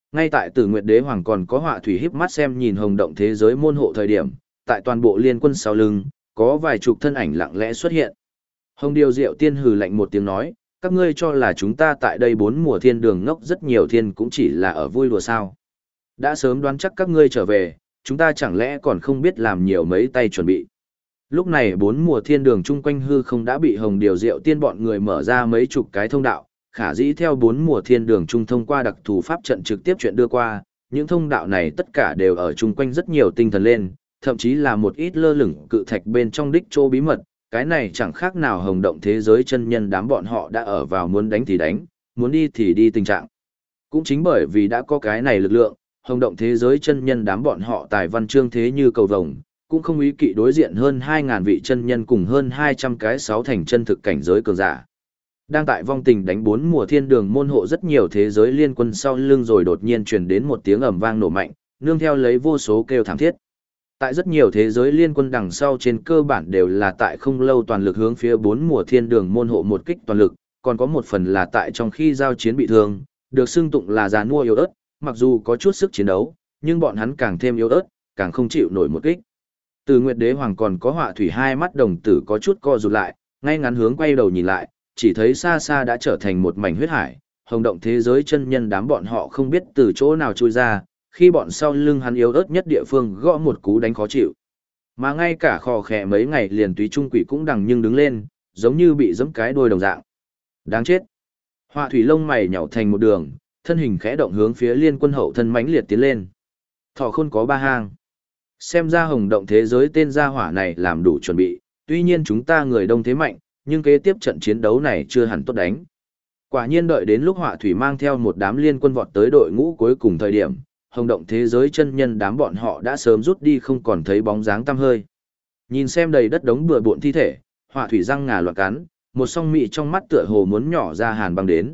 Ngay tại Tử Nguyệt Đế Hoàng còn có Họa Thủy híp mắt xem nhìn Hồng Động thế giới môn hộ thời điểm, tại toàn bộ liên quân sau lưng, có vài chục thân ảnh lặng lẽ xuất hiện. Hồng Điều Diệu Tiên hừ lạnh một tiếng nói, các ngươi cho là chúng ta tại đây 4 mùa thiên đường ngốc rất nhiều thiên cũng chỉ là ở vui đùa sao. Đã sớm đoán chắc các ngươi trở về, chúng ta chẳng lẽ còn không biết làm nhiều mấy tay chuẩn bị. Lúc này 4 mùa thiên đường chung quanh hư không đã bị Hồng Điều Diệu Tiên bọn người mở ra mấy chục cái thông đạo, khả dĩ theo 4 mùa thiên đường chung thông qua đặc thù pháp trận trực tiếp chuyện đưa qua, những thông đạo này tất cả đều ở chung quanh rất nhiều tinh thần lên, thậm chí là một ít lơ lửng cự thạch bên trong đích chỗ bí mật, cái này chẳng khác nào Hồng Động thế giới chân nhân đám bọn họ đã ở vào muốn đánh thì đánh, muốn đi thì đi tình trạng. Cũng chính bởi vì đã có cái này lực lượng, Hồng Động thế giới chân nhân đám bọn họ tài văn chương thế như cầu vồng, cũng không ý kỵ đối diện hơn 2.000 vị chân nhân cùng hơn 200 cái sáu thành chân thực cảnh giới cường giả. Đang tại vong tình đánh 4 mùa thiên đường môn hộ rất nhiều thế giới liên quân sau lưng rồi đột nhiên truyền đến một tiếng ầm vang nổ mạnh, nương theo lấy vô số kêu thảm thiết. Tại rất nhiều thế giới liên quân đằng sau trên cơ bản đều là tại không lâu toàn lực hướng phía 4 mùa thiên đường môn hộ một kích toàn lực, còn có một phần là tại trong khi giao chiến bị thương, được xưng tụng là già nua yếu ớt, mặc dù có chút sức chiến đấu, nhưng bọn hắn càng thêm yếu ớt, càng không chịu nổi một kích. Từ Nguyệt Đế Hoàng còn có Họa Thủy hai mắt đồng tử có chút co rụt lại, ngay ngắn hướng quay đầu nhìn lại, chỉ thấy xa xa đã trở thành một mảnh huyết hải, Hồng Động thế giới chân nhân đám bọn họ không biết từ chỗ nào chui ra, khi bọn sau lưng hắn yếu ớt nhất địa phương gõ một cú đánh khó chịu. Mà ngay cả khò khè mấy ngày liền túy trung quỷ cũng đằng nhưng đứng lên, giống như bị giẫm cái đuôi đồng dạng. Đáng chết. Họa Thủy lông mày nhảy thành một đường, thân hình khẽ động hướng phía liên quân hậu thân mãnh liệt tiến lên. Thỏ khôn có ba hang. Xem ra Hồng Động thế giới tên gia hỏa này làm đủ chuẩn bị, tuy nhiên chúng ta người đông thế mạnh, nhưng kế tiếp trận chiến đấu này chưa hẳn tốt đánh. Quả nhiên đợi đến lúc Họa Thủy mang theo một đám liên quân vọt tới đội ngũ cuối cùng thời điểm, Hồng Động thế giới chân nhân đám bọn họ đã sớm rút đi không còn thấy bóng dáng tăm hơi. Nhìn xem đầy đất đống bừa bộn thi thể, Họa Thủy răng ngà loạn cắn, một song mị trong mắt tựa hồ muốn nhỏ ra hàn băng đến.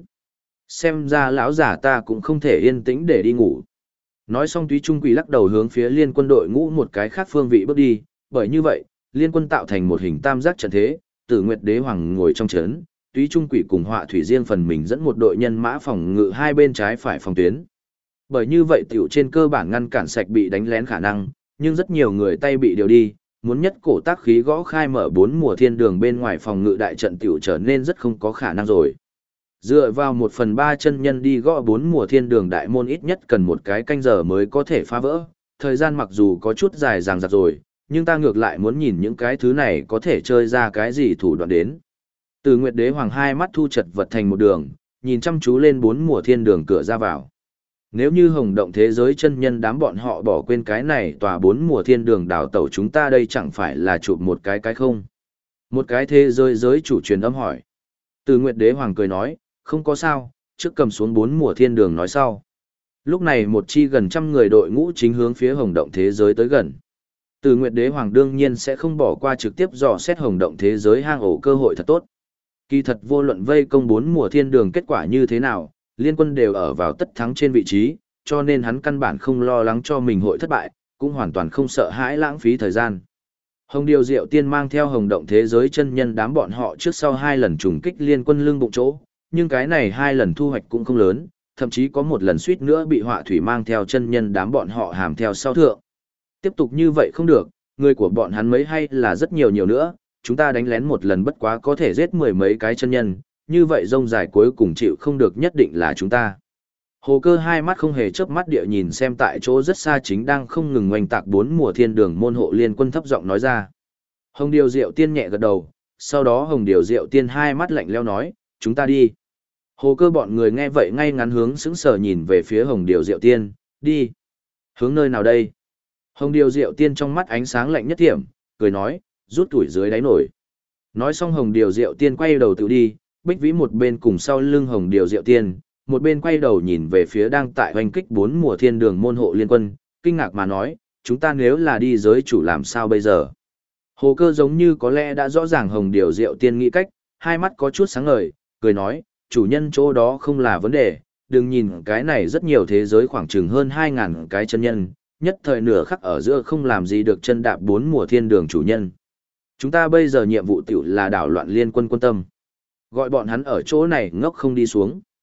Xem ra lão giả ta cũng không thể yên tĩnh để đi ngủ. Nói xong Túy Trung Quỷ lắc đầu hướng phía liên quân đội ngũ một cái khác phương vị bước đi, bởi như vậy, liên quân tạo thành một hình tam giác trận thế, Tử Nguyệt Đế Hoàng ngồi trong trấn, Túy Trung Quỷ cùng Họa Thủy riêng phần mình dẫn một đội nhân mã phòng ngự hai bên trái phải phòng tuyến. Bởi như vậy tiểu trên cơ bản ngăn cản sạch bị đánh lén khả năng, nhưng rất nhiều người tay bị điều đi, muốn nhất cổ tác khí gõ khai mở 4 mùa thiên đường bên ngoài phòng ngự đại trận tiểu trở nên rất không có khả năng rồi. Dựa vào 1/3 chân nhân đi gõ 4 mùa thiên đường đại môn ít nhất cần một cái canh giờ mới có thể phá vỡ, thời gian mặc dù có chút dài dằng dặc rồi, nhưng ta ngược lại muốn nhìn những cái thứ này có thể chơi ra cái gì thủ đoạn đến. Từ Nguyệt Đế Hoàng hai mắt thu chật vật thành một đường, nhìn chăm chú lên 4 mùa thiên đường cửa ra vào. Nếu như Hồng Động thế giới chân nhân đám bọn họ bỏ quên cái này tòa 4 mùa thiên đường đảo tẩu chúng ta đây chẳng phải là chụp một cái không. Một cái thế giới chủ truyền âm hỏi. Từ Nguyệt Đế Hoàng cười nói, không có sao, trước cầm xuống 4 mùa thiên đường nói sau. Lúc này một chi gần trăm người đội ngũ chính hướng phía Hồng Động thế giới tới gần. Từ Nguyệt Đế Hoàng đương nhiên sẽ không bỏ qua trực tiếp dò xét Hồng Động thế giới hang ổ cơ hội thật tốt. Kỳ thật vô luận vây công 4 mùa thiên đường kết quả như thế nào, liên quân đều ở vào tất thắng trên vị trí, cho nên hắn căn bản không lo lắng cho mình hội thất bại, cũng hoàn toàn không sợ hãi lãng phí thời gian. Hồng Điều Diệu Tiên mang theo Hồng Động thế giới chân nhân đám bọn họ trước sau 2 lần trùng kích liên quân lưng bụng chỗ, nhưng cái này 2 lần thu hoạch cũng không lớn, thậm chí có một lần suýt nữa bị Họa Thủy mang theo chân nhân đám bọn họ hàm theo sau thượng. Tiếp tục như vậy không được, người của bọn hắn mấy hay là rất nhiều nữa, chúng ta đánh lén một lần bất quá có thể giết 10 mấy cái chân nhân, như vậy rông dài cuối cùng chịu không được nhất định là chúng ta. Hồ Cơ hai mắt không hề chớp mắt địa nhìn xem tại chỗ rất xa chính đang không ngừng oanh tạc 4 mùa thiên đường môn hộ liên quân thấp giọng nói ra. Hồng Điều Diệu Tiên nhẹ gật đầu, sau đó Hồng Điều Diệu Tiên hai mắt lạnh lẽo nói, chúng ta đi. Hồ Cơ bọn người nghe vậy ngay ngắn hướng sững sờ nhìn về phía Hồng Điều Diệu Tiên, đi. Hướng nơi nào đây? Hồng Điều Diệu Tiên trong mắt ánh sáng lạnh nhất thiểm, cười nói, rút tuổi dưới đáy nổi. Nói xong Hồng Điều Diệu Tiên quay đầu tự đi, Bích Vĩ một bên cùng sau lưng Hồng Điều Diệu Tiên, một bên quay đầu nhìn về phía đang tại hoành kích 4 mùa thiên đường môn hộ liên quân, kinh ngạc mà nói, chúng ta nếu là đi giới chủ làm sao bây giờ? Hồ Cơ giống như có lẽ đã rõ ràng Hồng Điều Diệu Tiên nghĩ cách, hai mắt có chút sáng ngời, cười nói, chủ nhân chỗ đó không là vấn đề, đừng nhìn cái này rất nhiều thế giới khoảng chừng hơn 2.000 cái chân nhân, nhất thời nửa khắc ở giữa không làm gì được chân đạp 4 mùa thiên đường chủ nhân. Chúng ta bây giờ nhiệm vụ tiểu là đảo loạn liên quân quân tâm. Gọi bọn hắn ở chỗ này ngốc không đi xuống.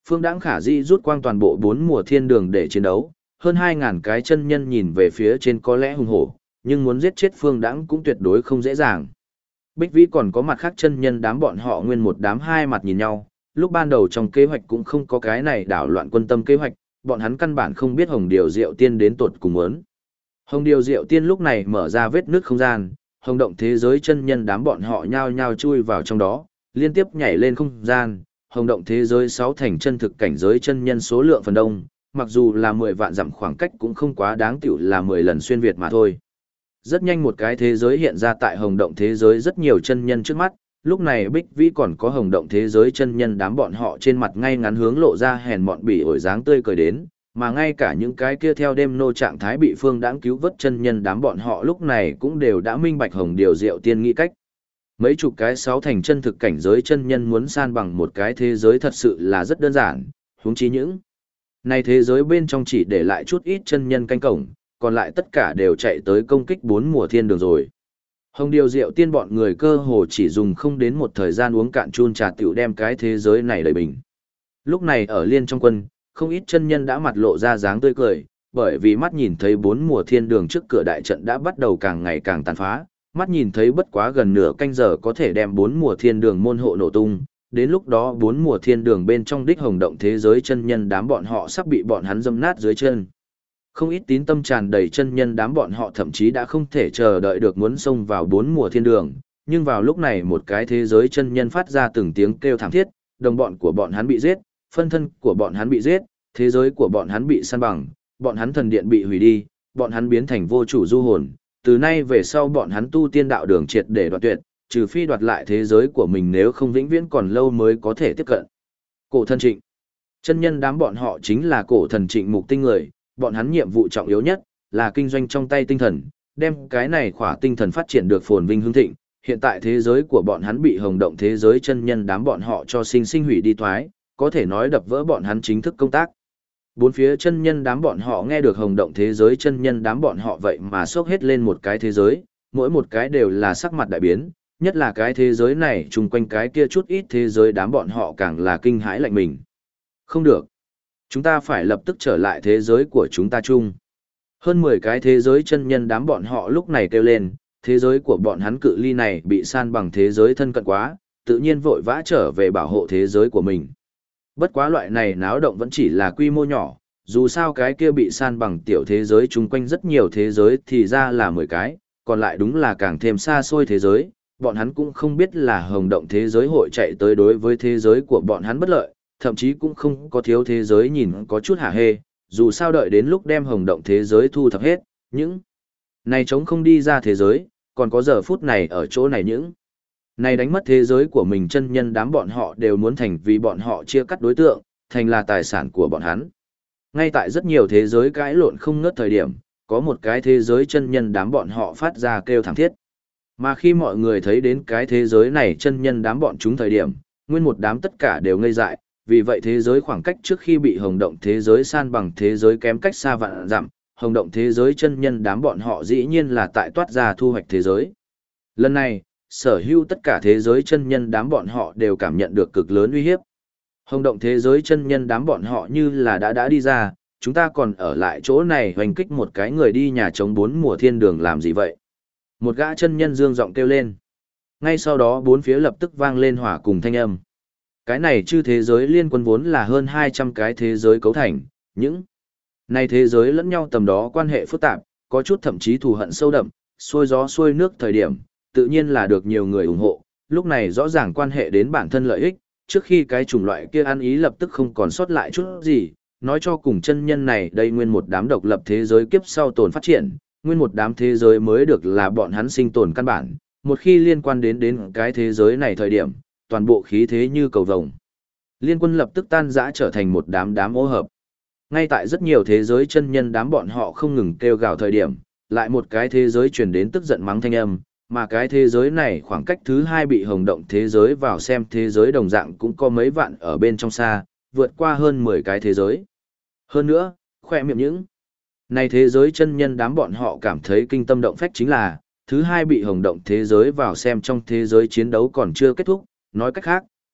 Phương Đãng khả dĩ rút quang toàn bộ 4 mùa thiên đường để chiến đấu, hơn 2.000 cái chân nhân nhìn về phía trên có lẽ hùng hổ, nhưng muốn giết chết Phương Đãng cũng tuyệt đối không dễ dàng. Bích Vĩ còn có mặt khác chân nhân đám bọn họ nguyên một đám hai mặt nhìn nhau, lúc ban đầu trong kế hoạch cũng không có cái này đảo loạn quân tâm kế hoạch, bọn hắn căn bản không biết Hồng Điều Diệu Tiên đến tột cùng muốn. Hồng Điều Diệu Tiên lúc này mở ra vết nước không gian, hồng động thế giới chân nhân đám bọn họ nhao nhao chui vào trong đó, liên tiếp nhảy lên không gian, hồng động thế giới 6 thành chân thực cảnh giới chân nhân số lượng phần đông, mặc dù là 10 vạn dặm khoảng cách cũng không quá đáng tiểu là 10 lần xuyên Việt mà thôi. Rất nhanh một cái thế giới hiện ra tại hồng động thế giới rất nhiều chân nhân trước mắt, lúc này Bích Vĩ còn có hồng động thế giới chân nhân đám bọn họ trên mặt ngay ngắn hướng lộ ra hèn mọn bỉ ổi dáng tươi cười đến, mà ngay cả những cái kia theo đêm nô trạng thái bị Phương Đãng cứu vớt chân nhân đám bọn họ lúc này cũng đều đã minh bạch Hồng Điều Diệu Tiên nghĩ cách. Mấy chục cái 6 thành chân thực cảnh giới chân nhân muốn san bằng một cái thế giới thật sự là rất đơn giản, huống chi những này thế giới bên trong chỉ để lại chút ít chân nhân canh cổng, còn lại tất cả đều chạy tới công kích 4 mùa thiên đường rồi. Hồng Điều Diệu Tiên bọn người cơ hồ chỉ dùng không đến một thời gian uống cạn chun trà tiểu đem cái thế giới này đầy bình. Lúc này ở liên trong quân, không ít chân nhân đã mặt lộ ra dáng tươi cười, bởi vì mắt nhìn thấy 4 mùa thiên đường trước cửa đại trận đã bắt đầu càng ngày càng tàn phá, mắt nhìn thấy bất quá gần nửa canh giờ có thể đem 4 mùa thiên đường môn hộ nổ tung, đến lúc đó 4 mùa thiên đường bên trong đích hồng động thế giới chân nhân đám bọn họ sắp bị bọn hắn dâm nát dưới chân. Không ít tín tâm tràn đầy chân nhân đám bọn họ thậm chí đã không thể chờ đợi được muốn xông vào 4 mùa thiên đường, nhưng vào lúc này một cái thế giới chân nhân phát ra từng tiếng kêu thảm thiết, đồng bọn của bọn hắn bị giết, phân thân của bọn hắn bị giết, thế giới của bọn hắn bị san bằng, bọn hắn thần điện bị hủy đi, bọn hắn biến thành vô chủ du hồn, từ nay về sau bọn hắn tu tiên đạo đường triệt để đoạt tuyệt, trừ phi đoạt lại thế giới của mình nếu không vĩnh viễn còn lâu mới có thể tiếp cận. Cổ thần Trịnh. Chân nhân đám bọn họ chính là cổ thần Trịnh mục tinh người, bọn hắn nhiệm vụ trọng yếu nhất là kinh doanh trong tay tinh thần, đem cái này khỏa tinh thần phát triển được phồn vinh hưng thịnh. Hiện tại thế giới của bọn hắn bị hồng động thế giới chân nhân đám bọn họ cho sinh hủy đi thoái, có thể nói đập vỡ bọn hắn chính thức công tác. Bốn phía chân nhân đám bọn họ nghe được hồng động thế giới chân nhân đám bọn họ vậy mà xốc hết lên một cái thế giới, mỗi một cái đều là sắc mặt đại biến, nhất là cái thế giới này chung quanh cái kia chút ít thế giới đám bọn họ càng là kinh hãi lạnh mình. Không được. Chúng ta phải lập tức trở lại thế giới của chúng ta chung. Hơn 10 cái thế giới chân nhân đám bọn họ lúc này kêu lên, thế giới của bọn hắn cự ly này bị san bằng thế giới thân cận quá, tự nhiên vội vã trở về bảo hộ thế giới của mình. Bất quá loại này náo động vẫn chỉ là quy mô nhỏ, dù sao cái kia bị san bằng tiểu thế giới chung quanh rất nhiều thế giới thì ra là 10 cái, còn lại đúng là càng thêm xa xôi thế giới, bọn hắn cũng không biết là hồng động thế giới hội chạy tới đối với thế giới của bọn hắn bất lợi, thậm chí cũng không có thiếu thế giới nhìn có chút hả hê, dù sao đợi đến lúc đem hồng động thế giới thu thập hết, những này trống không đi ra thế giới, còn có giờ phút này ở chỗ này những này đánh mất thế giới của mình chân nhân đám bọn họ đều muốn thành vì bọn họ chia cắt đối tượng, thành là tài sản của bọn hắn. Ngay tại rất nhiều thế giới cãi lộn không ngớt thời điểm, có một cái thế giới chân nhân đám bọn họ phát ra kêu thảm thiết. Mà khi mọi người thấy đến cái thế giới này chân nhân đám bọn chúng thời điểm, nguyên một đám tất cả đều ngây dại, vì vậy thế giới khoảng cách trước khi bị hồng động thế giới san bằng thế giới kém cách xa vạn dặm, hồng động thế giới chân nhân đám bọn họ dĩ nhiên là tại toát ra thu hoạch thế giới. Lần này, sở hữu tất cả thế giới chân nhân đám bọn họ đều cảm nhận được cực lớn uy hiếp. Hồng động thế giới chân nhân đám bọn họ như là đã đi ra, chúng ta còn ở lại chỗ này hoành kích một cái người đi nhà chống 4 mùa thiên đường làm gì vậy? Một gã chân nhân dương giọng kêu lên. Ngay sau đó bốn phía lập tức vang lên hỏa cùng thanh âm. Cái này chư thế giới liên quân vốn là hơn 200 cái thế giới cấu thành, những này thế giới lẫn nhau tầm đó quan hệ phức tạp, có chút thậm chí thù hận sâu đậm, xuôi gió xuôi nước thời điểm, tự nhiên là được nhiều người ủng hộ, lúc này rõ ràng quan hệ đến bản thân lợi ích, trước khi cái chủng loại kia ăn ý lập tức không còn sót lại chút gì, nói cho cùng chân nhân này đây nguyên một đám độc lập thế giới kiếp sau tồn phát triển, nguyên một đám thế giới mới được là bọn hắn sinh tồn căn bản, một khi liên quan đến cái thế giới này thời điểm, toàn bộ khí thế như cầu vồng. Liên quân lập tức tan rã trở thành một đám ô hợp. Ngay tại rất nhiều thế giới chân nhân đám bọn họ không ngừng kêu gào thời điểm, lại một cái thế giới truyền đến tức giận mắng thanh âm, mà cái thế giới này khoảng cách thứ hai bị hồng động thế giới vào xem thế giới đồng dạng cũng có mấy vạn ở bên trong xa, vượt qua hơn 10 cái thế giới. Hơn nữa, khoe miệng những này thế giới chân nhân đám bọn họ cảm thấy kinh tâm động phách chính là, thứ hai bị hồng động thế giới vào xem trong thế giới chiến đấu còn chưa kết thúc, nói cách khác,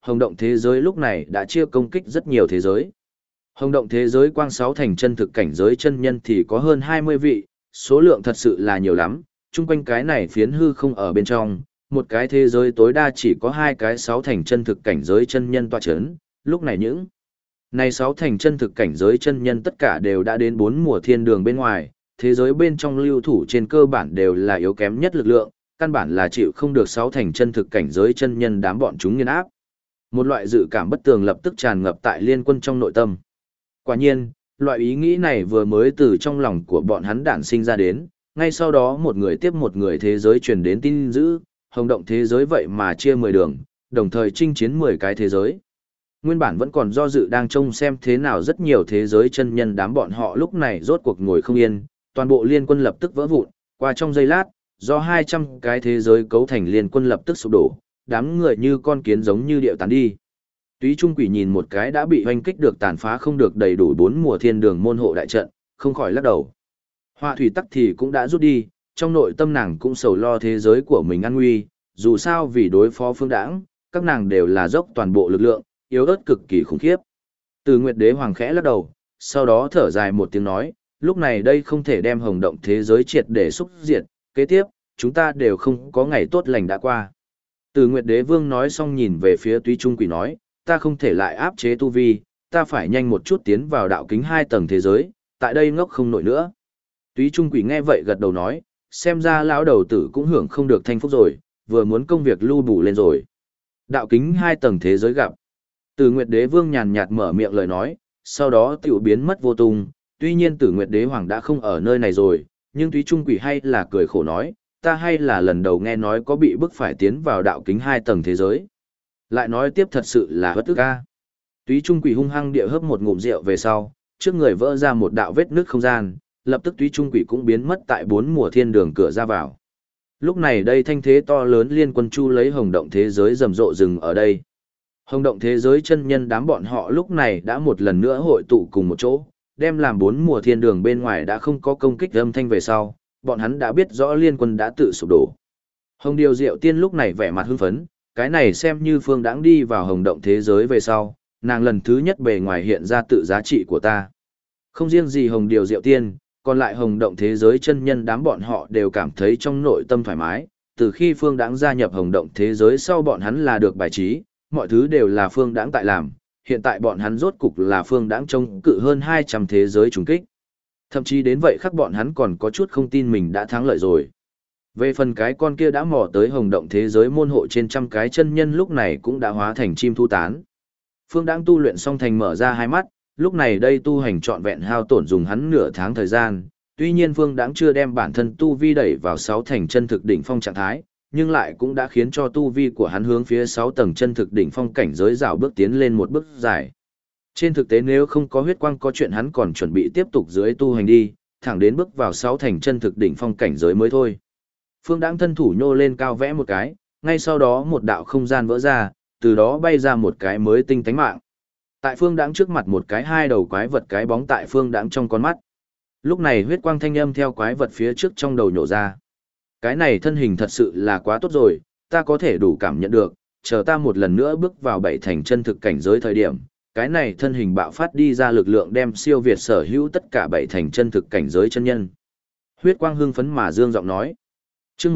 hồng động thế giới lúc này đã chia công kích rất nhiều thế giới. Hồng động thế giới quang 6 thành chân thực cảnh giới chân nhân thì có hơn 20 vị, số lượng thật sự là nhiều lắm, chung quanh cái này phiến hư không ở bên trong, một cái thế giới tối đa chỉ có 2 cái 6 thành chân thực cảnh giới chân nhân tọa chấn, lúc này những này 6 thành chân thực cảnh giới chân nhân tất cả đều đã đến 4 mùa thiên đường bên ngoài, thế giới bên trong lưu thủ trên cơ bản đều là yếu kém nhất lực lượng, căn bản là chịu không được 6 thành chân thực cảnh giới chân nhân đám bọn chúng nghiền áp. Một loại dự cảm bất tường lập tức tràn ngập tại liên quân trong nội tâm. Quả nhiên, loại ý nghĩ này vừa mới từ trong lòng của bọn hắn đản sinh ra đến, ngay sau đó một người tiếp một người thế giới truyền đến tin dữ, hồng động thế giới vậy mà chia 10 đường, đồng thời chinh chiến 10 cái thế giới. Nguyên bản vẫn còn do dự đang trông xem thế nào rất nhiều thế giới chân nhân đám bọn họ lúc này rốt cuộc ngồi không yên, toàn bộ liên quân lập tức vỡ vụn, qua trong giây lát, do 200 cái thế giới cấu thành liên quân lập tức sụp đổ, đám người như con kiến giống như điệu tán đi. Túy Trung Quỷ nhìn một cái đã bị hoanh kích được tàn phá không được đầy đủ 4 mùa thiên đường môn hộ đại trận, không khỏi lắc đầu. Họa thủy tắc thì cũng đã rút đi, trong nội tâm nàng cũng sầu lo thế giới của mình an nguy, dù sao vì đối phó Phương Đãng, các nàng đều là dốc toàn bộ lực lượng, yếu ớt cực kỳ khủng khiếp. Từ Nguyệt Đế Hoàng khẽ lắc đầu, sau đó thở dài một tiếng nói, lúc này đây không thể đem hồng động thế giới triệt để xúc diệt, kế tiếp, chúng ta đều không có ngày tốt lành đã qua. Từ Nguyệt Đế Vương nói xong nhìn về phía Túy Trung Quỷ nói, ta không thể lại áp chế tu vi, ta phải nhanh một chút tiến vào đạo kính 2 tầng thế giới, tại đây ngốc không nổi nữa. Túy Trung Quỷ nghe vậy gật đầu nói, xem ra lão đầu tử cũng hưởng không được thanh phúc rồi, vừa muốn công việc lưu bù lên rồi. Đạo kính 2 tầng thế giới gặp. Từ Nguyệt Đế Vương nhàn nhạt mở miệng lời nói, sau đó tiểu biến mất vô tung, tuy nhiên Tử Nguyệt Đế Hoàng đã không ở nơi này rồi, nhưng Túy Trung Quỷ hay là cười khổ nói, ta hay là lần đầu nghe nói có bị bức phải tiến vào đạo kính 2 tầng thế giới. Lại nói tiếp thật sự là bất ức a. Túy Trung Quỷ hung hăng địa hớp một ngụm rượu về sau, trước người vỡ ra một đạo vết nứt không gian, lập tức Túy Trung Quỷ cũng biến mất tại 4 mùa thiên đường cửa ra vào. Lúc này đây thanh thế to lớn liên quân chu lấy hồng động thế giới rầm rộ rừng ở đây. Hồng động thế giới chân nhân đám bọn họ lúc này đã một lần nữa hội tụ cùng một chỗ, đem làm 4 mùa thiên đường bên ngoài đã không có công kích âm thanh về sau, bọn hắn đã biết rõ liên quân đã tự sụp đổ. Hồng Điều Diệu Tiên lúc này vẻ mặt hưng phấn, cái này xem như Phương Đãng đi vào hồng động thế giới về sau, nàng lần thứ nhất bề ngoài hiện ra tự giá trị của ta. Không riêng gì Hồng Điều Diệu Tiên, còn lại hồng động thế giới chân nhân đám bọn họ đều cảm thấy trong nội tâm thoải mái, từ khi Phương Đãng gia nhập hồng động thế giới sau bọn hắn là được bài trí, mọi thứ đều là Phương Đãng tại làm, hiện tại bọn hắn rốt cục là Phương Đãng chống cự hơn 200 thế giới trùng kích. Thậm chí đến vậy khắc bọn hắn còn có chút không tin mình đã thắng lợi rồi. Về phần cái con kia đã mò tới hồng động thế giới môn hộ trên trăm cái chân nhân lúc này cũng đã hóa thành chim thu tán. Phương Đãng tu luyện xong thành mở ra hai mắt, lúc này đây tu hành trọn vẹn hao tổn dùng hắn nửa tháng thời gian, tuy nhiên Phương Đãng chưa đem bản thân tu vi đẩy vào 6 thành chân thực đỉnh phong trạng thái, nhưng lại cũng đã khiến cho tu vi của hắn hướng phía 6 tầng chân thực đỉnh phong cảnh giới rào bước tiến lên một bước dài. Trên thực tế nếu không có huyết quang có chuyện hắn còn chuẩn bị tiếp tục dưới tu hành đi, thẳng đến bước vào 6 thành chân thực đỉnh phong cảnh giới mới thôi. Phương Đãng thân thủ nhô lên cao vẽ một cái, ngay sau đó một đạo không gian vỡ ra, từ đó bay ra một cái mới tinh tánh mạng. Tại Phương Đãng trước mặt một cái hai đầu quái vật cái bóng tại Phương Đãng trong con mắt. Lúc này huyết quang thanh âm theo quái vật phía trước trong đầu nhổ ra. Cái này thân hình thật sự là quá tốt rồi, ta có thể đủ cảm nhận được, chờ ta một lần nữa bước vào 7 thành chân thực cảnh giới thời điểm, cái này thân hình bạo phát đi ra lực lượng đem siêu việt sở hữu tất cả 7 thành chân thực cảnh giới chân nhân. Huyết quang hưng phấn mà dương giọng nói. Chương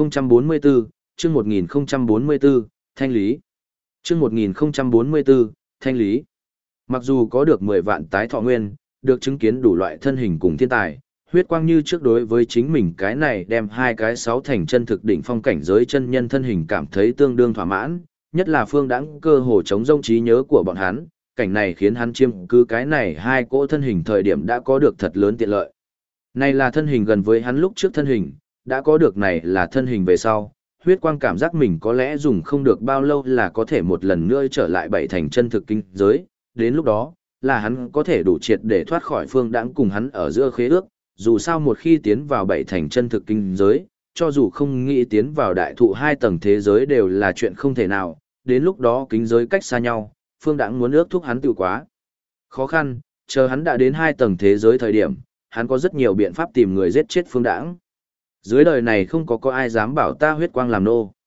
1044, chương 1044, thanh lý. Chương 1044, thanh lý. Mặc dù có được 10 vạn tái thọ nguyên, được chứng kiến đủ loại thân hình cùng thiên tài, huyết quang như trước đối với chính mình cái này đem hai cái 6 thành chân thực đỉnh phong cảnh giới chân nhân thân hình cảm thấy tương đương thỏa mãn, nhất là Phương Đãng cơ hồ chống rông trí nhớ của bọn hắn, cảnh này khiến hắn chiêm cứ cái này hai cỗ thân hình thời điểm đã có được thật lớn tiện lợi. Này là thân hình gần với hắn lúc trước thân hình, đã có được này là thân hình về sau, huyết quang cảm giác mình có lẽ dùng không được bao lâu là có thể một lần nữa trở lại 7 thành chân thực kinh giới, đến lúc đó, là hắn có thể đủ triệt để thoát khỏi Phương Đãng cùng hắn ở giữa khế ước, dù sao một khi tiến vào 7 thành chân thực kinh giới, cho dù không nghĩ tiến vào đại thụ 2 tầng thế giới đều là chuyện không thể nào, đến lúc đó kính giới cách xa nhau, Phương Đãng muốn ước thúc hắn tự quá khó khăn, chờ hắn đã đến 2 tầng thế giới thời điểm, hắn có rất nhiều biện pháp tìm người giết chết Phương Đãng. Dưới đời này không có ai dám bảo ta huyết quang làm nô.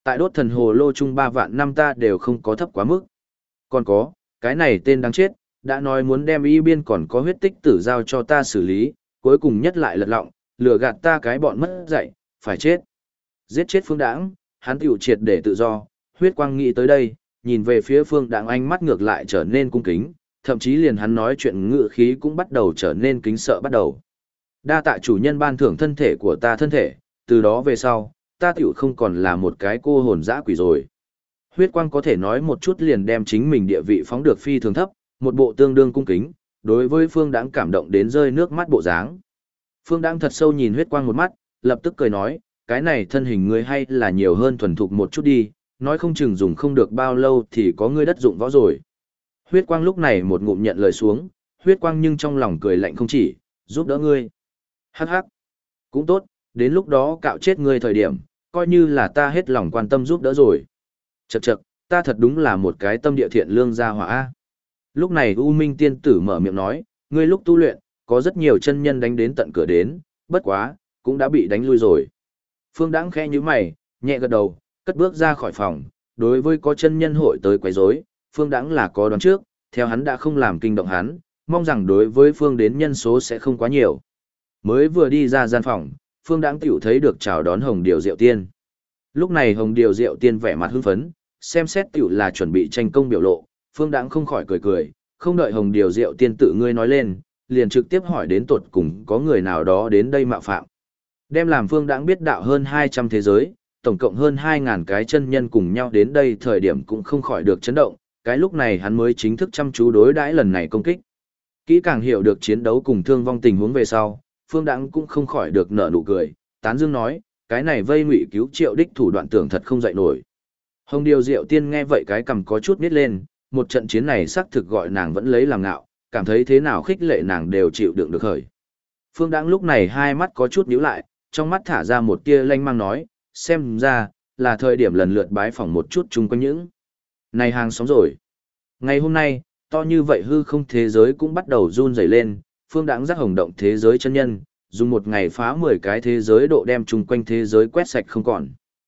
Tại đốt thần hồ lô chung 3 vạn năm ta đều không có thấp quá mức. Còn có, cái này tên đáng chết, đã nói muốn đem y biên còn có huyết tích tử giao cho ta xử lý, cuối cùng nhất lại lật lọng, lừa gạt ta cái bọn mất dạy, phải chết. Giết chết Phương Đãng, hắn tiểu triệt để tự do, huyết quang nghĩ tới đây, nhìn về phía Phương Đãng ánh mắt ngược lại trở nên cung kính, thậm chí liền hắn nói chuyện ngữ khí cũng bắt đầu trở nên kính sợ bắt đầu. Đa tạ chủ nhân ban thưởng thân thể của ta thân thể, từ đó về sau, ta tiểu không còn là một cái cô hồn dã quỷ rồi. Huyết quang có thể nói một chút liền đem chính mình địa vị phóng được phi thường thấp, một bộ tương đương cung kính, đối với Phương Đãng cảm động đến rơi nước mắt bộ dáng. Phương Đãng thật sâu nhìn huyết quang một mắt, lập tức cười nói, cái này thân hình ngươi hay là nhiều hơn thuần thục một chút đi, nói không chừng dùng không được bao lâu thì có ngươi đất dụng võ rồi. Huyết quang lúc này một ngụm nhận lời xuống, huyết quang nhưng trong lòng cười lạnh không chỉ, giúp đỡ ngươi. Hắc hắc, cũng tốt, đến lúc đó cạo chết ngươi thời điểm, coi như là ta hết lòng quan tâm giúp đỡ rồi. Chậc chậc, ta thật đúng là một cái tâm địa thiện lương gia hỏa a. Lúc này U Minh tiên tử mở miệng nói, ngươi lúc tu luyện, có rất nhiều chân nhân đánh đến tận cửa đến, bất quá, cũng đã bị đánh lui rồi. Phương Đãng khẽ nhíu mày, nhẹ gật đầu, cất bước ra khỏi phòng, đối với có chân nhân hội tới quấy rối, Phương Đãng là có đoán trước, theo hắn đã không làm kinh động hắn, mong rằng đối với Phương đến nhân số sẽ không quá nhiều. Mới vừa đi ra gian phòng, Phương Đãng tiểu thấy được chào đón Hồng Điều Diệu Tiên. Lúc này Hồng Điều Diệu Tiên vẻ mặt hưng phấn, xem xét tiểu là chuẩn bị tranh công biểu lộ, Phương Đãng không khỏi cười cười, không đợi Hồng Điều Diệu Tiên tự ngươi nói lên, liền trực tiếp hỏi đến tột cùng có người nào đó đến đây mạo phạm. Đem làm Phương Đãng biết đạo hơn 200 thế giới, tổng cộng hơn 2.000 cái chân nhân cùng nhau đến đây thời điểm cũng không khỏi được chấn động, cái lúc này hắn mới chính thức chăm chú đối đãi lần này công kích. Kỹ càng hiểu được chiến đấu cùng thương vong tình huống về sau, Phương Đãng cũng không khỏi được nở nụ cười, tán dương nói, cái này vây ngụy cứu Triệu đích thủ đoạn tưởng thật không dậy nổi. Hồng Điều Diệu Tiên nghe vậy cái cầm có chút nít lên, một trận chiến này xác thực gọi nàng vẫn lấy làm ngạo, cảm thấy thế nào khích lệ nàng đều chịu đựng được khởi. Phương Đãng lúc này hai mắt có chút nhíu lại, trong mắt thả ra một tia lanh mang nói, xem ra, là thời điểm lần lượt bái phỏng một chút chung quanh những này hàng xóm rồi. Ngày hôm nay, to như vậy hư không thế giới cũng bắt đầu run rẩy lên, Phương Đãng giác hồng động thế giới chân nhân, dùng một ngày phá 10 cái thế giới độ đem chung quanh thế giới quét sạch không còn.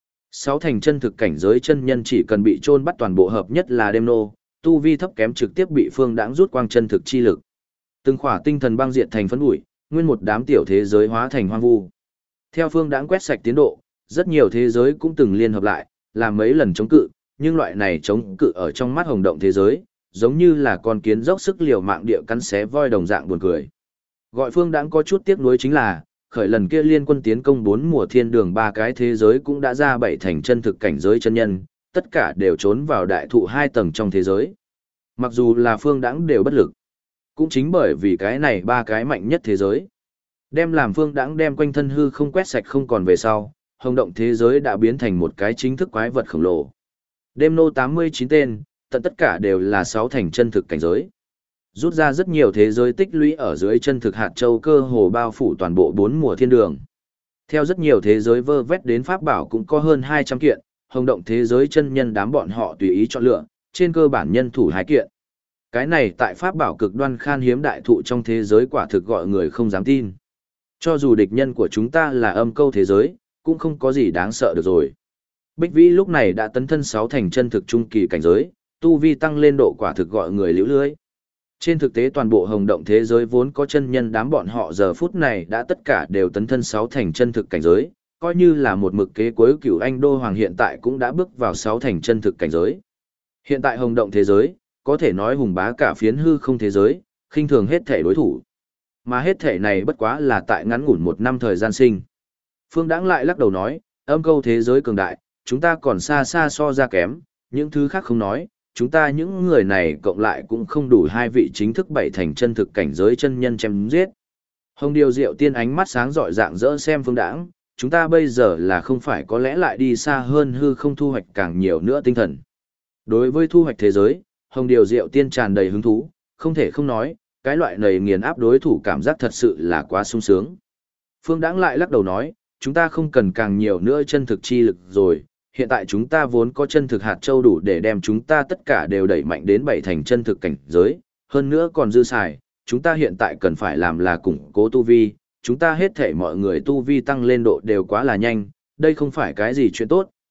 6 thành chân thực cảnh giới chân nhân chỉ cần bị chôn bắt toàn bộ hợp nhất là đêm nô, tu vi thấp kém trực tiếp bị Phương Đãng rút quang chân thực chi lực. Từng khỏa tinh thần băng diệt thành phấn bụi, nguyên một đám tiểu thế giới hóa thành hoang vu. Theo Phương Đãng quét sạch tiến độ, rất nhiều thế giới cũng từng liên hợp lại, làm mấy lần chống cự, nhưng loại này chống cự ở trong mắt hồng động thế giới, giống như là con kiến dốc sức liều mạng địa cắn xé voi đồng dạng buồn cười. Gọi Phương Đãng có chút tiếc nuối chính là, khởi lần kia liên quân tiến công 4 mùa thiên đường 3 cái thế giới cũng đã ra 7 thành chân thực cảnh giới chân nhân, tất cả đều trốn vào đại thụ 2 tầng trong thế giới. Mặc dù là Phương Đãng đều bất lực. Cũng chính bởi vì cái này 3 cái mạnh nhất thế giới. Đem làm Phương Đãng đem quanh thân hư không quét sạch không còn về sau, hồng động thế giới đã biến thành một cái chính thức quái vật khổng lồ. Đêm nô 89 tên, tận tất cả đều là 6 thành chân thực cảnh giới. Rút ra rất nhiều thế giới tích lũy ở dưới chân thực hạt châu cơ hồ bao phủ toàn bộ 4 mùa thiên đường. Theo rất nhiều thế giới vơ vét đến pháp bảo cũng có hơn 200 kiện, hồng động thế giới chân nhân đám bọn họ tùy ý chọn lựa, trên cơ bản nhân thủ 2 kiện. Cái này tại pháp bảo cực đoan khan hiếm đại thụ trong thế giới quả thực gọi người không dám tin. Cho dù địch nhân của chúng ta là âm câu thế giới, cũng không có gì đáng sợ được rồi. Bích Vĩ lúc này đã tấn thân 6 thành chân thực trung kỳ cảnh giới, tu vi tăng lên độ quả thực gọi người liễu lưới. Trên thực tế toàn bộ hồng động thế giới vốn có chân nhân đám bọn họ giờ phút này đã tất cả đều tấn thân 6 thành chân thực cảnh giới, coi như là một mực kế cuối Cửu Anh Đô Hoàng hiện tại cũng đã bước vào 6 thành chân thực cảnh giới. Hiện tại hồng động thế giới, có thể nói hùng bá cả phiến hư không thế giới, khinh thường hết thể đối thủ. Mà hết thể này bất quá là tại ngắn ngủn 1 năm thời gian sinh. Phương Đãng lại lắc đầu nói, âm câu thế giới cường đại, chúng ta còn xa xa so ra kém, những thứ khác không nói, chúng ta những người này cộng lại cũng không đủ 2 vị chính thức 7 thành chân thực cảnh giới chân nhân chém giết. Hồng Điều Diệu Tiên ánh mắt sáng rọi rạng rỡ xem Phương Đãng, chúng ta bây giờ là không phải có lẽ lại đi xa hơn hư không thu hoạch càng nhiều nữa tinh thần. Đối với thu hoạch thế giới, Hồng Điều Diệu Tiên tràn đầy hứng thú, không thể không nói, cái loại này nghiền áp đối thủ cảm giác thật sự là quá sung sướng. Phương Đãng lại lắc đầu nói, chúng ta không cần càng nhiều nữa chân thực chi lực rồi, hiện tại chúng ta vốn có chân thực hạt châu đủ để đem chúng ta tất cả đều đẩy mạnh đến 7 thành chân thực cảnh giới, hơn nữa còn dư xài, chúng ta hiện tại cần phải làm là củng cố tu vi, chúng ta hết thể mọi người tu vi tăng lên độ đều quá là nhanh, đây không phải cái gì chuyện tốt,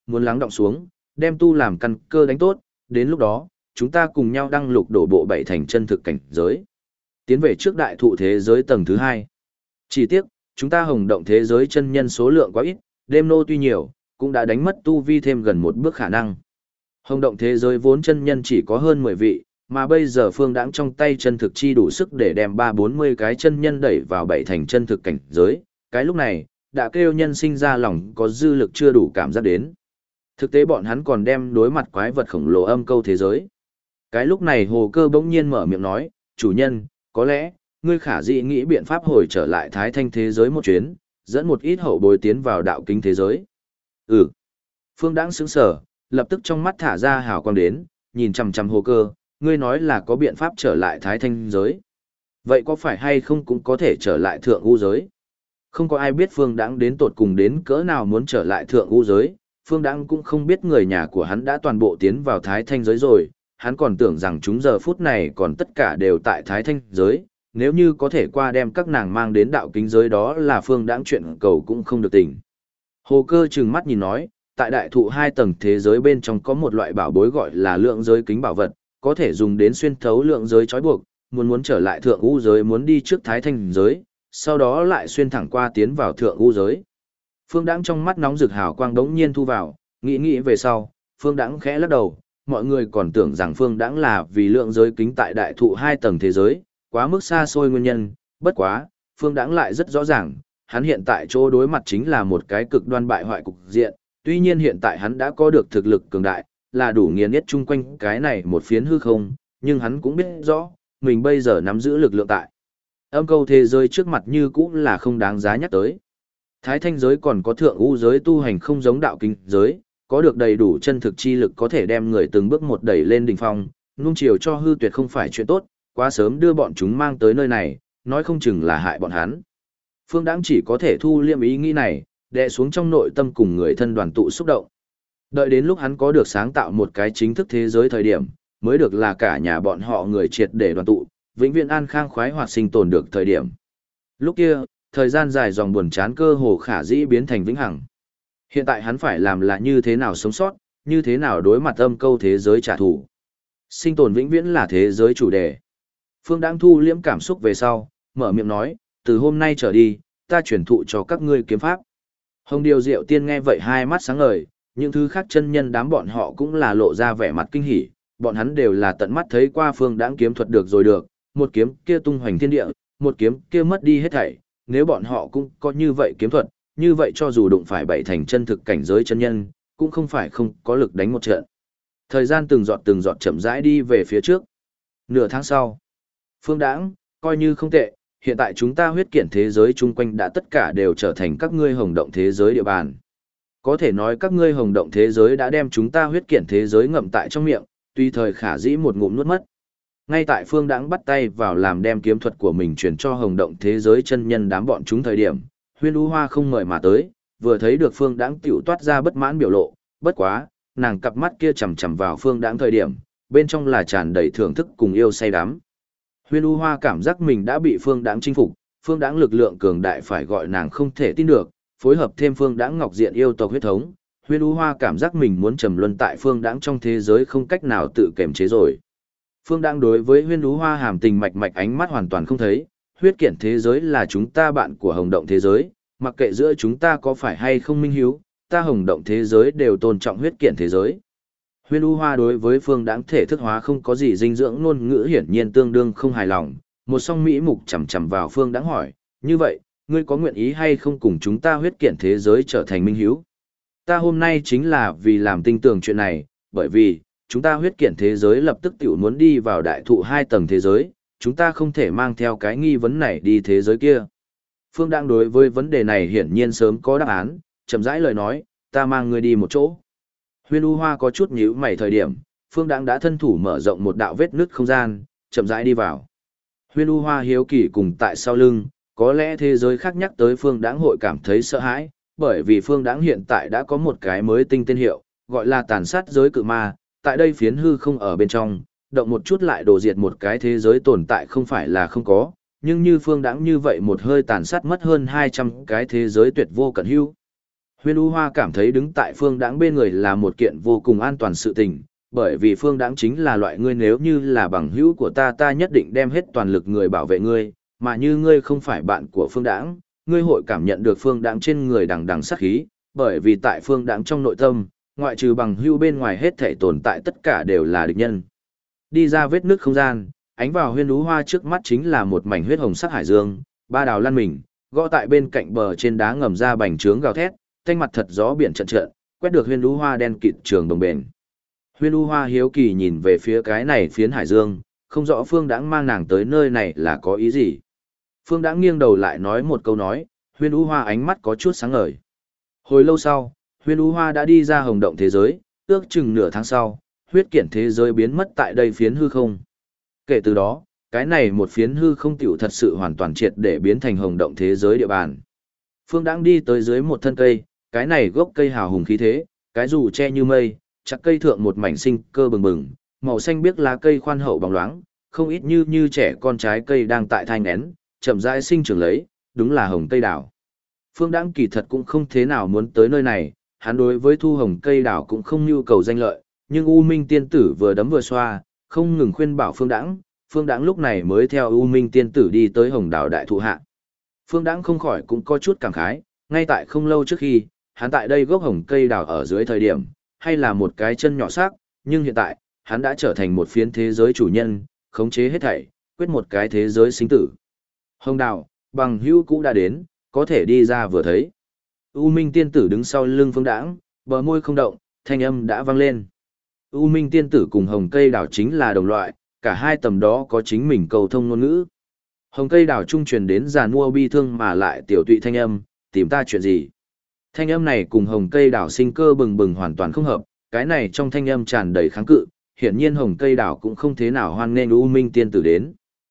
muốn lắng đọng xuống, đem tu làm căn cơ đánh tốt, đến lúc đó, chúng ta cùng nhau đăng lục đổ bộ bảy thành chân thực cảnh giới. Tiến về trước đại thụ thế giới tầng thứ 2. Chỉ tiếc, chúng ta hồng động thế giới chân nhân số lượng quá ít, đêm nô tuy nhiều, cũng đã đánh mất tu vi thêm gần một bước khả năng. Hồng động thế giới vốn chân nhân chỉ có hơn 10 vị, mà bây giờ Phương Đãng trong tay chân thực chi đủ sức để đem 3-40 cái chân nhân đẩy vào bảy thành chân thực cảnh giới, cái lúc này, đã kêu nhân sinh ra lòng có dư lực chưa đủ cảm giác đến. Thực tế bọn hắn còn đem đối mặt quái vật khổng lồ âm câu thế giới. Cái lúc này Hồ Cơ bỗng nhiên mở miệng nói, chủ nhân, có lẽ, ngươi khả dĩ nghĩ biện pháp hồi trở lại Thái Thanh thế giới một chuyến, dẫn một ít hậu bối tiến vào đạo kính thế giới. Ừ. Phương Đãng sững sờ, lập tức trong mắt thả ra hào quang đến, nhìn chằm chằm Hồ Cơ, ngươi nói là có biện pháp trở lại Thái Thanh giới. Vậy có phải hay không cũng có thể trở lại Thượng U giới? Không có ai biết Phương Đãng đến tột cùng đến cỡ nào muốn trở lại Thượng U giới, Phương Đãng cũng không biết người nhà của hắn đã toàn bộ tiến vào Thái Thanh giới rồi, hắn còn tưởng rằng chúng giờ phút này còn tất cả đều tại Thái Thanh giới, nếu như có thể qua đem các nàng mang đến đạo kính giới đó là Phương Đãng chuyện cầu cũng không được tỉnh. Hồ Cơ trừng mắt nhìn nói, tại đại thụ 2 tầng thế giới bên trong có một loại bảo bối gọi là lượng giới kính bảo vật, có thể dùng đến xuyên thấu lượng giới trói buộc, muốn trở lại Thượng U giới muốn đi trước Thái Thanh giới, sau đó lại xuyên thẳng qua tiến vào Thượng U giới. Phương Đãng trong mắt nóng rực hào quang đống nhiên thu vào, nghĩ về sau, Phương Đãng khẽ lắc đầu, mọi người còn tưởng rằng Phương Đãng là vì lượng giới kính tại đại thụ 2 tầng thế giới, quá mức xa xôi nguyên nhân, bất quá, Phương Đãng lại rất rõ ràng, hắn hiện tại chỗ đối mặt chính là một cái cực đoan bại hoại cục diện, tuy nhiên hiện tại hắn đã có được thực lực cường đại, là đủ nghiền ép chung quanh cái này một phiến hư không, nhưng hắn cũng biết rõ, mình bây giờ nắm giữ lực lượng tại. Âm câu thế giới trước mặt như cũng là không đáng giá nhắc tới. Thái Thanh giới còn có Thượng U giới tu hành không giống đạo kinh giới, có được đầy đủ chân thực chi lực có thể đem người từng bước một đẩy lên đỉnh phong, nung chiều cho hư tuyệt không phải chuyện tốt, quá sớm đưa bọn chúng mang tới nơi này, nói không chừng là hại bọn hắn. Phương Đãng chỉ có thể thu liêm ý nghĩ này, đè xuống trong nội tâm cùng người thân đoàn tụ xúc động. Đợi đến lúc hắn có được sáng tạo một cái chính thức thế giới thời điểm, mới được là cả nhà bọn họ người triệt để đoàn tụ, vĩnh viễn an khang khoái hoạt sinh tồn được thời điểm. Lúc kia, thời gian dài dòng buồn chán cơ hồ khả dĩ biến thành vĩnh hằng. Hiện tại hắn phải làm là như thế nào sống sót, như thế nào đối mặt âm câu thế giới trả thù. Sinh tồn vĩnh viễn là thế giới chủ đề. Phương Đãng thu liễm cảm xúc về sau, mở miệng nói, từ hôm nay trở đi, ta truyền thụ cho các ngươi kiếm pháp. Hồng Điều Diệu Tiên nghe vậy hai mắt sáng ngời, những thứ khác chân nhân đám bọn họ cũng là lộ ra vẻ mặt kinh hỉ, bọn hắn đều là tận mắt thấy qua Phương Đãng kiếm thuật được rồi được, một kiếm kia tung hoành thiên địa, một kiếm kia mất đi hết thảy, nếu bọn họ cũng có như vậy kiếm thuật, như vậy cho dù đụng phải bảy thành chân thực cảnh giới chân nhân, cũng không phải không có lực đánh một trận. Thời gian từng giọt chậm rãi đi về phía trước. Nửa tháng sau, Phương Đãng, coi như không tệ, hiện tại chúng ta huyết kiện thế giới chung quanh đã tất cả đều trở thành các ngươi hồng động thế giới địa bàn. Có thể nói các ngươi hồng động thế giới đã đem chúng ta huyết kiện thế giới ngậm tại trong miệng, tùy thời khả dĩ một ngụm nuốt mất. Ngay tại Phương Đãng bắt tay vào làm đem kiếm thuật của mình truyền cho hồng động thế giới chân nhân đám bọn chúng thời điểm, Huyên U Hoa không mời mà tới, vừa thấy được Phương Đãng tiểu toát ra bất mãn biểu lộ, bất quá, nàng cặp mắt kia chằm chằm vào Phương Đãng thời điểm, bên trong là tràn đầy thưởng thức cùng yêu say đắm. Huyên U Hoa cảm giác mình đã bị Phương Đãng chinh phục, Phương Đãng lực lượng cường đại phải gọi nàng không thể tin được, phối hợp thêm Phương Đãng ngọc diện yêu tộc huyết thống, Huyên U Hoa cảm giác mình muốn trầm luân tại Phương Đãng trong thế giới không cách nào tự kiềm chế rồi. Phương Đãng đối với Huyên U Hoa hàm tình mạch mạch ánh mắt hoàn toàn không thấy, huyết kiện thế giới là chúng ta bạn của hồng động thế giới, mặc kệ giữa chúng ta có phải hay không minh hiếu, ta hồng động thế giới đều tôn trọng huyết kiện thế giới. Huyên U Hoa đối với Phương Đãng thể thức hóa không có gì dinh dưỡng ngôn ngữ hiển nhiên tương đương không hài lòng, một song mỹ mục chằm chằm vào Phương Đãng hỏi, như vậy, ngươi có nguyện ý hay không cùng chúng ta huyết kiện thế giới trở thành minh hiếu? Ta hôm nay chính là vì làm tinh tường chuyện này, bởi vì, chúng ta huyết kiện thế giới lập tức tiểu muốn đi vào đại thụ 2 tầng thế giới, chúng ta không thể mang theo cái nghi vấn này đi thế giới kia. Phương Đãng đối với vấn đề này hiển nhiên sớm có đáp án, chậm rãi lời nói, ta mang ngươi đi một chỗ. Huyên U Hoa có chút nhíu mày thời điểm, Phương Đãng đã thân thủ mở rộng một đạo vết nứt không gian, chậm rãi đi vào. Huyên U Hoa hiếu kỳ cùng tại sau lưng, có lẽ thế giới khác nhắc tới Phương Đãng hội cảm thấy sợ hãi, bởi vì Phương Đãng hiện tại đã có một cái mới tinh tên hiệu, gọi là tàn sát giới cự ma, tại đây phiến hư không ở bên trong, động một chút lại đổ diệt một cái thế giới tồn tại không phải là không có, nhưng như Phương Đãng như vậy một hơi tàn sát mất hơn 200 cái thế giới tuyệt vô cẩn hữu. Huyên U Hoa cảm thấy đứng tại Phương Đãng bên người là một kiện vô cùng an toàn sự tình, bởi vì Phương Đãng chính là loại ngươi nếu như là bằng hữu của ta ta nhất định đem hết toàn lực người bảo vệ ngươi, mà như ngươi không phải bạn của Phương Đãng, ngươi hội cảm nhận được Phương Đãng trên người đằng đằng sát khí, bởi vì tại Phương Đãng trong nội tâm, ngoại trừ bằng hữu bên ngoài hết thảy tồn tại tất cả đều là địch nhân. Đi ra vết nứt không gian, ánh vào Huyên U Hoa trước mắt chính là một mảnh huyết hồng sắc hải dương, ba đào lăn mình, gõ tại bên cạnh bờ trên đá ngầm ra bành trướng gào thét, thanh mặt thật gió biển trận trận, quét được Huyên U Hoa đen kịt trường đồng bền. Huyên U Hoa hiếu kỳ nhìn về phía cái này phiến hải dương, không rõ Phương Đãng mang nàng tới nơi này là có ý gì. Phương Đãng nghiêng đầu lại nói một câu nói, Huyên U Hoa ánh mắt có chút sáng ngời. Hồi lâu sau, Huyên U Hoa đã đi ra hồng động thế giới, ước chừng nửa tháng sau, huyết kiện thế giới biến mất tại đây phiến hư không. Kể từ đó, cái này một phiến hư không tiểu thật sự hoàn toàn triệt để biến thành hồng động thế giới địa bàn. Phương Đãng đi tới dưới một thân cây, cái này gốc cây hào hùng khí thế, cái dù che như mây, chặt cây thượng một mảnh sinh cơ bừng bừng, màu xanh biếc lá cây khoan hậu bóng loáng, không ít như trẻ con trái cây đang tại thai nghén, chậm rãi sinh trưởng lấy, đúng là hồng cây đào. Phương Đãng kỳ thật cũng không thế nào muốn tới nơi này, hắn đối với thu hồng cây đào cũng không nhu cầu danh lợi, nhưng U Minh tiên tử vừa đấm vừa xoa, không ngừng khuyên bảo Phương Đãng lúc này mới theo U Minh tiên tử đi tới hồng đào đại thụ hạ. Phương Đãng không khỏi cũng có chút cảm khái, ngay tại không lâu trước khi, hắn tại đây gốc hồng cây đào ở dưới thời điểm, hay là một cái chân nhỏ xác, nhưng hiện tại, hắn đã trở thành một phiến thế giới chủ nhân, khống chế hết thảy, quyết một cái thế giới sinh tử. Hồng đào, bằng hữu cũ đã đến, có thể đi ra vừa thấy. U Minh tiên tử đứng sau lưng Phương Đãng, bờ môi không động, thanh âm đã vang lên. U Minh tiên tử cùng hồng cây đào chính là đồng loại, cả hai tầm đó có chính mình cầu thông ngôn ngữ. Hồng cây đào trung truyền đến giàn mua bi thương mà lại tiểu tụy thanh âm, tìm ta chuyện gì? Thanh âm này cùng hồng cây đào sinh cơ bừng bừng hoàn toàn không hợp, cái này trong thanh âm tràn đầy kháng cự, hiển nhiên hồng cây đào cũng không thế nào hoan nghênh U Minh tiên tử đến.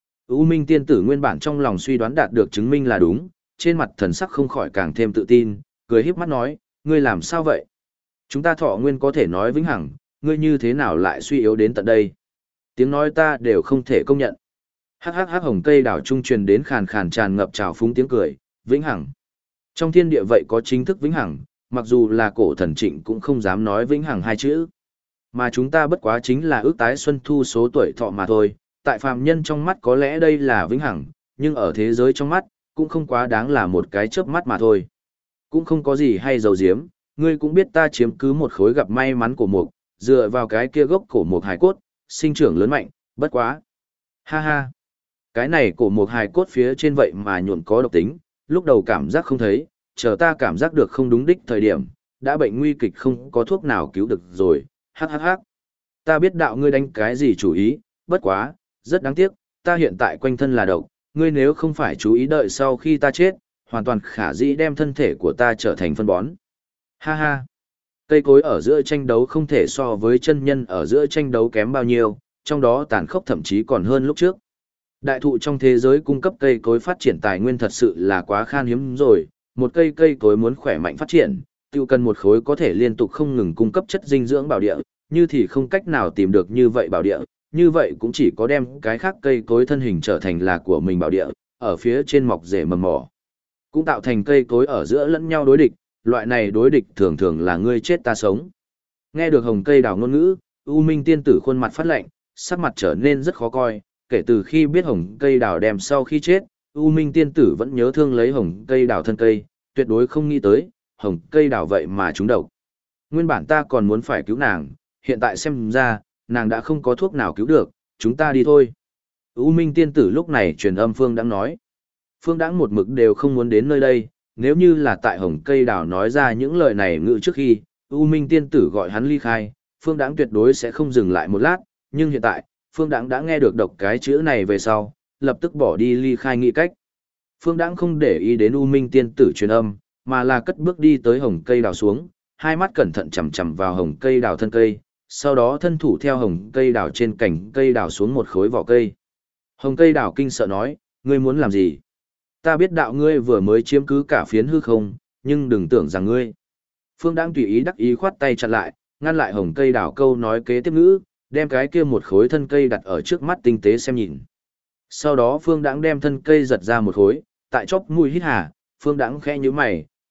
U Minh tiên tử nguyên bản trong lòng suy đoán đạt được chứng minh là đúng, trên mặt thần sắc không khỏi càng thêm tự tin, cười híp mắt nói, ngươi làm sao vậy? Chúng ta thọ nguyên có thể nói vĩnh hằng, ngươi như thế nào lại suy yếu đến tận đây? Tiếng nói ta đều không thể công nhận. Hắc hắc hắc hồng cây đào trung truyền đến khàn khàn tràn ngập trào phúng tiếng cười, vĩnh hằng. Trong thiên địa vậy có chính thức vĩnh hằng, mặc dù là cổ thần trịnh cũng không dám nói vĩnh hằng hai chữ. Mà chúng ta bất quá chính là ước tái xuân thu số tuổi thọ mà thôi, tại phàm nhân trong mắt có lẽ đây là vĩnh hằng, nhưng ở thế giới trong mắt, cũng không quá đáng là một cái chớp mắt mà thôi. Cũng không có gì hay dầu diếm, ngươi cũng biết ta chiếm cứ một khối gặp may mắn của mục, dựa vào cái kia gốc cổ mục hài cốt, sinh trưởng lớn mạnh, bất quá. Ha ha, cái này cổ mục hài cốt phía trên vậy mà nhuộm có độc tính, lúc đầu cảm giác không thấy, chờ ta cảm giác được không đúng đích thời điểm, đã bệnh nguy kịch không có thuốc nào cứu được rồi, hắc hắc hắc. Ta biết đạo ngươi đánh cái gì chủ ý, bất quá, rất đáng tiếc, ta hiện tại quanh thân là độc, ngươi nếu không phải chú ý đợi sau khi ta chết, hoàn toàn khả dĩ đem thân thể của ta trở thành phân bón. Ha ha. Cây cối ở giữa tranh đấu không thể so với chân nhân ở giữa tranh đấu kém bao nhiêu, trong đó tàn khốc thậm chí còn hơn lúc trước. Đại thụ trong thế giới cung cấp cây cối phát triển tài nguyên thật sự là quá khan hiếm rồi, một cây cối muốn khỏe mạnh phát triển, tiêu cần một khối có thể liên tục không ngừng cung cấp chất dinh dưỡng bảo địa, như thì không cách nào tìm được như vậy bảo địa, như vậy cũng chỉ có đem cái khác cây cối thân hình trở thành là của mình bảo địa, ở phía trên mọc rễ mầm mỏ. Cũng tạo thành cây cối ở giữa lẫn nhau đối địch, loại này đối địch thường thường là ngươi chết ta sống. Nghe được hồng cây đào ngôn ngữ, U Minh tiên tử khuôn mặt phát lạnh, sắc mặt trở nên rất khó coi, kể từ khi biết hồng cây đào đem sau khi chết, U Minh tiên tử vẫn nhớ thương lấy hồng cây đào thân cây, tuyệt đối không nghĩ tới, hồng cây đào vậy mà trúng độc. Nguyên bản ta còn muốn phải cứu nàng, hiện tại xem ra, nàng đã không có thuốc nào cứu được, chúng ta đi thôi. U Minh tiên tử lúc này truyền âm Phương Đãng nói. Phương Đãng một mực đều không muốn đến nơi đây, nếu như là tại hồng cây đào nói ra những lời này ngự trước khi, U Minh tiên tử gọi hắn ly khai, Phương Đãng tuyệt đối sẽ không dừng lại một lát, nhưng hiện tại, Phương Đãng đã nghe được độc cái chữ này về sau, lập tức bỏ đi ly khai nghị cách. Phương Đãng không để ý đến U Minh tiên tử truyền âm, mà là cất bước đi tới hồng cây đào xuống, hai mắt cẩn thận chằm chằm vào hồng cây đào thân cây, sau đó thân thủ theo hồng cây đào trên cành cây đào xuống một khối vỏ cây. Hồng cây đào kinh sợ nói, ngươi muốn làm gì? Ta biết đạo ngươi vừa mới chiếm cứ cả phiến hư không, nhưng đừng tưởng rằng ngươi. Phương Đãng tùy ý đắc ý khoát tay chặn lại, ngăn lại hồng cây đào câu nói kế tiếp ngữ, đem cái kia một khối thân cây đặt ở trước mắt tinh tế xem nhìn. Sau đó Phương Đãng đem thân cây giật ra một khối, tại chóp mũi hít hà, Phương Đãng khẽ nhíu mày,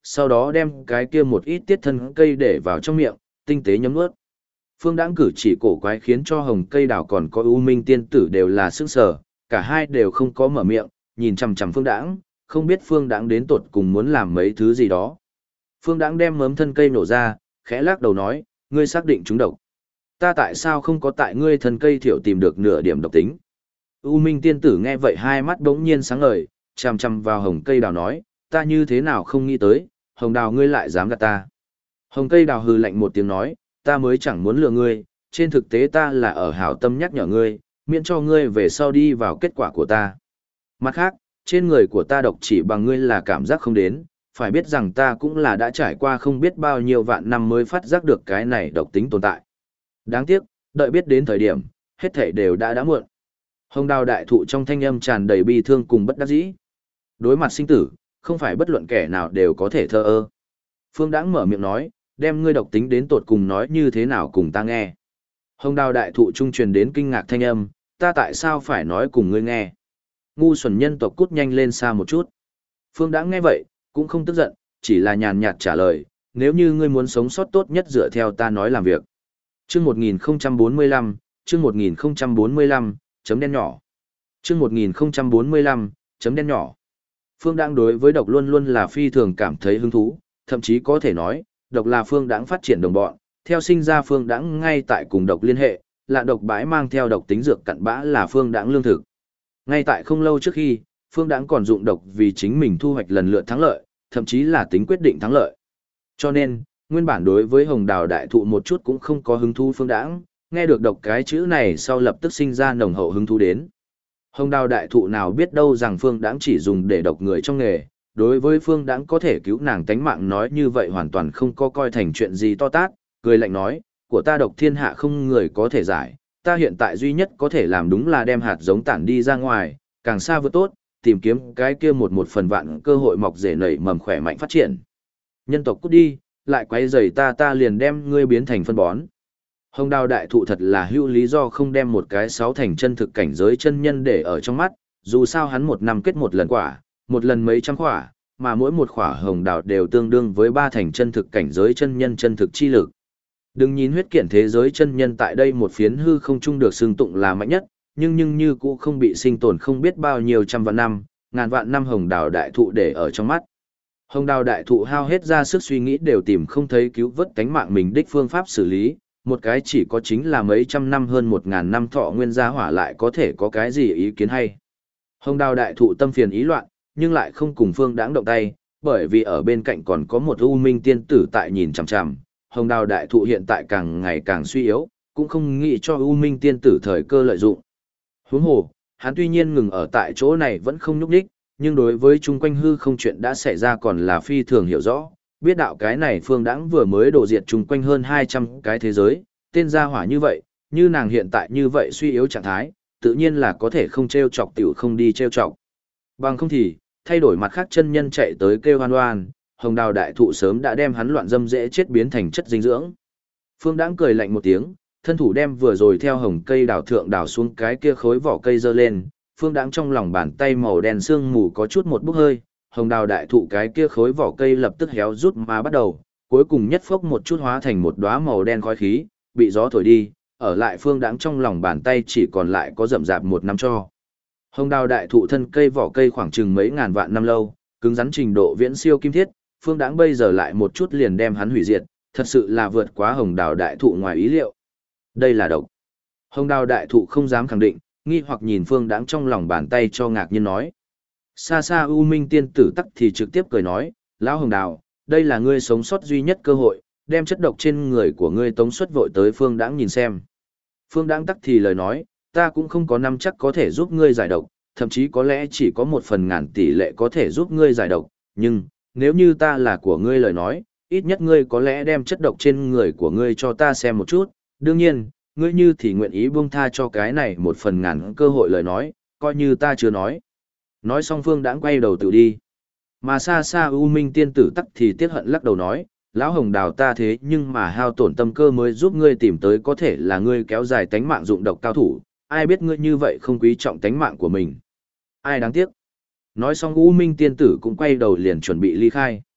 sau đó đem cái kia một ít tiết thân cây để vào trong miệng, tinh tế nhấm nuốt. Phương Đãng cử chỉ cổ quái khiến cho Hồng Cây Đào còn có U Minh tiên tử đều là sững sờ, cả hai đều không có mở miệng, nhìn chằm chằm Phương Đãng, không biết Phương Đãng đến tột cùng muốn làm mấy thứ gì đó. Phương Đãng đem mớm thân cây nổ ra, khẽ lắc đầu nói, ngươi xác định trúng độc. Ta tại sao không có tại ngươi thân cây thiểu tìm được nửa điểm độc tính? U Minh tiên tử nghe vậy hai mắt bỗng nhiên sáng ngời, chằm chằm vào Hồng Cây Đào nói, ta như thế nào không nghĩ tới, Hồng Đào ngươi lại dám gạt ta. Hồng Cây Đào hừ lạnh một tiếng nói, ta mới chẳng muốn lừa ngươi, trên thực tế ta là ở hảo tâm nhắc nhở ngươi, miễn cho ngươi về sau đi vào kết quả của ta. Mặt khác, trên người của ta độc chỉ bằng ngươi là cảm giác không đến, phải biết rằng ta cũng là đã trải qua không biết bao nhiêu vạn năm mới phát giác được cái này độc tính tồn tại. Đáng tiếc, đợi biết đến thời điểm, hết thảy đều đã muộn. Hồng Đào đại thụ trong thanh âm tràn đầy bi thương cùng bất đắc dĩ. Đối mặt sinh tử, không phải bất luận kẻ nào đều có thể thờ ơ. Phương Đãng mở miệng nói, đem ngươi độc tính đến tột cùng nói như thế nào cùng ta nghe. Hồng Đào đại thụ trung truyền đến kinh ngạc thanh âm, ta tại sao phải nói cùng ngươi nghe. Ngu xuẩn nhân tộc cút nhanh lên xa một chút. Phương Đãng nghe vậy, cũng không tức giận, chỉ là nhàn nhạt trả lời, nếu như ngươi muốn sống sót tốt nhất dựa theo ta nói làm việc. Chương 1045, chương 1045, chấm đen nhỏ. Chương 1045, chấm đen nhỏ. Phương Đãng đối với độc luôn luôn là phi thường cảm thấy hứng thú, thậm chí có thể nói, độc là Phương Đãng phát triển đồng bọn, theo sinh ra Phương Đãng ngay tại cùng độc liên hệ, lạ độc bãi mang theo độc tính dược cặn bã là Phương Đãng lương thực. Ngay tại không lâu trước khi, Phương Đãng còn dụng độc vì chính mình thu hoạch lần lượt thắng lợi, thậm chí là tính quyết định thắng lợi. Cho nên, nguyên bản đối với Hồng Đào đại thụ một chút cũng không có hứng thú Phương Đãng, nghe được độc cái chữ này sau lập tức sinh ra nồng hậu hứng thú đến. Hồng Đào đại thụ nào biết đâu rằng Phương Đãng chỉ dùng để độc người trong nghề, đối với Phương Đãng có thể cứu nàng tánh mạng nói như vậy hoàn toàn không có coi thành chuyện gì to tát, cười lạnh nói, của ta độc thiên hạ không người có thể giải, ta hiện tại duy nhất có thể làm đúng là đem hạt giống tản đi ra ngoài, càng xa vừa tốt, tìm kiếm cái kia một phần vạn cơ hội mọc rễ nảy mầm khỏe mạnh phát triển. Nhân tộc cút đi, lại quấy rầy ta liền đem ngươi biến thành phân bón. Hồng Đào đại thụ thật là hữu lý do không đem một cái sáu thành chân thực cảnh giới chân nhân để ở trong mắt, dù sao hắn một năm kết một lần quả, một lần mấy trăm quả, mà mỗi một quả hồng đào đều tương đương với ba thành chân thực cảnh giới chân nhân chân thực chi lực. Đừng nhìn huyết kiện thế giới chân nhân tại đây một phiến hư không chung được xưng tụng là mạnh nhất, nhưng như cũ không bị sinh tồn không biết bao nhiêu trăm vạn năm, ngàn vạn năm hồng đào đại thụ để ở trong mắt. Hồng đào đại thụ hao hết ra sức suy nghĩ đều tìm không thấy cứu vớt cánh mạng mình đích phương pháp xử lý, một cái chỉ có chính là mấy trăm năm hơn 1000 năm thọ nguyên gia hỏa lại có thể có cái gì ý kiến hay. Hồng đào đại thụ tâm phiền ý loạn, nhưng lại không cùng Phương Đãng động tay, bởi vì ở bên cạnh còn có một U Minh tiên tử tại nhìn chằm chằm. Hồng đào đại thụ hiện tại càng ngày càng suy yếu, cũng không nghĩ cho U Minh tiên tử thời cơ lợi dụng. Huống hồ, hắn tuy nhiên ngừng ở tại chỗ này vẫn không nhúc nhích, nhưng đối với chung quanh hư không chuyện đã xảy ra còn là phi thường hiểu rõ, biết đạo cái này Phương Đãng vừa mới đổ diệt chung quanh hơn 200 cái thế giới, tên gia hỏa như vậy, như nàng hiện tại như vậy suy yếu trạng thái, tự nhiên là có thể không trêu chọc tiểu không đi trêu chọc. Bằng không thì, thay đổi mặt khác chân nhân chạy tới kêu hoan hoan, hồng đào đại thụ sớm đã đem hắn loạn dâm dễ chết biến thành chất dinh dưỡng. Phương Đãng cười lạnh một tiếng, thân thủ đem vừa rồi theo hồng cây đào thượng đào xuống cái kia khối vỏ cây giơ lên, Phương Đãng trong lòng bàn tay màu đen sương mù có chút một bốc hơi, hồng đào đại thụ cái kia khối vỏ cây lập tức héo rút mà bắt đầu, cuối cùng nhất phốc một chút hóa thành một đóa màu đen khói khí, bị gió thổi đi, ở lại Phương Đãng trong lòng bàn tay chỉ còn lại có rậm rạp một nắm cho. Hồng đào đại thụ thân cây vỏ cây khoảng chừng mấy ngàn vạn năm lâu, cứng rắn trình độ viễn siêu kim thiết, Phương Đãng bây giờ lại một chút liền đem hắn hủy diệt, thật sự là vượt quá hồng đào đại thụ ngoài ý liệu. Đây là độc. Hồng đào đại thụ không dám khẳng định, nghi hoặc nhìn Phương Đãng trong lòng bàn tay cho ngạc nhiên nói. Xa xa U Minh tiên tử tắc thì trực tiếp cười nói, lão hồng đào, đây là ngươi sống sót duy nhất cơ hội, đem chất độc trên người của ngươi tống xuất vội tới Phương Đãng nhìn xem. Phương Đãng tắc thì lời nói, ta cũng không có năm chắc có thể giúp ngươi giải độc, thậm chí có lẽ chỉ có 1/1000 tỷ lệ có thể giúp ngươi giải độc, nhưng, nếu như ta là của ngươi lời nói, ít nhất ngươi có lẽ đem chất độc trên người của ngươi cho ta xem một chút, đương nhiên, ngươi như thì nguyện ý buông tha cho cái này 1/1000 cơ hội lời nói, coi như ta chưa nói. Nói xong Phương Đãng quay đầu tự đi. Mà xa xa U Minh tiên tử tắc thì tiếc hận lắc đầu nói, lão hồng đào ta thế nhưng mà hao tổn tâm cơ mới giúp ngươi tìm tới có thể là ngươi kéo dài tánh mạng dụng độc cao thủ, ai biết ngươi như vậy không quý trọng tánh mạng của mình. Ai đáng tiếc. Nói xong U Minh tiên tử cũng quay đầu liền chuẩn bị ly khai.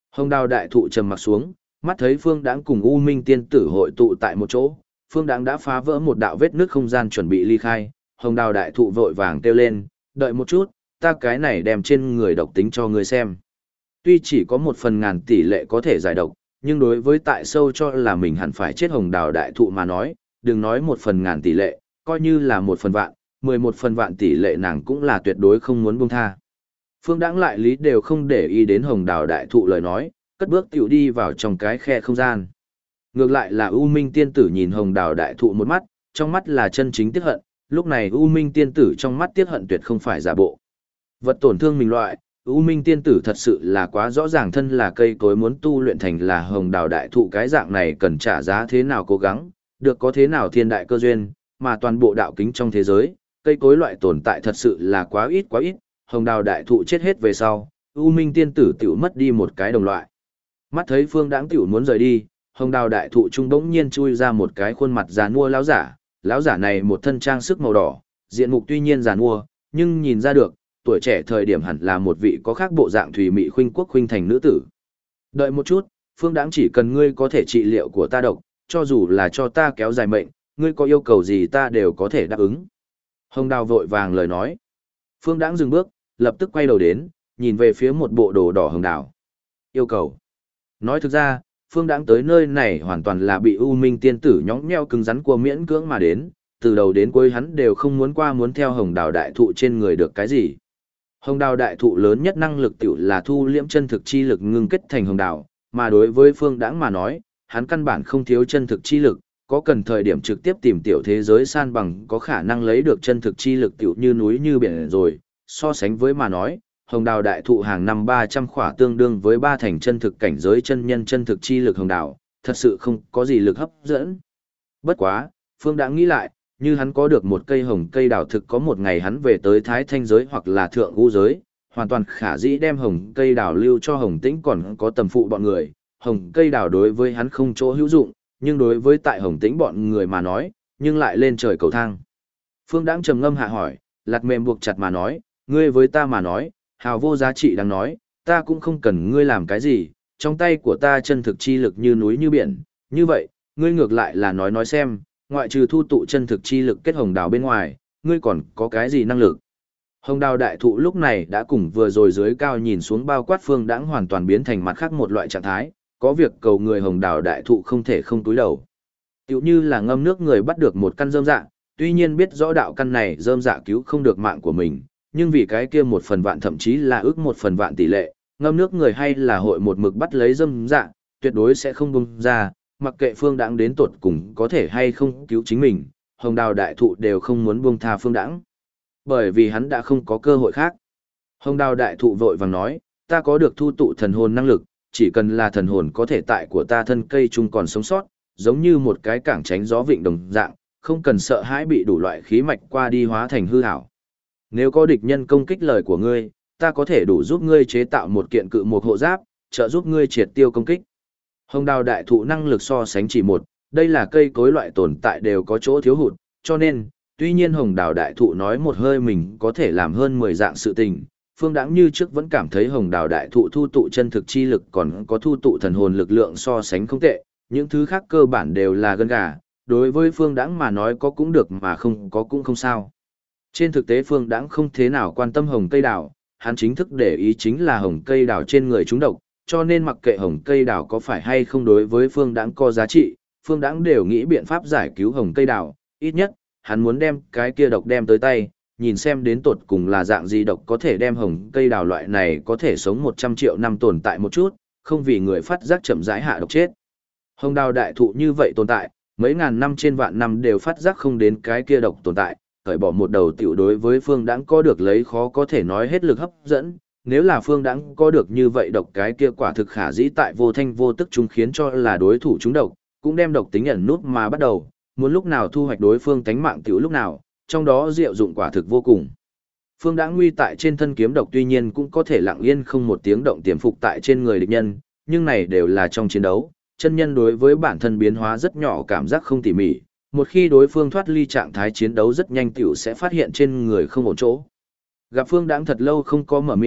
Hồng đào đại thụ trầm mặc xuống, mắt thấy Phương Đãng cùng U Minh tiên tử hội tụ tại một chỗ, Phương Đãng đã phá vỡ một đạo vết nước không gian chuẩn bị ly khai, Hồng đào đại thụ vội vàng kêu lên, đợi một chút, ta cái này đem trên người độc tính cho ngươi xem. Tuy chỉ có 1/1000 tỷ lệ có thể giải độc, nhưng đối với tại sâu cho là mình hẳn phải chết hồng đào đại thụ mà nói, đừng nói 1/1000 tỷ lệ, coi như là 1/100000, 11/1000 tỷ lệ nàng cũng là tuyệt đối không muốn buông tha. Phương Đãng lại lý đều không để ý đến hồng đào đại thụ lời nói, cất bước tiểu đi vào trong cái khe không gian. Ngược lại là U Minh tiên tử nhìn hồng đào đại thụ một mắt, trong mắt là chân chính tiếc hận, lúc này U Minh tiên tử trong mắt tiếc hận tuyệt không phải giả bộ. Vật tổn thương mình loại, U Minh tiên tử thật sự là quá rõ ràng thân là cây cối muốn tu luyện thành là hồng đào đại thụ cái dạng này cần trả giá thế nào cố gắng, được có thế nào thiên đại cơ duyên, mà toàn bộ đạo kính trong thế giới, cây cối loại tồn tại thật sự là quá ít, hồng đào đại thụ chết hết về sau, U Minh tiên tử tiểu mất đi một cái đồng loại. Mắt thấy Phương Đãng tiểu muốn rời đi, hồng đào đại thụ trung bỗng nhiên chui ra một cái khuôn mặt già nua lão giả này một thân trang sức màu đỏ, diện mục tuy nhiên già nua, nhưng nhìn ra được, tuổi trẻ thời điểm hẳn là một vị có khác bộ dạng thùy mị khuynh quốc khuynh thành nữ tử. Đợi một chút, Phương Đãng chỉ cần ngươi có thể trị liệu của ta độc, cho dù là cho ta kéo dài mệnh, ngươi có yêu cầu gì ta đều có thể đáp ứng. Hồng đào vội vàng lời nói. Phương Đãng dừng bước, lập tức quay đầu đến, nhìn về phía một bộ đồ đỏ hồng đào. Yêu cầu. Nói thực ra, Phương Đãng tới nơi này hoàn toàn là bị U Minh tiên tử nhõng nhẽo cứng rắn của miễn cưỡng mà đến, từ đầu đến cuối hắn đều không muốn theo hồng đào đại thụ trên người được cái gì. Hồng đào đại thụ lớn nhất năng lực tiểu là thu liễm chân thực chi lực ngưng kết thành hồng đào, mà đối với Phương Đãng mà nói, hắn căn bản không thiếu chân thực chi lực, có cần thời điểm trực tiếp tìm tiểu thế giới san bằng có khả năng lấy được chân thực chi lực tiểu như núi như biển rồi, so sánh với mà nói, hồng đào đại thụ hàng năm 300 khỏa tương đương với 3 thành chân thực cảnh giới chân nhân chân thực chi lực hồng đào, thật sự không có gì lực hấp dẫn. Bất quá, Phương Đãng nghĩ lại, như hắn có được một cây hồng cây đào thực có một ngày hắn về tới Thái Thanh giới hoặc là Thượng Ngũ giới, hoàn toàn khả dĩ đem hồng cây đào lưu cho Hồng Tĩnh còn có tầm phụ bọn người. Hồng cây đào đối với hắn không chỗ hữu dụng, nhưng đối với tại Hồng Tĩnh bọn người mà nói, nhưng lại lên trời cầu thang. Phương Đãng trầm ngâm hạ hỏi, lạt mềm buộc chặt mà nói, ngươi với ta mà nói, hào vô giá trị đang nói, ta cũng không cần ngươi làm cái gì, trong tay của ta chân thực chi lực như núi như biển, như vậy, ngươi ngược lại là nói xem, ngoại trừ thu tụ chân thực chi lực kết hồng đào bên ngoài, ngươi còn có cái gì năng lực? Hồng đào đại thụ lúc này đã cùng vừa rồi dưới cao nhìn xuống bao quát Phương Đãng hoàn toàn biến thành mặt khác một loại trạng thái, có việc cầu người hồng đào đại thụ không thể không túi đầu. Tiểu như là ngâm nước người bắt được một căn rơm dạ, tuy nhiên biết rõ đạo căn này rơm dạ cứu không được mạng của mình, nhưng vì cái kia 1/1000 thậm chí là ước 1/1000 tỷ lệ, ngâm nước người hay là hội một mực bắt lấy rơm dạ, tuyệt đối sẽ không buông ra, mặc kệ Phương Đãng đến tột cùng có thể hay không cứu chính mình, hồng đào đại thụ đều không muốn buông tha Phương Đãng, bởi vì hắn đã không có cơ hội khác. Hồng đào đại thụ vội vàng nói, ta có được thu tụ thần hồn năng lực, chỉ cần là thần hồn có thể tại của ta thân cây chung còn sống sót, giống như một cái cảng tránh gió vịnh đồng dạng, không cần sợ hãi bị đủ loại khí mạch qua đi hóa thành hư ảo. Nếu có địch nhân công kích lời của ngươi, ta có thể đủ giúp ngươi chế tạo một kiện cự mục hộ giáp, trợ giúp ngươi triệt tiêu công kích. Hồng đào đại thụ năng lực so sánh chỉ một, đây là cây cối loại tồn tại đều có chỗ thiếu hụt, cho nên, tuy nhiên hồng đào đại thụ nói một hơi mình có thể làm hơn 10 dạng sự tình, Phương Đãng như trước vẫn cảm thấy hồng đào đại thụ thu tụ chân thực chi lực còn có thu tụ thần hồn lực lượng so sánh không tệ, những thứ khác cơ bản đều là gân gà, đối với Phương Đãng mà nói có cũng được mà không có cũng không sao. Trên thực tế Phương Đãng không thế nào quan tâm hồng cây đào, hắn chính thức để ý chính là hồng cây đào trên người chúng độc, cho nên mặc kệ hồng cây đào có phải hay không đối với Phương Đãng có giá trị, Phương Đãng đều nghĩ biện pháp giải cứu hồng cây đào, ít nhất, hắn muốn đem cái kia độc đem tới tay, nhìn xem đến tột cùng là dạng gì độc có thể đem hồng cây đào loại này có thể sống 100 triệu năm tồn tại một chút, không vì người phát giác chậm rãi hạ độc chết. Hồng đào đại thụ như vậy tồn tại, mấy ngàn năm trên vạn năm đều phát giác không đến cái kia độc tồn tại, cởi bỏ một đầu tiểu đối với Phương Đãng có được lấy khó có thể nói hết lực hấp dẫn, nếu là Phương Đãng có được như vậy độc cái kia quả thực khả dĩ tại vô thanh vô tức chúng khiến cho là đối thủ chúng độc, cũng đem độc tính ẩn nút mà bắt đầu, muốn lúc nào thu hoạch đối phương tánh mạng tiểu lúc nào, trong đó diệu dụng quả thực vô cùng. Phương Đãng nguy tại trên thân kiếm độc tuy nhiên cũng có thể lặng yên không một tiếng động tiềm phục tại trên người địch nhân, nhưng này đều là trong chiến đấu, chân nhân đối với bản thân biến hóa rất nhỏ cảm giác không tỉ mỉ, một khi đối phương thoát ly trạng thái chiến đấu rất nhanh tiểu sẽ phát hiện trên người không ổn chỗ. Gặp Phương Đãng thật lâu không có mở miệng,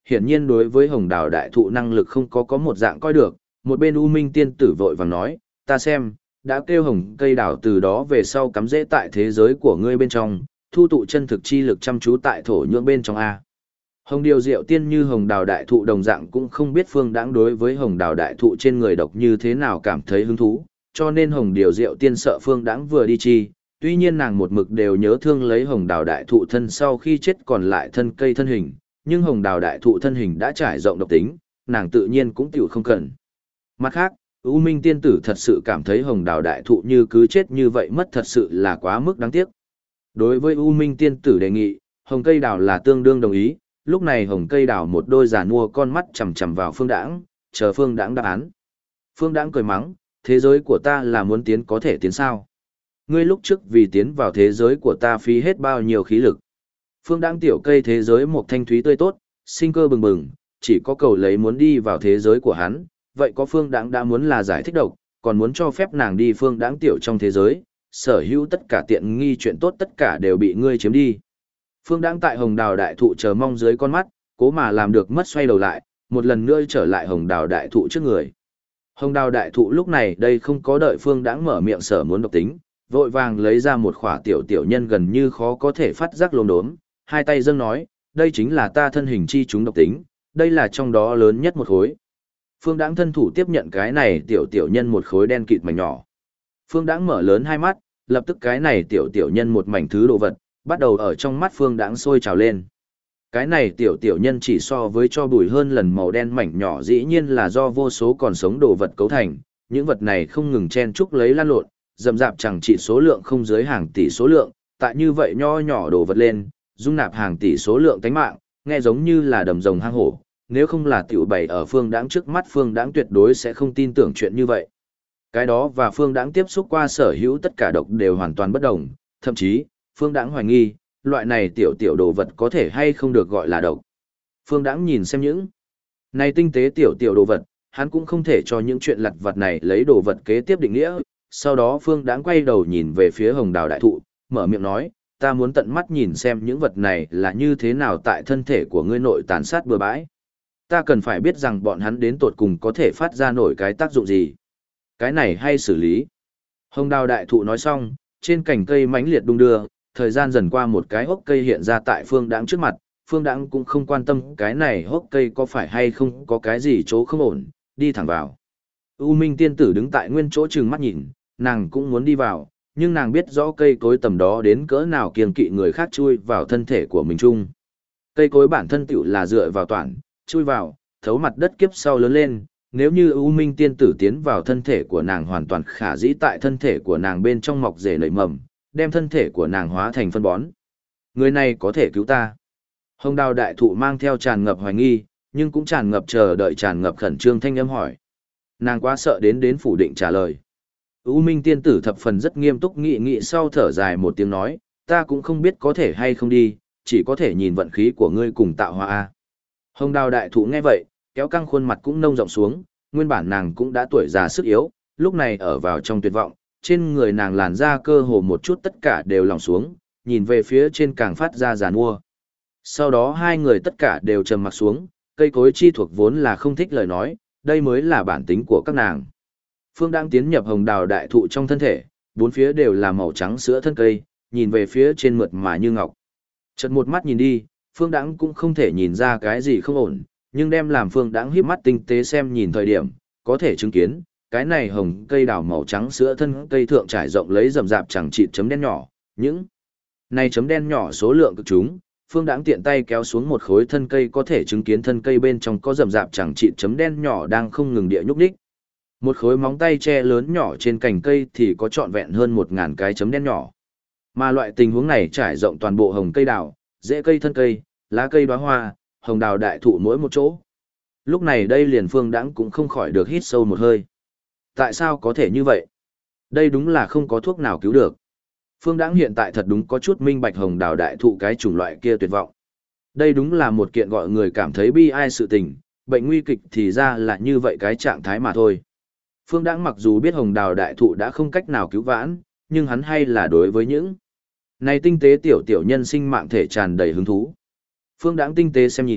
hiển nhiên đối với hồng đào đại thụ năng lực không có một dạng coi được, một bên U Minh tiên tử vội vàng nói, ta xem, đã kêu hồng cây đào từ đó về sau cắm rễ tại thế giới của ngươi bên trong, thu tụ chân thực chi lực chăm chú tại thổ nhưỡng bên trong A. Hồng điều diệu tiên như hồng đào đại thụ đồng dạng cũng không biết Phương Đãng đối với hồng đào đại thụ trên người độc như thế nào cảm thấy hứng thú, cho nên hồng điều diệu tiên sợ Phương Đãng vừa đi chi, tuy nhiên nàng một mực đều nhớ thương lấy hồng đào đại thụ thân sau khi chết còn lại thân cây thân hình, nhưng hồng đào đại thụ thân hình đã trải rộng độc tính, nàng tự nhiên cũng tiểu không cần. Mặt khác, U Minh tiên tử thật sự cảm thấy hồng đào đại thụ như cứ chết như vậy mất thật sự là quá mức đáng tiếc. Đối với U Minh tiên tử đề nghị, hồng cây đào là tương đương đồng ý, lúc này hồng cây đào một đôi giàn mua con mắt chằm chằm vào Phương Đãng, chờ Phương Đãng đáp án. Phương Đãng cười mắng, thế giới của ta là muốn tiến có thể tiến sao? Ngươi lúc trước vì tiến vào thế giới của ta phí hết bao nhiêu khí lực. Phương Đãng tiểu cây thế giới một thanh thúy tươi tốt, sinh cơ bừng bừng, chỉ có cầu lấy muốn đi vào thế giới của hắn, vậy có Phương Đãng đã muốn là giải thích độc, còn muốn cho phép nàng đi Phương Đãng tiểu trong thế giới, sở hữu tất cả tiện nghi chuyện tốt tất cả đều bị ngươi chiếm đi. Phương Đãng tại hồng đào đại thụ chờ mong dưới con mắt, cố mà làm được mất xoay đầu lại, một lần nữa trở lại hồng đào đại thụ trước người. Hồng đào đại thụ lúc này đây không có đợi Phương Đãng mở miệng sở muốn độc tính, vội vàng lấy ra một khỏa tiểu nhân gần như khó có thể phát giác lốm đốm, hai tay dâng nói, đây chính là ta thân hình chi chúng độc tính, đây là trong đó lớn nhất một khối. Phương Đãng thân thủ tiếp nhận cái này tiểu nhân một khối đen kịt mảnh nhỏ. Phương Đãng mở lớn hai mắt, lập tức cái này tiểu nhân một mảnh thứ đồ vật, bắt đầu ở trong mắt Phương Đãng sôi trào lên. Cái này tiểu nhân chỉ so với cho bụi hơn lần màu đen mảnh nhỏ dĩ nhiên là do vô số còn sống đồ vật cấu thành, những vật này không ngừng chen chúc lấy lan lộn, dầm dạp chẳng chỉ số lượng không dưới hàng tỷ số lượng, tại như vậy nho nhỏ đồ vật lên, dung nạp hàng tỷ số lượng tánh mạng, nghe giống như là đầm rồng hang hổ, nếu không là tiểu bày ở Phương Đãng trước mắt Phương Đãng tuyệt đối sẽ không tin tưởng chuyện như vậy. Cái đó và Phương Đãng tiếp xúc qua sở hữu tất cả độc đều hoàn toàn bất đồng, thậm chí, Phương Đãng hoài nghi, loại này tiểu đồ vật có thể hay không được gọi là độc. Phương Đãng nhìn xem những này tinh tế tiểu đồ vật, hắn cũng không thể cho những chuyện lặt vặt này lấy đồ vật kế tiếp định nghĩa. Sau đó Phương Đãng quay đầu nhìn về phía hồng đào đại thụ, mở miệng nói, ta muốn tận mắt nhìn xem những vật này là như thế nào tại thân thể của ngươi nội tàn sát bừa bãi. Ta cần phải biết rằng bọn hắn đến tột cùng có thể phát ra nổi cái tác dụng gì. Cái này hay xử lý. Hồng đào đại thụ nói xong, trên cành cây mãnh liệt đung đưa, thời gian dần qua một cái hốc cây hiện ra tại Phương Đãng trước mặt, Phương Đãng cũng không quan tâm cái này hốc cây có phải hay không có cái gì chỗ không ổn, đi thẳng vào. U Minh tiên tử đứng tại nguyên chỗ trừng mắt nhìn, nàng cũng muốn đi vào, nhưng nàng biết rõ cây cối tầm đó đến cỡ nào kiêng kỵ người khác chui vào thân thể của mình chung. Cây cối bản thân tựu là dựa vào toàn, chui vào, thấu mặt đất kiếp sau lớn lên, nếu như U Minh tiên tử tiến vào thân thể của nàng hoàn toàn khả dĩ tại thân thể của nàng bên trong mọc rễ nảy mầm, đem thân thể của nàng hóa thành phân bón. Người này có thể cứu ta. Hồng đào đại thụ mang theo tràn ngập hoài nghi, nhưng cũng tràn ngập chờ đợi tràn ngập khẩn trương thanh âm hỏi. Nàng quá sợ đến phủ định trả lời. U Minh tiên tử thập phần rất nghiêm túc nghị sau thở dài một tiếng nói, ta cũng không biết có thể hay không đi, chỉ có thể nhìn vận khí của ngươi cùng tạo hóa a. Hồng đào đại thụ nghe vậy, kéo căng khuôn mặt cũng nông rộng xuống, nguyên bản nàng cũng đã tuổi già sức yếu, lúc này ở vào trong tuyệt vọng, trên người nàng làn da cơ hồ một chút tất cả đều lỏng xuống, nhìn về phía trên càng phát ra giàn mua. Sau đó hai người tất cả đều trầm mặc xuống, cây cối chi thuộc vốn là không thích lời nói, đây mới là bản tính của các nàng. Phương đang tiến nhập hồng đào đại thụ trong thân thể, bốn phía đều là màu trắng sữa thân cây, nhìn về phía trên mượt mà như ngọc. Chợt một mắt nhìn đi, Phương Đãng cũng không thể nhìn ra cái gì không ổn, nhưng đem làm Phương Đãng híp mắt tinh tế xem nhìn thời điểm, có thể chứng kiến, cái này hồng cây đào màu trắng sữa thân cây thượng trải rộng lấy rậm rạp chẳng chịt chấm đen nhỏ, những này chấm đen nhỏ số lượng cực chúng, Phương Đãng tiện tay kéo xuống một khối thân cây có thể chứng kiến thân cây bên trong có rậm rạp chẳng chịt chấm đen nhỏ đang không ngừng địa nhúc nhích. Một khối móng tay tre lớn nhỏ trên cành cây thì có trọn vẹn hơn 1000 cái chấm đen nhỏ. Mà loại tình huống này trải rộng toàn bộ hồng cây đào, rễ cây thân cây, lá cây đóa hoa, hồng đào đại thụ mỗi một chỗ. Lúc này đây liền Phương Đãng cũng không khỏi được hít sâu một hơi. Tại sao có thể như vậy? Đây đúng là không có thuốc nào cứu được. Phương Đãng hiện tại thật đúng có chút minh bạch hồng đào đại thụ cái chủng loại kia tuyệt vọng. Đây đúng là một kiện gọi người cảm thấy bi ai sự tình, bệnh nguy kịch thì ra là như vậy cái trạng thái mà thôi. Phương Đãng mặc dù biết hồng đào đại thụ đã không cách nào cứu vãn, nhưng hắn hay là đối với những này tinh tế tiểu nhân sinh mạng thể tràn đầy hứng thú. Phương Đãng tinh tế xem nhìn,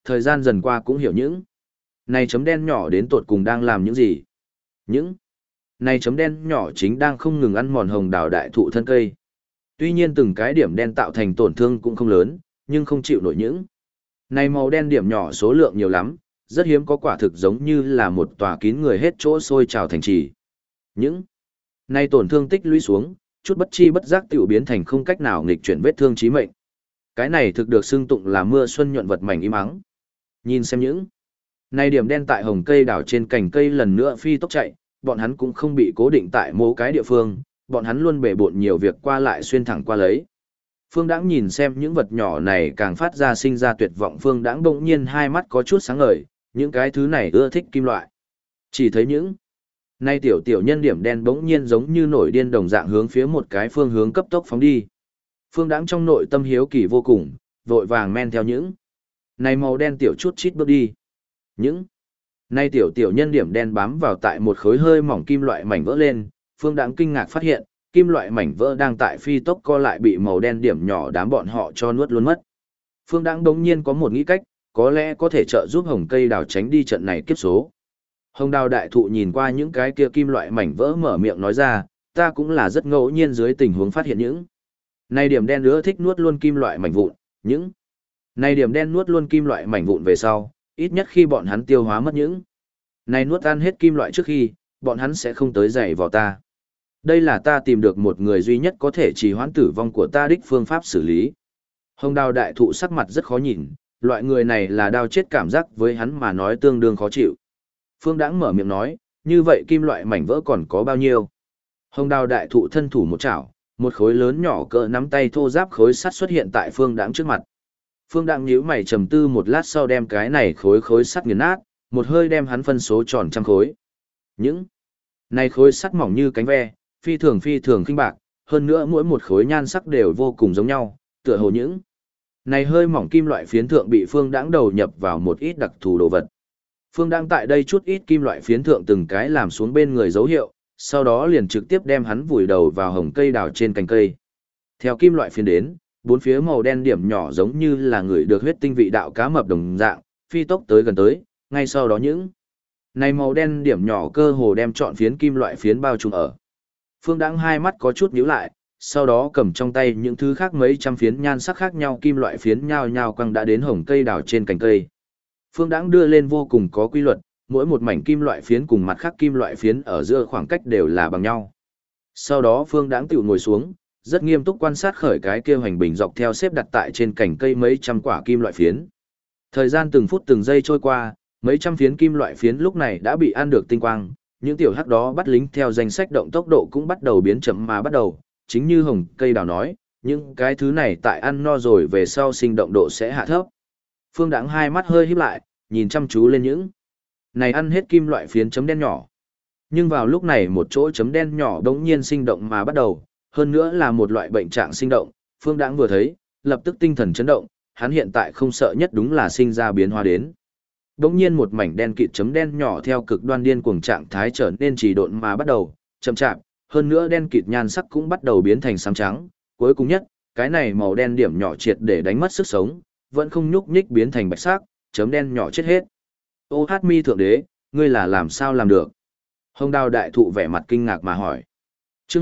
Thời gian dần qua cũng hiểu những này chấm đen nhỏ đến tột cùng đang làm những gì. Những này chấm đen nhỏ chính đang không ngừng ăn mòn hồng đào đại thụ thân cây. Tuy nhiên từng cái điểm đen tạo thành tổn thương cũng không lớn, nhưng không chịu nổi những này màu đen điểm nhỏ số lượng nhiều lắm, rất hiếm có quả thực giống như là một tòa kín người hết chỗ sôi trào thành trì. Những này tổn thương tích lũy xuống, chút bất chi bất giác tiểu biến thành không cách nào nghịch chuyển vết thương chí mệnh. Cái này thực được xưng tụng là mưa xuân nhuận vật mảnh im ắng. Nhìn xem những này điểm đen tại hồng cây đảo trên cành cây lần nữa phi tốc chạy, bọn hắn cũng không bị cố định tại mỗi cái địa phương, bọn hắn luôn bể bộn nhiều việc qua lại xuyên thẳng qua lấy. Phương Đãng nhìn xem những vật nhỏ này càng phát ra sinh ra tuyệt vọng, Phương Đãng bỗng nhiên hai mắt có chút sáng ngời, những cái thứ này ưa thích kim loại. Chỉ thấy những nay tiểu tiểu nhân điểm đen bỗng nhiên giống như nổi điên đồng dạng hướng phía một cái phương hướng cấp tốc phóng đi. Phương Đãng trong nội tâm hiếu kỳ vô cùng, vội vàng men theo những này màu đen tiểu chút chít bước đi. Những nay tiểu tiểu nhân điểm đen bám vào tại một khối hơi mỏng kim loại mảnh vỡ lên, Phương Đãng kinh ngạc phát hiện, kim loại mảnh vỡ đang tại phi tốc co lại bị màu đen điểm nhỏ đám bọn họ cho nuốt luôn mất. Phương Đãng đống nhiên có một nghĩ cách, có lẽ có thể trợ giúp hồng cây đào tránh đi trận này kiếp số. Hồng đào đại thụ nhìn qua những cái kia kim loại mảnh vỡ mở miệng nói ra, ta cũng là rất ngẫu nhiên dưới tình huống phát hiện những này điểm đen nữa thích nuốt luôn kim loại mảnh vụn, những này điểm đen nuốt luôn kim loại mảnh vụn về sau, ít nhất khi bọn hắn tiêu hóa mất những này nuốt ăn hết kim loại trước khi, bọn hắn sẽ không tới dày vào ta. Đây là ta tìm được một người duy nhất có thể trì hoãn tử vong của ta đích phương pháp xử lý. Hồng đào đại thụ sắc mặt rất khó nhìn, loại người này là đao chết cảm giác với hắn mà nói tương đương khó chịu. Phương Đãng mở miệng nói, như vậy kim loại mảnh vỡ còn có bao nhiêu? Hồng đào đại thụ thân thủ một chảo, một khối lớn nhỏ cỡ nắm tay thô ráp khối sắt xuất hiện tại Phương Đãng trước mặt. Phương Đãng nhíu mày trầm tư một lát sau đem cái này khối sắt nghiền nát, một hơi đem hắn phân số tròn trăm khối. Những này khối sắt mỏng như cánh ve, phi thường khinh bạc, hơn nữa mỗi một khối nhan sắc đều vô cùng giống nhau, tựa hồ những này hơi mỏng kim loại phiến thượng bị Phương Đãng đầu nhập vào một ít đặc thù đồ vật. Phương Đãng tại đây chút ít kim loại phiến thượng từng cái làm xuống bên người dấu hiệu, sau đó liền trực tiếp đem hắn vùi đầu vào hồng cây đào trên cành cây. Theo kim loại phiến đến, bốn phía màu đen điểm nhỏ giống như là người được huyết tinh vị đạo cá mập đồng dạng, phi tốc tới gần tới, ngay sau đó những này màu đen điểm nhỏ cơ hồ đem trọn phiến kim loại phiến bao trùm ở. Phương Đãng hai mắt có chút nhíu lại, sau đó cầm trong tay những thứ khác mấy trăm phiến nhan sắc khác nhau kim loại phiến nhao nhao quăng đã đến hồng cây đào trên cành cây. Phương Đãng đưa lên vô cùng có quy luật, mỗi một mảnh kim loại phiến cùng mặt khác kim loại phiến ở giữa khoảng cách đều là bằng nhau. Sau đó Phương Đãng tự ngồi xuống, rất nghiêm túc quan sát khởi cái kia hoành bình dọc theo xếp đặt tại trên cành cây mấy trăm quả kim loại phiến. Thời gian từng phút từng giây trôi qua, mấy trăm phiến kim loại phiến lúc này đã bị ăn được tinh quang, những tiểu hắc đó bắt lính theo danh sách động tốc độ cũng bắt đầu biến chậm mà bắt đầu, chính như hồng cây đào nói, những cái thứ này tại ăn no rồi về sau sinh động độ sẽ hạ thấp. Phương Đãng hai mắt hơi híp lại, nhìn chăm chú lên những này ăn hết kim loại phiến chấm đen nhỏ. Nhưng vào lúc này một chỗ chấm đen nhỏ đống nhiên sinh động mà bắt đầu, hơn nữa là một loại bệnh trạng sinh động, Phương Đãng vừa thấy, lập tức tinh thần chấn động, hắn hiện tại không sợ nhất đúng là sinh ra biến hóa đến. Đống nhiên một mảnh đen kịt chấm đen nhỏ theo cực đoan điên cuồng trạng thái trở nên trì độn mà bắt đầu, chậm chạp, hơn nữa đen kịt nhan sắc cũng bắt đầu biến thành xám trắng, cuối cùng nhất, cái này màu đen điểm nhỏ triệt để đánh mất sức sống, vẫn không nhúc nhích biến thành bạch sắc, chấm đen nhỏ chết hết. Ô hát mi thượng đế, ngươi là làm sao làm được? Hồng đào đại thụ vẻ mặt kinh ngạc mà hỏi. Chương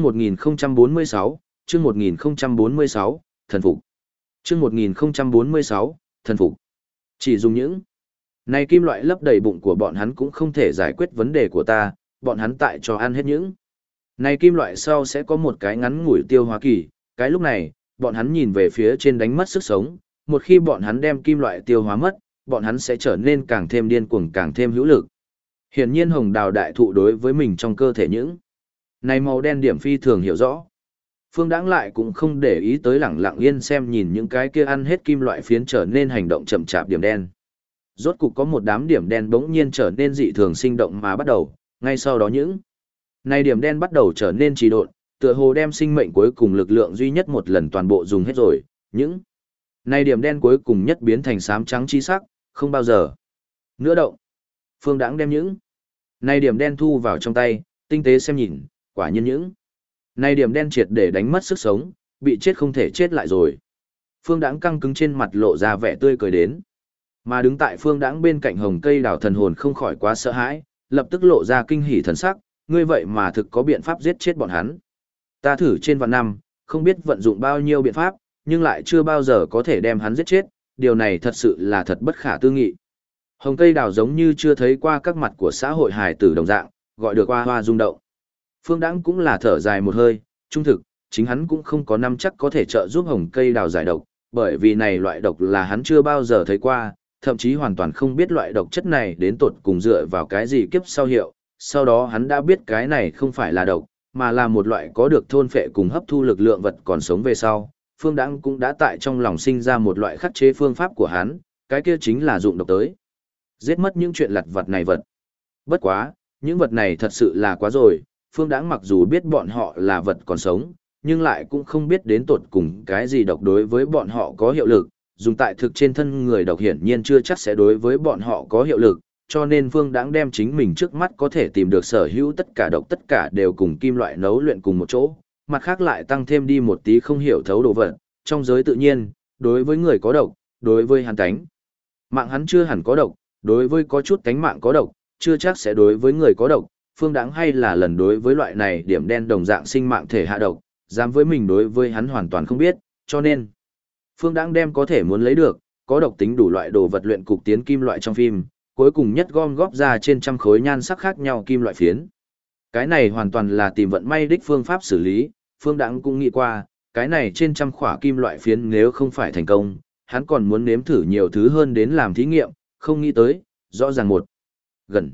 1046, chương 1046, thần phục. Chương 1046, thần phục. Chỉ dùng những này kim loại lấp đầy bụng của bọn hắn cũng không thể giải quyết vấn đề của ta, bọn hắn tại cho ăn hết những này kim loại sau sẽ có một cái ngắn ngủi tiêu hóa kỳ, cái lúc này, bọn hắn nhìn về phía trên đánh mất sức sống, một khi bọn hắn đem kim loại tiêu hóa mất, bọn hắn sẽ trở nên càng thêm điên cuồng càng thêm hữu lực. Hiển nhiên hồng đào đại thụ đối với mình trong cơ thể những này màu đen điểm phi thường hiểu rõ. Phương Đãng lại cũng không để ý tới lẳng lặng yên xem nhìn những cái kia ăn hết kim loại phiến trở nên hành động chậm chạp điểm đen. Rốt cục có một đám điểm đen bỗng nhiên trở nên dị thường sinh động mà bắt đầu, ngay sau đó những này điểm đen bắt đầu trở nên trì độn, tựa hồ đem sinh mệnh cuối cùng lực lượng duy nhất một lần toàn bộ dùng hết rồi, những này điểm đen cuối cùng nhất biến thành xám trắng chi sắc, không bao giờ nữa động. Phương Đãng đem những này điểm đen thu vào trong tay, tinh tế xem nhìn, quả nhiên những này điểm đen triệt để đánh mất sức sống, bị chết không thể chết lại rồi. Phương Đãng căng cứng trên mặt lộ ra vẻ tươi cười đến. Mà đứng tại Phương Đãng bên cạnh Hồng Cây Đào thần hồn không khỏi quá sợ hãi, lập tức lộ ra kinh hỉ thần sắc, ngươi vậy mà thực có biện pháp giết chết bọn hắn. Ta thử trên vạn năm, không biết vận dụng bao nhiêu biện pháp, nhưng lại chưa bao giờ có thể đem hắn giết chết, điều này thật sự là thật bất khả tư nghị. Hồng Cây Đào giống như chưa thấy qua các mặt của xã hội hài tử đồng dạng, gọi được hoa hoa rung động. Phương Đãng cũng là thở dài một hơi, trung thực, chính hắn cũng không có năm chắc có thể trợ giúp Hồng Cây Đào giải độc, bởi vì này loại độc là hắn chưa bao giờ thấy qua, thậm chí hoàn toàn không biết loại độc chất này đến tột cùng dựa vào cái gì kiếp sau hiệu, sau đó hắn đã biết cái này không phải là độc, mà là một loại có được thôn phệ cùng hấp thu lực lượng vật còn sống về sau. Phương Đãng cũng đã tại trong lòng sinh ra một loại khắc chế phương pháp của hắn, cái kia chính là dụng độc tới. Giết mất những chuyện lặt vặt này vật. Bất quá, những vật này thật sự là quá rồi, Phương Đãng mặc dù biết bọn họ là vật còn sống, nhưng lại cũng không biết đến tột cùng cái gì độc đối với bọn họ có hiệu lực, dùng tại thực trên thân người độc hiển nhiên chưa chắc sẽ đối với bọn họ có hiệu lực, cho nên Phương Đãng đem chính mình trước mắt có thể tìm được sở hữu tất cả độc tất cả đều cùng kim loại nấu luyện cùng một chỗ, mặt khác lại tăng thêm đi một tí không hiểu thấu đồ vật, trong giới tự nhiên, đối với người có độc, đối với hắn tánh mạng hắn chưa hẳn có độc, đối với có chút tánh mạng có độc, chưa chắc sẽ đối với người có độc, Phương Đãng hay là lần đối với loại này điểm đen đồng dạng sinh mạng thể hạ độc, dám với mình đối với hắn hoàn toàn không biết, cho nên Phương Đãng đem có thể muốn lấy được, có độc tính đủ loại đồ vật luyện cục tiến kim loại trong phim, cuối cùng nhất gom góp ra trên trăm khối nhan sắc khác nhau kim loại phiến. Cái này hoàn toàn là tìm vận may đích phương pháp xử lý, Phương Đãng cũng nghĩ qua, cái này trên trăm khỏa kim loại phiến nếu không phải thành công, hắn còn muốn nếm thử nhiều thứ hơn đến làm thí nghiệm, không nghĩ tới, rõ ràng một gần.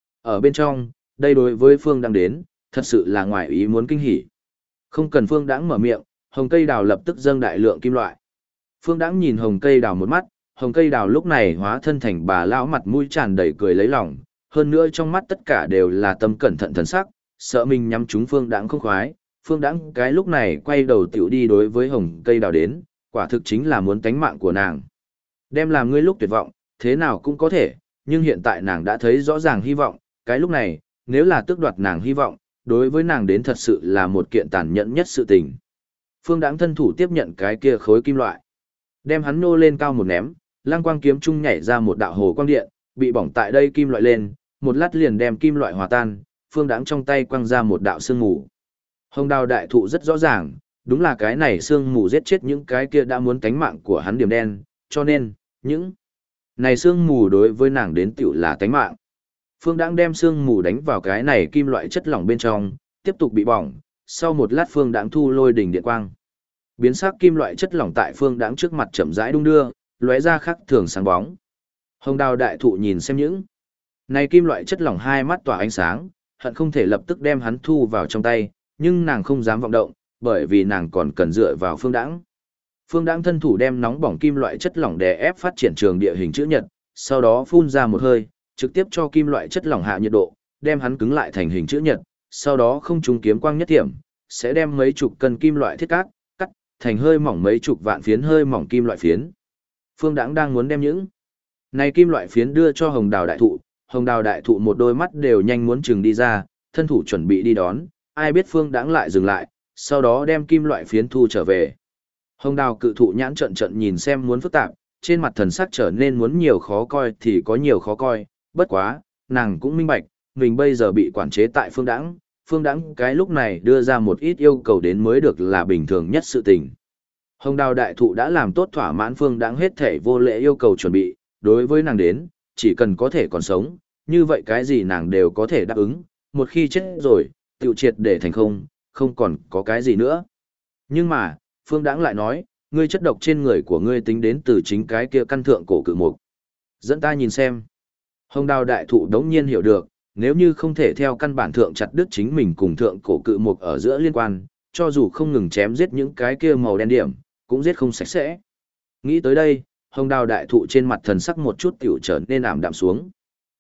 Ở bên trong, đây đối với Phương Đãng đến, thật sự là ngoài ý muốn kinh hỉ. Không cần Phương Đãng mở miệng, Hồng Cây Đào lập tức dâng đại lượng kim loại. Phương Đãng nhìn Hồng Cây Đào một mắt, Hồng Cây Đào lúc này hóa thân thành bà lão mặt mũi tràn đầy cười lấy lòng, hơn nữa trong mắt tất cả đều là tâm cẩn thận thần sắc, sợ mình nhắm trúng Phương Đãng không khoái. Phương Đãng cái lúc này quay đầu tiểu đi đối với Hồng Cây Đào đến, quả thực chính là muốn tánh mạng của nàng. Đem làm ngươi lúc tuyệt vọng, thế nào cũng có thể, nhưng hiện tại nàng đã thấy rõ ràng hy vọng, cái lúc này, nếu là tước đoạt nàng hy vọng, đối với nàng đến thật sự là một kiện tàn nhẫn nhất sự tình. Phương Đãng thân thủ tiếp nhận cái kia khối kim loại, đem hắn nô lên cao một ném, lăng quang kiếm trung nhảy ra một đạo hồ quang điện, bị bỏng tại đây kim loại lên, một lát liền đem kim loại hòa tan, Phương Đãng trong tay quăng ra một đạo sương mù. Hồng Đào đại thụ rất rõ ràng, đúng là cái này sương mù giết chết những cái kia đã muốn tánh mạng của hắn điểm đen, cho nên, những này sương mù đối với nàng đến tiểu là tánh mạng. Phương Đãng đem sương mù đánh vào cái này kim loại chất lỏng bên trong, tiếp tục bị bỏng, sau một lát Phương Đãng thu lôi đỉnh điện quang. Biến sắc kim loại chất lỏng tại Phương Đãng trước mặt chậm rãi đung đưa, lóe ra khắc thường sáng bóng. Hồng Đào đại thụ nhìn xem những này kim loại chất lỏng hai mắt tỏa ánh sáng, hận không thể lập tức đem hắn thu vào trong tay, nhưng nàng không dám vọng động, bởi vì nàng còn cần dựa vào Phương Đãng. Phương Đãng thân thủ đem nóng bỏng kim loại chất lỏng đè ép phát triển trường địa hình chữ nhật, sau đó phun ra một hơi, trực tiếp cho kim loại chất lỏng hạ nhiệt độ, đem hắn cứng lại thành hình chữ nhật, sau đó không trúng kiếm quang nhất điểm, sẽ đem mấy chục cân kim loại thiết cát cắt thành hơi mỏng mấy chục vạn phiến hơi mỏng kim loại phiến. Phương Đãng đang muốn đem những này kim loại phiến đưa cho Hồng Đào đại thụ, Hồng Đào đại thụ một đôi mắt đều nhanh muốn chừng đi ra, thân thủ chuẩn bị đi đón, ai biết Phương Đãng lại dừng lại, sau đó đem kim loại phiến thu trở về. Hồng Đào cự thụ nhãn trận trận nhìn xem muốn phức tạp, trên mặt thần sắc trở nên muốn nhiều khó coi thì có nhiều khó coi, bất quá, nàng cũng minh bạch, mình bây giờ bị quản chế tại Phương Đãng, Phương Đãng cái lúc này đưa ra một ít yêu cầu đến mới được là bình thường nhất sự tình. Hồng Đào đại thụ đã làm tốt thỏa mãn Phương Đãng hết thể vô lễ yêu cầu chuẩn bị, đối với nàng đến, chỉ cần có thể còn sống, như vậy cái gì nàng đều có thể đáp ứng, một khi chết rồi, tiêu triệt để thành không, không còn có cái gì nữa. Nhưng mà, Phương Đãng lại nói, ngươi chất độc trên người của ngươi tính đến từ chính cái kia căn thượng cổ cự mục. Dẫn ta nhìn xem. Hồng Đào đại thụ đống nhiên hiểu được, nếu như không thể theo căn bản thượng chặt đứt chính mình cùng thượng cổ cự mục ở giữa liên quan, cho dù không ngừng chém giết những cái kia màu đen điểm, cũng giết không sạch sẽ. Nghĩ tới đây, Hồng Đào đại thụ trên mặt thần sắc một chút tiểu trở nên ảm đạm xuống.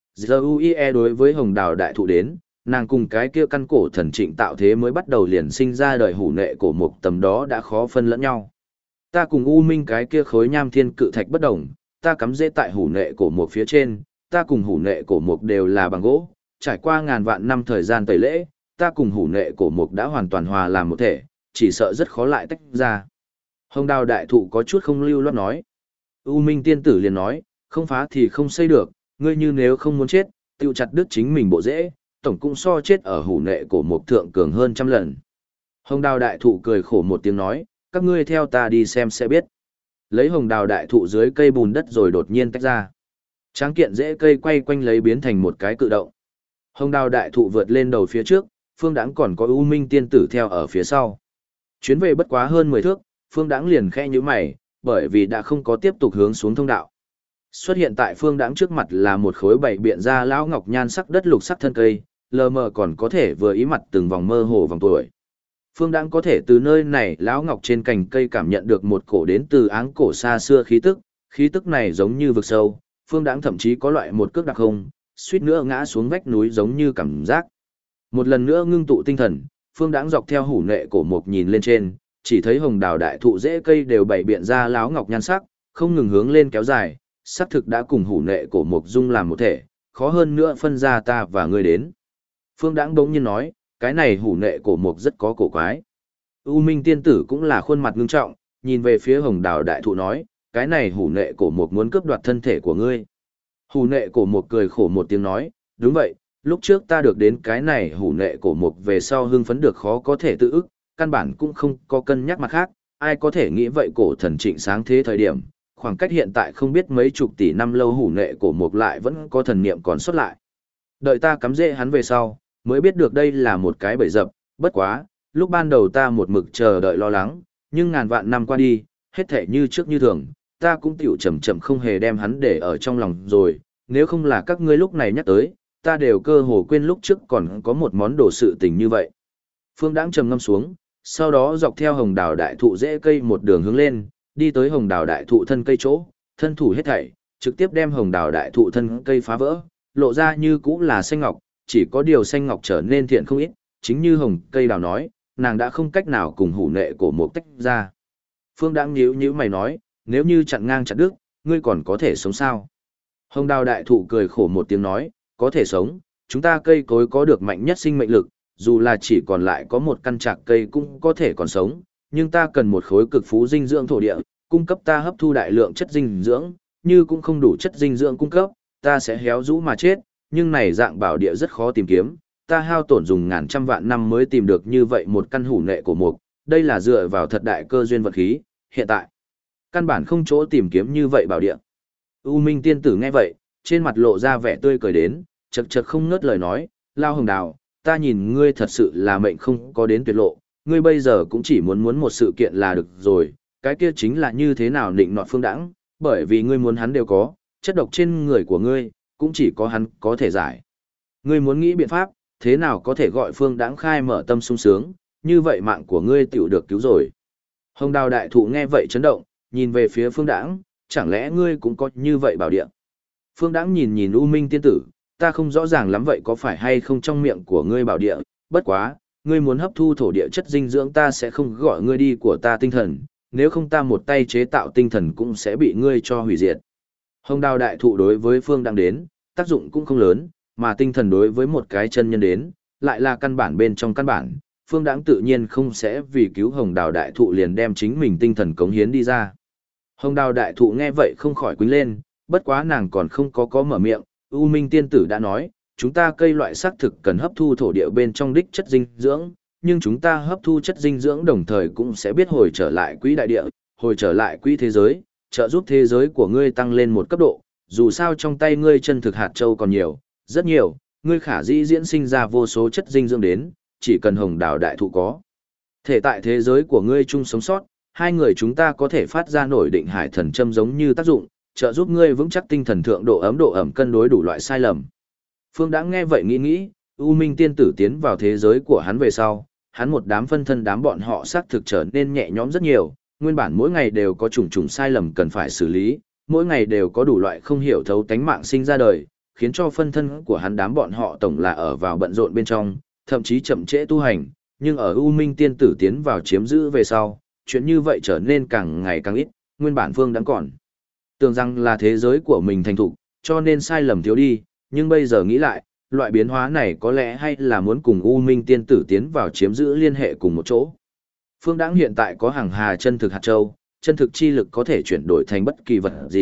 ZUIE đối với Hồng Đào đại thụ đến, nàng cùng cái kia căn cổ thần trịnh tạo thế mới bắt đầu liền sinh ra đời hủ nệ cổ mục tầm đó đã khó phân lẫn nhau. Ta cùng U Minh cái kia khối nham thiên cự thạch bất đồng, ta cắm rễ tại hủ nệ cổ mục phía trên, ta cùng hủ nệ cổ mục đều là bằng gỗ, trải qua ngàn vạn năm thời gian tẩy lễ, ta cùng hủ nệ cổ mục đã hoàn toàn hòa làm một thể, chỉ sợ rất khó lại tách ra. Hồng Đào đại thụ có chút không lưu loát nói. U Minh tiên tử liền nói, không phá thì không xây được, ngươi như nếu không muốn chết, tiêu chặt đứt chính mình bộ dễ, tổng cũng so chết ở hủ nệ cổ mục thượng cường hơn trăm lần. Hồng đào đại thụ cười khổ một tiếng nói, các ngươi theo ta đi xem sẽ biết. Lấy hồng đào đại thụ dưới cây bùn đất rồi đột nhiên tách ra. Tráng kiện rễ cây quay quanh lấy biến thành một cái cự động. Hồng đào đại thụ vượt lên đầu phía trước, Phương Đãng còn có U Minh tiên tử theo ở phía sau. Chuyến về bất quá hơn 10 thước, Phương Đãng liền khẽ nhíu mày, bởi vì đã không có tiếp tục hướng xuống thông đạo. Xuất hiện tại Phương Đãng trước mặt là một khối bảy biện ra lão ngọc nhan sắc đất lục sắc thân cây, lờ mờ còn có thể vừa ý mặt từng vòng mơ hồ vòng tuổi. Phương Đãng có thể từ nơi này lão ngọc trên cành cây cảm nhận được một cổ đến từ áng cổ xa xưa khí tức này giống như vực sâu, Phương Đãng thậm chí có loại một cước đặc không, suýt nữa ngã xuống vách núi giống như cảm giác. Một lần nữa ngưng tụ tinh thần, Phương Đãng dọc theo hủ nệ cổ mục nhìn lên trên, chỉ thấy hồng đào đại thụ rễ cây đều bảy biện ra láo ngọc nhan sắc, không ngừng hướng lên kéo dài, sắc thực đã cùng hủ nệ cổ mục dung làm một thể, khó hơn nữa phân ra ta và ngươi đến. Phương Đãng đống nhiên nói, cái này hủ nệ cổ mục rất có cổ quái. U Minh tiên tử cũng là khuôn mặt ngưng trọng, nhìn về phía hồng đào đại thụ nói, cái này hủ nệ cổ mục muốn cướp đoạt thân thể của ngươi. Hủ nệ cổ mục cười khổ một tiếng nói, đúng vậy, lúc trước ta được đến cái này hủ nệ cổ mục về sau hưng phấn được khó có thể tự ức, căn bản cũng không có cân nhắc mặt khác, ai có thể nghĩ vậy cổ thần trịnh sáng thế thời điểm, khoảng cách hiện tại không biết mấy chục tỷ năm lâu hủ nệ cổ mục lại vẫn có thần niệm còn xuất lại. Đợi ta cắm rễ hắn về sau, mới biết được đây là một cái bẫy dập, bất quá, lúc ban đầu ta một mực chờ đợi lo lắng, nhưng ngàn vạn năm qua đi, hết thể như trước như thường, ta cũng tiểu chậm chậm không hề đem hắn để ở trong lòng rồi, nếu không là các ngươi lúc này nhắc tới, ta đều cơ hồ quên lúc trước còn có một món đồ sự tình như vậy. Phương Đãng trầm ngâm xuống, sau đó dọc theo hồng đào đại thụ rễ cây một đường hướng lên, đi tới hồng đào đại thụ thân cây chỗ, thân thủ hết thảy, trực tiếp đem hồng đào đại thụ thân cây phá vỡ, lộ ra như cũ là xanh ngọc, chỉ có điều xanh ngọc trở nên thiện không ít, chính như hồng cây đào nói, nàng đã không cách nào cùng hủ nệ cổ mục tách ra. Phương Đãng nhíu mày nói, nếu như chặn ngang chặn đứt, ngươi còn có thể sống sao? Hồng đào đại thụ cười khổ một tiếng nói, có thể sống, chúng ta cây cối có được mạnh nhất sinh mệnh lực, dù là chỉ còn lại có một căn trạc cây cũng có thể còn sống, nhưng ta cần một khối cực phú dinh dưỡng thổ địa, cung cấp ta hấp thu đại lượng chất dinh dưỡng, như cũng không đủ chất dinh dưỡng cung cấp, ta sẽ héo rũ mà chết, nhưng này dạng bảo địa rất khó tìm kiếm, ta hao tổn dùng ngàn trăm vạn năm mới tìm được như vậy một căn hủ nệ cổ mục, đây là dựa vào thật đại cơ duyên vật khí, hiện tại căn bản không chỗ tìm kiếm như vậy bảo địa. U Minh tiên tử nghe vậy, trên mặt lộ ra vẻ tươi cười đến, chật chật không ngớt lời nói, lao hồng đào, ta nhìn ngươi thật sự là mệnh không có đến tuyệt lộ, ngươi bây giờ cũng chỉ muốn một sự kiện là được rồi, cái kia chính là như thế nào định nọt Phương Đãng, bởi vì ngươi muốn hắn đều có, chất độc trên người của ngươi, cũng chỉ có hắn có thể giải. Ngươi muốn nghĩ biện pháp, thế nào có thể gọi Phương Đãng khai mở tâm sung sướng, như vậy mạng của ngươi tiểu được cứu rồi. Hồng đào đại thụ nghe vậy chấn động, nhìn về phía Phương Đãng, chẳng lẽ ngươi cũng có như vậy bảo địa. Phương Đãng nhìn U Minh tiên tử, ta không rõ ràng lắm vậy có phải hay không trong miệng của ngươi bảo địa, bất quá, ngươi muốn hấp thu thổ địa chất dinh dưỡng ta sẽ không gọi ngươi đi của ta tinh thần, nếu không ta một tay chế tạo tinh thần cũng sẽ bị ngươi cho hủy diệt. Hồng đào đại thụ đối với Phương Đãng đến, tác dụng cũng không lớn, mà tinh thần đối với một cái chân nhân đến, lại là căn bản bên trong căn bản, Phương Đãng tự nhiên không sẽ vì cứu hồng đào đại thụ liền đem chính mình tinh thần cống hiến đi ra. Hồng đào đại thụ nghe vậy không khỏi quýnh lên, bất quá nàng còn không có mở miệng, U Minh tiên tử đã nói, chúng ta cây loại xác thực cần hấp thu thổ địa bên trong đích chất dinh dưỡng, nhưng chúng ta hấp thu chất dinh dưỡng đồng thời cũng sẽ biết hồi trở lại quỹ đại địa, hồi trở lại quỹ thế giới, trợ giúp thế giới của ngươi tăng lên một cấp độ, dù sao trong tay ngươi chân thực hạt châu còn nhiều, rất nhiều, ngươi khả dĩ diễn sinh ra vô số chất dinh dưỡng đến, chỉ cần hồng đào đại thụ có. Thể tại thế giới của ngươi chung sống sót, hai người chúng ta có thể phát ra nổi định hải thần châm giống như tác dụng, trợ giúp ngươi vững chắc tinh thần thượng độ ẩm cân đối đủ loại sai lầm. Phương Đãng nghe vậy nghĩ, U Minh tiên tử tiến vào thế giới của hắn về sau, hắn một đám phân thân đám bọn họ xác thực trở nên nhẹ nhõm rất nhiều, nguyên bản mỗi ngày đều có trùng sai lầm cần phải xử lý, mỗi ngày đều có đủ loại không hiểu thấu tánh mạng sinh ra đời, khiến cho phân thân của hắn đám bọn họ tổng là ở vào bận rộn bên trong, thậm chí chậm trễ tu hành, nhưng ở U Minh tiên tử tiến vào chiếm giữ về sau, chuyện như vậy trở nên càng ngày càng ít, nguyên bản Phương Đãng còn tưởng rằng là thế giới của mình thành thục, cho nên sai lầm thiếu đi, nhưng bây giờ nghĩ lại, loại biến hóa này có lẽ hay là muốn cùng U Minh tiên tử tiến vào chiếm giữ liên hệ cùng một chỗ. Phương Đãng hiện tại có hàng hà chân thực hạt châu, chân thực chi lực có thể chuyển đổi thành bất kỳ vật gì,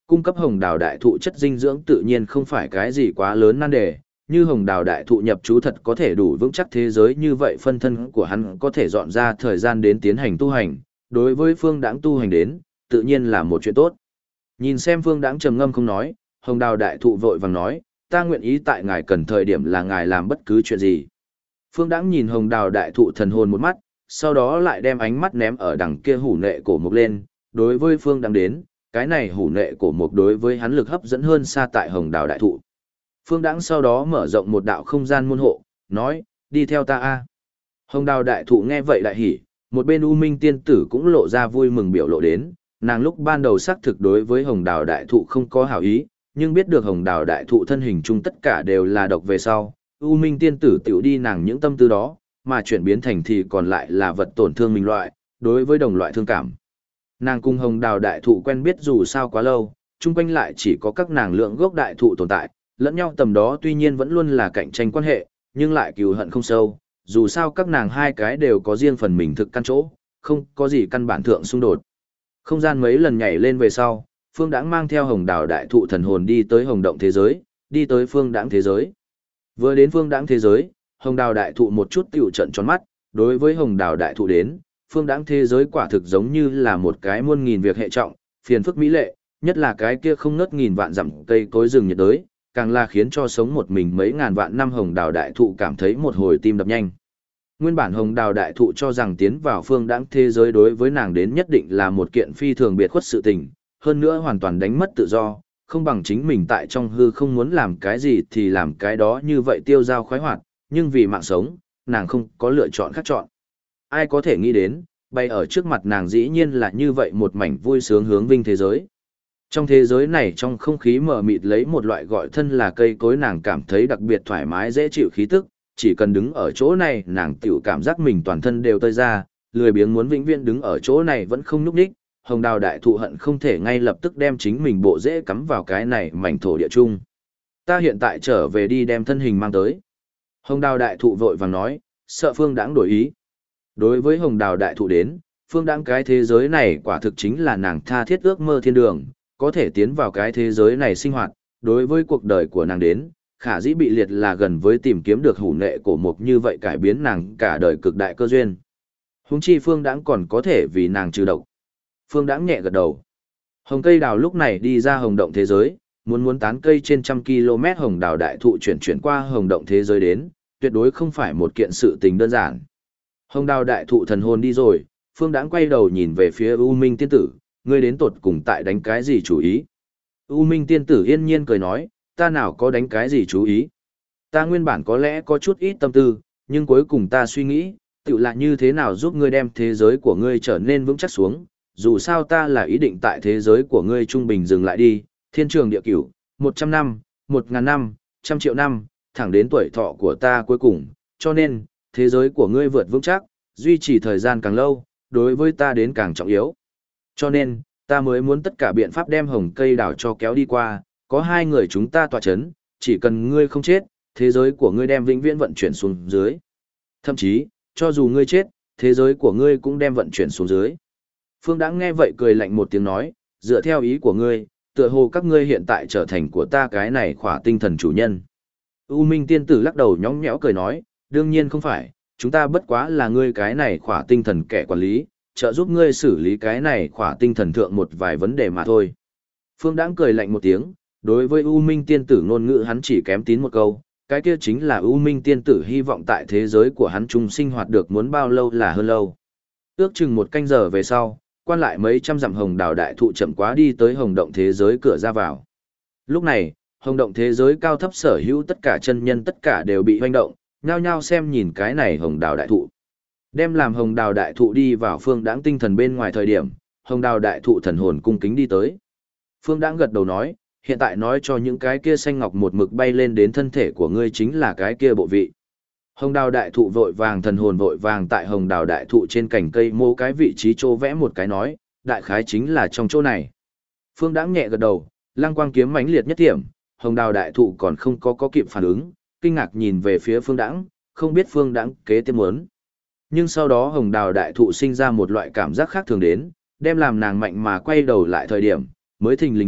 Cung cấp hồng đào đại thụ chất dinh dưỡng tự nhiên không phải cái gì quá lớn nan đề, như hồng đào đại thụ nhập trú thật có thể đủ vững chắc thế giới như vậy phân thân của hắn có thể dọn ra thời gian đến tiến hành tu hành, đối với Phương Đãng tu hành đến, tự nhiên là một chuyện tốt. Nhìn xem Phương Đãng trầm ngâm không nói, hồng đào đại thụ vội vàng nói, ta nguyện ý tại ngài cần thời điểm là ngài làm bất cứ chuyện gì. Phương Đãng nhìn hồng đào đại thụ thần hồn một mắt, sau đó lại đem ánh mắt ném ở đằng kia hủ nệ cổ mục lên, đối với Phương Đãng đến, cái này hủ nệ cổ mục đối với hắn lực hấp dẫn hơn xa tại hồng đào đại thụ. Phương Đãng sau đó mở rộng một đạo không gian môn hộ, nói, đi theo ta a. Hồng đào đại thụ nghe vậy đại hỉ, một bên U Minh tiên tử cũng lộ ra vui mừng biểu lộ đến, nàng lúc ban đầu xác thực đối với hồng đào đại thụ không có hảo ý, nhưng biết được hồng đào đại thụ thân hình chung tất cả đều là độc về sau, U Minh tiên tử tiểu đi nàng những tâm tư đó, mà chuyển biến thành thì còn lại là vật tổn thương mình loại, đối với đồng loại thương cảm. Nàng cùng hồng đào đại thụ quen biết dù sao quá lâu, chung quanh lại chỉ có các nàng lượng gốc đại thụ tồn tại, lẫn nhau tầm đó tuy nhiên vẫn luôn là cạnh tranh quan hệ, nhưng lại cừu hận không sâu, dù sao các nàng hai cái đều có riêng phần mình thực căn chỗ, không có gì căn bản thượng xung đột. Không gian mấy lần nhảy lên về sau, Phương Đãng mang theo hồng đào đại thụ thần hồn đi tới hồng động thế giới, đi tới Phương Đãng thế giới. Vừa đến Phương Đãng thế giới, hồng đào đại thụ một chút tiểu trận tròn mắt, đối với hồng đào đại thụ đến, Phương Đãng thế giới quả thực giống như là một cái muôn nghìn việc hệ trọng, phiền phức mỹ lệ, nhất là cái kia không ngớt nghìn vạn dặm cây cối rừng nhiệt đới, càng là khiến cho sống một mình mấy ngàn vạn năm hồng đào đại thụ cảm thấy một hồi tim đập nhanh. Nguyên bản hồng đào đại thụ cho rằng tiến vào Phương Đãng thế giới đối với nàng đến nhất định là một kiện phi thường biệt khuất sự tình, hơn nữa hoàn toàn đánh mất tự do, không bằng chính mình tại trong hư không muốn làm cái gì thì làm cái đó như vậy tiêu dao khoái hoạt, nhưng vì mạng sống, nàng không có lựa chọn khác chọn. Ai có thể nghĩ đến, bay ở trước mặt nàng dĩ nhiên là như vậy một mảnh vui sướng hướng vinh thế giới. Trong thế giới này trong không khí mờ mịt lấy một loại gọi thân là cây cối nàng cảm thấy đặc biệt thoải mái dễ chịu khí tức, chỉ cần đứng ở chỗ này nàng tiểu cảm giác mình toàn thân đều tơi ra, lười biếng muốn vĩnh viễn đứng ở chỗ này vẫn không nhúc nhích. Hồng đào đại thụ hận không thể ngay lập tức đem chính mình bộ dễ cắm vào cái này mảnh thổ địa chung. Ta hiện tại trở về đi đem thân hình mang tới. Hồng đào đại thụ vội vàng nói, sợ Phương Đãng đổi ý. Đối với hồng đào đại thụ đến, Phương Đãng cái thế giới này quả thực chính là nàng tha thiết ước mơ thiên đường, có thể tiến vào cái thế giới này sinh hoạt, đối với cuộc đời của nàng đến, khả dĩ bị liệt là gần với tìm kiếm được hủ nệ cổ mục như vậy cải biến nàng cả đời cực đại cơ duyên. Huống chi Phương Đãng còn có thể vì nàng trừ độc. Phương Đãng nhẹ gật đầu. Hồng cây đào lúc này đi ra hồng động thế giới, muốn tán cây trên 100 km hồng đào đại thụ chuyển qua hồng động thế giới đến, tuyệt đối không phải một kiện sự tình đơn giản. Hồng đào đại thụ thần hồn đi rồi, Phương Đãng quay đầu nhìn về phía U Minh tiên tử, ngươi đến tột cùng tại đánh cái gì chú ý? U Minh tiên tử yên nhiên cười nói, ta nào có đánh cái gì chú ý? Ta nguyên bản có lẽ có chút ít tâm tư, nhưng cuối cùng ta suy nghĩ, tự là như thế nào giúp ngươi đem thế giới của ngươi trở nên vững chắc xuống, dù sao ta là ý định tại thế giới của ngươi trung bình dừng lại đi, thiên trường địa cửu, 100 năm, 1000 năm, 100 triệu năm, thẳng đến tuổi thọ của ta cuối cùng, cho nên, thế giới của ngươi vượt vững chắc, duy trì thời gian càng lâu, đối với ta đến càng trọng yếu. Cho nên, ta mới muốn tất cả biện pháp đem hồng cây đào cho kéo đi qua, có hai người chúng ta tọa chấn, chỉ cần ngươi không chết, thế giới của ngươi đem vĩnh viễn vận chuyển xuống dưới. Thậm chí, cho dù ngươi chết, thế giới của ngươi cũng đem vận chuyển xuống dưới. Phương Đãng nghe vậy cười lạnh một tiếng nói, dựa theo ý của ngươi, tựa hồ các ngươi hiện tại trở thành của ta cái này khỏa tinh thần chủ nhân. U Minh tiên tử lắc đầu nhõng nhẽo cười nói, đương nhiên không phải, chúng ta bất quá là ngươi cái này khỏa tinh thần kẻ quản lý, trợ giúp ngươi xử lý cái này khỏa tinh thần thượng một vài vấn đề mà thôi. Phương Đãng cười lạnh một tiếng, đối với U Minh tiên tử ngôn ngữ hắn chỉ kém tín một câu, cái kia chính là U Minh tiên tử hy vọng tại thế giới của hắn chung sinh hoạt được muốn bao lâu là hơn lâu. Ước chừng một canh giờ về sau, quan lại mấy trăm dặm hồng đào đại thụ chậm quá đi tới hồng động thế giới cửa ra vào. Lúc này, hồng động thế giới cao thấp sở hữu tất cả chân nhân tất cả đều bị hoành động, nhao nhao xem nhìn cái này hồng đào đại thụ. Đem làm hồng đào đại thụ đi vào Phương Đãng tinh thần bên ngoài thời điểm, hồng đào đại thụ thần hồn cung kính đi tới. Phương Đãng gật đầu nói, hiện tại nói cho những cái kia xanh ngọc một mực bay lên đến thân thể của ngươi chính là cái kia bộ vị. Hồng đào đại thụ vội vàng thần hồn vội vàng tại hồng đào đại thụ trên cành cây mô cái vị trí chỗ vẽ một cái nói, đại khái chính là trong chỗ này. Phương Đãng nhẹ gật đầu, lăng quang kiếm mãnh liệt nhất điểm, hồng đào đại thụ còn không có kịp phản ứng, kinh ngạc nhìn về phía Phương Đãng, không biết Phương Đãng kế tiếp muốn. Nhưng sau đó hồng đào đại thụ sinh ra một loại cảm giác khác thường đến, đem làm nàng mạnh mà quay đầu lại thời điểm, mới thình lình hiện,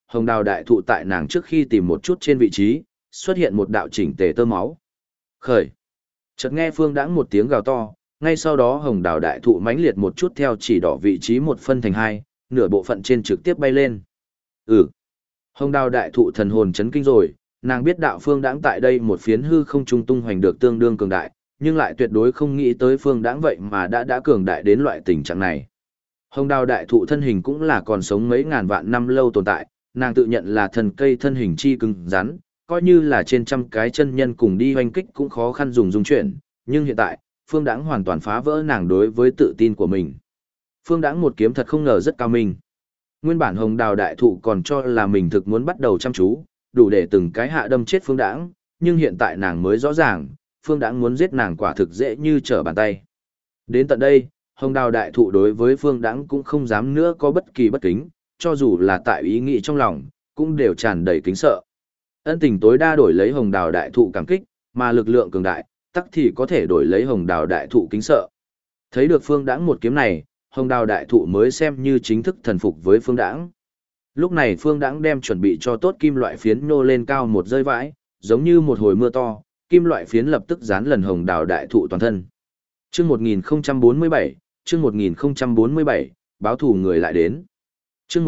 hồng đào đại thụ tại nàng trước khi tìm một chút trên vị trí, xuất hiện một đạo chỉnh tề tơ máu. Khởi. Chợt nghe Phương Đãng một tiếng gào to, ngay sau đó hồng đào đại thụ mãnh liệt một chút theo chỉ đỏ vị trí một phân thành hai, nửa bộ phận trên trực tiếp bay lên. Hồng đào đại thụ thần hồn chấn kinh rồi, nàng biết đạo Phương Đãng tại đây một phiến hư không trung tung hoành được tương đương cường đại, nhưng lại tuyệt đối không nghĩ tới Phương Đãng vậy mà đã cường đại đến loại tình trạng này. Hồng đào đại thụ thân hình cũng là còn sống mấy ngàn vạn năm lâu tồn tại, nàng tự nhận là thần cây thân hình chi cứng rắn, coi như là trên trăm cái chân nhân cùng đi hoanh kích cũng khó khăn dung chuyển, nhưng hiện tại, Phương Đãng hoàn toàn phá vỡ nàng đối với tự tin của mình. Phương Đãng một kiếm thật không ngờ rất cao minh. Nguyên bản hồng đào đại thụ còn cho là mình thực muốn bắt đầu chăm chú, đủ để từng cái hạ đâm chết Phương Đãng, nhưng hiện tại nàng mới rõ ràng, Phương Đãng muốn giết nàng quả thực dễ như trở bàn tay. Đến tận đây, hồng đào đại thụ đối với Phương Đãng cũng không dám nữa có bất kỳ bất kính, cho dù là tại ý nghĩ trong lòng, cũng đều tràn đầy kính sợ. Ân tình tối đa đổi lấy hồng đào đại thụ cảm kích, mà lực lượng cường đại, tắc thì có thể đổi lấy hồng đào đại thụ kính sợ. Thấy được Phương Đãng một kiếm này, hồng đào đại thụ mới xem như chính thức thần phục với Phương Đãng. Lúc này Phương Đãng đem chuẩn bị cho tốt kim loại phiến nô lên cao một rơi vãi, giống như một hồi mưa to, kim loại phiến lập tức dán lần hồng đào đại thụ toàn thân. Chương 1047, chương 1047, báo thù người lại đến. Chương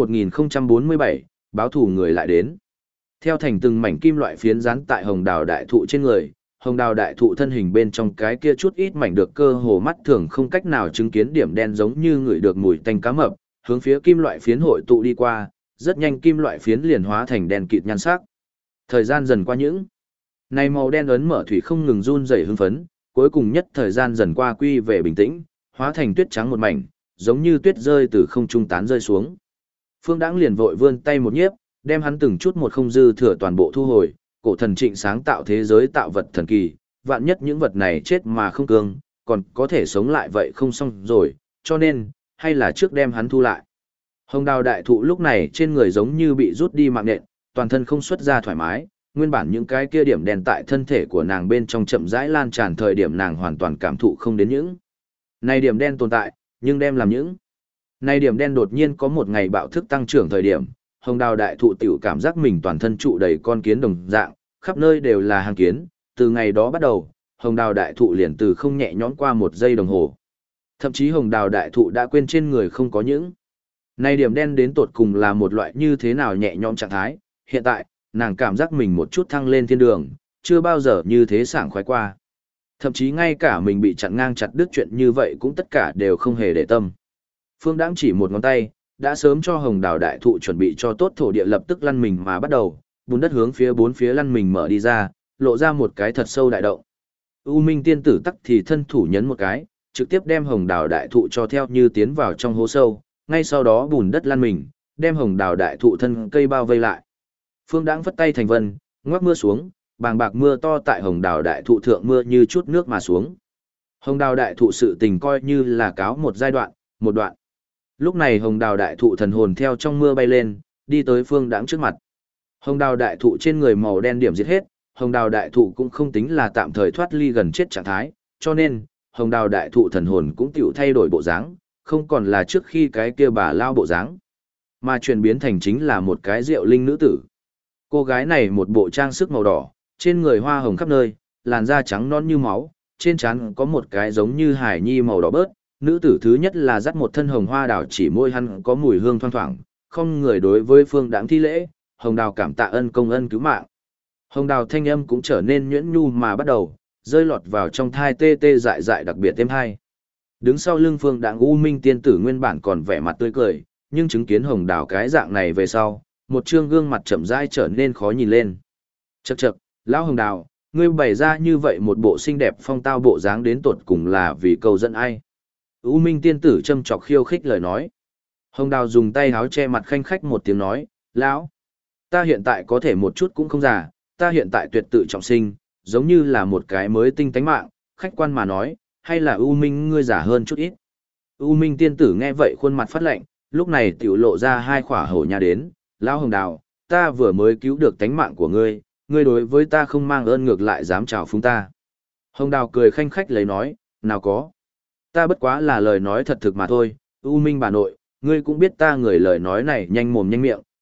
1047, báo thù người lại đến. Theo thành từng mảnh kim loại phiến dán tại hồng đào đại thụ trên người, hồng đào đại thụ thân hình bên trong cái kia chút ít mảnh được cơ hồ mắt thường không cách nào chứng kiến điểm đen giống như người được mùi tanh cá mập, hướng phía kim loại phiến hội tụ đi qua, rất nhanh kim loại phiến liền hóa thành đen kịt nhan sắc. Thời gian dần qua những này màu đen ấn mở thủy không ngừng run rẩy hưng phấn, cuối cùng nhất thời gian dần qua quy về bình tĩnh, hóa thành tuyết trắng một mảnh, giống như tuyết rơi từ không trung tán rơi xuống. Phương Đãng liền vội vươn tay một nhiếp, đem hắn từng chút một không dư thừa toàn bộ thu hồi, cổ thần trịnh sáng tạo thế giới tạo vật thần kỳ, vạn nhất những vật này chết mà không cương, còn có thể sống lại vậy không xong rồi, cho nên, hay là trước đem hắn thu lại. Hồng đào đại thụ lúc này trên người giống như bị rút đi mạng nện, toàn thân không xuất ra thoải mái, nguyên bản những cái kia điểm đen tại thân thể của nàng bên trong chậm rãi lan tràn thời điểm nàng hoàn toàn cảm thụ không đến những. Này điểm đen tồn tại, nhưng đem làm những. Này điểm đen đột nhiên có một ngày bạo thức tăng trưởng thời điểm, hồng đào đại thụ tiểu cảm giác mình toàn thân trụ đầy con kiến đồng dạng, khắp nơi đều là hàng kiến, từ ngày đó bắt đầu, hồng đào đại thụ liền từ không nhẹ nhõm qua một giây đồng hồ. Thậm chí hồng đào đại thụ đã quên trên người không có những. Này điểm đen đến tột cùng là một loại như thế nào nhẹ nhõm trạng thái, hiện tại, nàng cảm giác mình một chút thăng lên thiên đường, chưa bao giờ như thế sảng khoái qua. Thậm chí ngay cả mình bị chặn ngang chặt đứt chuyện như vậy cũng tất cả đều không hề để tâm. Phương Đãng chỉ một ngón tay, đã sớm cho hồng đào đại thụ chuẩn bị cho tốt thổ địa lập tức lăn mình mà bắt đầu, bùn đất hướng phía bốn phía lăn mình mở đi ra, lộ ra một cái thật sâu đại động. U Minh tiên tử tắc thì thân thủ nhấn một cái, trực tiếp đem hồng đào đại thụ cho theo như tiến vào trong hố sâu, ngay sau đó bùn đất lăn mình, đem hồng đào đại thụ thân cây bao vây lại. Phương Đãng phất tay thành vân, ngoác mưa xuống, bàng bạc mưa to tại hồng đào đại thụ thượng mưa như chút nước mà xuống. Hồng đào đại thụ sự tình coi như là cáo một giai đoạn, một đoạn. Lúc này hồng đào đại thụ thần hồn theo trong mưa bay lên, đi tới Phương Đãng trước mặt. Hồng đào đại thụ trên người màu đen điểm giết hết, hồng đào đại thụ cũng không tính là tạm thời thoát ly gần chết trạng thái, cho nên, hồng đào đại thụ thần hồn cũng tiểu thay đổi bộ dáng, không còn là trước khi cái kia bà lao bộ dáng, mà chuyển biến thành chính là một cái diệu linh nữ tử. Cô gái này một bộ trang sức màu đỏ, trên người hoa hồng khắp nơi, làn da trắng non như máu, trên trán có một cái giống như hải nhi màu đỏ bớt. Nữ tử thứ nhất là dắt một thân hồng hoa đào, chỉ môi hắn có mùi hương thoang thoảng, không người đối với Phương Đãng thi lễ, hồng đào cảm tạ ân công ân cứu mạng. Hồng đào thanh âm cũng trở nên nhuyễn nhu mà bắt đầu, rơi lọt vào trong thai tê tê dại dại đặc biệt êm hay. Đứng sau lưng Phương Đãng U Minh tiên tử nguyên bản còn vẻ mặt tươi cười, nhưng chứng kiến hồng đào cái dạng này về sau, một trương gương mặt chậm rãi trở nên khó nhìn lên. Chậc chậc, lão hồng đào, ngươi bày ra như vậy một bộ xinh đẹp phong tao bộ dáng đến tột cùng là vì câu dẫn ai? U Minh tiên tử châm chọc khiêu khích lời nói. Hồng đào dùng tay háo che mặt khanh khách một tiếng nói, lão, ta hiện tại có thể một chút cũng không già, ta hiện tại tuyệt tự trọng sinh, giống như là một cái mới tinh tánh mạng, khách quan mà nói, hay là U Minh ngươi già hơn chút ít. U Minh tiên tử nghe vậy khuôn mặt phát lạnh, lúc này tiểu lộ ra hai khỏa hổ nha đến, lão hồng đào, ta vừa mới cứu được tánh mạng của ngươi, ngươi đối với ta không mang ơn ngược lại dám chào phúng ta. Hồng đào cười khanh khách lấy nói, nào có. Ta bất quá là lời nói thật thực mà thôi, U Minh bà nội, ngươi cũng biết ta người lời nói này nhanh mồm nhanh miệng,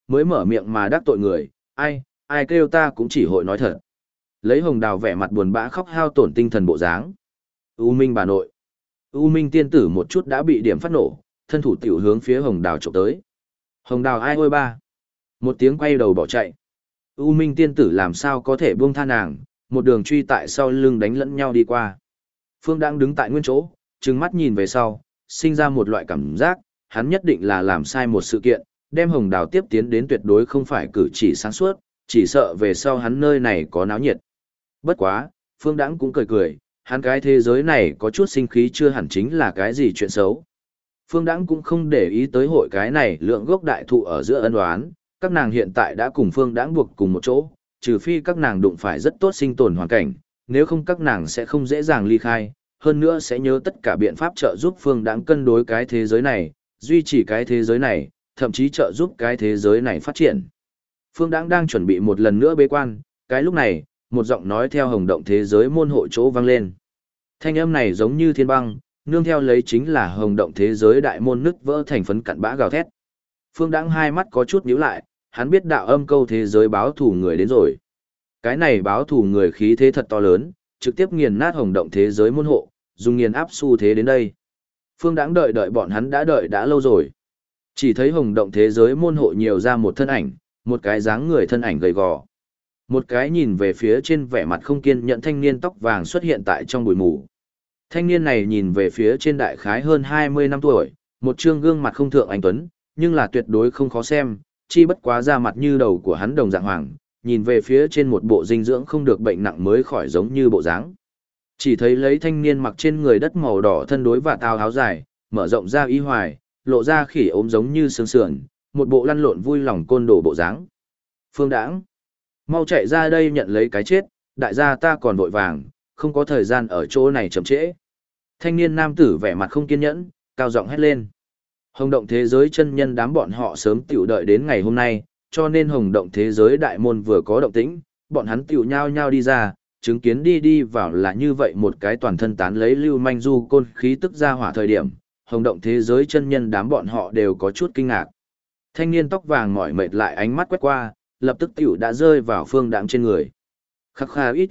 mới mở miệng mà đắc tội người, ai kêu ta cũng chỉ hội nói thật. Lấy Hồng Đào vẻ mặt buồn bã khóc hao tổn tinh thần bộ dáng. U Minh bà nội. U Minh tiên tử một chút đã bị điểm phát nổ, thân thủ tiểu hướng phía Hồng Đào chụp tới. Hồng Đào ai ôi ba. Một tiếng quay đầu bỏ chạy. U Minh tiên tử làm sao có thể buông tha nàng, một đường truy tại sau lưng đánh lẫn nhau đi qua. Phương đang đứng tại nguyên chỗ, trừng mắt nhìn về sau, sinh ra một loại cảm giác, hắn nhất định là làm sai một sự kiện, đem Hồng Đào tiếp tiến đến tuyệt đối không phải cử chỉ sáng suốt, chỉ sợ về sau hắn nơi này có náo nhiệt. Bất quá, Phương Đãng cũng cười cười, hắn cái thế giới này có chút sinh khí chưa hẳn chính là cái gì chuyện xấu. Phương Đãng cũng không để ý tới hội cái này lượng gốc đại thụ ở giữa ân oán, các nàng hiện tại đã cùng Phương Đãng buộc cùng một chỗ, trừ phi các nàng đụng phải rất tốt sinh tồn hoàn cảnh, nếu không các nàng sẽ không dễ dàng ly khai, hơn nữa sẽ nhớ tất cả biện pháp trợ giúp Phương Đãng cân đối cái thế giới này, duy trì cái thế giới này, thậm chí trợ giúp cái thế giới này phát triển. Phương Đãng đang chuẩn bị một lần nữa bế quan, cái lúc này, một giọng nói theo Hồng Động thế giới môn hộ chỗ vang lên. Thanh âm này giống như thiên băng, nương theo lấy chính là Hồng Động thế giới đại môn nứt vỡ thành phấn cặn bã gào thét. Phương Đãng hai mắt có chút nhíu lại, hắn biết đạo âm câu thế giới báo thù người đến rồi. Cái này báo thù người khí thế thật to lớn, trực tiếp nghiền nát Hồng Động thế giới môn hộ, dùng nghiền áp xu thế đến đây. Phương Đãng đợi bọn hắn đã lâu rồi. Chỉ thấy Hồng Động thế giới môn hộ nhiều ra một thân ảnh, một cái dáng người thân ảnh gầy gò. Một cái nhìn về phía trên vẻ mặt không kiên nhẫn thanh niên tóc vàng xuất hiện tại trong bụi mù. Thanh niên này nhìn về phía trên đại khái hơn 20 năm tuổi, một trương gương mặt không thượng anh tuấn, nhưng là tuyệt đối không khó xem, chi bất quá da mặt như đầu của hắn đồng dạng hoàng, nhìn về phía trên một bộ dinh dưỡng không được bệnh nặng mới khỏi giống như bộ dáng. Chỉ thấy lấy thanh niên mặc trên người đất màu đỏ thân đối và tao áo dài, mở rộng ra y hoài, lộ ra khỉ ốm giống như xương sườn, một bộ lăn lộn vui lòng côn đồ bộ dáng. Phương Đãng, mau chạy ra đây nhận lấy cái chết, đại gia ta còn vội vàng, không có thời gian ở chỗ này chậm trễ. Thanh niên nam tử vẻ mặt không kiên nhẫn, cao giọng hét lên. Hồng Động thế giới chân nhân đám bọn họ sớm tiểu đợi đến ngày hôm nay, cho nên Hồng Động thế giới đại môn vừa có động tĩnh, bọn hắn tiểu nhao nhao đi ra, chứng kiến đi vào là như vậy một cái toàn thân tán lấy lưu manh du côn khí tức ra hỏa thời điểm, Hồng Động thế giới chân nhân đám bọn họ đều có chút kinh ngạc. Thanh niên tóc vàng mỏi mệt lại ánh mắt quét qua, lập tức tiểu đã rơi vào Phương Đãng trên người. Khắc khà ít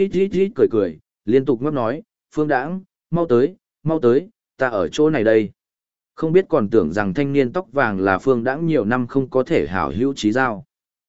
cười, liên tục ngấp nói, Phương Đãng, mau tới, ta ở chỗ này đây. Không biết còn tưởng rằng thanh niên tóc vàng là Phương Đãng nhiều năm không có thể hảo hữu trí giao.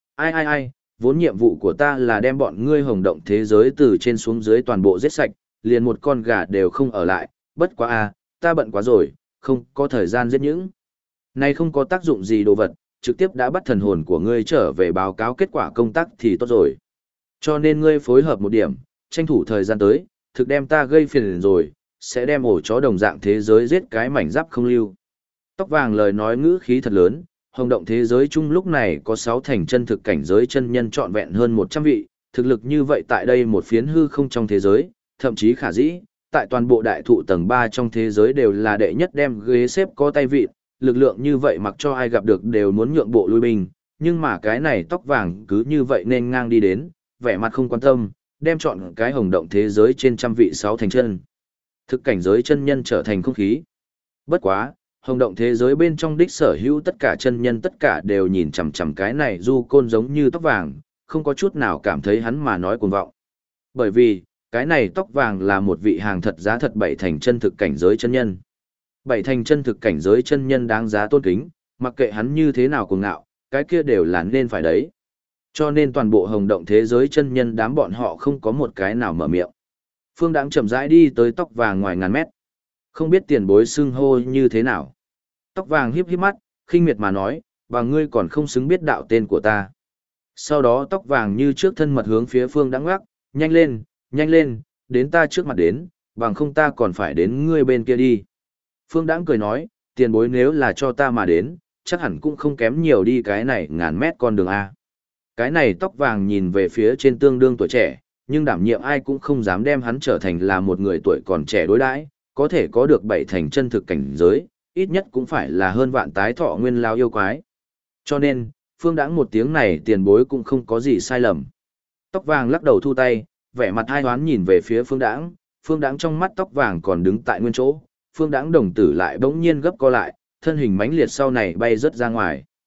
Ai, vốn nhiệm vụ của ta là đem bọn ngươi Hồng Động thế giới từ trên xuống dưới toàn bộ giết sạch, liền một con gà đều không ở lại, bất quá ta bận quá rồi, không có thời gian giết những. Này không có tác dụng gì đồ vật, trực tiếp đã bắt thần hồn của ngươi trở về báo cáo kết quả công tác thì tốt rồi. Cho nên ngươi phối hợp một điểm, tranh thủ thời gian tới, thực đem ta gây phiền rồi, sẽ đem ổ chó đồng dạng thế giới giết cái mảnh giáp không lưu. Tóc vàng lời nói ngữ khí thật lớn, Hồng Động thế giới chung lúc này có 6 thành chân thực cảnh giới chân nhân trọn vẹn hơn 100 vị, thực lực như vậy tại đây một phiến hư không trong thế giới, thậm chí khả dĩ, tại toàn bộ đại thụ tầng 3 trong thế giới đều là đệ nhất đem ghế xếp có tay vị, lực lượng như vậy mặc cho ai gặp được đều muốn nhượng bộ lui binh, nhưng mà cái này tóc vàng cứ như vậy nên ngang đi đến, vẻ mặt không quan tâm, đem chọn cái Hồng Động thế giới trên trăm vị 6 thành chân. Thực cảnh giới chân nhân trở thành không khí. Bất quá, Hồng Động thế giới bên trong đích sở hữu tất cả chân nhân tất cả đều nhìn chằm chằm cái này du côn giống như tóc vàng, không có chút nào cảm thấy hắn mà nói cuồng vọng. Bởi vì, cái này tóc vàng là một vị hàng thật giá thật 7 thành chân thực cảnh giới chân nhân. 7 thành chân thực cảnh giới chân nhân đáng giá tôn kính, mặc kệ hắn như thế nào cuồng ngạo, cái kia đều là nên phải đấy. Cho nên toàn bộ Hồng Động thế giới chân nhân đám bọn họ không có một cái nào mở miệng. Phương Đãng chậm rãi đi tới tóc vàng ngoài ngàn mét. Không biết tiền bối xưng hô như thế nào. Tóc vàng híp híp mắt, khinh miệt mà nói, và ngươi còn không xứng biết đạo tên của ta. Sau đó tóc vàng như trước thân mật hướng phía Phương Đãng ngoắc, nhanh lên, đến ta trước mặt đến, bằng không ta còn phải đến ngươi bên kia đi. Phương Đãng cười nói, tiền bối nếu là cho ta mà đến, chắc hẳn cũng không kém nhiều đi cái này ngàn mét con đường A. Cái này tóc vàng nhìn về phía trên tương đương tuổi trẻ, nhưng đảm nhiệm ai cũng không dám đem hắn trở thành là một người tuổi còn trẻ đối đãi, có thể có được 7 thành chân thực cảnh giới, ít nhất cũng phải là hơn vạn tái thọ nguyên lao yêu quái. Cho nên, Phương Đãng một tiếng này tiền bối cũng không có gì sai lầm. Tóc vàng lắc đầu thu tay, vẻ mặt hai hoán nhìn về phía Phương Đãng trong mắt tóc vàng còn đứng tại nguyên chỗ, Phương Đãng đồng tử lại bỗng nhiên gấp co lại, thân hình mãnh liệt sau này bay rất ra ngoài.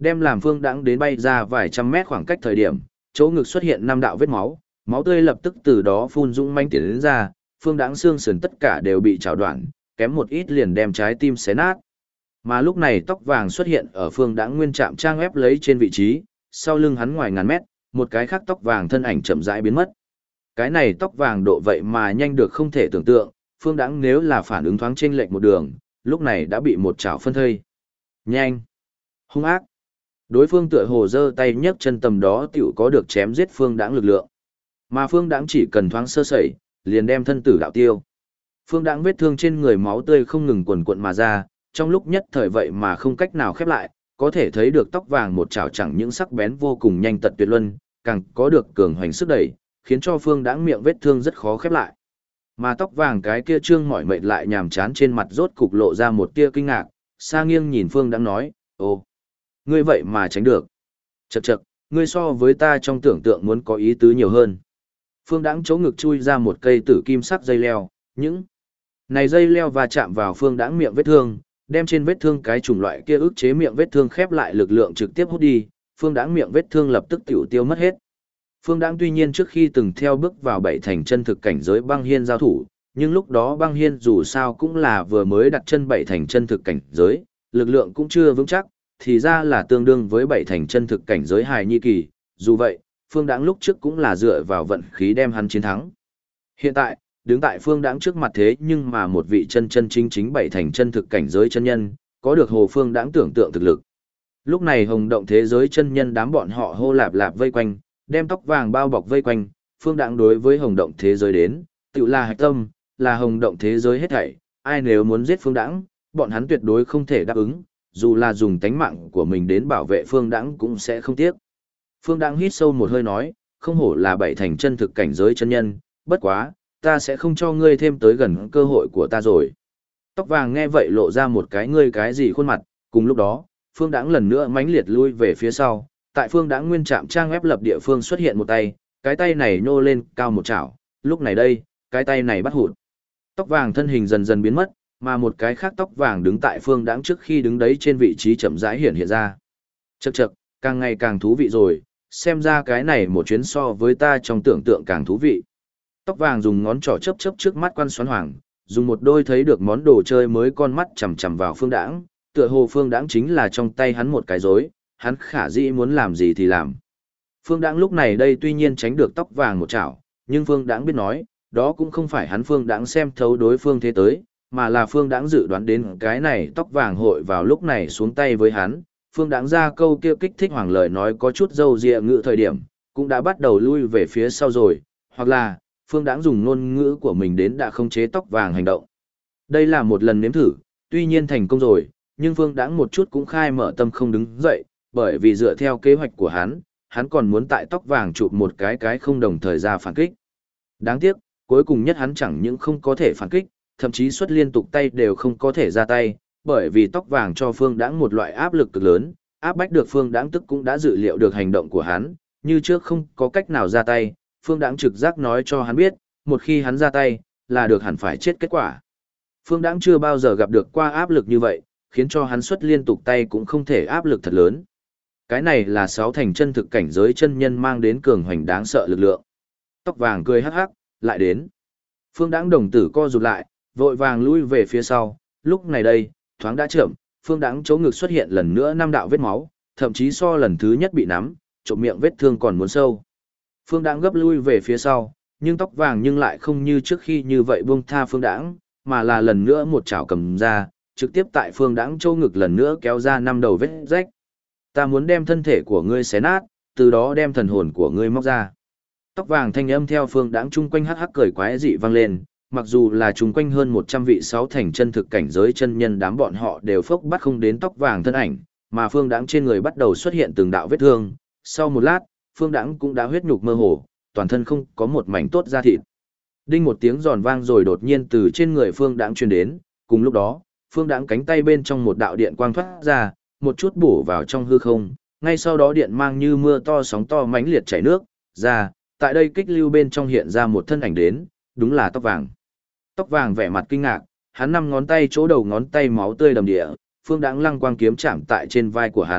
Đem làm Phương Đãng đến bay ra vài trăm mét khoảng cách thời điểm, chỗ ngực xuất hiện 5 đạo vết máu, máu tươi lập tức từ đó phun dũng manh tiến đến ra, Phương Đãng xương sườn tất cả đều bị chảo đoạn, kém một ít liền đem trái tim xé nát. Mà lúc này tóc vàng xuất hiện ở Phương Đãng nguyên trạm trang ép lấy trên vị trí, sau lưng hắn ngoài ngàn mét, một cái khác tóc vàng thân ảnh chậm rãi biến mất. Cái này tóc vàng độ vậy mà nhanh được không thể tưởng tượng, Phương Đãng nếu là phản ứng thoáng chênh lệch một đường, lúc này đã bị một chảo phân thây. Nhanh, hung ác. Đối phương tựa hồ giơ tay nhấc chân tầm đó tiểu có được chém giết Phương Đãng lực lượng. Mà Phương Đãng chỉ cần thoáng sơ sẩy, liền đem thân tử đạo tiêu. Phương Đãng vết thương trên người máu tươi không ngừng quần quận mà ra, trong lúc nhất thời vậy mà không cách nào khép lại, có thể thấy được tóc vàng một chảo chẳng những sắc bén vô cùng nhanh tật tuyệt luân, càng có được cường hoành sức đẩy, khiến cho Phương Đãng miệng vết thương rất khó khép lại. Mà tóc vàng cái kia trương mỏi mệt lại nhàm chán trên mặt rốt cục lộ ra một tia kinh ngạc, xa nghiêng nhìn Phương Đãng nói, "Ồ, ngươi vậy mà tránh được. Chậc chậc, ngươi so với ta trong tưởng tượng muốn có ý tứ nhiều hơn." Phương Đãng chỗ ngực chui ra một cây tử kim sắc dây leo, những này dây leo và chạm vào Phương Đãng miệng vết thương, đem trên vết thương cái chủng loại kia ức chế miệng vết thương khép lại lực lượng trực tiếp hút đi, Phương Đãng miệng vết thương lập tức tiểu tiêu mất hết. Phương Đãng tuy nhiên trước khi từng theo bước vào bảy thành chân thực cảnh giới băng hiên giao thủ, nhưng lúc đó băng hiên dù sao cũng là vừa mới đặt chân bảy thành chân thực cảnh giới, lực lượng cũng chưa vững chắc, thì ra là tương đương với bảy thành chân thực cảnh giới hài nhi kỳ, dù vậy, Phương Đãng lúc trước cũng là dựa vào vận khí đem hắn chiến thắng. Hiện tại, đứng tại Phương Đãng trước mặt thế nhưng mà một vị chân chân chính chính bảy thành chân thực cảnh giới chân nhân, có được Hồ Phương Đãng tưởng tượng thực lực. Lúc này hồng động thế giới chân nhân đám bọn họ hô lạp lạp vây quanh, đem tóc vàng bao bọc vây quanh, Phương Đãng đối với hồng động thế giới đến, tự là hạch tâm, là hồng động thế giới hết thảy, ai nếu muốn giết Phương Đãng, bọn hắn tuyệt đối không thể đáp ứng, dù là dùng tánh mạng của mình đến bảo vệ Phương Đãng cũng sẽ không tiếc. Phương Đãng hít sâu một hơi nói, không hổ là bảy thành chân thực cảnh giới chân nhân, bất quá, ta sẽ không cho ngươi thêm tới gần cơ hội của ta rồi. Tóc vàng nghe vậy lộ ra một cái ngươi cái gì khuôn mặt, cùng lúc đó, Phương Đãng lần nữa mãnh liệt lui về phía sau, tại Phương Đãng nguyên trạm trang ép lập địa phương xuất hiện một tay, cái tay này nhô lên cao một chảo, lúc này đây, cái tay này bắt hụt. Tóc vàng thân hình dần dần biến mất, mà một cái khác tóc vàng đứng tại Phương Đãng trước khi đứng đấy trên vị trí chậm rãi hiện ra. Chậc chậc, càng ngày càng thú vị rồi, xem ra cái này một chuyến so với ta trong tưởng tượng càng thú vị. Tóc vàng dùng ngón trỏ chớp chớp trước mắt quan xoắn hoàng, dùng một đôi thấy được món đồ chơi mới con mắt chằm chằm vào Phương Đãng, tựa hồ Phương Đãng chính là trong tay hắn một cái rối, hắn khả dĩ muốn làm gì thì làm. Phương Đãng lúc này đây tuy nhiên tránh được tóc vàng một chảo, nhưng Phương Đãng biết nói, đó cũng không phải hắn Phương Đãng xem thấu đối phương thế tới, mà là Phương Đãng dự đoán đến cái này tóc vàng hội vào lúc này xuống tay với hắn. Phương Đãng ra câu kia kích thích hoàng lời nói có chút dâu dịa ngữ thời điểm, cũng đã bắt đầu lui về phía sau rồi, hoặc là, Phương Đãng dùng ngôn ngữ của mình đến đã khống chế tóc vàng hành động. Đây là một lần nếm thử, tuy nhiên thành công rồi, nhưng Phương Đãng một chút cũng khai mở tâm không đứng dậy, bởi vì dựa theo kế hoạch của hắn còn muốn tại tóc vàng chụp một cái không đồng thời ra phản kích. Đáng tiếc, cuối cùng nhất hắn chẳng những không có thể phản kích, thậm chí xuất liên tục tay đều không có thể ra tay, bởi vì tóc vàng cho Phương Đãng một loại áp lực cực lớn, áp bách được Phương Đãng tức cũng đã dự liệu được hành động của hắn, như trước không có cách nào ra tay, Phương Đãng trực giác nói cho hắn biết, một khi hắn ra tay, là được hẳn phải chết kết quả. Phương Đãng chưa bao giờ gặp được qua áp lực như vậy, khiến cho hắn xuất liên tục tay cũng không thể áp lực thật lớn. Cái này là 6 thành chân thực cảnh giới chân nhân mang đến cường hoành đáng sợ lực lượng. Tóc vàng cười hắc hắc, lại đến. Phương Đãng đồng tử co rụt lại, vội vàng lui về phía sau, lúc này đây, thoáng đã chậm, Phương Đãng chỗ ngực xuất hiện lần nữa 5 đạo vết máu, thậm chí so lần thứ nhất bị nắm, trộm miệng vết thương còn muốn sâu. Phương Đãng gấp lui về phía sau, nhưng tóc vàng nhưng lại không như trước khi như vậy buông tha Phương Đãng, mà là lần nữa một chảo cầm ra, trực tiếp tại Phương Đãng chỗ ngực lần nữa kéo ra 5 đầu vết rách. Ta muốn đem thân thể của ngươi xé nát, từ đó đem thần hồn của ngươi móc ra. Tóc vàng thanh âm theo Phương Đãng chung quanh hắc hắc cười quái dị vang lên, mặc dù là chung quanh hơn 100 vị 6 thành chân thực cảnh giới chân nhân đám bọn họ đều phốc bắt không đến tóc vàng thân ảnh, mà Phương Đãng trên người bắt đầu xuất hiện từng đạo vết thương, sau một lát, Phương Đãng cũng đã huyết nhục mơ hồ, toàn thân không có một mảnh tốt da thịt. Đinh một tiếng giòn vang rồi đột nhiên từ trên người Phương Đãng truyền đến, cùng lúc đó, Phương Đãng cánh tay bên trong một đạo điện quang thoát ra, một chút bổ vào trong hư không, ngay sau đó điện mang như mưa to sóng to mãnh liệt chảy nước ra, tại đây kích lưu bên trong hiện ra một thân ảnh đến, đúng là tóc vàng. Tóc vàng vẻ mặt kinh ngạc, hắn 5 ngón tay chỗ đầu ngón tay máu tươi đầm địa, Phương Đãng lăng quang kiếm chạm tại trên vai của hắn,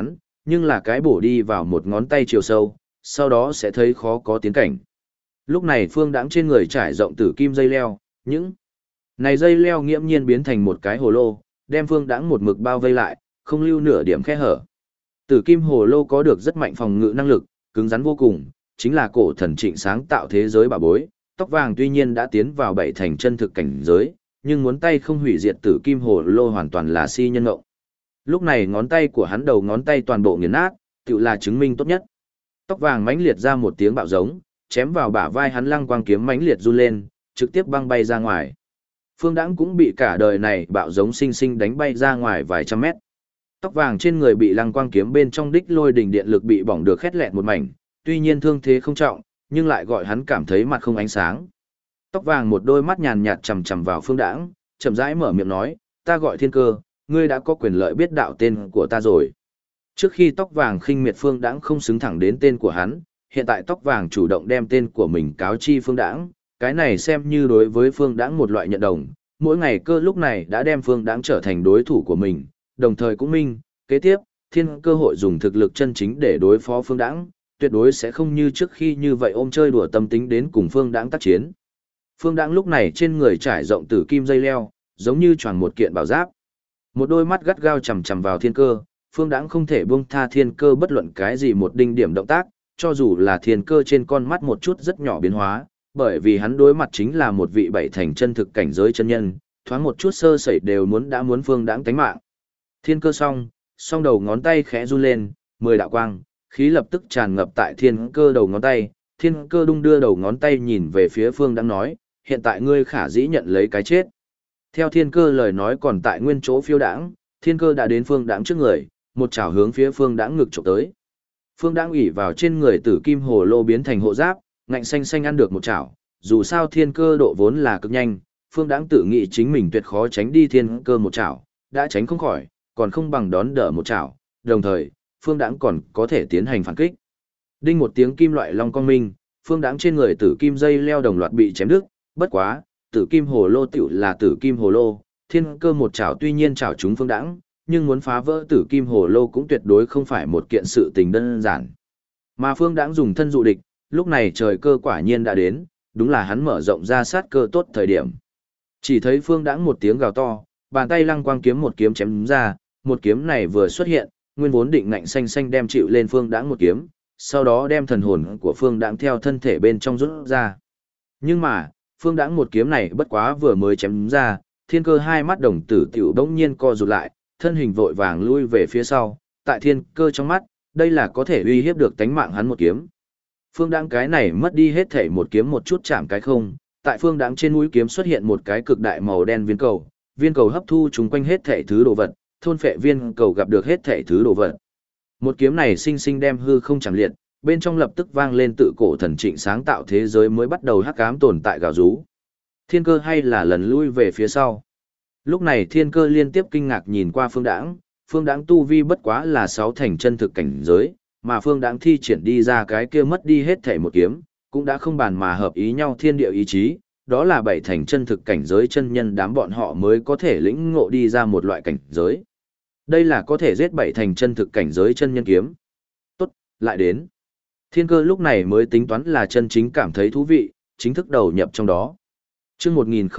nhưng là cái bổ đi vào một ngón tay chiều sâu, sau đó sẽ thấy khó có tiến cảnh. Lúc này Phương Đãng trên người trải rộng tử kim dây leo, những này dây leo nghiễm nhiên biến thành một cái hồ lô, đem Phương Đãng một mực bao vây lại, không lưu nửa điểm khe hở. Tử kim hồ lô có được rất mạnh phòng ngự năng lực, cứng rắn vô cùng, chính là cổ thần Trịnh sáng tạo thế giới bảo bối. Tóc vàng tuy nhiên đã tiến vào bảy thành chân thực cảnh giới, nhưng muốn tay không hủy diệt tử kim hồ lô hoàn toàn là si nhân ngộng. Lúc này ngón tay của hắn đầu ngón tay toàn bộ nghiền nát, tự là chứng minh tốt nhất. Tóc vàng mãnh liệt ra một tiếng bạo giống, chém vào bả vai hắn, lăng quang kiếm mãnh liệt run lên, trực tiếp băng bay ra ngoài. Phương Đãng cũng bị cả đời này bạo giống sinh sinh đánh bay ra ngoài vài trăm mét. Tóc vàng trên người bị lăng quang kiếm bên trong đích lôi đỉnh điện lực bị bỏng được khét lẹt một mảnh, tuy nhiên thương thế không trọng, nhưng lại gọi hắn cảm thấy mặt không ánh sáng. Tóc vàng một đôi mắt nhàn nhạt chằm chằm vào Phương Đãng, chậm rãi mở miệng nói, ta gọi Thiên Cơ, ngươi đã có quyền lợi biết đạo tên của ta rồi. Trước khi tóc vàng khinh miệt Phương Đãng không xứng thẳng đến tên của hắn, hiện tại tóc vàng chủ động đem tên của mình cáo chi Phương Đãng, cái này xem như đối với Phương Đãng một loại nhận đồng, mỗi ngày Cơ lúc này đã đem Phương Đãng trở thành đối thủ của mình, đồng thời cũng minh, kế tiếp, Thiên Cơ hội dùng thực lực chân chính để đối phó Phương Đãng, tuyệt đối sẽ không như trước khi như vậy ôm chơi đùa tâm tính đến cùng Phương Đãng tác chiến. Phương Đãng lúc này trên người trải rộng tử kim dây leo, giống như choàng một kiện bảo giáp. Một đôi mắt gắt gao chằm chằm vào Thiên Cơ, Phương Đãng không thể buông tha Thiên Cơ bất luận cái gì một đinh điểm động tác, cho dù là Thiên Cơ trên con mắt một chút rất nhỏ biến hóa, bởi vì hắn đối mặt chính là một vị bảy thành chân thực cảnh giới chân nhân, thoáng một chút sơ sẩy đều muốn Phương Đãng tánh mạng. Thiên Cơ song đầu ngón tay khẽ run lên, 10 đạo quang, khí lập tức tràn ngập tại Thiên Cơ đầu ngón tay, Thiên Cơ đung đưa đầu ngón tay nhìn về phía Phương Đãng nói, hiện tại ngươi khả dĩ nhận lấy cái chết. Theo Thiên Cơ lời nói còn tại nguyên chỗ phiêu đãng, Thiên Cơ đã đến Phương Đãng trước người, một chảo hướng phía Phương Đãng ngực chụp tới. Phương Đãng ủy vào trên người tử kim hồ lô biến thành hộ giáp, ngạnh xanh xanh ăn được một chảo, dù sao Thiên Cơ độ vốn là cực nhanh, Phương Đãng tự nghĩ chính mình tuyệt khó tránh đi Thiên Cơ một chảo, đã tránh không khỏi, còn không bằng đón đỡ một chảo, đồng thời, Phương Đãng còn có thể tiến hành phản kích. Đinh một tiếng kim loại long cong minh, Phương Đãng trên người tử kim dây leo đồng loạt bị chém đứt, bất quá, tử kim hồ lô tiểu là tử kim hồ lô, Thiên Cơ một chảo tuy nhiên chảo trúng Phương Đãng, nhưng muốn phá vỡ tử kim hồ lô cũng tuyệt đối không phải một kiện sự tình đơn giản. Mà Phương Đãng dùng thân dụ địch, lúc này trời cơ quả nhiên đã đến, đúng là hắn mở rộng ra sát cơ tốt thời điểm. Chỉ thấy Phương Đãng một tiếng gào to, bàn tay lăng quang kiếm một kiếm chém ra, một kiếm này vừa xuất hiện, nguyên vốn định ngạnh xanh xanh đem chịu lên Phương Đãng một kiếm, sau đó đem thần hồn của Phương Đãng theo thân thể bên trong rút ra. Nhưng mà, Phương Đãng một kiếm này bất quá vừa mới chém ra, Thiên Cơ hai mắt đồng tử tiểu bỗng nhiên co rụt lại, thân hình vội vàng lui về phía sau, tại Thiên Cơ trong mắt, đây là có thể uy hiếp được tánh mạng hắn một kiếm. Phương Đãng cái này mất đi hết thể một kiếm một chút chạm cái không, tại Phương Đãng trên mũi kiếm xuất hiện một cái cực đại màu đen viên cầu hấp thu chúng quanh hết thể thứ đồ vật, thôn phệ viên cầu gặp được hết thể thứ đồ vật. Một kiếm này sinh sinh đem hư không chẳng liệt, bên trong lập tức vang lên tự cổ thần Trịnh sáng tạo thế giới mới bắt đầu hắc ám tồn tại gào rú. Thiên Cơ hay là lần lui về phía sau. Lúc này Thiên Cơ liên tiếp kinh ngạc nhìn qua Phương Đãng tu vi bất quá là 6 thành chân thực cảnh giới, mà Phương Đãng thi triển đi ra cái kia mất đi hết thể một kiếm, cũng đã không bàn mà hợp ý nhau thiên địa ý chí, đó là 7 thành chân thực cảnh giới chân nhân đám bọn họ mới có thể lĩnh ngộ đi ra một loại cảnh giới. Đây là có thể giết 7 thành chân thực cảnh giới chân nhân kiếm. Tốt, lại đến. Thiên Cơ lúc này mới tính toán là chân chính cảm thấy thú vị, chính thức đầu nhập trong đó. Chương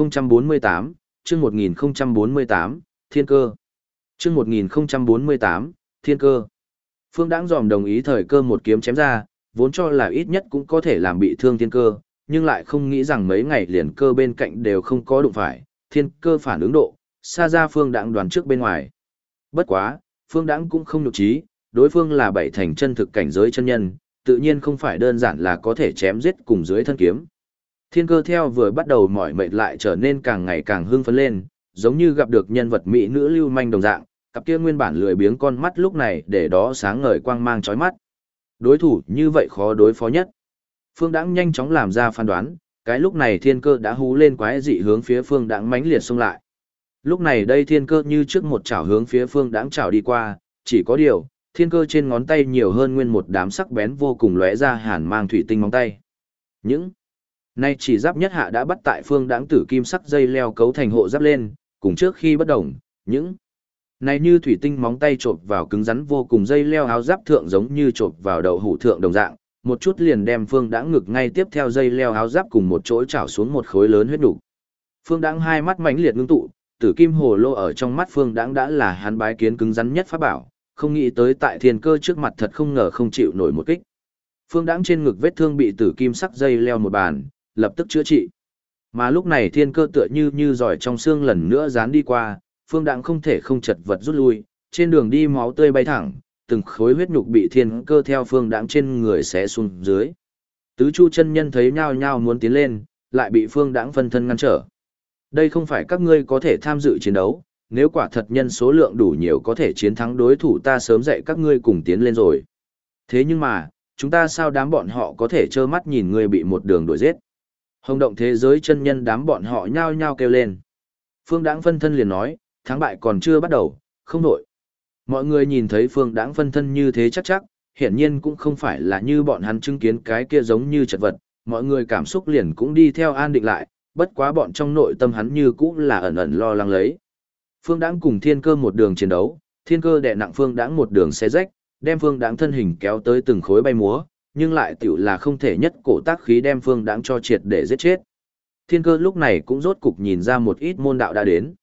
1048, chương 1048, Thiên Cơ. Chương 1048, Thiên Cơ. Phương Đãng dòm đồng ý thời cơ một kiếm chém ra, vốn cho là ít nhất cũng có thể làm bị thương Thiên Cơ, nhưng lại không nghĩ rằng mấy ngày liền cơ bên cạnh đều không có đụng phải, Thiên Cơ phản ứng độ, xa ra Phương Đãng đoán trước bên ngoài. Bất quá, Phương Đãng cũng không nhục trí, đối phương là 7 thành chân thực cảnh giới chân nhân, tự nhiên không phải đơn giản là có thể chém giết cùng dưới thân kiếm. Thiên Cơ theo vừa bắt đầu mỏi mệt lại trở nên càng ngày càng hưng phấn lên, giống như gặp được nhân vật mỹ nữ lưu manh đồng dạng, cặp kia nguyên bản lười biếng con mắt lúc này để đó sáng ngời quang mang chói mắt. Đối thủ như vậy khó đối phó nhất. Phương Đãng nhanh chóng làm ra phán đoán, cái lúc này Thiên Cơ đã hú lên quái dị hướng phía Phương Đãng mãnh liệt xông lại. Lúc này đây Thiên Cơ như trước một chảo hướng phía Phương Đãng chảo đi qua, chỉ có điều, Thiên Cơ trên ngón tay nhiều hơn nguyên một đám sắc bén vô cùng lóe ra hàn mang thủy tinh móng tay. Những nay chỉ giáp nhất hạ đã bắt tại Phương Đãng tử kim sắc dây leo cấu thành hộ giáp lên, cùng trước khi bất động, những Này như thủy tinh móng tay chộp vào cứng rắn vô cùng dây leo áo giáp thượng giống như chộp vào đậu hũ thượng đồng dạng, một chút liền đem Phương Đãng ngực ngay tiếp theo dây leo áo giáp cùng một chỗ chảo xuống một khối lớn huyết đủ. Phương Đãng hai mắt mãnh liệt ngưng tụ, tử kim hồ lô ở trong mắt Phương Đãng đã là hắn bái kiến cứng rắn nhất pháp bảo, không nghĩ tới tại thiên cơ trước mặt thật không ngờ không chịu nổi một kích. Phương Đãng trên ngực vết thương bị tử kim sắc dây leo một bàn, lập tức chữa trị. Mà lúc này thiên cơ tựa như giỏi trong xương lần nữa dán đi qua, Phương Đãng không thể không chật vật rút lui, trên đường đi máu tươi bay thẳng, từng khối huyết nhục bị thiên cơ theo Phương Đãng trên người xé xuống dưới. Tứ Chu chân nhân thấy nhao nhao muốn tiến lên, lại bị Phương Đãng phân thân ngăn trở. Đây không phải các ngươi có thể tham dự chiến đấu, nếu quả thật nhân số lượng đủ nhiều có thể chiến thắng đối thủ ta sớm dạy các ngươi cùng tiến lên rồi. Thế nhưng mà, chúng ta sao đám bọn họ có thể trơ mắt nhìn ngươi bị một đường đuổi giết. Hồng động thế giới chân nhân đám bọn họ nhao nhao kêu lên. Phương Đãng phân thân liền nói, thắng bại còn chưa bắt đầu, không nổi. Mọi người nhìn thấy Phương Đãng phân thân như thế chắc, hiển nhiên cũng không phải là như bọn hắn chứng kiến cái kia giống như chật vật, mọi người cảm xúc liền cũng đi theo an định lại, bất quá bọn trong nội tâm hắn như cũ là ẩn ẩn lo lắng lấy. Phương Đãng cùng Thiên Cơ một đường chiến đấu, Thiên Cơ đè nặng Phương Đãng một đường xé rách, đem Phương Đãng thân hình kéo tới từng khối bay múa, nhưng lại tiểu là không thể nhất cổ tác khí đem Phương Đãng cho triệt để giết chết. Thiên Cơ lúc này cũng rốt cục nhìn ra một ít môn đạo đã đến.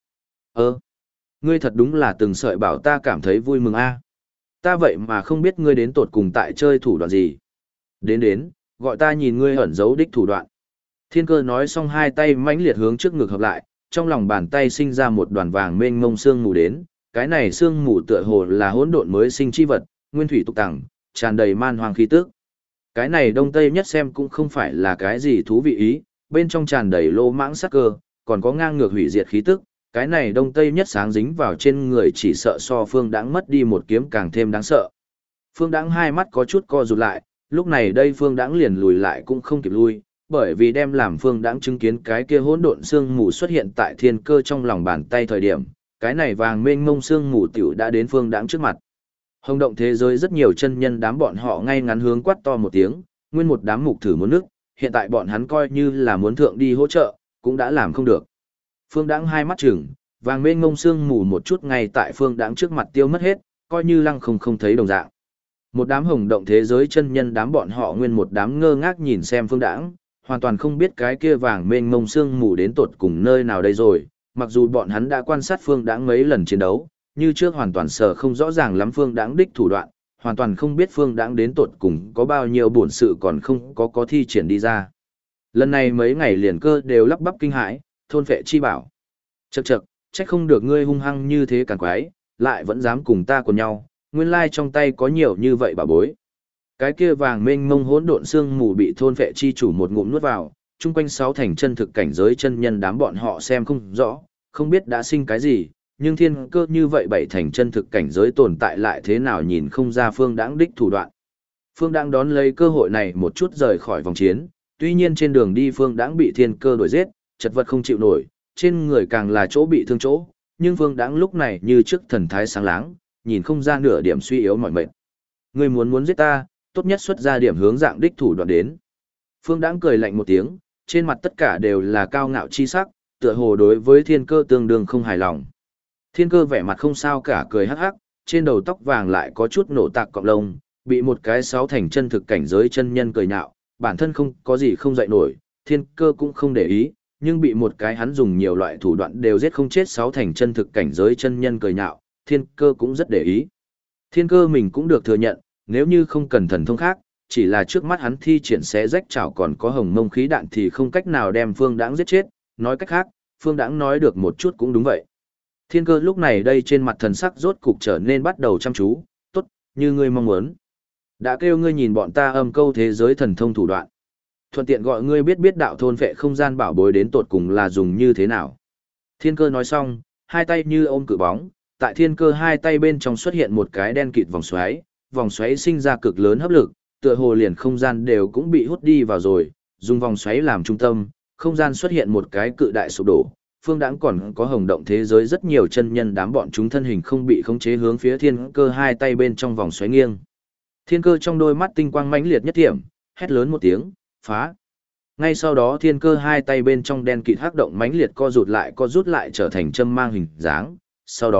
Ngươi thật đúng là từng sợi bảo ta cảm thấy vui mừng a. Ta vậy mà không biết ngươi đến tột cùng tại chơi thủ đoạn gì. Đến, gọi ta nhìn ngươi ẩn giấu đích thủ đoạn. Thiên Cơ nói xong hai tay mãnh liệt hướng trước ngực hợp lại, trong lòng bàn tay sinh ra một đoàn vàng mênh mông sương mù đến, cái này sương mù tựa hồ là hỗn độn mới sinh chi vật, nguyên thủy tục tẳng, tràn đầy man hoang khí tức. Cái này đông tây nhất xem cũng không phải là cái gì thú vị ý, bên trong tràn đầy lô mãng sắc cơ, còn có ngang ngược hủy diệt khí tức, cái này đông tây nhất sáng dính vào trên người chỉ sợ so Phương Đãng mất đi một kiếm càng thêm đáng sợ. Phương Đãng hai mắt có chút co rụt lại, lúc này đây Phương Đãng liền lùi lại cũng không kịp lui, bởi vì đem làm Phương Đãng chứng kiến cái kia hỗn độn sương mù xuất hiện tại Thiên Cơ trong lòng bàn tay thời điểm, cái này vàng mênh mông sương mù tiểu đã đến Phương Đãng trước mặt. Hồng động thế giới rất nhiều chân nhân đám bọn họ ngay ngắn hướng quát to một tiếng, nguyên một đám mục thử muốn nước, hiện tại bọn hắn coi như là muốn thượng đi hỗ trợ, cũng đã làm không được. Phương Đãng hai mắt trừng, vàng mênh mông sương mù một chút ngay tại Phương Đãng trước mặt tiêu mất hết, coi như lăng không thấy đồng dạng. Một đám hồng động thế giới chân nhân đám bọn họ nguyên một đám ngơ ngác nhìn xem Phương Đãng, hoàn toàn không biết cái kia vàng mênh mông sương mù đến tột cùng nơi nào đây rồi, mặc dù bọn hắn đã quan sát Phương Đãng mấy lần chiến đấu, như trước hoàn toàn sợ không rõ ràng lắm Phương Đãng đích thủ đoạn, hoàn toàn không biết Phương Đãng đến tột cùng có bao nhiêu bổn sự còn không có thi triển đi ra. Lần này mấy ngày liền cơ đều lắp bắp kinh hãi, thôn phệ chi bảo. Chậc, trách không được ngươi hung hăng như thế càng quái, lại vẫn dám cùng ta cùng nhau, nguyên lai trong tay có nhiều như vậy bà bối. Cái kia vàng mênh mông hỗn độn xương mù bị thôn phệ chi chủ một ngụm nuốt vào, chung quanh sáu thành chân thực cảnh giới chân nhân đám bọn họ xem không rõ, không biết đã sinh cái gì, nhưng thiên cơ như vậy bảy thành chân thực cảnh giới tồn tại lại thế nào nhìn không ra Phương Đãng đích thủ đoạn. Phương Đãng đón lấy cơ hội này một chút rời khỏi vòng chiến, tuy nhiên trên đường đi Phương Đãng bị thiên cơ đuổi giết, chật vật không chịu nổi, trên người càng là chỗ bị thương chỗ, nhưng Phương Đãng lúc này như trước thần thái sáng láng, nhìn không ra nửa điểm suy yếu mỏi mệt. Ngươi muốn giết ta, tốt nhất xuất ra điểm hướng dạng đích thủ đoạn đến. Phương Đãng cười lạnh một tiếng, trên mặt tất cả đều là cao ngạo chi sắc, tựa hồ đối với thiên cơ tương đương không hài lòng. Thiên cơ vẻ mặt không sao cả cười hắc hắc, trên đầu tóc vàng lại có chút nổ tạc cọng lông, bị một cái sáu thành chân thực cảnh giới chân nhân cười nhạo, bản thân không có gì không dậy nổi, thiên cơ cũng không để ý, nhưng bị một cái hắn dùng nhiều loại thủ đoạn đều giết không chết sáu thành chân thực cảnh giới chân nhân cười nhạo, thiên cơ cũng rất để ý. Thiên cơ mình cũng được thừa nhận, nếu như không cần thần thông khác, chỉ là trước mắt hắn thi triển xé rách chảo còn có hồng mông khí đạn thì không cách nào đem Phương Đãng giết chết, nói cách khác, Phương Đãng nói được một chút cũng đúng vậy. Thiên cơ lúc này đây trên mặt thần sắc rốt cục trở nên bắt đầu chăm chú, tốt, như ngươi mong muốn. Đã kêu ngươi nhìn bọn ta âm câu thế giới thần thông thủ đoạn. Thuận tiện gọi ngươi biết đạo thôn phệ không gian bảo bối đến tột cùng là dùng như thế nào. Thiên cơ nói xong, hai tay như ôm cự bóng, tại thiên cơ hai tay bên trong xuất hiện một cái đen kịt vòng xoáy sinh ra cực lớn hấp lực, tựa hồ liền không gian đều cũng bị hút đi vào rồi, dùng vòng xoáy làm trung tâm, không gian xuất hiện một cái cự đại sụp đổ. Phương Đãng còn có hồng động thế giới rất nhiều chân nhân đám bọn chúng thân hình không bị khống chế hướng phía thiên cơ hai tay bên trong vòng xoáy nghiêng. Thiên cơ trong đôi mắt tinh quang mãnh liệt nhất thiểm, hét lớn một tiếng, phá. Ngay sau đó thiên cơ hai tay bên trong đen kịt hắc động mãnh liệt co rút lại trở thành châm mang hình dáng, sau đó,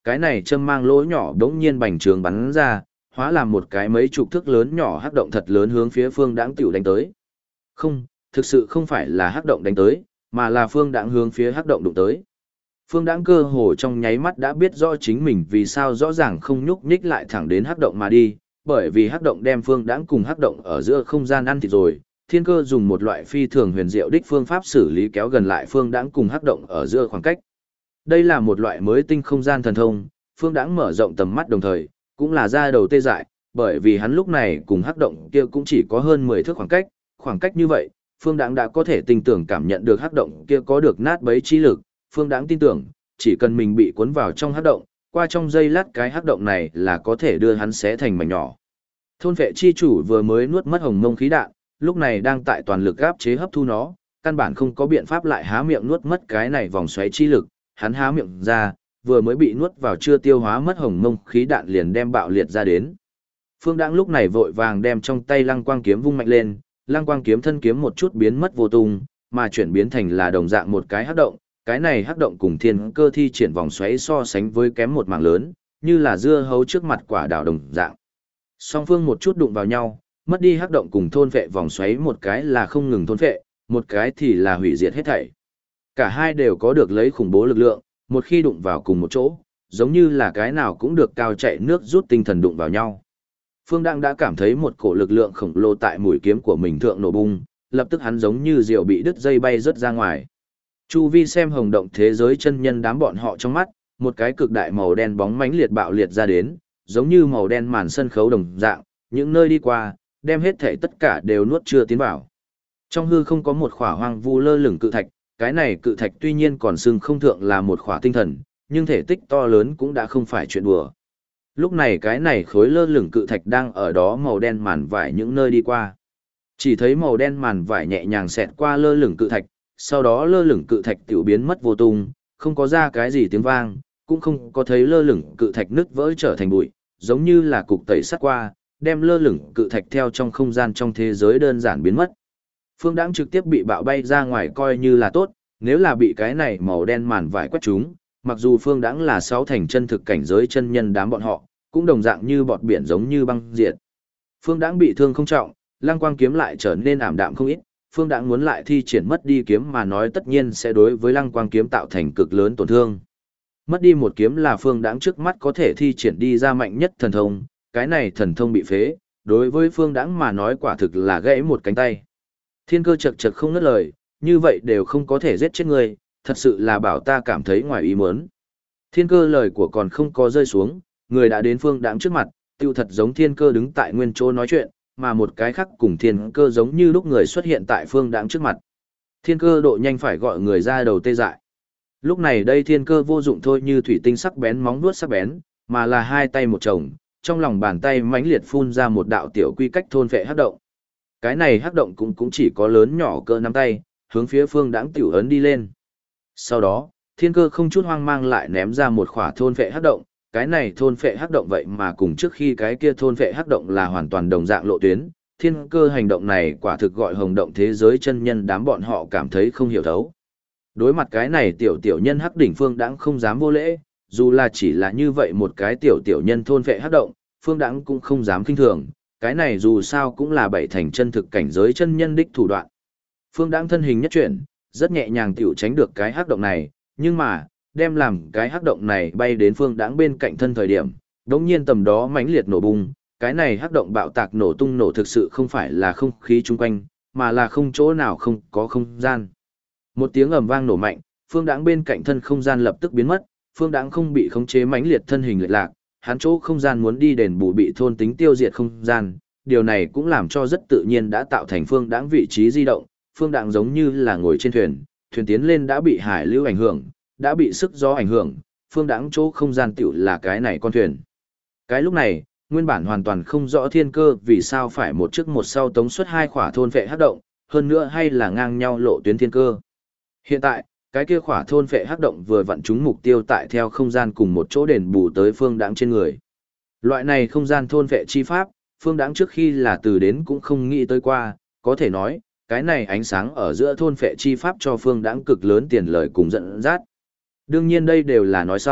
cái này châm mang lỗ nhỏ đống nhiên bành trướng bắn ra, hóa làm một cái mấy chục thước lớn nhỏ hắc động thật lớn hướng phía Phương Đãng tiểu đánh tới. Không, thực sự không phải là hắc động đánh tới, mà là Phương Đãng hướng phía hắc động đụng tới. Phương Đãng cơ hồ trong nháy mắt đã biết rõ chính mình vì sao rõ ràng không nhúc nhích lại thẳng đến hắc động mà đi, bởi vì hắc động đem Phương Đãng cùng hắc động ở giữa không gian ăn thịt rồi. Thiên Cơ dùng một loại phi thường huyền diệu đích phương pháp xử lý kéo gần lại Phương Đãng cùng hắc động ở giữa khoảng cách. Đây là một loại mới tinh không gian thần thông, Phương Đãng mở rộng tầm mắt đồng thời, cũng là ra đầu tê dại, bởi vì hắn lúc này cùng hắc động kia cũng chỉ có hơn 10 thước khoảng cách như vậy, Phương Đãng đã có thể tin tưởng cảm nhận được hắc động kia có được nát bấy chi lực, Phương Đãng tin tưởng, chỉ cần mình bị cuốn vào trong hắc động, qua trong giây lát cái hắc động này là có thể đưa hắn xé thành mảnh nhỏ. Thôn vệ chi chủ vừa mới nuốt mất hồng mông khí đạn, lúc này đang tại toàn lực áp chế hấp thu nó, căn bản không có biện pháp lại há miệng nuốt mất cái này vòng xoáy chi lực, hắn há miệng ra, vừa mới bị nuốt vào chưa tiêu hóa mất hồng mông khí đạn liền đem bạo liệt ra đến. Phương Đãng lúc này vội vàng đem trong tay lăng quang kiếm vung mạnh lên, lăng quang kiếm thân kiếm một chút biến mất vô tung, mà chuyển biến thành là đồng dạng một cái hắc động, cái này hắc động cùng Thiên Cơ thi triển vòng xoáy so sánh với kém một mảng lớn, như là dưa hấu trước mặt quả đào đồng dạng. Song phương một chút đụng vào nhau, mất đi hắc động cùng thôn vệ vòng xoáy, một cái là không ngừng thôn vệ, một cái thì là hủy diệt hết thảy. Cả hai đều có được lấy khủng bố lực lượng, một khi đụng vào cùng một chỗ, giống như là cái nào cũng được cao chạy nước rút tinh thần đụng vào nhau. Phương Đãng đã cảm thấy một cổ lực lượng khổng lồ tại mũi kiếm của mình thượng nổ bung, lập tức hắn giống như diều bị đứt dây bay rớt ra ngoài. Chu vi xem hồng động thế giới chân nhân đám bọn họ trong mắt, một cái cực đại màu đen bóng mãnh liệt bạo liệt ra đến, giống như màu đen màn sân khấu đồng dạng, những nơi đi qua, đem hết thảy tất cả đều nuốt chưa tiến vào. Trong hư không có một khỏa hoang vu lơ lửng cự thạch, cái này cự thạch tuy nhiên còn xưng không thượng là một khỏa tinh thần, nhưng thể tích to lớn cũng đã không phải chuyện đùa. Lúc này cái này khối lơ lửng cự thạch đang ở đó màu đen màn vải những nơi đi qua. Chỉ thấy màu đen màn vải nhẹ nhàng xẹt qua lơ lửng cự thạch, sau đó lơ lửng cự thạch tiểu biến mất vô tung, không có ra cái gì tiếng vang, cũng không có thấy lơ lửng cự thạch nứt vỡ trở thành bụi, giống như là cục tẩy sắt qua, đem lơ lửng cự thạch theo trong không gian trong thế giới đơn giản biến mất. Phương Đãng trực tiếp bị bạo bay ra ngoài coi như là tốt, nếu là bị cái này màu đen màn vải quét trúng, mặc dù Phương Đãng là sáu thành chân thực cảnh giới chân nhân đám bọn họ, cũng đồng dạng như bọt biển giống như băng diệt. Phương Đãng bị thương không trọng, lăng quang kiếm lại trở nên ảm đạm không ít, Phương Đãng muốn lại thi triển mất đi kiếm mà nói tất nhiên sẽ đối với lăng quang kiếm tạo thành cực lớn tổn thương. Mất đi một kiếm là Phương Đãng trước mắt có thể thi triển đi ra mạnh nhất thần thông, cái này thần thông bị phế, đối với Phương Đãng mà nói quả thực là gãy một cánh tay. Thiên Cơ chật chật không ngớt lời, như vậy đều không có thể giết chết người, thật sự là bảo ta cảm thấy ngoài ý muốn. Thiên Cơ lời của còn không có rơi xuống, người đã đến Phương Đãng trước mặt, tiêu thật giống Thiên Cơ đứng tại nguyên chỗ nói chuyện, mà một cái khác cùng Thiên Cơ giống như lúc người xuất hiện tại Phương Đãng trước mặt. Thiên Cơ độ nhanh phải gọi người ra đầu tê dại. Lúc này đây Thiên Cơ vô dụng thôi như thủy tinh sắc bén móng vuốt sắc bén, mà là hai tay một chồng, trong lòng bàn tay mãnh liệt phun ra một đạo tiểu quy cách thôn phệ hắc động. Cái này hắc động cũng chỉ có lớn nhỏ cỡ nắm tay, hướng phía Phương Đãng tiểu ấn đi lên. Sau đó, Thiên Cơ không chút hoang mang lại ném ra một khỏa thôn phệ hắc động, cái này thôn phệ hắc động vậy mà cùng trước khi cái kia thôn phệ hắc động là hoàn toàn đồng dạng lộ tuyến. Thiên Cơ hành động này quả thực gọi hồng động thế giới chân nhân đám bọn họ cảm thấy không hiểu thấu. Đối mặt cái này tiểu nhân hắc đỉnh Phương Đãng không dám vô lễ, dù là chỉ là như vậy một cái tiểu nhân thôn phệ hắc động, Phương Đãng cũng không dám khinh thường, cái này dù sao cũng là bảy thành chân thực cảnh giới chân nhân đích thủ đoạn. Phương Đãng thân hình nhất chuyển, rất nhẹ nhàng tiểu tránh được cái hắc động này, nhưng mà, đem làm cái hắc động này bay đến Phương Đãng bên cạnh thân thời điểm, đột nhiên tầm đó mãnh liệt nổ bung, cái này hắc động bạo tạc nổ tung nổ thực sự không phải là không khí chung quanh, mà là không chỗ nào không có không gian. Một tiếng ầm vang nổ mạnh, Phương Đãng bên cạnh thân không gian lập tức biến mất, Phương Đãng không bị khống chế mãnh liệt thân hình lệch lạc, hắn chỗ không gian muốn đi đền bù bị thôn tính tiêu diệt không gian, điều này cũng làm cho rất tự nhiên đã tạo thành Phương Đãng vị trí di động, Phương Đãng giống như là ngồi trên thuyền, thuyền tiến lên đã bị hải lưu ảnh hưởng, đã bị sức gió ảnh hưởng, Phương Đãng chỗ không gian tiểu là cái này con thuyền. Cái lúc này, nguyên bản hoàn toàn không rõ Thiên Cơ vì sao phải một trước một sau tống xuất hai khỏa thôn phệ hắc động, hơn nữa hay là ngang nhau lộ tuyến Thiên Cơ. Hiện tại, cái kia khỏa thôn phệ hắc động vừa vặn trúng mục tiêu tại theo không gian cùng một chỗ đền bù tới Phương Đãng trên người. Loại này không gian thôn phệ chi pháp, Phương Đãng trước khi là từ đến cũng không nghĩ tới qua, có thể nói, cái này ánh sáng ở giữa thôn phệ chi pháp cho Phương Đãng cực lớn tiền lợi cùng dẫn dắt. Đương nhiên đây đều là nói sau,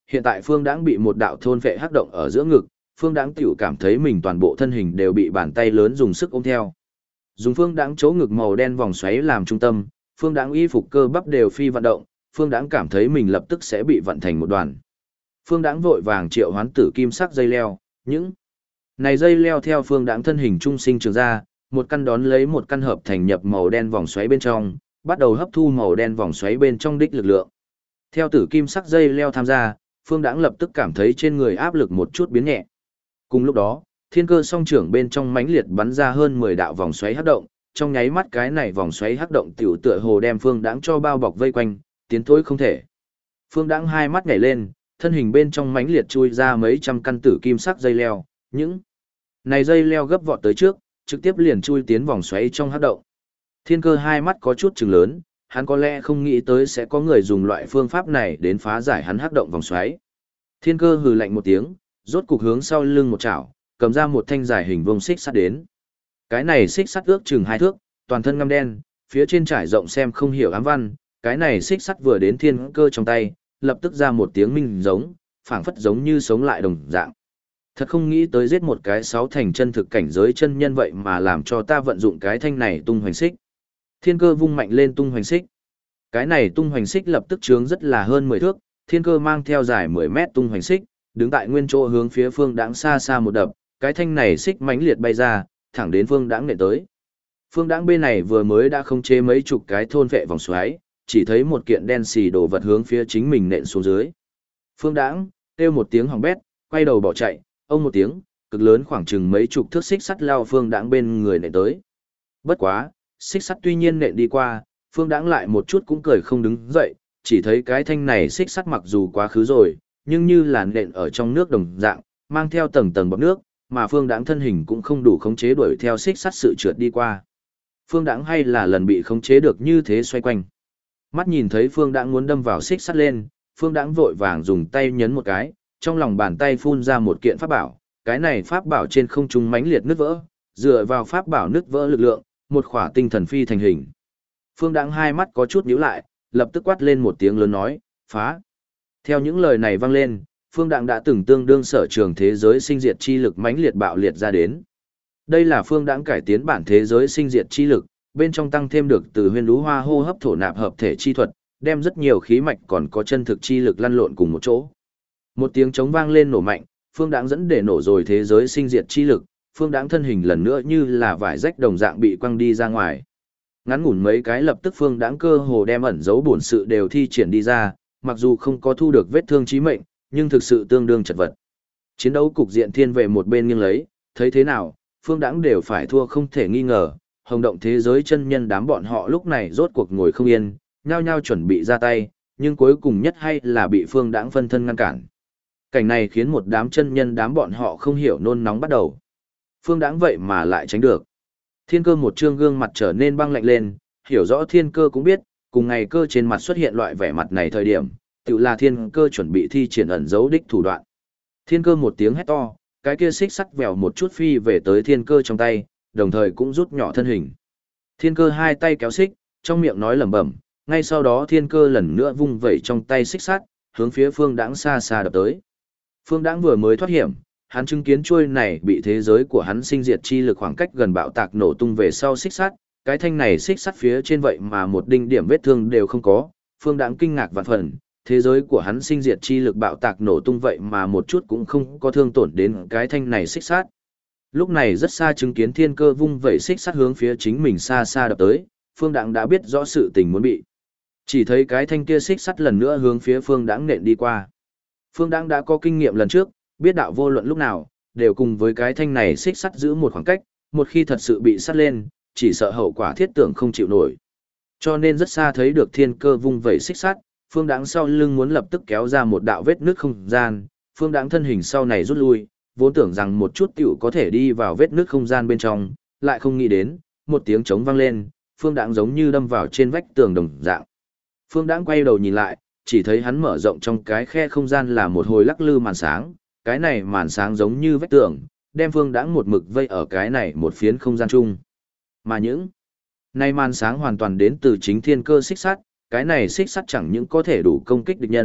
hiện tại Phương Đãng bị một đạo thôn vệ hắc động ở giữa ngực, Phương Đãng tiểu cảm thấy mình toàn bộ thân hình đều bị bàn tay lớn dùng sức ôm theo. Dùng Phương Đãng chỗ ngực màu đen vòng xoáy làm trung tâm, Phương Đãng y phục cơ bắp đều phi vận động, Phương Đãng cảm thấy mình lập tức sẽ bị vận thành một đoàn. Phương Đãng vội vàng triệu hoán tử kim sắc dây leo, những này dây leo theo Phương Đãng thân hình trung sinh trường ra, một căn đón lấy một căn hợp thành nhập màu đen vòng xoáy bên trong, bắt đầu hấp thu màu đen vòng xoáy bên trong đích lực lượng. Theo tử kim sắc dây leo tham gia, Phương Đãng lập tức cảm thấy trên người áp lực một chút biến nhẹ. Cùng lúc đó, thiên cơ song trưởng bên trong mãnh liệt bắn ra hơn 10 đạo vòng xoáy hắc động, trong nháy mắt cái này vòng xoáy hắc động tiểu tựa hồ đem Phương Đãng cho bao bọc vây quanh, tiến thối không thể. Phương Đãng hai mắt nhảy lên, thân hình bên trong mãnh liệt chui ra mấy trăm căn tử kim sắc dây leo, những này dây leo gấp vọt tới trước, trực tiếp liền chui tiến vòng xoáy trong hắc động. Thiên cơ hai mắt có chút trừng lớn, hắn có lẽ không nghĩ tới sẽ có người dùng loại phương pháp này đến phá giải hắn hắc động vòng xoáy. Thiên cơ hừ lạnh một tiếng, rốt cục hướng sau lưng một chảo, cầm ra một thanh dài hình vuông xích sắt đến. Cái này xích sắt ước chừng 2 thước, toàn thân ngăm đen, phía trên trải rộng xem không hiểu ám văn, cái này xích sắt vừa đến thiên cơ trong tay, lập tức ra một tiếng minh giống, phảng phất giống như sống lại đồng dạng. Thật không nghĩ tới giết một cái 6 thành chân thực cảnh giới chân nhân vậy mà làm cho ta vận dụng cái thanh này tung hoành xích. Thiên cơ vung mạnh lên tung hoành xích. Cái này tung hoành xích lập tức trướng rất là hơn 10 thước, thiên cơ mang theo dài 10 mét tung hoành xích, đứng tại nguyên chỗ hướng phía Phương Đãng xa xa một đập, cái thanh này xích mãnh liệt bay ra, thẳng đến Phương Đãng nện tới. Phương Đãng bên này vừa mới đã khống chế mấy chục cái thôn vệ vòng xoáy, chỉ thấy một kiện đen xì đồ vật hướng phía chính mình nện xuống dưới. Phương Đãng kêu một tiếng hỏng bét, quay đầu bỏ chạy, ông một tiếng, cực lớn khoảng chừng mấy chục thước xích sắt lao Phương Đãng bên người nện tới. Bất quá, xích sắt tuy nhiên nện đi qua, Phương Đãng lại một chút cũng cười không đứng dậy, chỉ thấy cái thanh này xích sắt mặc dù quá khứ rồi, nhưng như là nện ở trong nước đồng dạng, mang theo tầng tầng bọt nước, mà Phương Đãng thân hình cũng không đủ khống chế đuổi theo xích sắt sự trượt đi qua. Phương Đãng hay là lần bị khống chế được như thế xoay quanh. Mắt nhìn thấy Phương Đãng muốn đâm vào xích sắt lên, Phương Đãng vội vàng dùng tay nhấn một cái, trong lòng bàn tay phun ra một kiện pháp bảo, cái này pháp bảo trên không trung mãnh liệt nứt vỡ, dựa vào pháp bảo nứt vỡ lực lượng, một khỏa tinh thần phi thành hình. Phương Đãng hai mắt có chút nhíu lại, lập tức quát lên một tiếng lớn nói, phá. Theo những lời này vang lên, Phương Đãng đã từng tương đương sở trường thế giới sinh diệt chi lực mãnh liệt bạo liệt ra đến. Đây là Phương Đãng cải tiến bản thế giới sinh diệt chi lực, bên trong tăng thêm được từ huyền lũ hoa hô hấp thổ nạp hợp thể chi thuật, đem rất nhiều khí mạch còn có chân thực chi lực lăn lộn cùng một chỗ. Một tiếng trống vang lên nổ mạnh, Phương Đãng dẫn để nổ rồi thế giới sinh diệt chi lực, Phương Đãng thân hình lần nữa như là vải rách đồng dạng bị quăng đi ra ngoài. Ngắn ngủn mấy cái lập tức Phương Đãng cơ hồ đem ẩn dấu bổn sự đều thi triển đi ra, mặc dù không có thu được vết thương chí mệnh, nhưng thực sự tương đương chật vật. Chiến đấu cục diện thiên về một bên nghiêng lấy, thấy thế nào, Phương Đãng đều phải thua không thể nghi ngờ, hồng động thế giới chân nhân đám bọn họ lúc này rốt cuộc ngồi không yên, nhao nhao chuẩn bị ra tay, nhưng cuối cùng nhất hay là bị Phương Đãng phân thân ngăn cản. Cảnh này khiến một đám chân nhân đám bọn họ không hiểu nôn nóng bắt đầu. Phương Đãng vậy mà lại tránh được. Thiên cơ một trương gương mặt trở nên băng lạnh lên, hiểu rõ thiên cơ cũng biết, cùng ngày cơ trên mặt xuất hiện loại vẻ mặt này thời điểm, tự là thiên cơ chuẩn bị thi triển ẩn dấu đích thủ đoạn. Thiên cơ một tiếng hét to, cái kia xích sắt vèo một chút phi về tới thiên cơ trong tay, đồng thời cũng rút nhỏ thân hình. Thiên cơ hai tay kéo xích, trong miệng nói lẩm bẩm, ngay sau đó thiên cơ lần nữa vung vẩy trong tay xích sắt, hướng phía Phương Đãng xa xa đập tới. Phương Đãng vừa mới thoát hiểm, hắn chứng kiến chuôi này bị thế giới của hắn sinh diệt chi lực khoảng cách gần bạo tạc nổ tung về sau xích sắt, cái thanh này xích sắt phía trên vậy mà một đinh điểm vết thương đều không có, Phương Đãng kinh ngạc vạn phần, thế giới của hắn sinh diệt chi lực bạo tạc nổ tung vậy mà một chút cũng không có thương tổn đến cái thanh này xích sắt. Lúc này rất xa chứng kiến thiên cơ vung vẩy xích sắt hướng phía chính mình xa xa đập tới, Phương Đãng đã biết rõ sự tình muốn bị. Chỉ thấy cái thanh kia xích sắt lần nữa hướng phía Phương Đãng nện đi qua. Phương Đãng đã có kinh nghiệm lần trước, biết đạo vô luận lúc nào, đều cùng với cái thanh này xích sắt giữ một khoảng cách, một khi thật sự bị sắt lên, chỉ sợ hậu quả thiết tưởng không chịu nổi. Cho nên rất xa thấy được thiên cơ vung vẩy xích sắt, Phương Đãng sau lưng muốn lập tức kéo ra một đạo vết nứt không gian, Phương Đãng thân hình sau này rút lui, vốn tưởng rằng một chút tiểu có thể đi vào vết nứt không gian bên trong, lại không nghĩ đến, một tiếng trống vang lên, Phương Đãng giống như đâm vào trên vách tường đồng dạng. Phương Đãng quay đầu nhìn lại, chỉ thấy hắn mở rộng trong cái khe không gian là một hồi lắc lư màn sáng, cái này màn sáng giống như vách tường, đem Phương Đãng một mực vây ở cái này một phiến không gian chung. Mà những này màn sáng hoàn toàn đến từ chính thiên cơ xích sắt, cái này xích sắt chẳng những có thể đủ công kích địch nhân,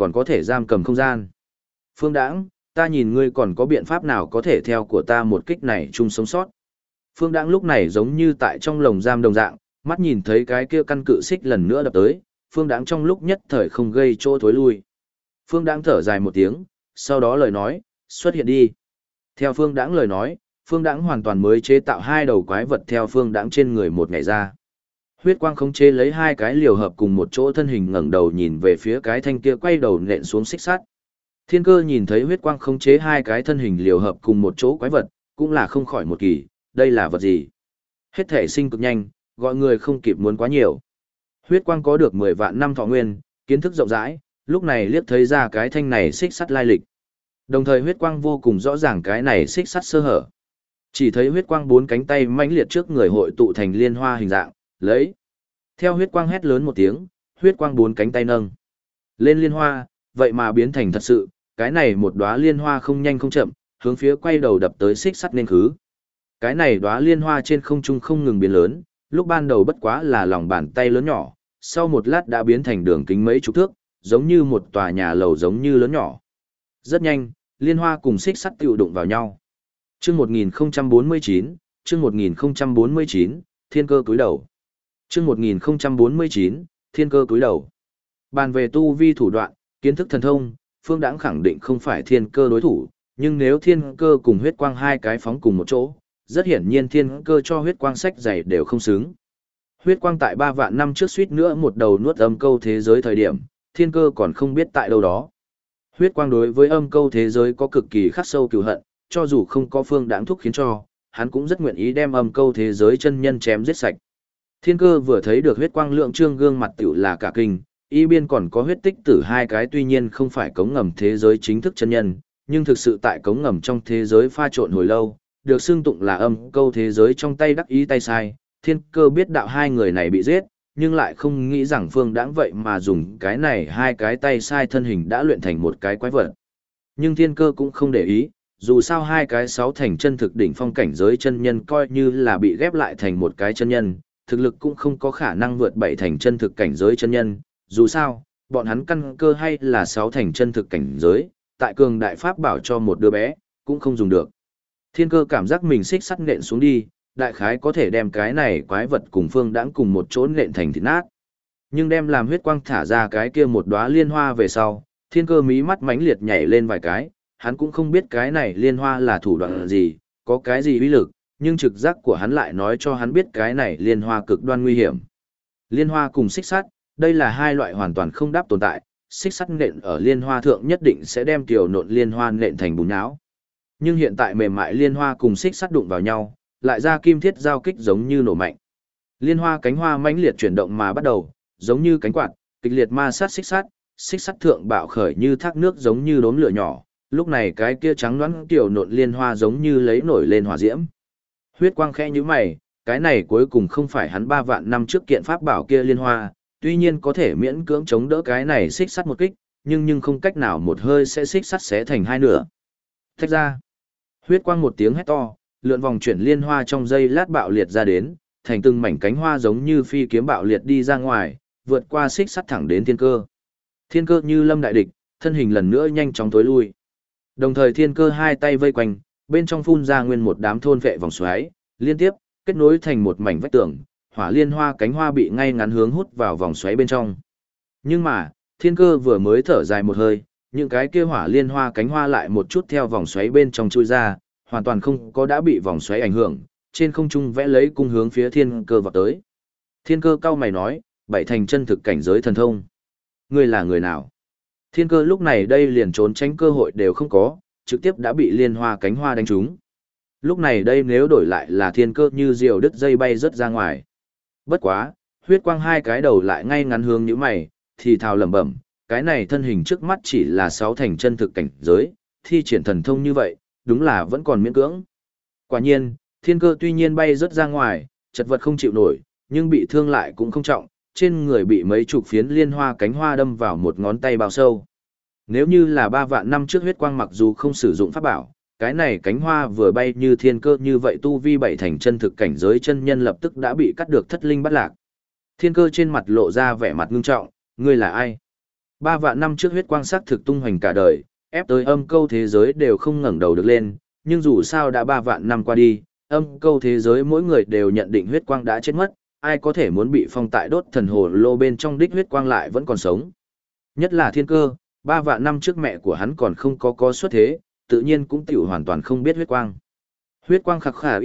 còn có thể giam cầm không gian. Phương Đãng, ta nhìn ngươi còn có biện pháp nào có thể theo của ta một kích này chung sống sót. Phương Đãng lúc này giống như tại trong lồng giam đồng dạng, mắt nhìn thấy cái kia căn cự xích lần nữa đập tới, Phương Đãng trong lúc nhất thời không gây chỗ thối lui. Phương Đãng thở dài một tiếng, sau đó lời nói, xuất hiện đi. Theo Phương Đãng lời nói, Phương Đãng hoàn toàn mới chế tạo hai đầu quái vật theo Phương Đãng trên người một ngày ra. Huyết quang khống chế lấy hai cái liều hợp cùng một chỗ thân hình ngẩng đầu nhìn về phía cái thanh kia quay đầu nện xuống xích sắt. Thiên Cơ nhìn thấy huyết quang khống chế hai cái thân hình liều hợp cùng một chỗ quái vật, cũng là không khỏi một kỳ, đây là vật gì? Hết thể sinh cực nhanh, gọi người không kịp muốn quá nhiều. Huyết quang có được 10 vạn năm thọ nguyên, kiến thức rộng rãi, lúc này liếc thấy ra cái thanh này xích sắt lai lịch. Đồng thời huyết quang vô cùng rõ ràng cái này xích sắt sơ hở. Chỉ thấy huyết quang bốn cánh tay mãnh liệt trước người hội tụ thành liên hoa hình dạng, lấy. Theo huyết quang hét lớn một tiếng, huyết quang bốn cánh tay nâng lên liên hoa, vậy mà biến thành thật sự, cái này một đóa liên hoa không nhanh không chậm, hướng phía quay đầu đập tới xích sắt nên khứ. Cái này đóa liên hoa trên không trung không ngừng biến lớn, lúc ban đầu bất quá là lòng bàn tay lớn nhỏ, sau một lát đã biến thành đường kính mấy chục thước, giống như một tòa nhà lầu giống như lớn nhỏ. Rất nhanh, liên hoa cùng xích sắt tiêu đụng vào nhau. Chương 1049, chương 1049, Thiên Cơ cúi đầu. Chương 1049, Thiên Cơ cúi đầu. Bàn về tu vi thủ đoạn, kiến thức thần thông, Phương Đãng khẳng định không phải Thiên Cơ đối thủ, nhưng nếu Thiên Cơ cùng huyết quang hai cái phóng cùng một chỗ, rất hiển nhiên Thiên Cơ cho huyết quang sách dày đều không xứng. Huyết quang tại 3 vạn năm trước suýt nữa một đầu nuốt âm câu thế giới thời điểm, Thiên Cơ còn không biết tại đâu đó. Huyết quang đối với âm câu thế giới có cực kỳ khắc sâu cừu hận, cho dù không có Phương Đãng thúc khiến cho, hắn cũng rất nguyện ý đem âm câu thế giới chân nhân chém giết sạch. Thiên Cơ vừa thấy được huyết quang lượng trương gương mặt tiểu là cả kinh, y biên còn có huyết tích tử hai cái tuy nhiên không phải cống ngầm thế giới chính thức chân nhân, nhưng thực sự tại cống ngầm trong thế giới pha trộn hồi lâu, được xưng tụng là âm câu thế giới trong tay đắc ý tay sai. Thiên Cơ biết đạo hai người này bị giết, nhưng lại không nghĩ rằng Phương Đãng vậy mà dùng cái này hai cái tay sai thân hình đã luyện thành một cái quái vật. Nhưng Thiên Cơ cũng không để ý, dù sao hai cái sáu thành chân thực đỉnh phong cảnh giới chân nhân coi như là bị ghép lại thành một cái chân nhân, thực lực cũng không có khả năng vượt 7 thành chân thực cảnh giới chân nhân, dù sao, bọn hắn căn cơ hay là 6 thành chân thực cảnh giới, tại cường đại pháp bảo cho một đứa bé, cũng không dùng được. Thiên Cơ cảm giác mình xích sắt nện xuống đi, đại khái có thể đem cái này quái vật cùng Phương Đãng cùng một chỗ nện thành thịt nát. Nhưng đem làm huyết quang thả ra cái kia một đóa liên hoa về sau, Thiên Cơ mí mắt mãnh liệt nhảy lên vài cái, hắn cũng không biết cái này liên hoa là thủ đoạn gì, có cái gì uy lực, nhưng trực giác của hắn lại nói cho hắn biết cái này liên hoa cực đoan nguy hiểm. Liên hoa cùng xích sắt, đây là hai loại hoàn toàn không đáp tồn tại, xích sắt nện ở liên hoa thượng nhất định sẽ đem tiểu nộn liên hoa nện thành bùn nhão. Nhưng hiện tại mềm mại liên hoa cùng xích sắt đụng vào nhau, lại ra kim thiết giao kích giống như nổ mạnh. Liên hoa cánh hoa mãnh liệt chuyển động mà bắt đầu, giống như cánh quạt, kịch liệt ma sát xích sắt thượng bạo khởi như thác nước giống như đốm lửa nhỏ, lúc này cái kia trắng đoán tiểu nộn liên hoa giống như lấy nổi lên hỏa diễm. Huyết quang khẽ như mày, cái này cuối cùng không phải hắn 3 vạn năm trước kiện pháp bảo kia liên hoa, tuy nhiên có thể miễn cưỡng chống đỡ cái này xích sắt một kích, nhưng không cách nào một hơi sẽ xích sắt xé thành hai nửa. Thách ra, huyết quang một tiếng hét to, lượn vòng chuyển liên hoa trong giây lát bạo liệt ra đến, thành từng mảnh cánh hoa giống như phi kiếm bạo liệt đi ra ngoài, vượt qua xích sắt thẳng đến Thiên Cơ. Thiên Cơ như lâm đại địch, thân hình lần nữa nhanh chóng tối lui. Đồng thời Thiên Cơ hai tay vây quanh, bên trong phun ra nguyên một đám thôn vệ vòng xoáy, liên tiếp kết nối thành một mảnh vách tường, hỏa liên hoa cánh hoa bị ngay ngắn hướng hút vào vòng xoáy bên trong. Nhưng mà, Thiên Cơ vừa mới thở dài một hơi, những cái kia hỏa liên hoa cánh hoa lại một chút theo vòng xoáy bên trong chui ra, hoàn toàn không có đã bị vòng xoáy ảnh hưởng, trên không trung vẽ lấy cung hướng phía Thiên Cơ vọt tới. Thiên Cơ cau mày nói, 7 thành chân thực cảnh giới thần thông. Ngươi là người nào? Thiên Cơ lúc này đây liền trốn tránh cơ hội đều không có, trực tiếp đã bị liên hoa cánh hoa đánh trúng. Lúc này đây nếu đổi lại là Thiên Cơ như diều đứt dây bay rớt ra ngoài. Bất quá, huyết quang hai cái đầu lại ngay ngắn hướng như mày, thì thào lẩm bẩm, cái này thân hình trước mắt chỉ là 6 thành chân thực cảnh giới, thi triển thần thông như vậy, đúng là vẫn còn miễn cưỡng. Quả nhiên, Thiên Cơ tuy nhiên bay rớt ra ngoài, chật vật không chịu nổi, nhưng bị thương lại cũng không trọng, trên người bị mấy chục phiến liên hoa cánh hoa đâm vào một ngón tay bao sâu. Nếu như là 3 vạn năm trước huyết quang mặc dù không sử dụng pháp bảo, cái này cánh hoa vừa bay như Thiên Cơ như vậy tu vi 7 thành chân thực cảnh giới chân nhân lập tức đã bị cắt được thất linh bắt lạc. Thiên Cơ trên mặt lộ ra vẻ mặt ngưng trọng, ngươi là ai? 3 vạn năm trước huyết quang sắc thực tung hoành cả đời, ép tới âm câu thế giới đều không ngẩng đầu được lên, nhưng dù sao đã 3 vạn năm qua đi, âm câu thế giới mỗi người đều nhận định huyết quang đã chết mất, ai có thể muốn bị phong tại đốt thần hồ lô bên trong đích huyết quang lại vẫn còn sống. Nhất là Thiên Cơ, 3 vạn năm trước mẹ của hắn còn không có xuất thế, tự nhiên cũng tiểu hoàn toàn không biết huyết quang. Huyết quang khạc khà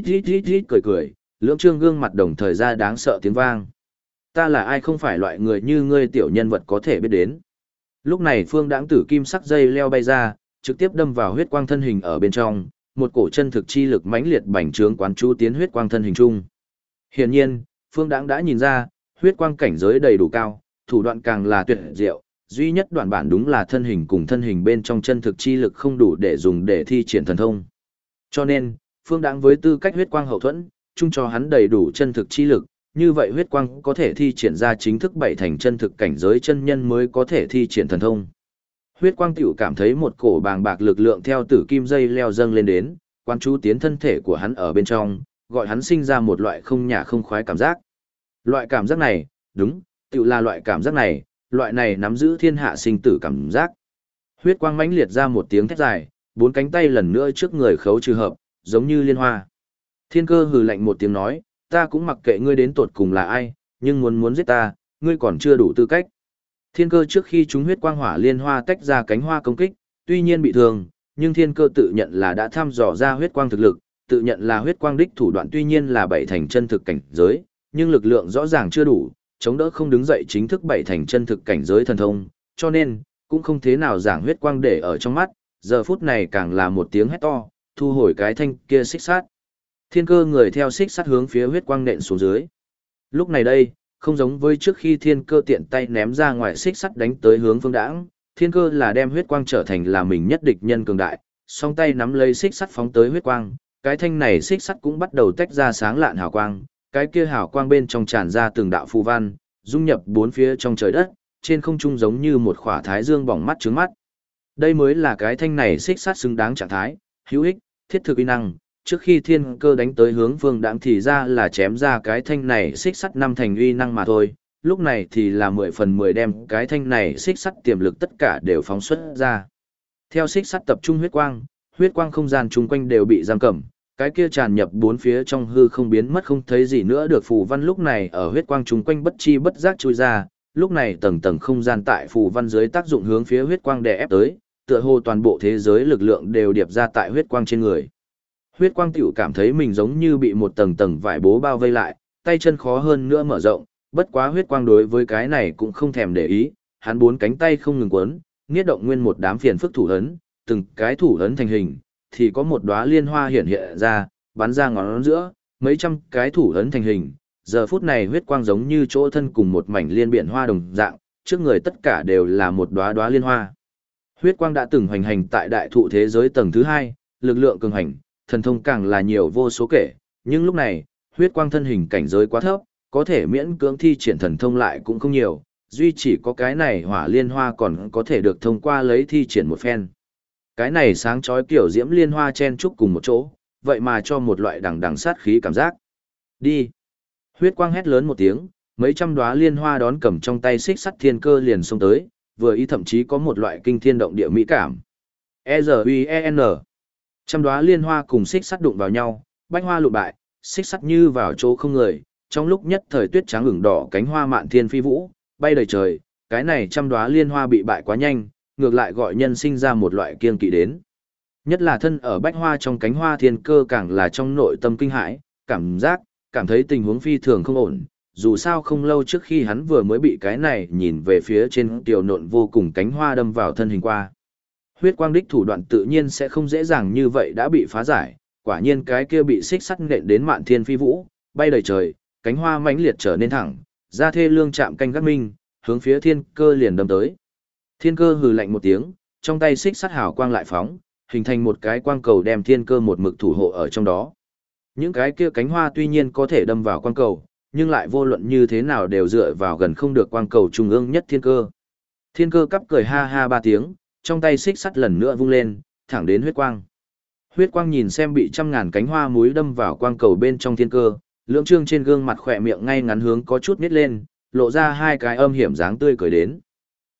ít cười cười, lưỡng trương gương mặt đồng thời ra đáng sợ tiếng vang. Ta là ai không phải loại người như ngươi tiểu nhân vật có thể biết đến. Lúc này phương đãng tử kim sắc dây leo bay ra, trực tiếp đâm vào huyết quang thân hình ở bên trong, một cổ chân thực chi lực mãnh liệt bành trướng quán chú tiến huyết quang thân hình chung. Hiển nhiên, phương đãng đã nhìn ra, huyết quang cảnh giới đầy đủ cao, thủ đoạn càng là tuyệt diệu, duy nhất đoạn bản đúng là thân hình cùng thân hình bên trong chân thực chi lực không đủ để dùng để thi triển thần thông. Cho nên, phương đãng với tư cách huyết quang hậu thuẫn, chung cho hắn đầy đủ chân thực chi lực, như vậy huyết quang có thể thi triển ra chính thức 7 thành chân thực cảnh giới chân nhân mới có thể thi triển thần thông. Huyết quang tiểu cảm thấy một cổ bàng bạc lực lượng theo tử kim dây leo dâng lên đến, quan chú tiến thân thể của hắn ở bên trong, gọi hắn sinh ra một loại không nhả không khoái cảm giác. Loại cảm giác này, đúng, tiểu là loại cảm giác này, loại này nắm giữ thiên hạ sinh tử cảm giác. Huyết quang mãnh liệt ra một tiếng thét dài, 4 cánh tay lần nữa trước người khấu trừ hợp, giống như liên hoa. Thiên Cơ hừ lạnh một tiếng nói, ta cũng mặc kệ ngươi đến tột cùng là ai, nhưng muốn giết ta, ngươi còn chưa đủ tư cách. Thiên Cơ trước khi chúng huyết quang hỏa liên hoa tách ra cánh hoa công kích, tuy nhiên bị thương, nhưng Thiên Cơ tự nhận là đã thăm dò ra huyết quang thực lực, tự nhận là huyết quang đích thủ đoạn tuy nhiên là 7 thành chân thực cảnh giới, nhưng lực lượng rõ ràng chưa đủ, chống đỡ không đứng dậy chính thức 7 thành chân thực cảnh giới thần thông, cho nên cũng không thế nào giảng huyết quang để ở trong mắt, giờ phút này càng là một tiếng hét to, thu hồi cái thanh kia xích sát. Thiên Cơ người theo xích sắt hướng phía huyết quang nện xuống dưới. Lúc này đây, không giống với trước khi Thiên Cơ tiện tay ném ra ngoài xích sắt đánh tới hướng phương đãng, Thiên Cơ là đem huyết quang trở thành là mình nhất địch nhân cường đại, song tay nắm lấy xích sắt phóng tới huyết quang, cái thanh này xích sắt cũng bắt đầu tách ra sáng lạn hào quang, cái kia hào quang bên trong tràn ra từng đạo phù văn, dung nhập bốn phía trong trời đất, trên không trung giống như một khỏa thái dương bỏng mắt trướng mắt. Đây mới là cái thanh này xích sắt xứng đáng trạng thái, hữu ích, thiết thực uy năng. Trước khi Thiên Cơ đánh tới hướng phương đãng thì ra là chém ra cái thanh này xích sắt 5 thành uy năng mà thôi, lúc này thì là 10 phần 10 đem cái thanh này xích sắt tiềm lực tất cả đều phóng xuất ra. Theo xích sắt tập trung huyết quang không gian chung quanh đều bị giam cầm, cái kia tràn nhập bốn phía trong hư không biến mất không thấy gì nữa được phù văn lúc này ở huyết quang chung quanh bất chi bất giác chui ra, lúc này tầng tầng không gian tại phù văn dưới tác dụng hướng phía huyết quang đè ép tới, tựa hồ toàn bộ thế giới lực lượng đều điệp ra tại huyết quang trên người. Huyết quang tiểu cảm thấy mình giống như bị một tầng tầng vải bố bao vây lại, tay chân khó hơn nữa mở rộng, bất quá huyết quang đối với cái này cũng không thèm để ý, hắn 4 cánh tay không ngừng quấn, nghiết động nguyên một đám phiền phức thủ ấn, từng cái thủ ấn thành hình, thì có một đóa liên hoa hiện hiện ra, bắn ra ngón giữa, mấy trăm cái thủ ấn thành hình, giờ phút này huyết quang giống như chỗ thân cùng một mảnh liên biển hoa đồng dạng, trước người tất cả đều là một đóa liên hoa. Huyết quang đã từng hoành hành tại đại thụ thế giới tầng thứ 2, lực lượng cường hành, thần thông càng là nhiều vô số kể, nhưng lúc này, huyết quang thân hình cảnh giới quá thấp, có thể miễn cưỡng thi triển thần thông lại cũng không nhiều, duy chỉ có cái này hỏa liên hoa còn có thể được thông qua lấy thi triển một phen. Cái này sáng chói kiểu diễm liên hoa chen chúc cùng một chỗ, vậy mà cho một loại đằng đằng sát khí cảm giác. Đi! Huyết quang hét lớn một tiếng, mấy trăm đóa liên hoa đón cầm trong tay xích sắt Thiên Cơ liền xông tới, vừa ý thậm chí có một loại kinh thiên động địa mỹ cảm. E-Z-U-E-N Trăm đóa liên hoa cùng xích sắt đụng vào nhau, bách hoa lụ bại, xích sắt như vào chỗ không người, trong lúc nhất thời tuyết trắng ửng đỏ cánh hoa mạn thiên phi vũ, bay đầy trời, cái này trăm đóa liên hoa bị bại quá nhanh, ngược lại gọi nhân sinh ra một loại kiêng kỵ đến. Nhất là thân ở bách hoa trong cánh hoa Thiên Cơ càng là trong nội tâm kinh hãi, cảm thấy tình huống phi thường không ổn, dù sao không lâu trước khi hắn vừa mới bị cái này nhìn về phía trên tiểu nộn vô cùng cánh hoa đâm vào thân hình qua. Huyết quang đích thủ đoạn tự nhiên sẽ không dễ dàng như vậy đã bị phá giải, quả nhiên cái kia bị xích sắt nện đến mạn thiên phi vũ, bay đầy trời, cánh hoa mãnh liệt trở nên thẳng, ra thê lương chạm canh gác minh, hướng phía Thiên Cơ liền đâm tới. Thiên Cơ hừ lạnh một tiếng, trong tay xích sắt hào quang lại phóng, hình thành một cái quang cầu đem Thiên Cơ một mực thủ hộ ở trong đó. Những cái kia cánh hoa tuy nhiên có thể đâm vào quang cầu, nhưng lại vô luận như thế nào đều dựa vào gần không được quang cầu trung ương nhất Thiên Cơ. Thiên Cơ cắp cười ha ha 3 tiếng, trong tay xích sắt lần nữa vung lên, thẳng đến huyết quang. Huyết quang nhìn xem bị trăm ngàn cánh hoa muối đâm vào quang cầu bên trong Thiên Cơ, lưỡng trương trên gương mặt khỏe miệng ngay ngắn hướng có chút nít lên, lộ ra 2 cái âm hiểm dáng tươi cười đến.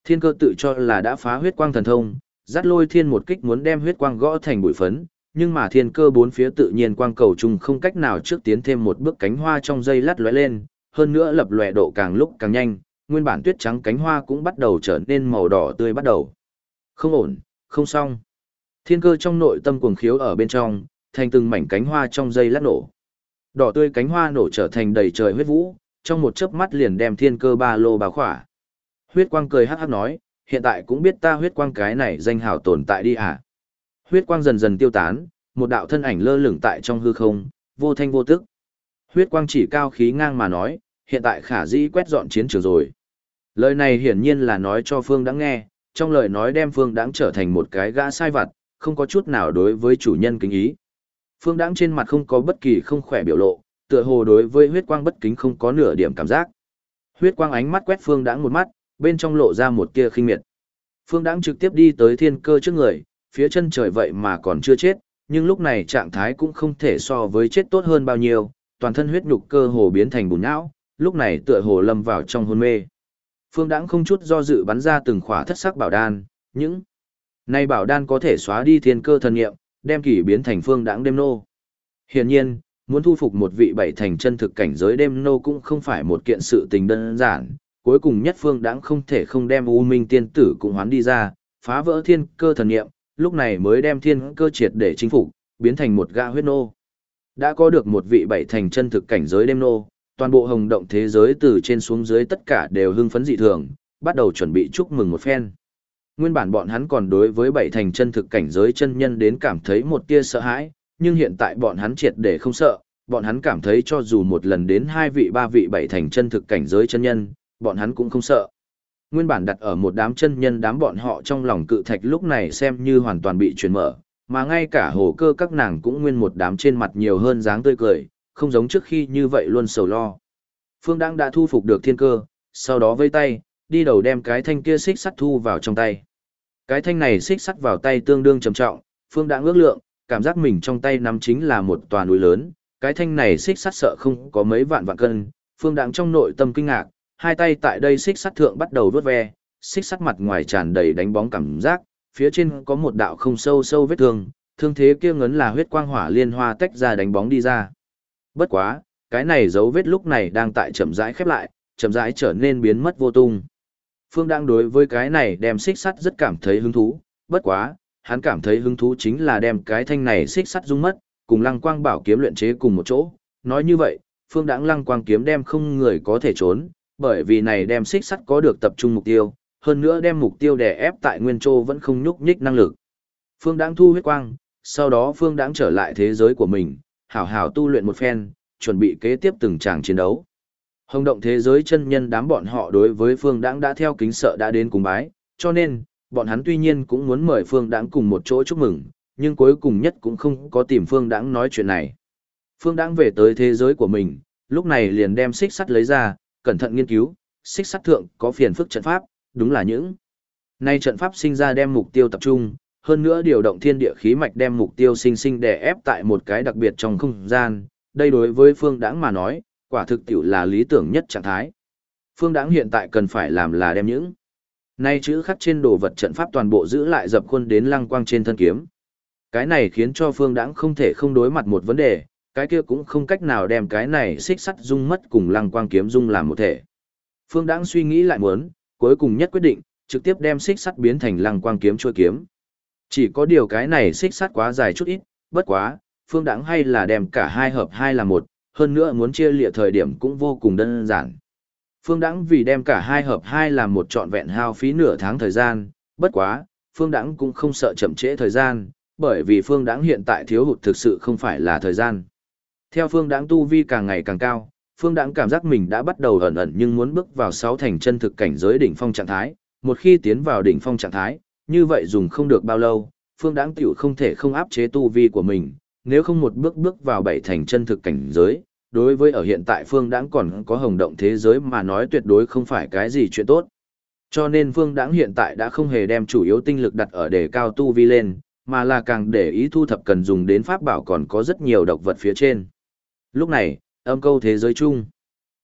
Thiên Cơ tự cho là đã phá huyết quang thần thông, dắt Lôi Thiên một kích muốn đem huyết quang gõ thành bụi phấn, nhưng mà Thiên Cơ bốn phía tự nhiên quang cầu chung không cách nào trước tiến thêm một bước, cánh hoa trong dây lát lóe lên, hơn nữa lập lòe độ càng lúc càng nhanh, nguyên bản tuyết trắng cánh hoa cũng bắt đầu trở nên màu đỏ tươi bắt đầu. Không ổn, không xong. Thiên Cơ trong nội tâm cuồng khiếu ở bên trong, thành từng mảnh cánh hoa trong dây lát nổ. Đỏ tươi cánh hoa nổ trở thành đầy trời huyết vũ, trong một chớp mắt liền đem Thiên Cơ ba lô bao khỏa. Huyết quang cười hắc hắc nói, hiện tại cũng biết ta huyết quang cái này danh hào tồn tại đi à. Huyết quang dần dần tiêu tán, một đạo thân ảnh lơ lửng tại trong hư không, vô thanh vô tức. Huyết quang chỉ cao khí ngang mà nói, hiện tại khả dĩ quét dọn chiến trường rồi. Lời này hiển nhiên là nói cho Phương Đãng nghe, trong lời nói đem Phương Đãng trở thành một cái gã sai vặt, không có chút nào đối với chủ nhân kính ý. Phương Đãng trên mặt không có bất kỳ không khỏe biểu lộ, tựa hồ đối với huyết quang bất kính không có nửa điểm cảm giác. Huyết quang ánh mắt quét Phương Đãng một mắt, bên trong lộ ra một tia khinh miệt. Phương Đãng trực tiếp đi tới Thiên Cơ trước người, phía chân trời vậy mà còn chưa chết, nhưng lúc này trạng thái cũng không thể so với chết tốt hơn bao nhiêu, toàn thân huyết nhục cơ hồ biến thành bùn nhão, lúc này tựa hồ lâm vào trong hôn mê. Phương Đãng không chút do dự bắn ra từng khỏa thất sắc bảo đan, những này bảo đan có thể xóa đi Thiên Cơ thần niệm, đem kỷ biến thành Phương Đãng đêm nô. Hiển nhiên, muốn thu phục một vị bảy thành chân thực cảnh giới đêm nô cũng không phải một kiện sự tình đơn giản, cuối cùng nhất Phương Đãng không thể không đem U Minh tiên tử cũng hoán đi ra, phá vỡ Thiên Cơ thần niệm, lúc này mới đem Thiên Cơ triệt để chinh phục, biến thành một gã huyết nô. Đã có được một vị bảy thành chân thực cảnh giới đêm nô, toàn bộ hồng động thế giới từ trên xuống dưới tất cả đều hưng phấn dị thường, bắt đầu chuẩn bị chúc mừng một phen. Nguyên bản bọn hắn còn đối với bảy thành chân thực cảnh giới chân nhân đến cảm thấy một tia sợ hãi, nhưng hiện tại bọn hắn triệt để không sợ, bọn hắn cảm thấy cho dù một lần đến hai vị ba vị bảy thành chân thực cảnh giới chân nhân, bọn hắn cũng không sợ. Nguyên bản đặt ở một đám chân nhân đám bọn họ trong lòng cự thạch lúc này xem như hoàn toàn bị chuyển mở, mà ngay cả hồ cơ các nàng cũng nguyên một đám trên mặt nhiều hơn dáng tươi cười, không giống trước khi như vậy luôn sầu lo. Phương Đãng đã thu phục được Thiên Cơ, sau đó vây tay, đi đầu đem cái thanh kia xích sắt thu vào trong tay. Cái thanh này xích sắt vào tay tương đương trầm trọng, Phương Đãng ước lượng, cảm giác mình trong tay nắm chính là một tòa núi lớn, cái thanh này xích sắt sợ không có mấy vạn cân, Phương Đãng trong nội tâm kinh ngạc, hai tay tại đây xích sắt thượng bắt đầu vuốt ve, xích sắt mặt ngoài tràn đầy đánh bóng cảm giác, phía trên có một đạo không sâu sâu vết thương, thương thế kia ngấn là huyết quang hỏa liên hoa tách ra đánh bóng đi ra. Bất quá, cái này dấu vết lúc này đang tại chậm rãi khép lại, chậm rãi trở nên biến mất vô tung. Phương đang đối với cái này đem xích sắt rất cảm thấy hứng thú, bất quá, hắn cảm thấy hứng thú chính là đem cái thanh này xích sắt dung mất, cùng lăng quang bảo kiếm luyện chế cùng một chỗ. Nói như vậy, Phương Đãng lăng quang kiếm đem không người có thể trốn, bởi vì này đem xích sắt có được tập trung mục tiêu, hơn nữa đem mục tiêu đè ép tại nguyên châu vẫn không nhúc nhích năng lực. Phương Đãng thu huyết quang, sau đó Phương Đãng trở lại thế giới của mình, hảo hảo tu luyện một phen, chuẩn bị kế tiếp từng tràng chiến đấu. Hồng động thế giới chân nhân đám bọn họ đối với Phương Đãng đã theo kính sợ đã đến cùng bái, cho nên, bọn hắn tuy nhiên cũng muốn mời Phương Đãng cùng một chỗ chúc mừng, nhưng cuối cùng nhất cũng không có tìm Phương Đãng nói chuyện này. Phương Đãng về tới thế giới của mình, lúc này liền đem xích sắt lấy ra, cẩn thận nghiên cứu, xích sắt thượng có phiền phức trận pháp, đúng là những nay trận pháp sinh ra đem mục tiêu tập trung, hơn nữa điều động thiên địa khí mạch đem mục tiêu sinh sinh đè ép tại một cái đặc biệt trong không gian, đây đối với Phương Đãng mà nói, quả thực tiểu là lý tưởng nhất trạng thái. Phương Đãng hiện tại cần phải làm là đem những nay chữ khắc trên đồ vật trận pháp toàn bộ giữ lại dập khuôn đến lăng quang trên thân kiếm. Cái này khiến cho Phương Đãng không thể không đối mặt một vấn đề, cái kia cũng không cách nào đem cái này xích sắt dung mất cùng lăng quang kiếm dung làm một thể. Phương Đãng suy nghĩ lại muốn, cuối cùng nhất quyết định, trực tiếp đem xích sắt biến thành lăng quang kiếm chuôi kiếm. Chỉ có điều cái này xích sắt quá dài chút ít, bất quá, Phương Đãng hay là đem cả hai hợp hai là một, hơn nữa muốn chia lịa thời điểm cũng vô cùng đơn giản. Phương Đãng vì đem cả hai hợp hai làm một trọn vẹn hao phí nửa tháng thời gian, bất quá, Phương Đãng cũng không sợ chậm trễ thời gian, bởi vì Phương Đãng hiện tại thiếu hụt thực sự không phải là thời gian. Theo Phương Đãng tu vi càng ngày càng cao, Phương Đãng cảm giác mình đã bắt đầu ẩn ẩn nhưng muốn bước vào sáu thành chân thực cảnh giới đỉnh phong trạng thái, một khi tiến vào đỉnh phong trạng thái, như vậy dùng không được bao lâu, Phương Đãng tiểu không thể không áp chế tu vi của mình, nếu không một bước bước vào bảy thành chân thực cảnh giới, đối với ở hiện tại Phương Đãng còn có hồng động thế giới mà nói tuyệt đối không phải cái gì chuyện tốt. Cho nên Phương Đãng hiện tại đã không hề đem chủ yếu tinh lực đặt ở đề cao tu vi lên, mà là càng để ý thu thập cần dùng đến pháp bảo còn có rất nhiều độc vật phía trên. Lúc này, âm câu thế giới chung.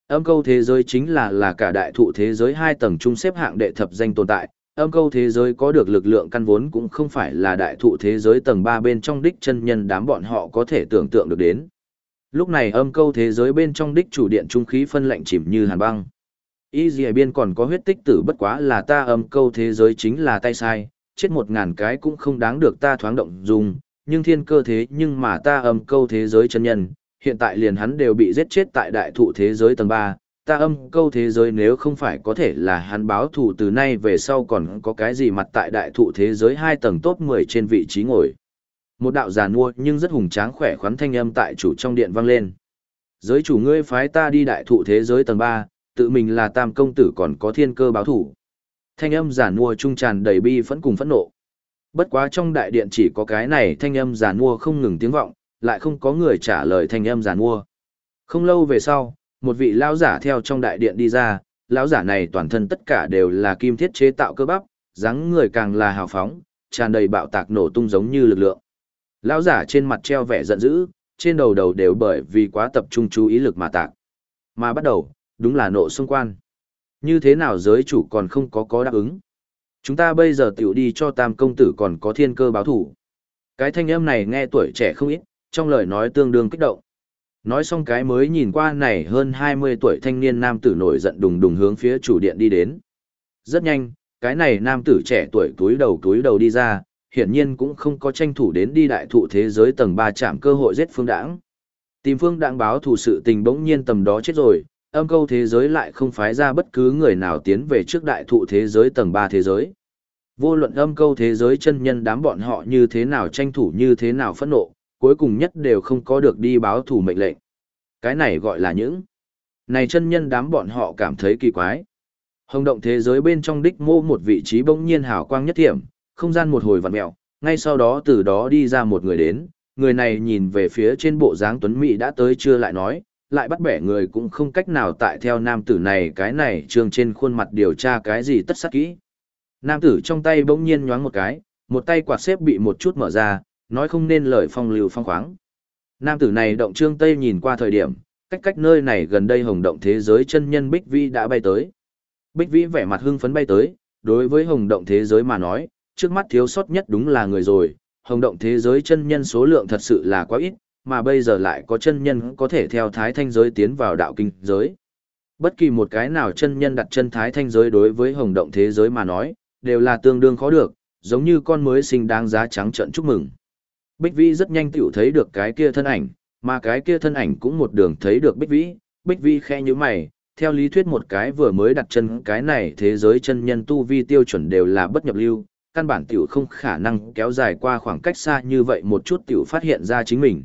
Âm câu thế giới chính là cả đại thụ thế giới 2 tầng chung xếp hạng đệ thập danh tồn tại. Âm câu thế giới có được lực lượng căn vốn cũng không phải là đại thụ thế giới tầng 3 bên trong đích chân nhân đám bọn họ có thể tưởng tượng được đến. Lúc này âm câu thế giới bên trong đích chủ điện trung khí phân lạnh chìm như hàn băng. Y dì biên còn có huyết tích tử bất quá là ta âm câu thế giới chính là tay sai, chết 1000 cái cũng không đáng được ta thoáng động dùng, nhưng thiên cơ thế nhưng mà ta âm câu thế giới chân nhân, hiện tại liền hắn đều bị giết chết tại đại thụ thế giới tầng 3, ta âm câu thế giới nếu không phải có thể là hắn báo thù từ nay về sau còn có cái gì mặt tại đại thụ thế giới 2 tầng top 10 trên vị trí ngồi. Một đạo giàn mua nhưng rất hùng tráng khỏe khoắn thanh âm tại chủ trong điện vang lên. Giới chủ ngươi phái ta đi đại thụ thế giới tầng 3, tự mình là tam công tử còn có thiên cơ báo thủ. Thanh âm giàn mua trung tràn đầy bi phẫn cùng phẫn nộ. Bất quá trong đại điện chỉ có cái này thanh âm giàn mua không ngừng tiếng vọng, lại không có người trả lời thanh âm giàn mua. Không lâu về sau, một vị lão giả theo trong đại điện đi ra, lão giả này toàn thân tất cả đều là kim thiết chế tạo cơ bắp, dáng người càng là hào phóng, tràn đầy bạo tạc nổ tung giống như lực lượng. Lão giả trên mặt treo vẻ giận dữ, trên đầu đầu đều bởi vì quá tập trung chú ý lực mà tạc. Mà bắt đầu, đúng là nộ xung quan. Như thế nào giới chủ còn không có đáp ứng? Chúng ta bây giờ tiểu đi cho tam công tử còn có thiên cơ báo thủ. Cái thanh âm này nghe tuổi trẻ không ít, trong lời nói tương đương kích động. Nói xong cái mới nhìn qua này hơn 20 tuổi thanh niên nam tử nổi giận đùng đùng hướng phía chủ điện đi đến. Rất nhanh, cái này nam tử trẻ tuổi túi đầu đi ra, hiển nhiên cũng không có tranh thủ đến đi đại thụ thế giới tầng 3 chạm cơ hội giết Phương Đãng. Tìm Phương Đãng báo thù sự tình bỗng nhiên tầm đó chết rồi, âm câu thế giới lại không phái ra bất cứ người nào tiến về trước đại thụ thế giới tầng 3 thế giới. Vô luận âm câu thế giới chân nhân đám bọn họ như thế nào tranh thủ như thế nào phẫn nộ, cuối cùng nhất đều không có được đi báo thù mệnh lệnh. Cái này gọi là những này chân nhân đám bọn họ cảm thấy kỳ quái. Hồng động thế giới bên trong đích mô một vị trí bỗng nhiên hào quang nhất thiểm, không gian một hồi vặn mèo, ngay sau đó từ đó đi ra một người đến, người này nhìn về phía trên bộ dáng tuấn mỹ đã tới chưa lại nói, lại bắt bẻ người cũng không cách nào tại theo nam tử này cái này trương trên khuôn mặt điều tra cái gì tất sắc kỹ. Nam tử trong tay bỗng nhiên nhoáng một cái, một tay quạt xếp bị một chút mở ra, nói không nên lời phong lưu phong khoáng. Nam tử này động trương tây nhìn qua thời điểm, cách nơi này gần đây hồng động thế giới chân nhân Bích Vĩ đã bay tới. Bích Vĩ vẻ mặt hưng phấn bay tới, đối với hồng động thế giới mà nói, trước mắt thiếu sót nhất đúng là người rồi, hồng động thế giới chân nhân số lượng thật sự là quá ít, mà bây giờ lại có chân nhân có thể theo thái thanh giới tiến vào đạo kinh giới. Bất kỳ một cái nào chân nhân đặt chân thái thanh giới đối với hồng động thế giới mà nói, đều là tương đương khó được, giống như con mới sinh đáng giá trắng trợn chúc mừng. Bích Vĩ rất nhanh tiểu thấy được cái kia thân ảnh, mà cái kia thân ảnh cũng một đường thấy được Bích Vĩ. Bích Vĩ khẽ nhíu mày, theo lý thuyết một cái vừa mới đặt chân cái này thế giới chân nhân tu vi tiêu chuẩn đều là bất nhập lưu, căn bản tiểu không khả năng kéo dài qua khoảng cách xa như vậy một chút tiểu phát hiện ra chính mình.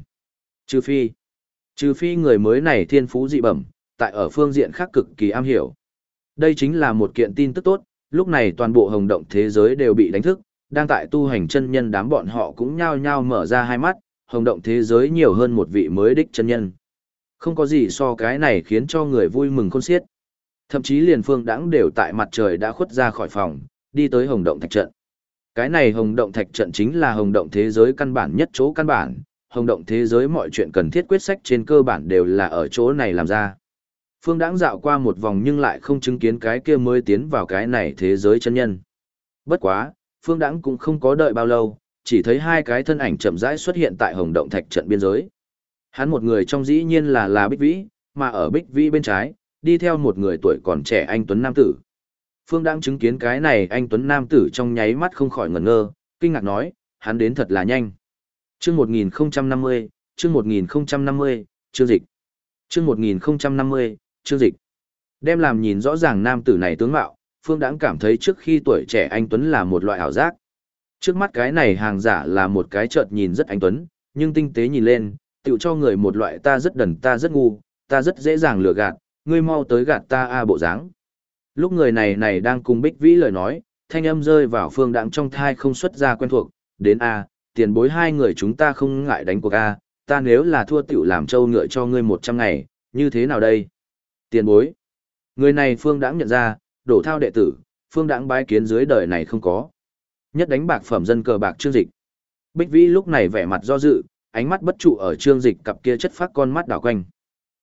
Trừ phi người mới này thiên phú dị bẩm, tại ở phương diện khác cực kỳ am hiểu. Đây chính là một kiện tin tức tốt, lúc này toàn bộ hồng động thế giới đều bị đánh thức, đang tại tu hành chân nhân đám bọn họ cũng nhao nhao mở ra hai mắt, hồng động thế giới nhiều hơn một vị mới đích chân nhân. Không có gì so cái này khiến cho người vui mừng khôn xiết. Thậm chí liền Phương Đãng đều tại mặt trời đã khuất ra khỏi phòng, đi tới hồng động thạch trận. Cái này hồng động thạch trận chính là hồng động thế giới căn bản nhất chỗ căn bản, hồng động thế giới mọi chuyện cần thiết quyết sách trên cơ bản đều là ở chỗ này làm ra. Phương Đãng dạo qua một vòng nhưng lại không chứng kiến cái kia mới tiến vào cái này thế giới chân nhân. Bất quá, Phương Đãng cũng không có đợi bao lâu, chỉ thấy hai cái thân ảnh chậm rãi xuất hiện tại hồng động thạch trận biên giới. Hắn một người trong dĩ nhiên là Bích Vĩ, mà ở Bích Vĩ bên trái, đi theo một người tuổi còn trẻ anh tuấn nam tử. Phương Đãng chứng kiến cái này anh tuấn nam tử trong nháy mắt không khỏi ngẩn ngơ, kinh ngạc nói, hắn đến thật là nhanh. Chương 1050, chương 1050, chương dịch. Chương 1050, chương dịch. Đem làm nhìn rõ ràng nam tử này tướng mạo, Phương Đãng cảm thấy trước khi tuổi trẻ anh tuấn là một loại ảo giác. Trước mắt cái này hàng giả là một cái chợt nhìn rất anh tuấn, nhưng tinh tế nhìn lên, tựu cho người một loại ta rất đần ta rất ngu, ta rất dễ dàng lừa gạt, ngươi mau tới gạt ta a bộ dáng. Lúc người này đang cùng Bích Vĩ lời nói, thanh âm rơi vào Phương Đãng trong thai không xuất ra quen thuộc, đến a, tiền bối hai người chúng ta không ngại đánh cuộc a, ta nếu là thua tiểu làm trâu ngựa cho ngươi 100 ngày, như thế nào đây? Tiền bối. Người này Phương Đãng nhận ra, đổ thao đệ tử, Phương Đãng bái kiến dưới đời này không có. Nhất đánh bạc phẩm dân cờ bạc Trương Dịch. Bích Vĩ lúc này vẻ mặt do dự, ánh mắt bất trụ ở Trương Dịch cặp kia chất phác con mắt đảo quanh.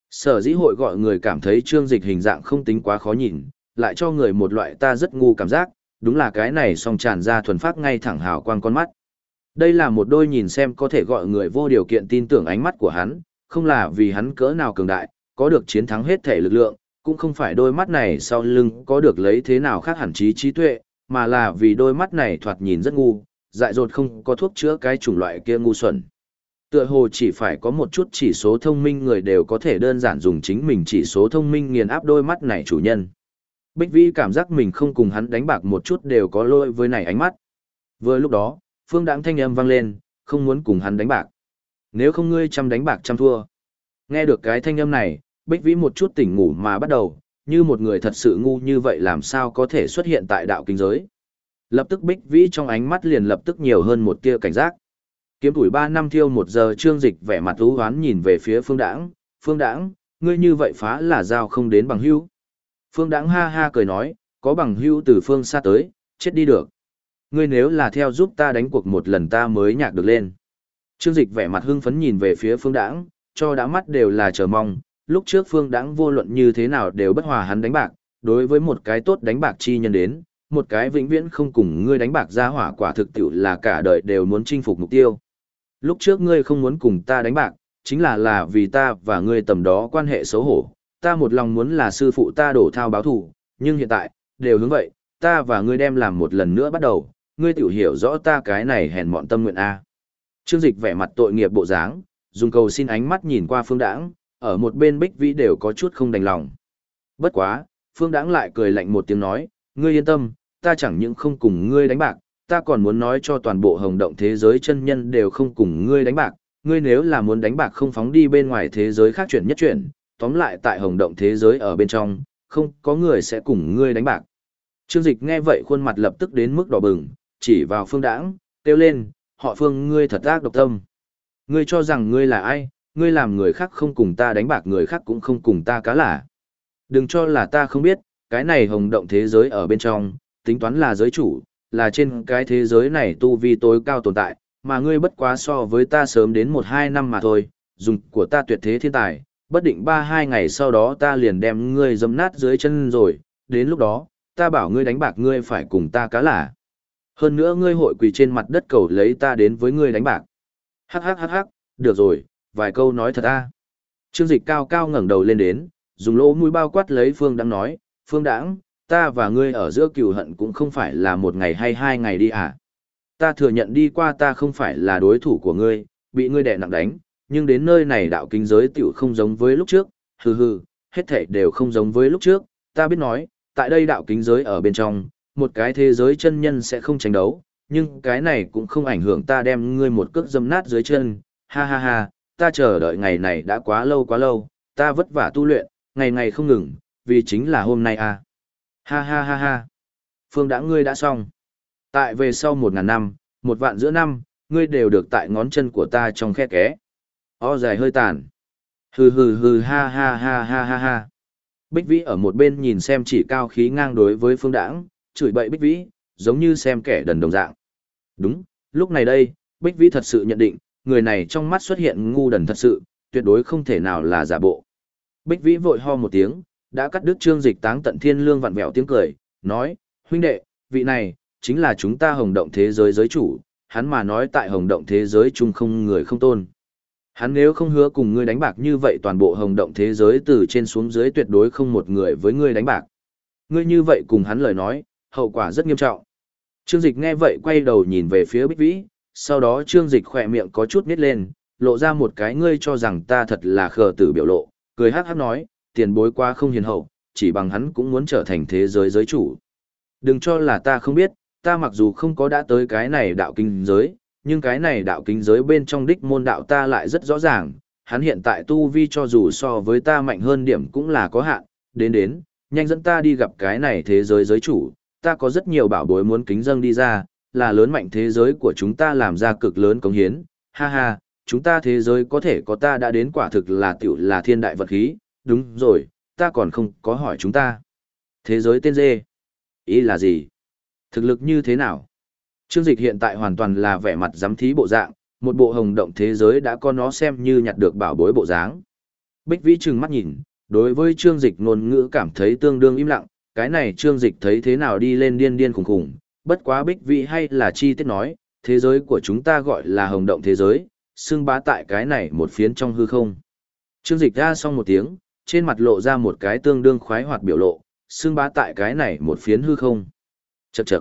Sở dĩ hội gọi người cảm thấy Trương Dịch hình dạng không tính quá khó nhìn, lại cho người một loại ta rất ngu cảm giác, đúng là cái này song tràn ra thuần phát ngay thẳng hào quang con mắt. Đây là một đôi nhìn xem có thể gọi người vô điều kiện tin tưởng ánh mắt của hắn, không là vì hắn cỡ nào cường đại, có được chiến thắng hết thể lực lượng, cũng không phải đôi mắt này sau lưng có được lấy thế nào khác hẳn trí tuệ, mà là vì đôi mắt này thoạt nhìn rất ngu, dại dột không có thuốc chữa cái chủng loại kia ngu xuẩn. Tựa hồ chỉ phải có một chút chỉ số thông minh người đều có thể đơn giản dùng chính mình chỉ số thông minh nghiền áp đôi mắt này chủ nhân. Bích Vĩ cảm giác mình không cùng hắn đánh bạc một chút đều có lỗi với này ánh mắt. Vừa lúc đó, Phương Đãng thanh âm vang lên, không muốn cùng hắn đánh bạc. Nếu không ngươi trăm đánh bạc trăm thua. Nghe được cái thanh âm này, Bích Vĩ một chút tỉnh ngủ mà bắt đầu, như một người thật sự ngu như vậy làm sao có thể xuất hiện tại đạo kinh giới. Lập tức Bích Vĩ trong ánh mắt liền lập tức nhiều hơn một tia cảnh giác. Kiếm tuổi 3 năm thiêu 1 giờ Trương Dịch vẻ mặt u hoán nhìn về phía Phương Đãng, Phương Đãng, ngươi như vậy phá là giao không đến bằng hữu. Phương Đãng ha ha cười nói, có bằng hữu từ phương xa tới, chết đi được. Ngươi nếu là theo giúp ta đánh cuộc một lần ta mới nhạc được lên. Trương Dịch vẻ mặt hưng phấn nhìn về phía Phương Đãng, cho đã mắt đều là chờ mong, lúc trước Phương Đãng vô luận như thế nào đều bất hòa hắn đánh bạc, đối với một cái tốt đánh bạc chi nhân đến, một cái vĩnh viễn không cùng ngươi đánh bạc ra hỏa quả thực tiệu là cả đời đều muốn chinh phục mục tiêu. Lúc trước ngươi không muốn cùng ta đánh bạc, chính là vì ta và ngươi tầm đó quan hệ xấu hổ, ta một lòng muốn là sư phụ ta đổ thao báo thù, nhưng hiện tại, đều hướng vậy, ta và ngươi đem làm một lần nữa bắt đầu, ngươi tiểu hiểu rõ ta cái này hèn mọn tâm nguyện A. Trương Dịch vẻ mặt tội nghiệp bộ dáng, dùng cầu xin ánh mắt nhìn qua Phương Đãng, ở một bên Bích Vĩ đều có chút không đành lòng. Bất quá, Phương Đãng lại cười lạnh một tiếng nói, ngươi yên tâm, ta chẳng những không cùng ngươi đánh bạc, ta còn muốn nói cho toàn bộ hồng động thế giới chân nhân đều không cùng ngươi đánh bạc, ngươi nếu là muốn đánh bạc không phóng đi bên ngoài thế giới khác chuyển nhất chuyển, tóm lại tại hồng động thế giới ở bên trong, không có người sẽ cùng ngươi đánh bạc. Trương Dịch nghe vậy khuôn mặt lập tức đến mức đỏ bừng, chỉ vào Phương Đãng, kêu lên, họ Phương ngươi thật ác độc tâm. Ngươi cho rằng ngươi là ai, ngươi làm người khác không cùng ta đánh bạc người khác cũng không cùng ta cá lả. Đừng cho là ta không biết, cái này hồng động thế giới ở bên trong, tính toán là giới chủ, là trên cái thế giới này tu vi tối cao tồn tại, mà ngươi bất quá so với ta sớm đến 1-2 năm mà thôi, dùng của ta tuyệt thế thiên tài, bất định 3-2 ngày sau đó ta liền đem ngươi dẫm nát dưới chân rồi, đến lúc đó, ta bảo ngươi đánh bạc ngươi phải cùng ta cá lả. Hơn nữa ngươi hội quỳ trên mặt đất cầu lấy ta đến với ngươi đánh bạc. Hắc hắc hắc hắc, được rồi, vài câu nói thật a. Trương Dịch cao cao ngẩng đầu lên đến, dùng lỗ mũi bao quát lấy Phương Đãng nói, Phương Đãng, ta và ngươi ở giữa cừu hận cũng không phải là 1 ngày hay 2 ngày đi à. Ta thừa nhận đi qua ta không phải là đối thủ của ngươi, bị ngươi đè nặng đánh, nhưng đến nơi này đạo kinh giới tiểu không giống với lúc trước, hừ hừ, hết thảy đều không giống với lúc trước, ta biết nói, tại đây đạo kính giới ở bên trong, một cái thế giới chân nhân sẽ không tranh đấu, nhưng cái này cũng không ảnh hưởng ta đem ngươi một cước dâm nát dưới chân, ha ha ha, ta chờ đợi ngày này đã quá lâu, ta vất vả tu luyện, ngày ngày không ngừng, vì chính là hôm nay à. Ha ha ha ha, Phương Đãng ngươi đã xong. Tại về sau 1000 năm, 1 vạn giữa năm, ngươi đều được tại ngón chân của ta trong khe ké. O dài hơi tàn. Hừ hừ hừ ha ha ha ha ha ha. Bích Vĩ ở một bên nhìn xem chỉ cao khí ngang đối với Phương Đãng, chửi bậy Bích Vĩ, giống như xem kẻ đần đồng dạng. Đúng, lúc này đây, Bích Vĩ thật sự nhận định, người này trong mắt xuất hiện ngu đần thật sự, tuyệt đối không thể nào là giả bộ. Bích Vĩ vội ho một tiếng, đã cắt đứt Trương Dịch Táng Tận Thiên Lương vặn vẹo tiếng cười, nói, huynh đệ, vị này, chính là chúng ta hồng động thế giới giới chủ, hắn mà nói tại hồng động thế giới chung không người không tôn. Hắn nếu không hứa cùng ngươi đánh bạc như vậy toàn bộ hồng động thế giới từ trên xuống dưới tuyệt đối không một người với ngươi đánh bạc. Ngươi như vậy cùng hắn lời nói, hậu quả rất nghiêm trọng. Trương Dịch nghe vậy quay đầu nhìn về phía Bích Vĩ, sau đó Trương Dịch khỏe miệng có chút nít lên, lộ ra một cái ngươi cho rằng ta thật là khờ tử biểu lộ, cười hắc hắc nói, tiền bối qua không hiền hậu, chỉ bằng hắn cũng muốn trở thành thế giới giới chủ. Đừng cho là ta không biết, ta mặc dù không có đã tới cái này đạo kinh giới, nhưng cái này đạo kinh giới bên trong đích môn đạo ta lại rất rõ ràng, hắn hiện tại tu vi cho dù so với ta mạnh hơn điểm cũng là có hạn, đến, nhanh dẫn ta đi gặp cái này thế giới giới chủ, ta có rất nhiều bảo bối muốn kính dâng đi ra, là lớn mạnh thế giới của chúng ta làm ra cực lớn cống hiến, ha ha, chúng ta thế giới có thể có ta đã đến quả thực là tiểu là thiên đại vật khí, đúng rồi, ta còn không có hỏi chúng ta. Thế giới tên dê, ý là gì? Thực lực như thế nào? Trương Dịch hiện tại hoàn toàn là vẻ mặt giám thí bộ dạng, một bộ hồng động thế giới đã có nó xem như nhặt được bảo bối bộ dáng. Bích Vĩ trừng mắt nhìn, đối với Trương Dịch ngôn ngữ cảm thấy tương đương im lặng, cái này Trương Dịch thấy thế nào đi lên điên điên khủng khủng, bất quá Bích Vĩ hay là chi tiết nói, thế giới của chúng ta gọi là hồng động thế giới, xưng bá tại cái này một phiến trong hư không. Trương Dịch ra xong một tiếng, trên mặt lộ ra một cái tương đương khoái hoạt biểu lộ, xưng bá tại cái này một phiến hư không. Chậc chậc.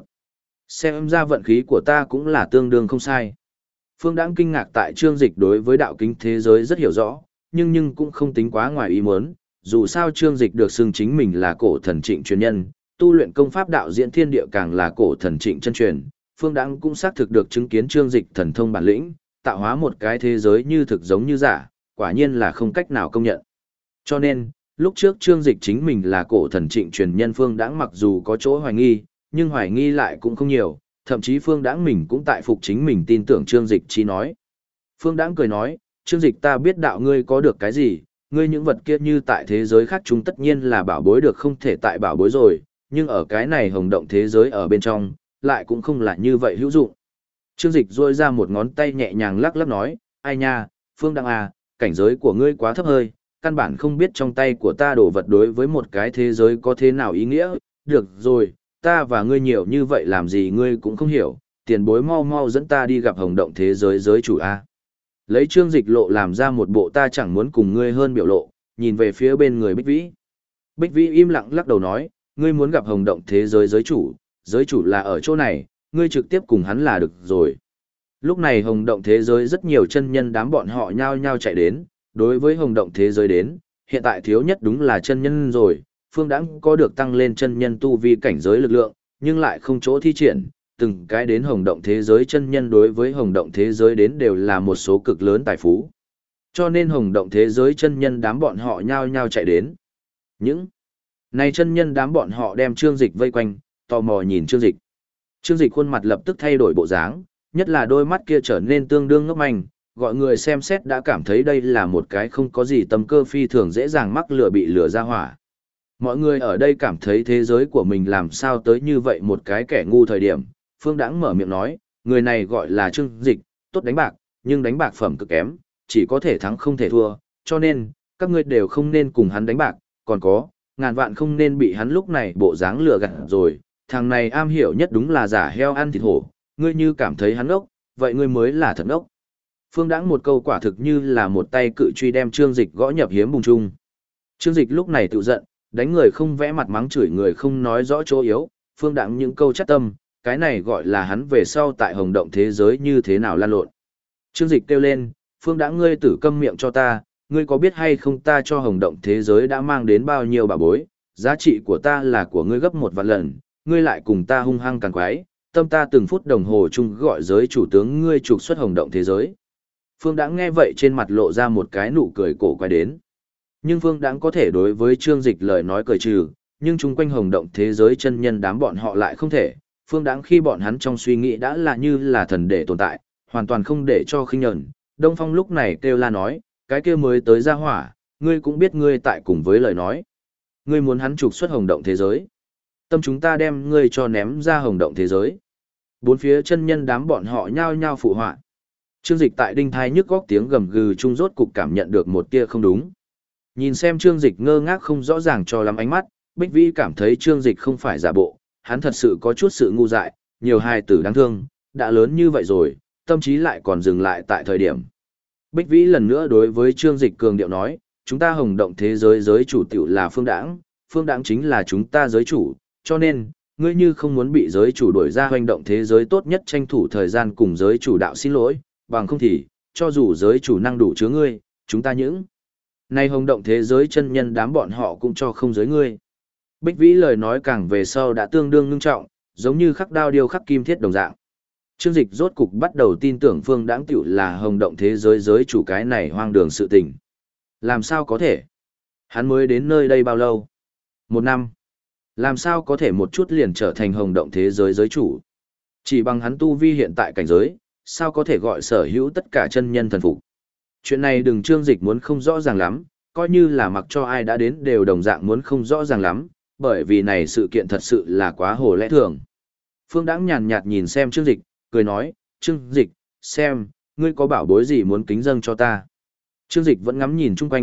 Xem ra vận khí của ta cũng là tương đương không sai. Phương Đãng kinh ngạc tại Trương Dịch đối với đạo kính thế giới rất hiểu rõ, nhưng cũng không tính quá ngoài ý muốn, dù sao Trương Dịch được xưng chính mình là cổ thần Trịnh truyền nhân, tu luyện công pháp đạo diễn thiên địa càng là cổ thần Trịnh chân truyền, Phương Đãng cũng xác thực được chứng kiến Trương Dịch thần thông bản lĩnh, tạo hóa một cái thế giới như thực giống như giả, quả nhiên là không cách nào công nhận. Cho nên, lúc trước Trương Dịch chính mình là cổ thần Trịnh truyền nhân, Phương Đãng mặc dù có chỗ hoài nghi, nhưng hoài nghi lại cũng không nhiều, thậm chí Phương Đãng mình cũng tại phục chính mình tin tưởng Trương Dịch chỉ nói. Phương Đãng cười nói, Trương Dịch, ta biết đạo ngươi có được cái gì, ngươi những vật kia như tại thế giới khác chúng tất nhiên là bảo bối được không thể tại bảo bối rồi, nhưng ở cái này hồng động thế giới ở bên trong, lại cũng không là như vậy hữu dụng. Trương Dịch duỗi ra một ngón tay nhẹ nhàng lắc lắc nói, ai nha, Phương Đãng à, cảnh giới của ngươi quá thấp hơi, căn bản không biết trong tay của ta đổ vật đối với một cái thế giới có thế nào ý nghĩa, được rồi, ta và ngươi nhiều như vậy làm gì ngươi cũng không hiểu, tiền bối mau mau dẫn ta đi gặp hồng động thế giới giới chủ a. Lấy Trương Dịch lộ làm ra một bộ ta chẳng muốn cùng ngươi hơn biểu lộ, nhìn về phía bên người Bích Vĩ. Bích Vĩ im lặng lắc đầu nói, ngươi muốn gặp hồng động thế giới giới chủ là ở chỗ này, ngươi trực tiếp cùng hắn là được rồi. Lúc này hồng động thế giới rất nhiều chân nhân đám bọn họ nhao nhao chạy đến, đối với hồng động thế giới đến, hiện tại thiếu nhất đúng là chân nhân rồi, Phương Đãng có được tăng lên chân nhân tu vi cảnh giới lực lượng, nhưng lại không chỗ thi triển, từng cái đến hồng động thế giới chân nhân đối với hồng động thế giới đến đều là một số cực lớn tài phú. Cho nên hồng động thế giới chân nhân đám bọn họ nhao nhao chạy đến. Những này chân nhân đám bọn họ đem Trương Dịch vây quanh, tò mò nhìn Trương Dịch. Trương Dịch khuôn mặt lập tức thay đổi bộ dáng, nhất là đôi mắt kia trở nên tương đương ngốc manh, gọi người xem xét đã cảm thấy đây là một cái không có gì tâm cơ phi thường dễ dàng mắc lửa bị lửa ra hỏa. Mọi người ở đây cảm thấy thế giới của mình làm sao tới như vậy một cái kẻ ngu thời điểm, Phương Đãng mở miệng nói, người này gọi là Trương Dịch, tốt đánh bạc, nhưng đánh bạc phẩm cực kém, chỉ có thể thắng không thể thua, cho nên, các ngươi đều không nên cùng hắn đánh bạc, còn có, ngàn vạn không nên bị hắn lúc này bộ dáng lừa gạt rồi, thằng này am hiểu nhất đúng là giả heo ăn thịt hổ, ngươi như cảm thấy hắn ốc, vậy ngươi mới là thật ốc. Phương Đãng một câu quả thực như là một tay cự truy đem Trương Dịch gõ nhập hiếm bùng chung. Trương Dịch lúc này tự giận, đánh người không vẽ mặt mắng chửi người không nói rõ chỗ yếu, Phương Đãng những câu chắc tâm, cái này gọi là hắn về sau tại hồng động thế giới như thế nào lan lộn. Trương Dịch kêu lên, Phương Đãng ngươi tử câm miệng cho ta, ngươi có biết hay không ta cho hồng động thế giới đã mang đến bao nhiêu bảo bối, giá trị của ta là của ngươi gấp 1 vạn lần, ngươi lại cùng ta hung hăng càng quái, tâm ta từng phút đồng hồ chung gọi giới chủ tướng ngươi trục xuất hồng động thế giới. Phương Đãng nghe vậy trên mặt lộ ra một cái nụ cười cổ quái đến. Nhưng Phương Đãng có thể đối với Trương Dịch lời nói cười trừ, nhưng chung quanh hồng động thế giới chân nhân đám bọn họ lại không thể. Phương Đãng khi bọn hắn trong suy nghĩ đã là như là thần để tồn tại, hoàn toàn không để cho khinh nhẫn. Đông Phong lúc này kêu la nói, cái kia mới tới ra hỏa, ngươi cũng biết ngươi tại cùng với lời nói. Ngươi muốn hắn trục xuất hồng động thế giới. Tâm chúng ta đem ngươi cho ném ra hồng động thế giới. Bốn phía chân nhân đám bọn họ nhao nhao phụ họa. Trương Dịch tại đinh thai nhức góc tiếng gầm gừ trung rốt cục cảm nhận được một tia không đúng. Nhìn xem Trương Dịch ngơ ngác không rõ ràng cho lắm ánh mắt, Bích Vĩ cảm thấy Trương Dịch không phải giả bộ, hắn thật sự có chút sự ngu dại, nhiều hài tử đáng thương, đã lớn như vậy rồi, tâm trí lại còn dừng lại tại thời điểm. Bích Vĩ lần nữa đối với Trương Dịch cường điệu nói, chúng ta hồng động thế giới giới chủ tiểu là Phương Đãng chính là chúng ta giới chủ, cho nên, ngươi như không muốn bị giới chủ đuổi ra hoành động thế giới tốt nhất tranh thủ thời gian cùng giới chủ đạo xin lỗi, bằng không thì, cho dù giới chủ năng đủ chứa ngươi, chúng ta những nay hồng động thế giới chân nhân đám bọn họ cũng cho không giới ngươi. Bích Vĩ lời nói càng về sau đã tương đương ngưng trọng, giống như khắc đao điêu khắc kim thiết đồng dạng. Trương Dịch rốt cục bắt đầu tin tưởng Phương Đãng tiểu là hồng động thế giới giới chủ cái này hoang đường sự tình. Làm sao có thể? Hắn mới đến nơi đây bao lâu? 1 năm. Làm sao có thể một chút liền trở thành hồng động thế giới giới chủ? Chỉ bằng hắn tu vi hiện tại cảnh giới, sao có thể gọi sở hữu tất cả chân nhân thần phục? Chuyện này đừng Trương Dịch muốn không rõ ràng lắm, coi như là mặc cho ai đã đến đều đồng dạng muốn không rõ ràng lắm, bởi vì này sự kiện thật sự là quá hồ lẽ thường. Phương Đãng nhàn nhạt nhìn xem Trương Dịch, cười nói, Trương Dịch, xem, ngươi có bảo bối gì muốn kính dâng cho ta. Trương Dịch vẫn ngắm nhìn chung quanh,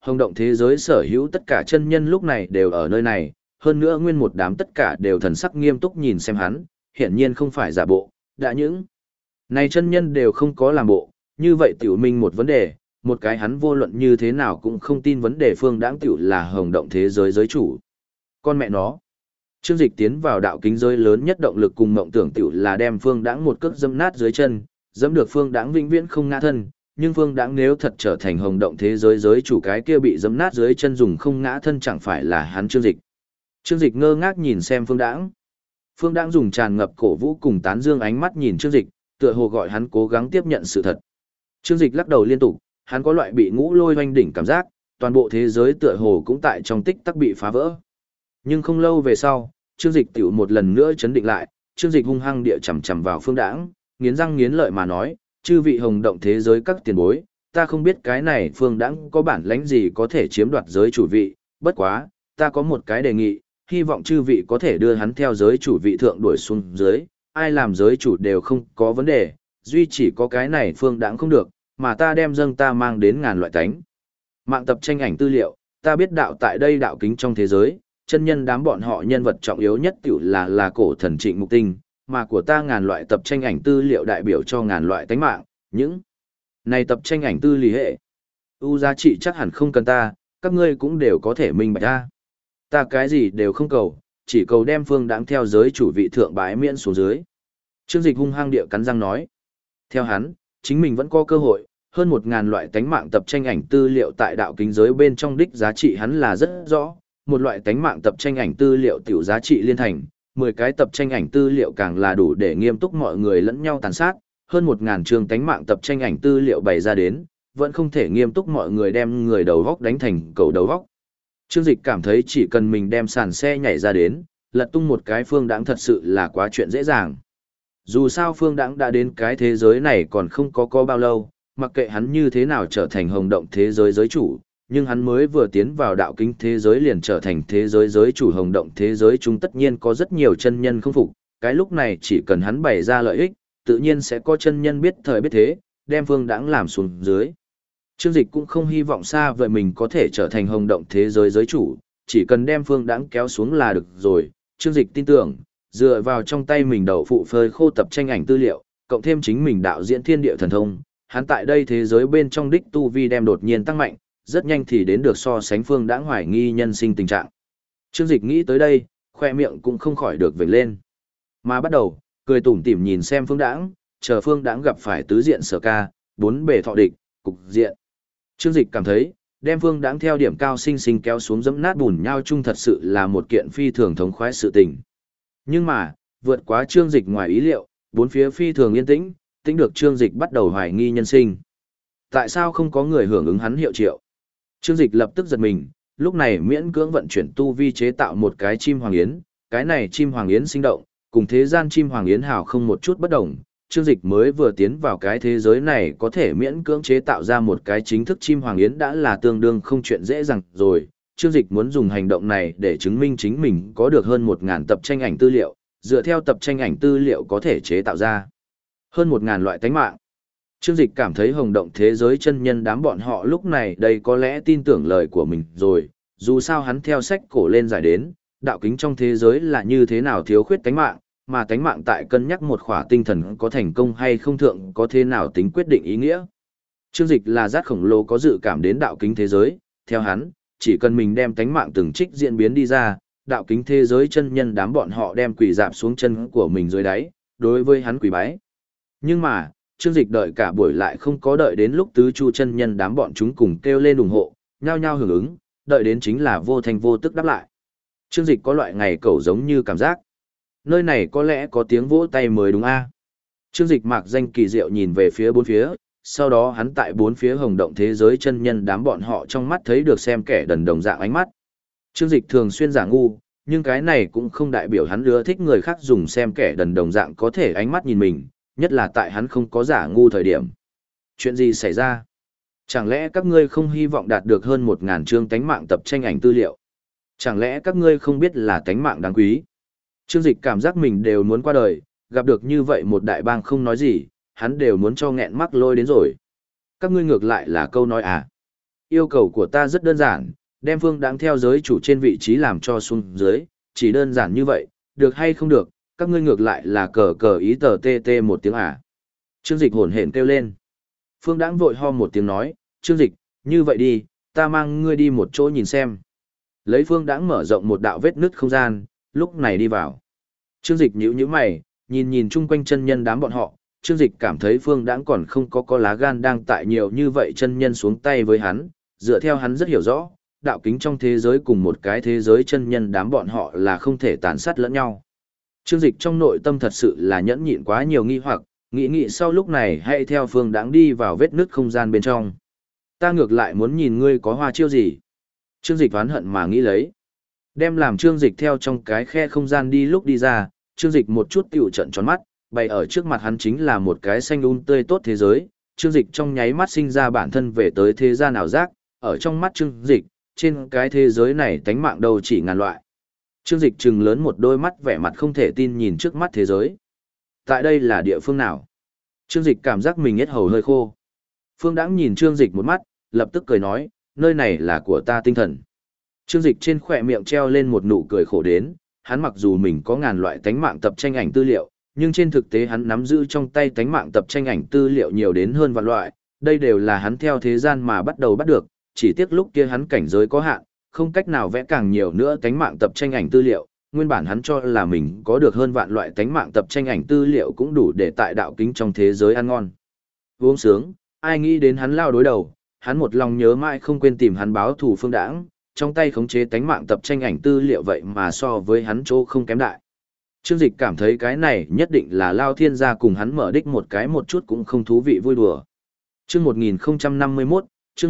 hồng động thế giới sở hữu tất cả chân nhân lúc này đều ở nơi này, hơn nữa nguyên một đám tất cả đều thần sắc nghiêm túc nhìn xem hắn, hiển nhiên không phải giả bộ, đã những này chân nhân đều không có làm bộ, như vậy tiểu minh một vấn đề, một cái hắn vô luận như thế nào cũng không tin vấn đề Phương Đãng tiểu là hồng động thế giới giới chủ. Con mẹ nó. Trương Dịch tiến vào đạo kính giới lớn nhất động lực cùng mộng tưởng tiểu là đem Phương Đãng một cước dẫm nát dưới chân, dẫm được Phương Đãng vĩnh viễn không ngã thân, nhưng Phương Đãng nếu thật trở thành hồng động thế giới giới chủ, cái kia bị dẫm nát dưới chân dùng không ngã thân chẳng phải là hắn Trương Dịch. Trương Dịch ngơ ngác nhìn xem Phương Đãng. Phương Đãng dùng tràn ngập cổ vũ cùng tán dương ánh mắt nhìn Trương Dịch, tựa hồ gọi hắn cố gắng tiếp nhận sự thật. Trương Dịch lắc đầu liên tục, hắn có loại bị ngũ lôi hoành đỉnh cảm giác, toàn bộ thế giới tựa hồ cũng tại trong tích tắc bị phá vỡ. Nhưng không lâu về sau, Trương Dịch tiểu một lần nữa chấn định lại, Trương Dịch hung hăng địa chầm chầm vào Phương Đãng, nghiến răng nghiến lợi mà nói, chư vị hồng động thế giới các tiền bối, ta không biết cái này Phương Đãng có bản lãnh gì có thể chiếm đoạt giới chủ vị, bất quá, ta có một cái đề nghị, hy vọng chư vị có thể đưa hắn theo giới chủ vị thượng đuổi xuống dưới, ai làm giới chủ đều không có vấn đề, duy chỉ có cái này Phương Đãng không được, mà ta đem dâng ta mang đến ngàn loại tánh. Mạng tập tranh ảnh tư liệu, ta biết đạo tại đây đạo kính trong thế giới, chân nhân đám bọn họ nhân vật trọng yếu nhất tiểu là cổ thần Trịnh Mục Tinh, mà của ta ngàn loại tập tranh ảnh tư liệu đại biểu cho ngàn loại tánh mạng, những này tập tranh ảnh tư lý hệ. Giá trị chắc hẳn không cần ta, các ngươi cũng đều có thể minh bạch ra. Ta cái gì đều không cầu, chỉ cầu đem Phương Đãng theo giới chủ vị thượng bái miễn xuống dưới. Trương Dịch hung hăng địa cắn răng nói. Theo hắn, chính mình vẫn có cơ hội, hơn 1.000 loại tánh mạng tập tranh ảnh tư liệu tại đạo kính giới bên trong đích giá trị hắn là rất rõ, một loại tánh mạng tập tranh ảnh tư liệu tiểu giá trị liên thành, 10 cái tập tranh ảnh tư liệu càng là đủ để nghiêm túc mọi người lẫn nhau tàn sát, hơn 1.000 trường tánh mạng tập tranh ảnh tư liệu bày ra đến, vẫn không thể nghiêm túc mọi người đem người đầu góc đánh thành cầu đầu góc. Trương Dịch cảm thấy chỉ cần mình đem sàn xe nhảy ra đến, lật tung một cái Phương Đãng thật sự là quá chuyện dễ dàng. Dù sao Phương Đãng đã đến cái thế giới này còn không có bao lâu, mặc kệ hắn như thế nào trở thành hồng động thế giới giới chủ, nhưng hắn mới vừa tiến vào đạo kính thế giới liền trở thành thế giới giới chủ hồng động thế giới chúng tất nhiên có rất nhiều chân nhân không phục, cái lúc này chỉ cần hắn bày ra lợi ích, tự nhiên sẽ có chân nhân biết thời biết thế, đem Phương Đãng làm xuống dưới. Trương Dịch cũng không hy vọng xa vời mình có thể trở thành hồng động thế giới giới chủ, chỉ cần đem Phương Đãng kéo xuống là được rồi. Trương Dịch tin tưởng, dựa vào trong tay mình đậu phụ phơi khô tập tranh ảnh tư liệu, cộng thêm chính mình đạo diễn thiên địa thần thông, hắn tại đây thế giới bên trong đích tu vi đem đột nhiên tăng mạnh, rất nhanh thì đến được so sánh Phương Đãng hoài nghi nhân sinh tình trạng. Trương Dịch nghĩ tới đây, khoe miệng cũng không khỏi được vểnh lên. Mà bắt đầu, cười tủm tỉm nhìn xem Phương Đãng, chờ Phương Đãng gặp phải tứ diện sở ca, bốn bề thọ địch, cục diện. Trương Dịch cảm thấy, đem Phương Đãng theo điểm cao sinh sinh kéo xuống dẫm nát bùn nhau chung thật sự là một kiện phi thường thống khoái sự tình. Nhưng mà, vượt quá Trương Dịch ngoài ý liệu, bốn phía phi thường yên tĩnh, tính được Trương Dịch bắt đầu hoài nghi nhân sinh. Tại sao không có người hưởng ứng hắn hiệu triệu? Trương Dịch lập tức giật mình, lúc này miễn cưỡng vận chuyển tu vi chế tạo một cái chim hoàng yến, cái này chim hoàng yến sinh động, cùng thế gian chim hoàng yến hào không một chút bất đồng. Trương Dịch mới vừa tiến vào cái thế giới này có thể miễn cưỡng chế tạo ra một cái chính thức chim hoàng yến đã là tương đương không chuyện dễ dàng rồi. Trương Dịch muốn dùng hành động này để chứng minh chính mình có được hơn 1.000 tập tranh ảnh tư liệu, dựa theo tập tranh ảnh tư liệu có thể chế tạo ra hơn 1.000 loại tánh mạng. Trương Dịch cảm thấy hồng động thế giới chân nhân đám bọn họ lúc này đây có lẽ tin tưởng lời của mình rồi, dù sao hắn theo sách cổ lên giải đến, đạo kính trong thế giới là như thế nào thiếu khuyết tánh mạng, mà tánh mạng tại cân nhắc một khỏa tinh thần có thành công hay không thượng có thế nào tính quyết định ý nghĩa. Trương Dịch là giác khổng lồ có dự cảm đến đạo kính thế giới, theo hắn, chỉ cần mình đem tánh mạng từng trích diễn biến đi ra, đạo kính thế giới chân nhân đám bọn họ đem quỳ dạp xuống chân của mình dưới đáy, đối với hắn quỳ bái. Nhưng mà, Trương Dịch đợi cả buổi lại không có đợi đến lúc tứ chu chân nhân đám bọn chúng cùng kêu lên ủng hộ, nhao nhao hưởng ứng, đợi đến chính là vô thanh vô tức đáp lại. Trương Dịch có loại ngày cẩu giống như cảm giác. Nơi này có lẽ có tiếng vỗ tay mới đúng a. Trương Dịch mạc danh kỳ diệu nhìn về phía bốn phía, sau đó hắn tại bốn phía hồng động thế giới chân nhân đám bọn họ trong mắt thấy được xem kẻ đần đồng dạng ánh mắt. Trương Dịch thường xuyên giả ngu, nhưng cái này cũng không đại biểu hắn ưa thích người khác dùng xem kẻ đần đồng dạng có thể ánh mắt nhìn mình, nhất là tại hắn không có giả ngu thời điểm. Chuyện gì xảy ra? Chẳng lẽ các ngươi không hy vọng đạt được hơn 1.000 chương tánh mạng tập tranh ảnh tư liệu? Chẳng lẽ các ngươi không biết là tánh mạng đáng quý? Trương Dịch cảm giác mình đều muốn qua đời, gặp được như vậy một đại bang không nói gì, hắn đều muốn cho nghẹn mắc lôi đến rồi. Các ngươi ngược lại là câu nói à? Yêu cầu của ta rất đơn giản, đem Phương Đãng theo giới chủ trên vị trí làm cho xuống dưới, chỉ đơn giản như vậy, được hay không được, các ngươi ngược lại là cờ cờ ý tờ tê tê một tiếng à. Trương Dịch hổn hển kêu lên. Phương Đãng vội ho một tiếng nói, Trương Dịch, như vậy đi, ta mang ngươi đi một chỗ nhìn xem. Lấy Phương Đãng mở rộng một đạo vết nứt không gian, lúc này đi vào. Trương Dịch nhíu nhíu mày, nhìn chung quanh chân nhân đám bọn họ, Trương Dịch cảm thấy Phương Đãng còn không có lá gan đang tại nhiều như vậy chân nhân xuống tay với hắn, dựa theo hắn rất hiểu rõ, đạo kính trong thế giới cùng một cái thế giới chân nhân đám bọn họ là không thể tàn sát lẫn nhau. Trương Dịch trong nội tâm thật sự là nhẫn nhịn quá nhiều nghi hoặc, nghĩ sau lúc này hãy theo Phương Đãng đi vào vết nứt không gian bên trong. Ta ngược lại muốn nhìn ngươi có hoa chiêu gì. Trương Dịch oán hận mà nghĩ lấy. Đem làm Trương Dịch theo trong cái khe không gian đi lúc đi ra, Trương Dịch một chút tiểu trận tròn mắt, bày ở trước mặt hắn chính là một cái xanh tươi tốt thế giới. Trương Dịch trong nháy mắt sinh ra bản thân về tới thế gian ảo giác, ở trong mắt Trương Dịch, trên cái thế giới này tánh mạng đâu chỉ ngàn loại. Trương Dịch trừng lớn một đôi mắt vẻ mặt không thể tin nhìn trước mắt thế giới. Tại đây là địa phương nào? Trương Dịch cảm giác mình hết hầu hơi khô. Phương Đãng nhìn Trương Dịch một mắt, lập tức cười nói, nơi này là của ta tinh thần. Trương Dịch trên khỏe miệng treo lên một nụ cười khổ đến, hắn mặc dù mình có ngàn loại tánh mạng tập tranh ảnh tư liệu, nhưng trên thực tế hắn nắm giữ trong tay tánh mạng tập tranh ảnh tư liệu nhiều đến hơn vạn loại, đây đều là hắn theo thế gian mà bắt đầu bắt được, chỉ tiếc lúc kia hắn cảnh giới có hạn, không cách nào vẽ càng nhiều nữa tánh mạng tập tranh ảnh tư liệu, nguyên bản hắn cho là mình có được hơn vạn loại tánh mạng tập tranh ảnh tư liệu cũng đủ để tại đạo kính trong thế giới ăn ngon. Uống sướng, ai nghĩ đến hắn lao đối đầu, hắn một lòng nhớ mãi không quên tìm hắn báo thù Phương Đãng, trong tay khống chế tánh mạng tập tranh ảnh tư liệu vậy mà so với hắn chỗ không kém đại. Trương Dịch cảm thấy cái này nhất định là Lao Thiên gia cùng hắn mở đích một cái một chút cũng không thú vị vui đùa. Chương 1051, chương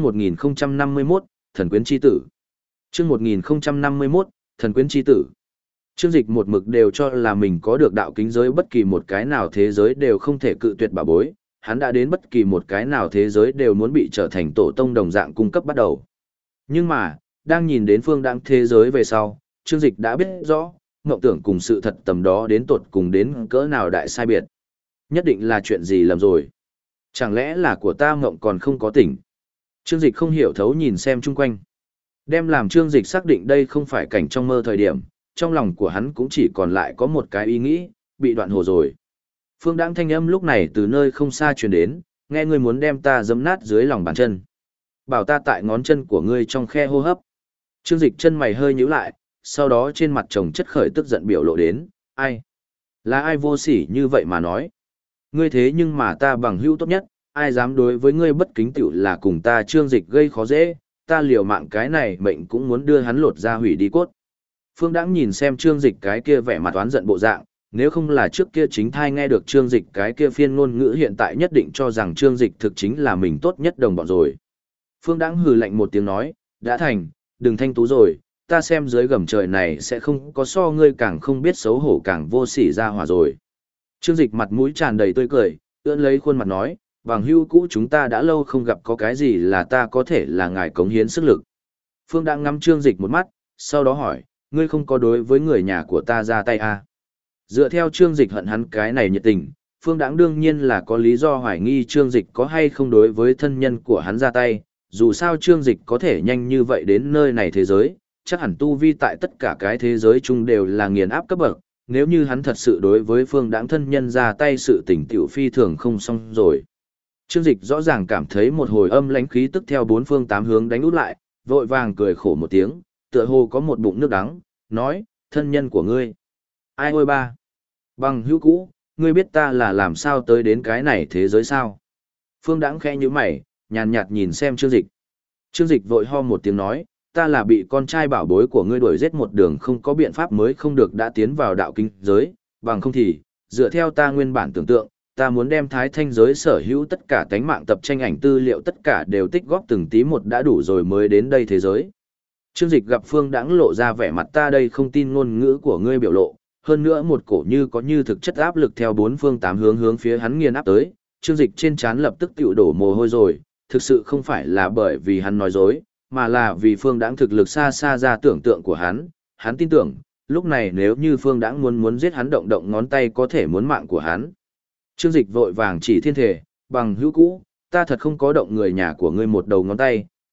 1051, Thần Quyến Chi Tử. Chương 1051, Thần Quyến Chi Tử. Trương Dịch một mực đều cho là mình có được đạo kính giới bất kỳ một cái nào thế giới đều không thể cự tuyệt bảo bối, hắn đã đến bất kỳ một cái nào thế giới đều muốn bị trở thành tổ tông đồng dạng cung cấp bắt đầu. Nhưng mà, đang nhìn đến Phương Đãng thế giới về sau, Trương Dịch đã biết rõ, mộng tưởng cùng sự thật tầm đó đến tột cùng đến cỡ nào đại sai biệt. Nhất định là chuyện gì lầm rồi. Chẳng lẽ là của ta mộng còn không có tỉnh. Trương Dịch không hiểu thấu nhìn xem chung quanh. Đem làm Trương Dịch xác định đây không phải cảnh trong mơ thời điểm, trong lòng của hắn cũng chỉ còn lại có một cái ý nghĩ, bị đoạn hồ rồi. Phương Đãng thanh âm lúc này từ nơi không xa truyền đến, nghe ngươi muốn đem ta giẫm nát dưới lòng bàn chân. Bảo ta tại ngón chân của ngươi trong khe hô hấp. Trương Dịch chân mày hơi nhíu lại, sau đó trên mặt chồng chất khởi tức giận biểu lộ đến, ai? Là ai vô sỉ như vậy mà nói? Ngươi thế nhưng mà ta bằng hữu tốt nhất, ai dám đối với ngươi bất kính tiểu là cùng ta Trương Dịch gây khó dễ, ta liều mạng cái này mệnh cũng muốn đưa hắn lột ra hủy đi cốt. Phương Đãng nhìn xem Trương Dịch cái kia vẻ mặt oán giận bộ dạng, nếu không là trước kia chính thai nghe được Trương Dịch cái kia phiên ngôn ngữ hiện tại nhất định cho rằng Trương Dịch thực chính là mình tốt nhất đồng bọn rồi. Phương Đãng hừ lạnh một tiếng nói, đã thành, đừng thanh tú rồi, ta xem dưới gầm trời này sẽ không có so ngươi càng không biết xấu hổ càng vô sỉ ra hỏa rồi. Trương Dịch mặt mũi tràn đầy tươi cười, ưỡn lấy khuôn mặt nói, bằng hữu cũ chúng ta đã lâu không gặp có cái gì là ta có thể là ngài cống hiến sức lực. Phương Đãng ngắm Trương Dịch một mắt, sau đó hỏi, ngươi không có đối với người nhà của ta ra tay à? Dựa theo Trương Dịch hận hắn cái này nhiệt tình, Phương Đãng đương nhiên là có lý do hoài nghi Trương Dịch có hay không đối với thân nhân của hắn ra tay, dù sao Trương Dịch có thể nhanh như vậy đến nơi này thế giới, chắc hẳn tu vi tại tất cả cái thế giới chung đều là nghiền áp cấp bậc, nếu như hắn thật sự đối với Phương Đãng thân nhân ra tay sự tình tiểu phi thường không xong rồi. Trương Dịch rõ ràng cảm thấy một hồi âm lãnh khí tức theo bốn phương tám hướng đánh út lại, vội vàng cười khổ một tiếng, tựa hồ có một bụng nước đắng, nói, thân nhân của ngươi. Ai ôi ba? Bằng hữu cũ, ngươi biết ta là làm sao tới đến cái này thế giới sao? Phương Đãng khẽ nhíu mày, nhàn nhạt nhìn xem Trương Dịch. Trương Dịch vội ho một tiếng nói, ta là bị con trai bảo bối của ngươi đuổi giết một đường không có biện pháp mới không được đã tiến vào đạo kinh giới, bằng không thì, dựa theo ta nguyên bản tưởng tượng, ta muốn đem thái thanh giới sở hữu tất cả tánh mạng tập tranh ảnh tư liệu tất cả đều tích góp từng tí một đã đủ rồi mới đến đây thế giới. Trương Dịch gặp Phương Đãng lộ ra vẻ mặt ta đây không tin ngôn ngữ của ngươi biểu lộ, hơn nữa một cổ như có như thực chất áp lực theo bốn phương tám hướng hướng phía hắn nghiền áp tới, Trương Dịch trên trán lập tức tiểu đổ mồ hôi rồi, thực sự không phải là bởi vì hắn nói dối, mà là vì Phương Đãng thực lực xa xa ra tưởng tượng của hắn tin tưởng, lúc này nếu như Phương Đãng muốn giết hắn động động ngón tay có thể muốn mạng của hắn. Trương Dịch vội vàng chỉ thiên thể, bằng hữu cũ, ta thật không có động người nhà của ngươi một đầu ngón tay,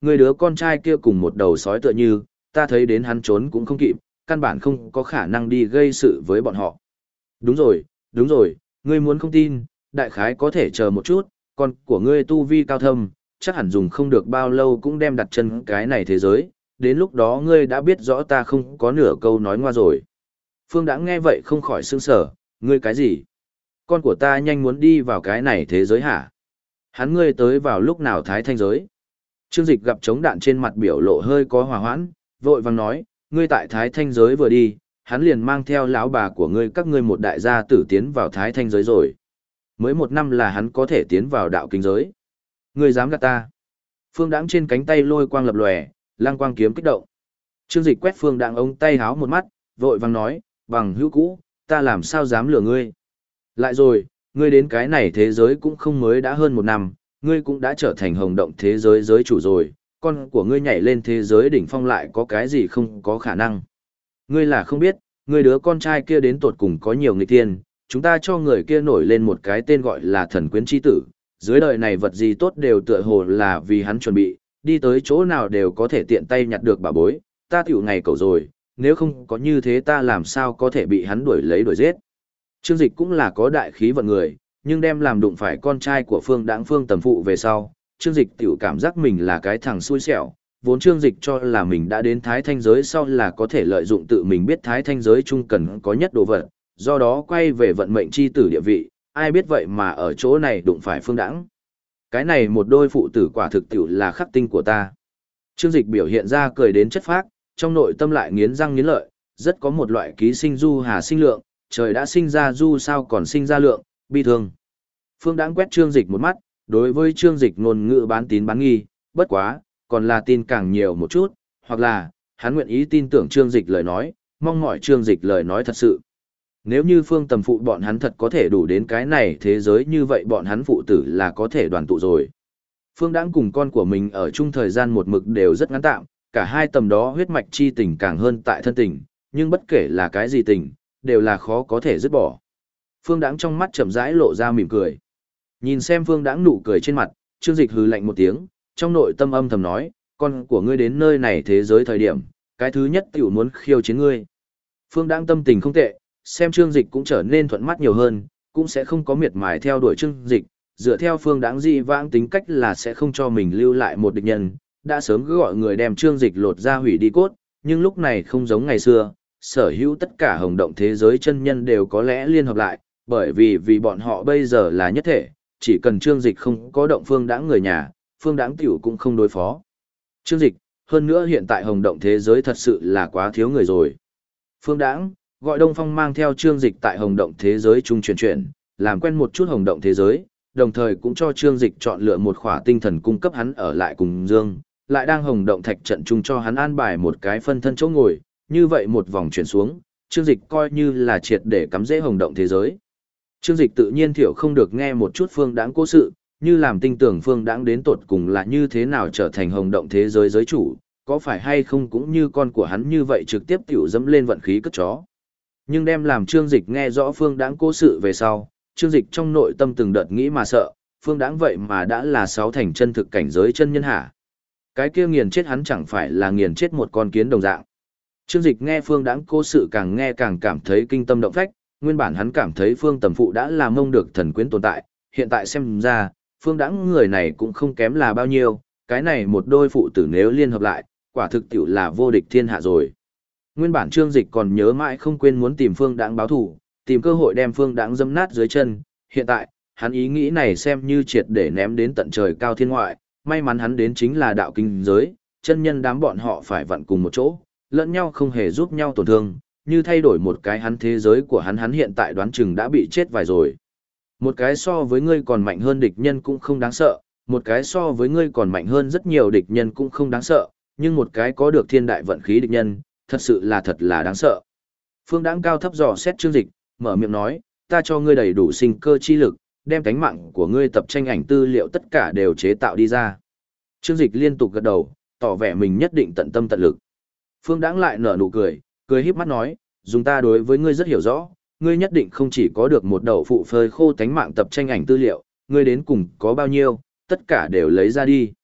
người đứa con trai kia cùng một đầu sói tựa như, ta thấy đến hắn trốn cũng không kịp, căn bản không có khả năng đi gây sự với bọn họ. Đúng rồi, ngươi muốn không tin, đại khái có thể chờ một chút, con của ngươi tu vi cao thâm, chắc hẳn dùng không được bao lâu cũng đem đặt chân cái này thế giới, đến lúc đó ngươi đã biết rõ ta không có nửa câu nói ngoa rồi. Phương đã nghe vậy không khỏi sững sờ, ngươi cái gì? Con của ta nhanh muốn đi vào cái này thế giới hả? Hắn ngươi tới vào lúc nào thái thanh giới? Trương Dịch gặp chống đạn trên mặt biểu lộ hơi có hòa hoãn, vội vàng nói, ngươi tại thái thanh giới vừa đi, hắn liền mang theo lão bà của ngươi các ngươi một đại gia tử tiến vào thái thanh giới rồi. Mới 1 năm là hắn có thể tiến vào đạo kinh giới. Ngươi dám gạt ta? Phương Đãng trên cánh tay lôi quang lập lòe, lang quang kiếm kích động. Trương Dịch quét Phương Đãng ống tay háo một mắt, vội vàng nói, bằng hữu cũ, ta làm sao dám lừa ngươi? Lại rồi, ngươi đến cái này thế giới cũng không mới đã hơn 1 năm, ngươi cũng đã trở thành hồng động thế giới giới chủ rồi, con của ngươi nhảy lên thế giới đỉnh phong lại có cái gì không có khả năng. Ngươi là không biết, ngươi đứa con trai kia đến tột cùng có nhiều nghịch thiên, chúng ta cho người kia nổi lên một cái tên gọi là thần quyến chi tử, dưới đời này vật gì tốt đều tựa hồ là vì hắn chuẩn bị, đi tới chỗ nào đều có thể tiện tay nhặt được bà bối, ta tiểu ngày cầu rồi, nếu không có như thế ta làm sao có thể bị hắn đuổi lấy đuổi giết. Trương Dịch cũng là có đại khí vận người, nhưng đem làm đụng phải con trai của Phương Đãng Phương Tầm Phụ về sau, Trương Dịch tiểu cảm giác mình là cái thằng xui xẻo, vốn Trương Dịch cho là mình đã đến Thái Thanh giới sau là có thể lợi dụng tự mình biết Thái Thanh giới chung cần có nhất đồ vật, do đó quay về vận mệnh chi tử địa vị, ai biết vậy mà ở chỗ này đụng phải Phương Đãng. Cái này một đôi phụ tử quả thực tiểu là khắc tinh của ta. Trương Dịch biểu hiện ra cười đến chất phác, trong nội tâm lại nghiến răng nghiến lợi, rất có một loại ký sinh du hà sinh lượng, trời đã sinh ra du sao còn sinh ra lượng, bi thương. Phương Đãng quét Trương Dịch một mắt, đối với Trương Dịch ngôn ngữ bán tín bán nghi, bất quá, còn là tin càng nhiều một chút, hoặc là, hắn nguyện ý tin tưởng Trương Dịch lời nói, mong mỏi Trương Dịch lời nói thật sự. Nếu như Phương Tầm Phụ bọn hắn thật có thể đủ đến cái này thế giới như vậy bọn hắn phụ tử là có thể đoàn tụ rồi. Phương Đãng cùng con của mình ở chung thời gian một mực đều rất ngắn tạm, cả hai tầm đó huyết mạch chi tình càng hơn tại thân tình, nhưng bất kể là cái gì tình, đều là khó có thể dứt bỏ. Phương Đãng trong mắt chậm rãi lộ ra mỉm cười. Nhìn xem Phương Đãng nụ cười trên mặt, Trương Dịch hừ lạnh một tiếng, trong nội tâm âm thầm nói, con của ngươi đến nơi này thế giới thời điểm, cái thứ nhất tiểu muốn khiêu chiến ngươi. Phương Đãng tâm tình không tệ, xem Trương Dịch cũng trở nên thuận mắt nhiều hơn, cũng sẽ không có miệt mài theo đuổi Trương Dịch, dựa theo Phương Đãng dị vãng tính cách là sẽ không cho mình lưu lại một địch nhân, đã sớm cứ gọi người đem Trương Dịch lột ra hủy đi cốt, nhưng lúc này không giống ngày xưa, sở hữu tất cả hồng động thế giới chân nhân đều có lẽ liên hợp lại, bởi vì bọn họ bây giờ là nhất thể, chỉ cần Trương Dịch không có động Phương Đãng người nhà, Phương Đãng tiểu cũng không đối phó. Trương Dịch, hơn nữa hiện tại hồng động thế giới thật sự là quá thiếu người rồi. Phương Đãng, gọi Đông Phong mang theo Trương Dịch tại hồng động thế giới chung chuyển, làm quen một chút hồng động thế giới, đồng thời cũng cho Trương Dịch chọn lựa một khỏa tinh thần cung cấp hắn ở lại cùng Dương, lại đang hồng động thạch trận chung cho hắn an bài một cái phân thân chỗ ngồi, như vậy một vòng chuyển xuống, Trương Dịch coi như là triệt để cắm rễ hồng động thế giới. Trương Dịch tự nhiên thiểu không được nghe một chút Phương Đãng cố sự, như làm tinh tưởng Phương Đãng đến tột cùng là như thế nào trở thành hồng động thế giới giới chủ, có phải hay không cũng như con của hắn như vậy trực tiếp tiểu dẫm lên vận khí cất chó. Nhưng đem làm Trương Dịch nghe rõ Phương Đãng cố sự về sau, Trương Dịch trong nội tâm từng đợt nghĩ mà sợ, Phương Đãng vậy mà đã là 6 thành chân thực cảnh giới chân nhân hả? Cái kia nghiền chết hắn chẳng phải là nghiền chết một con kiến đồng dạng. Trương Dịch nghe Phương Đãng cố sự càng nghe càng cảm thấy kinh tâm động phách, nguyên bản hắn cảm thấy Phương Tầm Phụ đã làm mông được thần quyến tồn tại, hiện tại xem ra, Phương Đãng người này cũng không kém là bao nhiêu, cái này một đôi phụ tử nếu liên hợp lại, quả thực tiểu là vô địch thiên hạ rồi. Nguyên bản Trương Dịch còn nhớ mãi không quên muốn tìm Phương Đãng báo thù, tìm cơ hội đem Phương Đãng dẫm nát dưới chân, hiện tại, hắn ý nghĩ này xem như triệt để ném đến tận trời cao thiên ngoại, may mắn hắn đến chính là đạo kinh giới, chân nhân đám bọn họ phải vặn cùng một chỗ, lẫn nhau không hề giúp nhau tổn thương, như thay đổi một cái hắn thế giới của hắn hiện tại đoán chừng đã bị chết vài rồi. Một cái so với ngươi còn mạnh hơn địch nhân cũng không đáng sợ, một cái so với ngươi còn mạnh hơn rất nhiều địch nhân cũng không đáng sợ, nhưng một cái có được thiên đại vận khí địch nhân, thật là đáng sợ. Phương Đãng cao thấp dò xét Trương Dịch, mở miệng nói, ta cho ngươi đầy đủ sinh cơ chi lực, đem tánh mạng của ngươi tập tranh ảnh tư liệu tất cả đều chế tạo đi ra. Trương Dịch liên tục gật đầu, tỏ vẻ mình nhất định tận tâm tận lực. Phương Đãng lại nở nụ cười, cười híp mắt nói, dùng ta đối với ngươi rất hiểu rõ, ngươi nhất định không chỉ có được một đậu phụ phơi khô tánh mạng tập tranh ảnh tư liệu, ngươi đến cùng có bao nhiêu, tất cả đều lấy ra đi.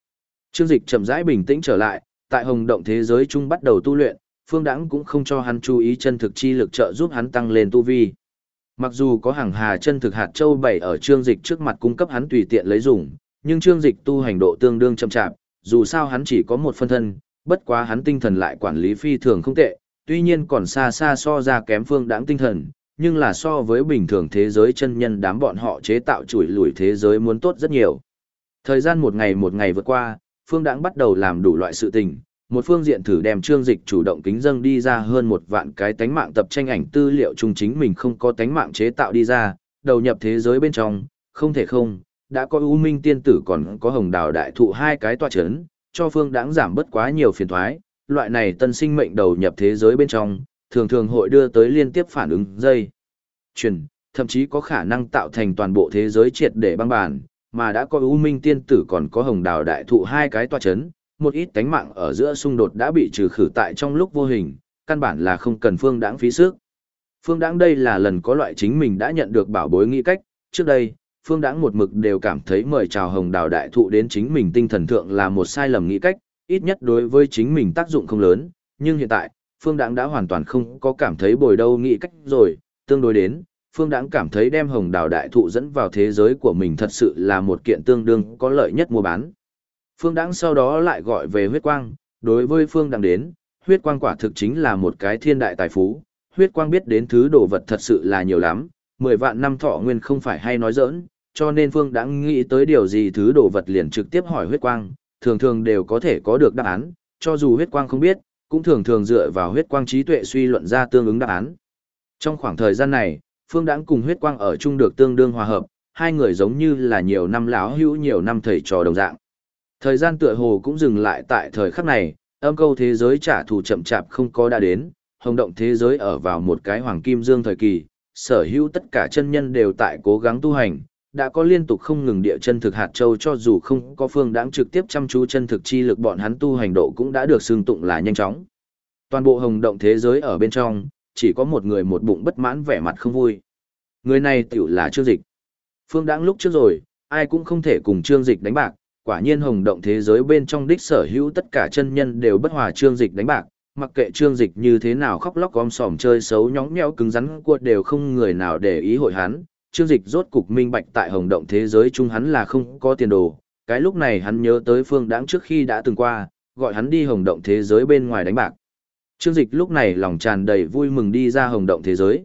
Trương Dịch chậm rãi bình tĩnh trở lại, tại hồng động thế giới chung bắt đầu tu luyện, Phương Đãng cũng không cho hắn chú ý chân thực chi lực trợ giúp hắn tăng lên tu vi. Mặc dù có hàng hà chân thực hạt châu bảy ở Trương Dịch trước mặt cung cấp hắn tùy tiện lấy dùng, nhưng Trương Dịch tu hành độ tương đương chậm chạp, dù sao hắn chỉ có một phân thân, bất quá hắn tinh thần lại quản lý phi thường không tệ, tuy nhiên còn xa xa so ra kém Phương Đãng tinh thần, nhưng là so với bình thường thế giới chân nhân đám bọn họ chế tạo chủi lủi thế giới muốn tốt rất nhiều. Thời gian một ngày vượt qua, Phương Đãng bắt đầu làm đủ loại sự tình, một phương diện thử đem Trương Dịch chủ động kính dâng đi ra hơn 1 vạn cái tánh mạng tập tranh ảnh tư liệu chung chính mình không có tánh mạng chế tạo đi ra, đầu nhập thế giới bên trong, không thể không, đã có U Minh tiên tử còn có Hồng Đào đại thụ 2 cái tọa chấn, cho Phương Đãng giảm bớt quá nhiều phiền toái, loại này tân sinh mệnh đầu nhập thế giới bên trong, thường thường hội đưa tới liên tiếp phản ứng dây chuyền, thậm chí có khả năng tạo thành toàn bộ thế giới triệt để băng bản, mà đã có U Minh tiên tử còn có Hồng Đào đại thụ 2 cái tọa chấn, một ít tánh mạng ở giữa xung đột đã bị trừ khử tại trong lúc vô hình, căn bản là không cần Phương Đãng phí sức. Phương Đãng đây là lần có loại chính mình đã nhận được bảo bối nghĩ cách, trước đây, Phương Đãng một mực đều cảm thấy mời chào Hồng Đào đại thụ đến chính mình tinh thần thượng là một sai lầm nghĩ cách, ít nhất đối với chính mình tác dụng không lớn, nhưng hiện tại, Phương Đãng đã hoàn toàn không có cảm thấy bồi đâu nghĩ cách rồi, tương đối đến, Phương Đãng cảm thấy đem Hồng Đào đại thụ dẫn vào thế giới của mình thật sự là một kiện tương đương có lợi nhất mua bán. Phương Đãng sau đó lại gọi về huyết quang, đối với Phương Đãng đến, huyết quang quả thực chính là một cái thiên đại tài phú, huyết quang biết đến thứ đồ vật thật sự là nhiều lắm, 10 vạn năm thọ nguyên không phải hay nói giỡn, cho nên Phương Đãng nghĩ tới điều gì thứ đồ vật liền trực tiếp hỏi huyết quang, thường thường đều có thể có được đáp án, cho dù huyết quang không biết, cũng thường thường dựa vào huyết quang trí tuệ suy luận ra tương ứng đáp án. Trong khoảng thời gian này, Phương Đãng cùng huyết quang ở chung được tương đương hòa hợp, hai người giống như là nhiều năm lão hữu nhiều năm thầy trò đồng dạng. Thời gian tựa hồ cũng dừng lại tại thời khắc này, âm câu thế giới trả thù chậm chạp không có đã đến, hồng động thế giới ở vào một cái hoàng kim dương thời kỳ, sở hữu tất cả chân nhân đều tại cố gắng tu hành, đã có liên tục không ngừng địa chân thực hạt châu cho dù không có Phương Đãng trực tiếp chăm chú chân thực chi lực bọn hắn tu hành độ cũng đã được xưng tụng là nhanh chóng. Toàn bộ hồng động thế giới ở bên trong, chỉ có một người một bụng bất mãn vẻ mặt không vui. Người này tiểu là Trương Dịch. Phương Đãng lúc trước rồi, ai cũng không thể cùng Trương Dịch đánh bạc, quả nhiên hồng động thế giới bên trong đích sở hữu tất cả chân nhân đều bất hòa Trương Dịch đánh bạc, mặc kệ Trương Dịch như thế nào khóc lóc gom sòm chơi xấu nhõng nhẽo cứng rắn của đều không người nào để ý hội hắn. Trương Dịch rốt cục minh bạch tại hồng động thế giới chung hắn là không có tiền đồ, cái lúc này hắn nhớ tới Phương Đãng trước khi đã từng qua, gọi hắn đi hồng động thế giới bên ngoài đánh bạc. Trương Dịch lúc này lòng tràn đầy vui mừng đi ra hồng động thế giới,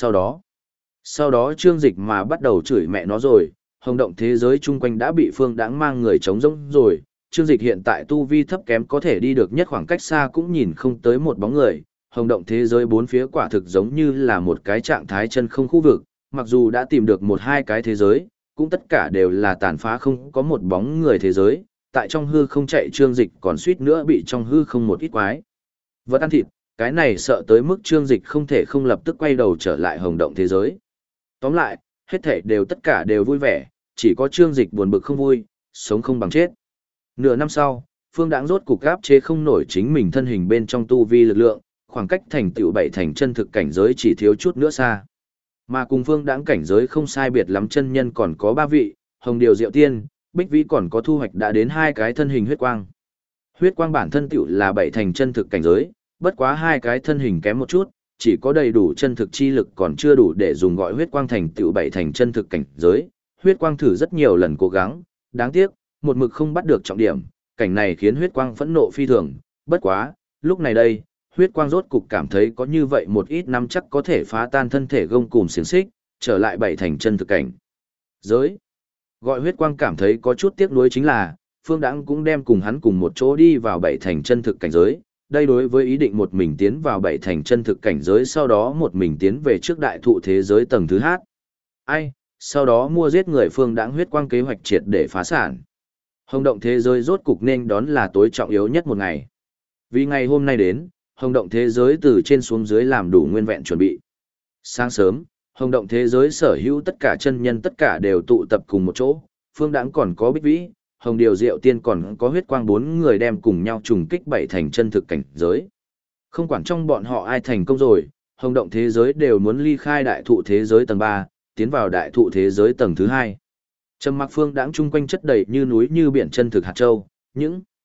sau đó Trương Dịch mà bắt đầu chửi mẹ nó rồi, hồng động thế giới chung quanh đã bị Phương Đãng mang người chống rỗng rồi, Trương Dịch hiện tại tu vi thấp kém có thể đi được nhất khoảng cách xa cũng nhìn không tới một bóng người, hồng động thế giới bốn phía quả thực giống như là một cái trạng thái chân không khu vực, mặc dù đã tìm được một hai cái thế giới, cũng tất cả đều là tàn phá không có một bóng người thế giới, tại trong hư không chạy Trương Dịch còn suýt nữa bị trong hư không một ít quái vật ăn thịt, cái này sợ tới mức Trương Dịch không thể không lập tức quay đầu trở lại hồng động thế giới. Tóm lại, hết thảy đều tất cả đều vui vẻ, chỉ có Trương Dịch buồn bực không vui, sống không bằng chết. Nửa năm sau, Phương Đãng rốt cục áp chế không nổi chính mình thân hình bên trong tu vi lực lượng, khoảng cách thành tựu bảy thành chân thực cảnh giới chỉ thiếu chút nữa xa. Mà cùng Phương Đãng cảnh giới không sai biệt lắm chân nhân còn có 3 vị, Hồng Điều Diệu Tiên, Bích Vĩ còn có thu hoạch đã đến 2 cái thân hình huyết quang. Huyết quang bản thân tựu là bảy thành chân thực cảnh giới, bất quá 2 cái thân hình kém một chút, chỉ có đầy đủ chân thực chi lực còn chưa đủ để dùng gọi huyết quang thành tựu bảy thành chân thực cảnh giới. Huyết quang thử rất nhiều lần cố gắng, đáng tiếc, một mực không bắt được trọng điểm, cảnh này khiến huyết quang phẫn nộ phi thường, bất quá, lúc này đây, huyết quang rốt cục cảm thấy có như vậy một ít năm chắc có thể phá tan thân thể gông cùm xiềng xích, trở lại bảy thành chân thực cảnh giới. Gọi huyết quang cảm thấy có chút tiếc nuối chính là, Phương Đãng cũng đem cùng hắn cùng một chỗ đi vào bảy thành chân thực cảnh giới. Đây đối với ý định một mình tiến vào bảy thành chân thực cảnh giới sau đó một mình tiến về trước đại thụ thế giới tầng thứ hát. Sau đó mua giết người Phương Đãng huyết quang kế hoạch triệt để phá sản. Hồng động thế giới rốt cục nên đón là tối trọng yếu nhất một ngày. Vì ngày hôm nay đến, hồng động thế giới từ trên xuống dưới làm đủ nguyên vẹn chuẩn bị. Sáng sớm, hồng động thế giới sở hữu tất cả chân nhân tất cả đều tụ tập cùng một chỗ, Phương Đãng còn có Bích Vĩ, Hồng Điều Diệu Tiên còn có huyết quang 4 người đem cùng nhau trùng kích bảy thành chân thực cảnh giới. Không quản trong bọn họ ai thành công rồi, hồng động thế giới đều muốn ly khai đại thụ thế giới tầng 3, tiến vào đại thụ thế giới tầng thứ 2. Trầm mặc Phương Đãng chung quanh chất đầy như núi như biển chân thực hạt châu, những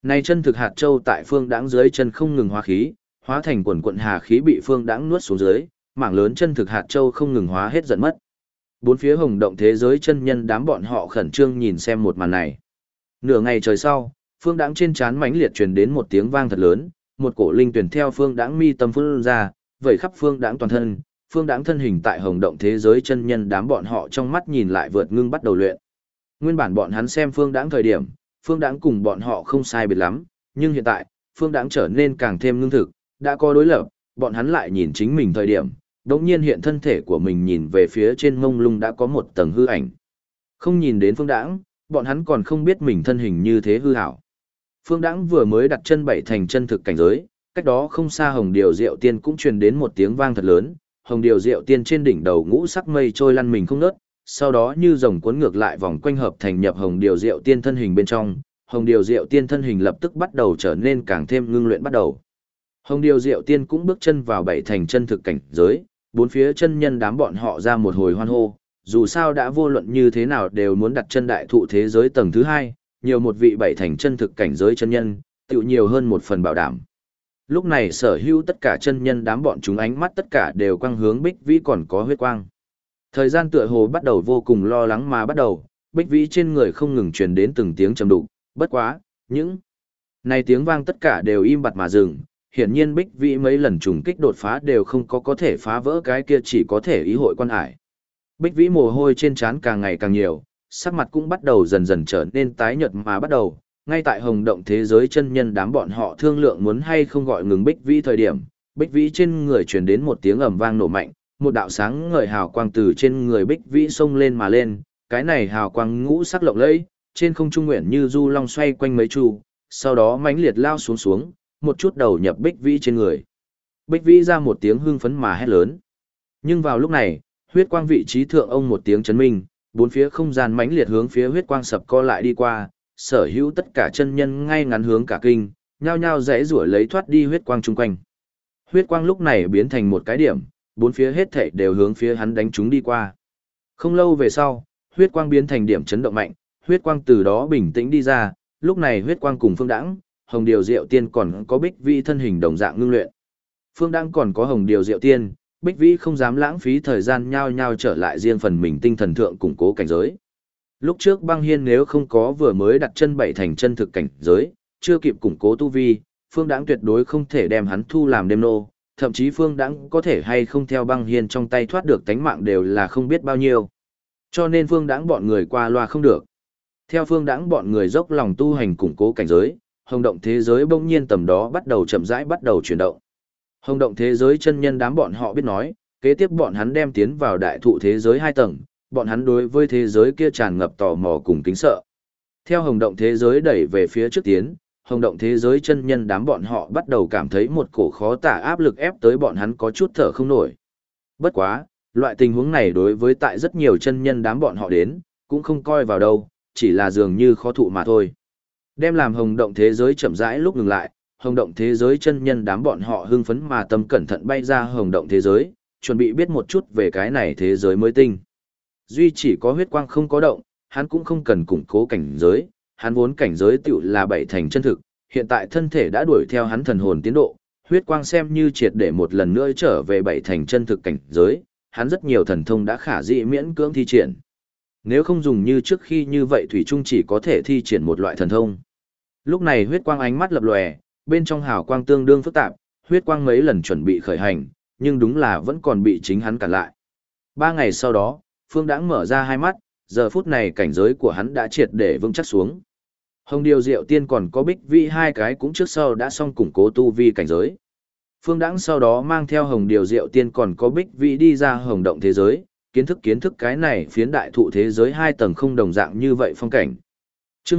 Này chân thực hạt châu tại phương đãng dưới chân không ngừng hóa khí, hóa thành quần quận hà khí bị phương đãng nuốt xuống dưới, mảng lớn chân thực hạt châu không ngừng hóa hết giận mất. Bốn phía hồng động thế giới chân nhân đám bọn họ khẩn trương nhìn xem một màn này. Nửa ngày trời sau, phương đãng trên trán mãnh liệt truyền đến một tiếng vang thật lớn, một cổ linh tuyển theo phương đãng mi tâm phun ra, vẩy khắp phương đãng toàn thân, phương đãng thân hình tại hồng động thế giới chân nhân đám bọn họ trong mắt nhìn lại vượt ngưng bắt đầu luyện. Nguyên bản bọn hắn xem phương đãng thời điểm, phương đãng cùng bọn họ không sai biệt lắm, nhưng hiện tại, phương đãng trở nên càng thêm ngưng thực, đã có đối lập, bọn hắn lại nhìn chính mình thời điểm, đột nhiên hiện thân thể của mình nhìn về phía trên mông lung đã có một tầng hư ảnh. Không nhìn đến phương đãng, bọn hắn còn không biết mình thân hình như thế hư hảo. Phương đãng vừa mới đặt chân bảy thành chân thực cảnh giới, cách đó không xa hồng điều diệu tiên cũng truyền đến một tiếng vang thật lớn, hồng điều diệu tiên trên đỉnh đầu ngũ sắc mây trôi lăn mình không ngớt, sau đó như rồng cuốn ngược lại vòng quanh hợp thành nhập hồng điều diệu tiên thân hình bên trong, hồng điều diệu tiên thân hình lập tức bắt đầu trở nên càng thêm ngưng luyện bắt đầu. Hồng điều diệu tiên cũng bước chân vào bảy thành chân thực cảnh giới, bốn phía chân nhân đám bọn họ ra một hồi hoan hô, dù sao đã vô luận như thế nào đều muốn đặt chân đại thụ thế giới tầng thứ hai, nhiều một vị bảy thành chân thực cảnh giới chân nhân, tựu nhiều hơn một phần bảo đảm. Lúc này sở hữu tất cả chân nhân đám bọn chúng ánh mắt tất cả đều quang hướng Bích Vĩ còn có huyết quang. Thời gian tựa hồ bắt đầu vô cùng lo lắng mà bắt đầu, Bích Vĩ trên người không ngừng truyền đến từng tiếng trầm đục, bất quá, những này tiếng vang tất cả đều im bặt mà dừng. Hiển nhiên Bích Vĩ mấy lần trùng kích đột phá đều không có thể phá vỡ cái kia chỉ có thể ý hội quan hải. Bích Vĩ mồ hôi trên trán càng ngày càng nhiều, sắc mặt cũng bắt đầu dần dần trở nên tái nhợt mà bắt đầu. Ngay tại hồng động thế giới chân nhân đám bọn họ thương lượng muốn hay không gọi ngừng Bích Vĩ thời điểm, Bích Vĩ trên người truyền đến một tiếng ầm vang nổ mạnh, một đạo sáng ngời hào quang từ trên người Bích Vĩ xông lên mà lên, cái này hào quang ngũ sắc lộng lẫy, trên không trung nguyện như du long xoay quanh mấy chu, sau đó mãnh liệt lao xuống, một chút đầu nhập Bích Vĩ trên người. Bích Vĩ ra một tiếng hưng phấn mà hét lớn. Nhưng vào lúc này, huyết quang vị trí thượng ông một tiếng chấn minh, bốn phía không gian mãnh liệt hướng phía huyết quang sập co lại đi qua, sở hữu tất cả chân nhân ngay ngắn hướng cả kinh, nhao nhao rẽ rủa lấy thoát đi huyết quang chung quanh. Huyết quang lúc này biến thành một cái điểm, bốn phía hết thảy đều hướng phía hắn đánh chúng đi qua. Không lâu về sau, huyết quang biến thành điểm chấn động mạnh, huyết quang từ đó bình tĩnh đi ra, lúc này huyết quang cùng phương đãng, hồng điều diệu tiên còn có Bích Vĩ thân hình đồng dạng ngưng luyện. Phương đãng còn có hồng điều diệu tiên, Bích Vĩ không dám lãng phí thời gian nhao nhao trở lại riêng phần mình tinh thần thượng củng cố cảnh giới. Lúc trước Băng Hiên nếu không có vừa mới đặt chân bảy thành chân thực cảnh giới, chưa kịp củng cố tu vi, Phương đãng tuyệt đối không thể đem hắn thu làm đêm nô, thậm chí Phương đãng có thể hay không theo Băng Hiên trong tay thoát được tánh mạng đều là không biết bao nhiêu. Cho nên Phương đãng bọn người qua loa không được. Theo Phương đãng bọn người dốc lòng tu hành củng cố cảnh giới, hồng động thế giới bỗng nhiên tầm đó bắt đầu chậm rãi bắt đầu chuyển động. Hồng động thế giới chân nhân đám bọn họ biết nói, kế tiếp bọn hắn đem tiến vào đại thụ thế giới 2 tầng, bọn hắn đối với thế giới kia tràn ngập tò mò cùng kính sợ. Theo hồng động thế giới đẩy về phía trước tiến, hồng động thế giới chân nhân đám bọn họ bắt đầu cảm thấy một cổ khó tả áp lực ép tới bọn hắn có chút thở không nổi. Bất quá, loại tình huống này đối với tại rất nhiều chân nhân đám bọn họ đến, cũng không coi vào đâu, chỉ là dường như khó thụ mà thôi. Đem làm hồng động thế giới chậm rãi lúc ngừng lại, hồng động thế giới chân nhân đám bọn họ hưng phấn mà tâm cẩn thận bay ra hồng động thế giới, chuẩn bị biết một chút về cái này thế giới mới tinh. Duy chỉ có huyết quang không có động, hắn cũng không cần củng cố cảnh giới, hắn vốn cảnh giới tiểu là bảy thành chân thực, hiện tại thân thể đã đuổi theo hắn thần hồn tiến độ, huyết quang xem như triệt để một lần nữa trở về bảy thành chân thực cảnh giới, hắn rất nhiều thần thông đã khả dĩ miễn cưỡng thi triển. Nếu không dùng như trước khi như vậy thủy chung chỉ có thể thi triển một loại thần thông. Lúc này huyết quang ánh mắt lập lòe, bên trong hào quang tương đương phức tạp, huyết quang mấy lần chuẩn bị khởi hành, nhưng đúng là vẫn còn bị chính hắn cản lại. 3 ngày sau đó, Phương Đãng mở ra hai mắt, giờ phút này cảnh giới của hắn đã triệt để vững chắc xuống. Hồng Điều Diệu Tiên còn có Bích Vĩ hai cái cũng trước sau đã xong củng cố tu vi cảnh giới. Phương Đãng sau đó mang theo Hồng Điều Diệu Tiên còn có Bích Vĩ đi ra hồng động thế giới, kiến thức cái này phiến đại thụ thế giới 2 tầng không đồng dạng như vậy phong cảnh. Chương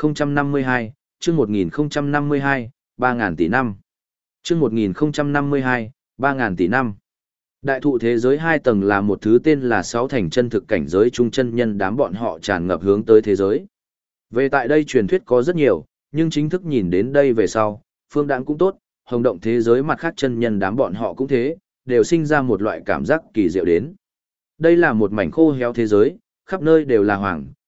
1052, chương 1052, 3000 tỷ năm. Chương 1052, 3000 tỷ năm. Đại thụ thế giới 2 tầng là một thứ tên là 6 thành chân thực cảnh giới trung chân nhân đám bọn họ tràn ngập hướng tới thế giới. Về tại đây truyền thuyết có rất nhiều, nhưng chính thức nhìn đến đây về sau, Phương Đãng cũng tốt, hồng động thế giới mặt khác chân nhân đám bọn họ cũng thế, đều sinh ra một loại cảm giác kỳ diệu đến. Đây là một mảnh khô héo thế giới, khắp nơi đều là hoàng,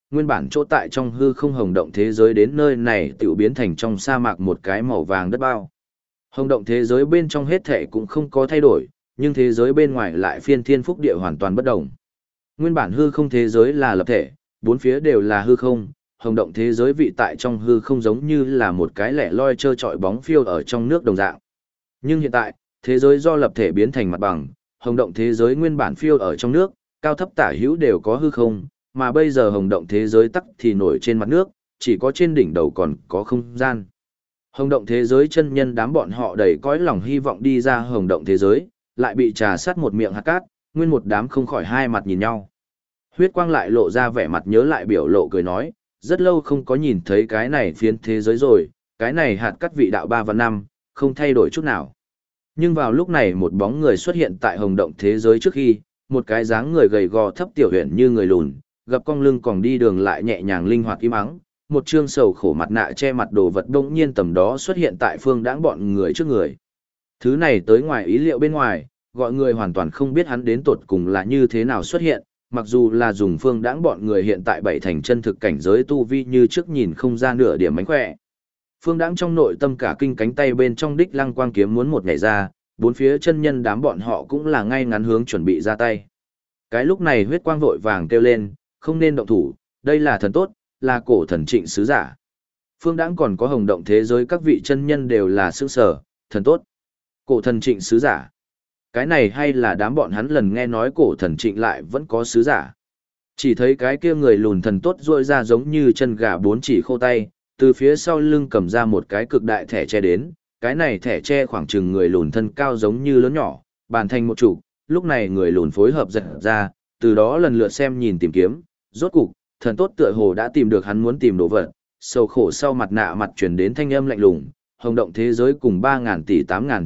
nguyên bản chỗ tại trong hư không hồng động thế giới đến nơi này tiểu biến thành trong sa mạc một cái màu vàng đất bao. Hồng động thế giới bên trong hết thể cũng không có thay đổi, nhưng thế giới bên ngoài lại phiên thiên phúc địa hoàn toàn bất động. Nguyên bản hư không thế giới là lập thể, bốn phía đều là hư không, hồng động thế giới vị tại trong hư không giống như là một cái lẻ loi trơ trọi bóng phiêu ở trong nước đồng dạng. Nhưng hiện tại, thế giới do lập thể biến thành mặt bằng, hồng động thế giới nguyên bản phiêu ở trong nước, cao thấp tả hữu đều có hư không, mà bây giờ hồng động thế giới tắc thì nổi trên mặt nước, chỉ có trên đỉnh đầu còn có không gian. Hồng động thế giới chân nhân đám bọn họ đầy cõi lòng hy vọng đi ra hồng động thế giới, lại bị trà sát một miệng hạt cát, nguyên một đám không khỏi hai mặt nhìn nhau. Huyết quang lại lộ ra vẻ mặt nhớ lại biểu lộ cười nói, rất lâu không có nhìn thấy cái này phiến thế giới rồi, cái này hạt cát vị đạo 3 và 5, không thay đổi chút nào. Nhưng vào lúc này một bóng người xuất hiện tại hồng động thế giới trước khi, một cái dáng người gầy gò thấp tiểu huyện như người lùn, gập cong lưng còn đi đường lại nhẹ nhàng linh hoạt im ắng, một trương sầu khổ mặt nạ che mặt đồ vật đông nhiên tầm đó xuất hiện tại phương đãng bọn người trước người. Thứ này tới ngoài ý liệu bên ngoài, gọi người hoàn toàn không biết hắn đến tột cùng là như thế nào xuất hiện, mặc dù là dùng phương đãng bọn người hiện tại bảy thành chân thực cảnh giới tu vi như trước nhìn không ra nửa điểm mánh khỏe. Phương đãng trong nội tâm cả kinh cánh tay bên trong đích lăng quang kiếm muốn một nhảy ra, bốn phía chân nhân đám bọn họ cũng là ngay ngắn hướng chuẩn bị ra tay. Cái lúc này huyết quang vội vàng kêu lên, không nên động thủ, đây là thần tốt, là cổ thần trịnh sứ giả. Phương đãng còn có hồng động thế giới các vị chân nhân đều là sướng sở, thần tốt. Cổ thần trịnh sứ giả. Cái này hay là đám bọn hắn lần nghe nói cổ thần trịnh lại vẫn có sứ giả. Chỉ thấy cái kia người lùn thần tốt ruôi ra giống như chân gà bốn chỉ khô tay, từ phía sau lưng cầm ra một cái cực đại thẻ che đến, cái này thẻ che khoảng chừng người lùn thân cao giống như lớn nhỏ, bàn thành một trụ, lúc này người lùn phối hợp giật ra, từ đó lần lượt xem nhìn tìm kiếm, rốt cục, thần tốt tựa hồ đã tìm được hắn muốn tìm đồ vật, sầu khổ sau mặt nạ mặt truyền đến thanh âm lạnh lùng, hồng động thế giới cùng 3.000 tỷ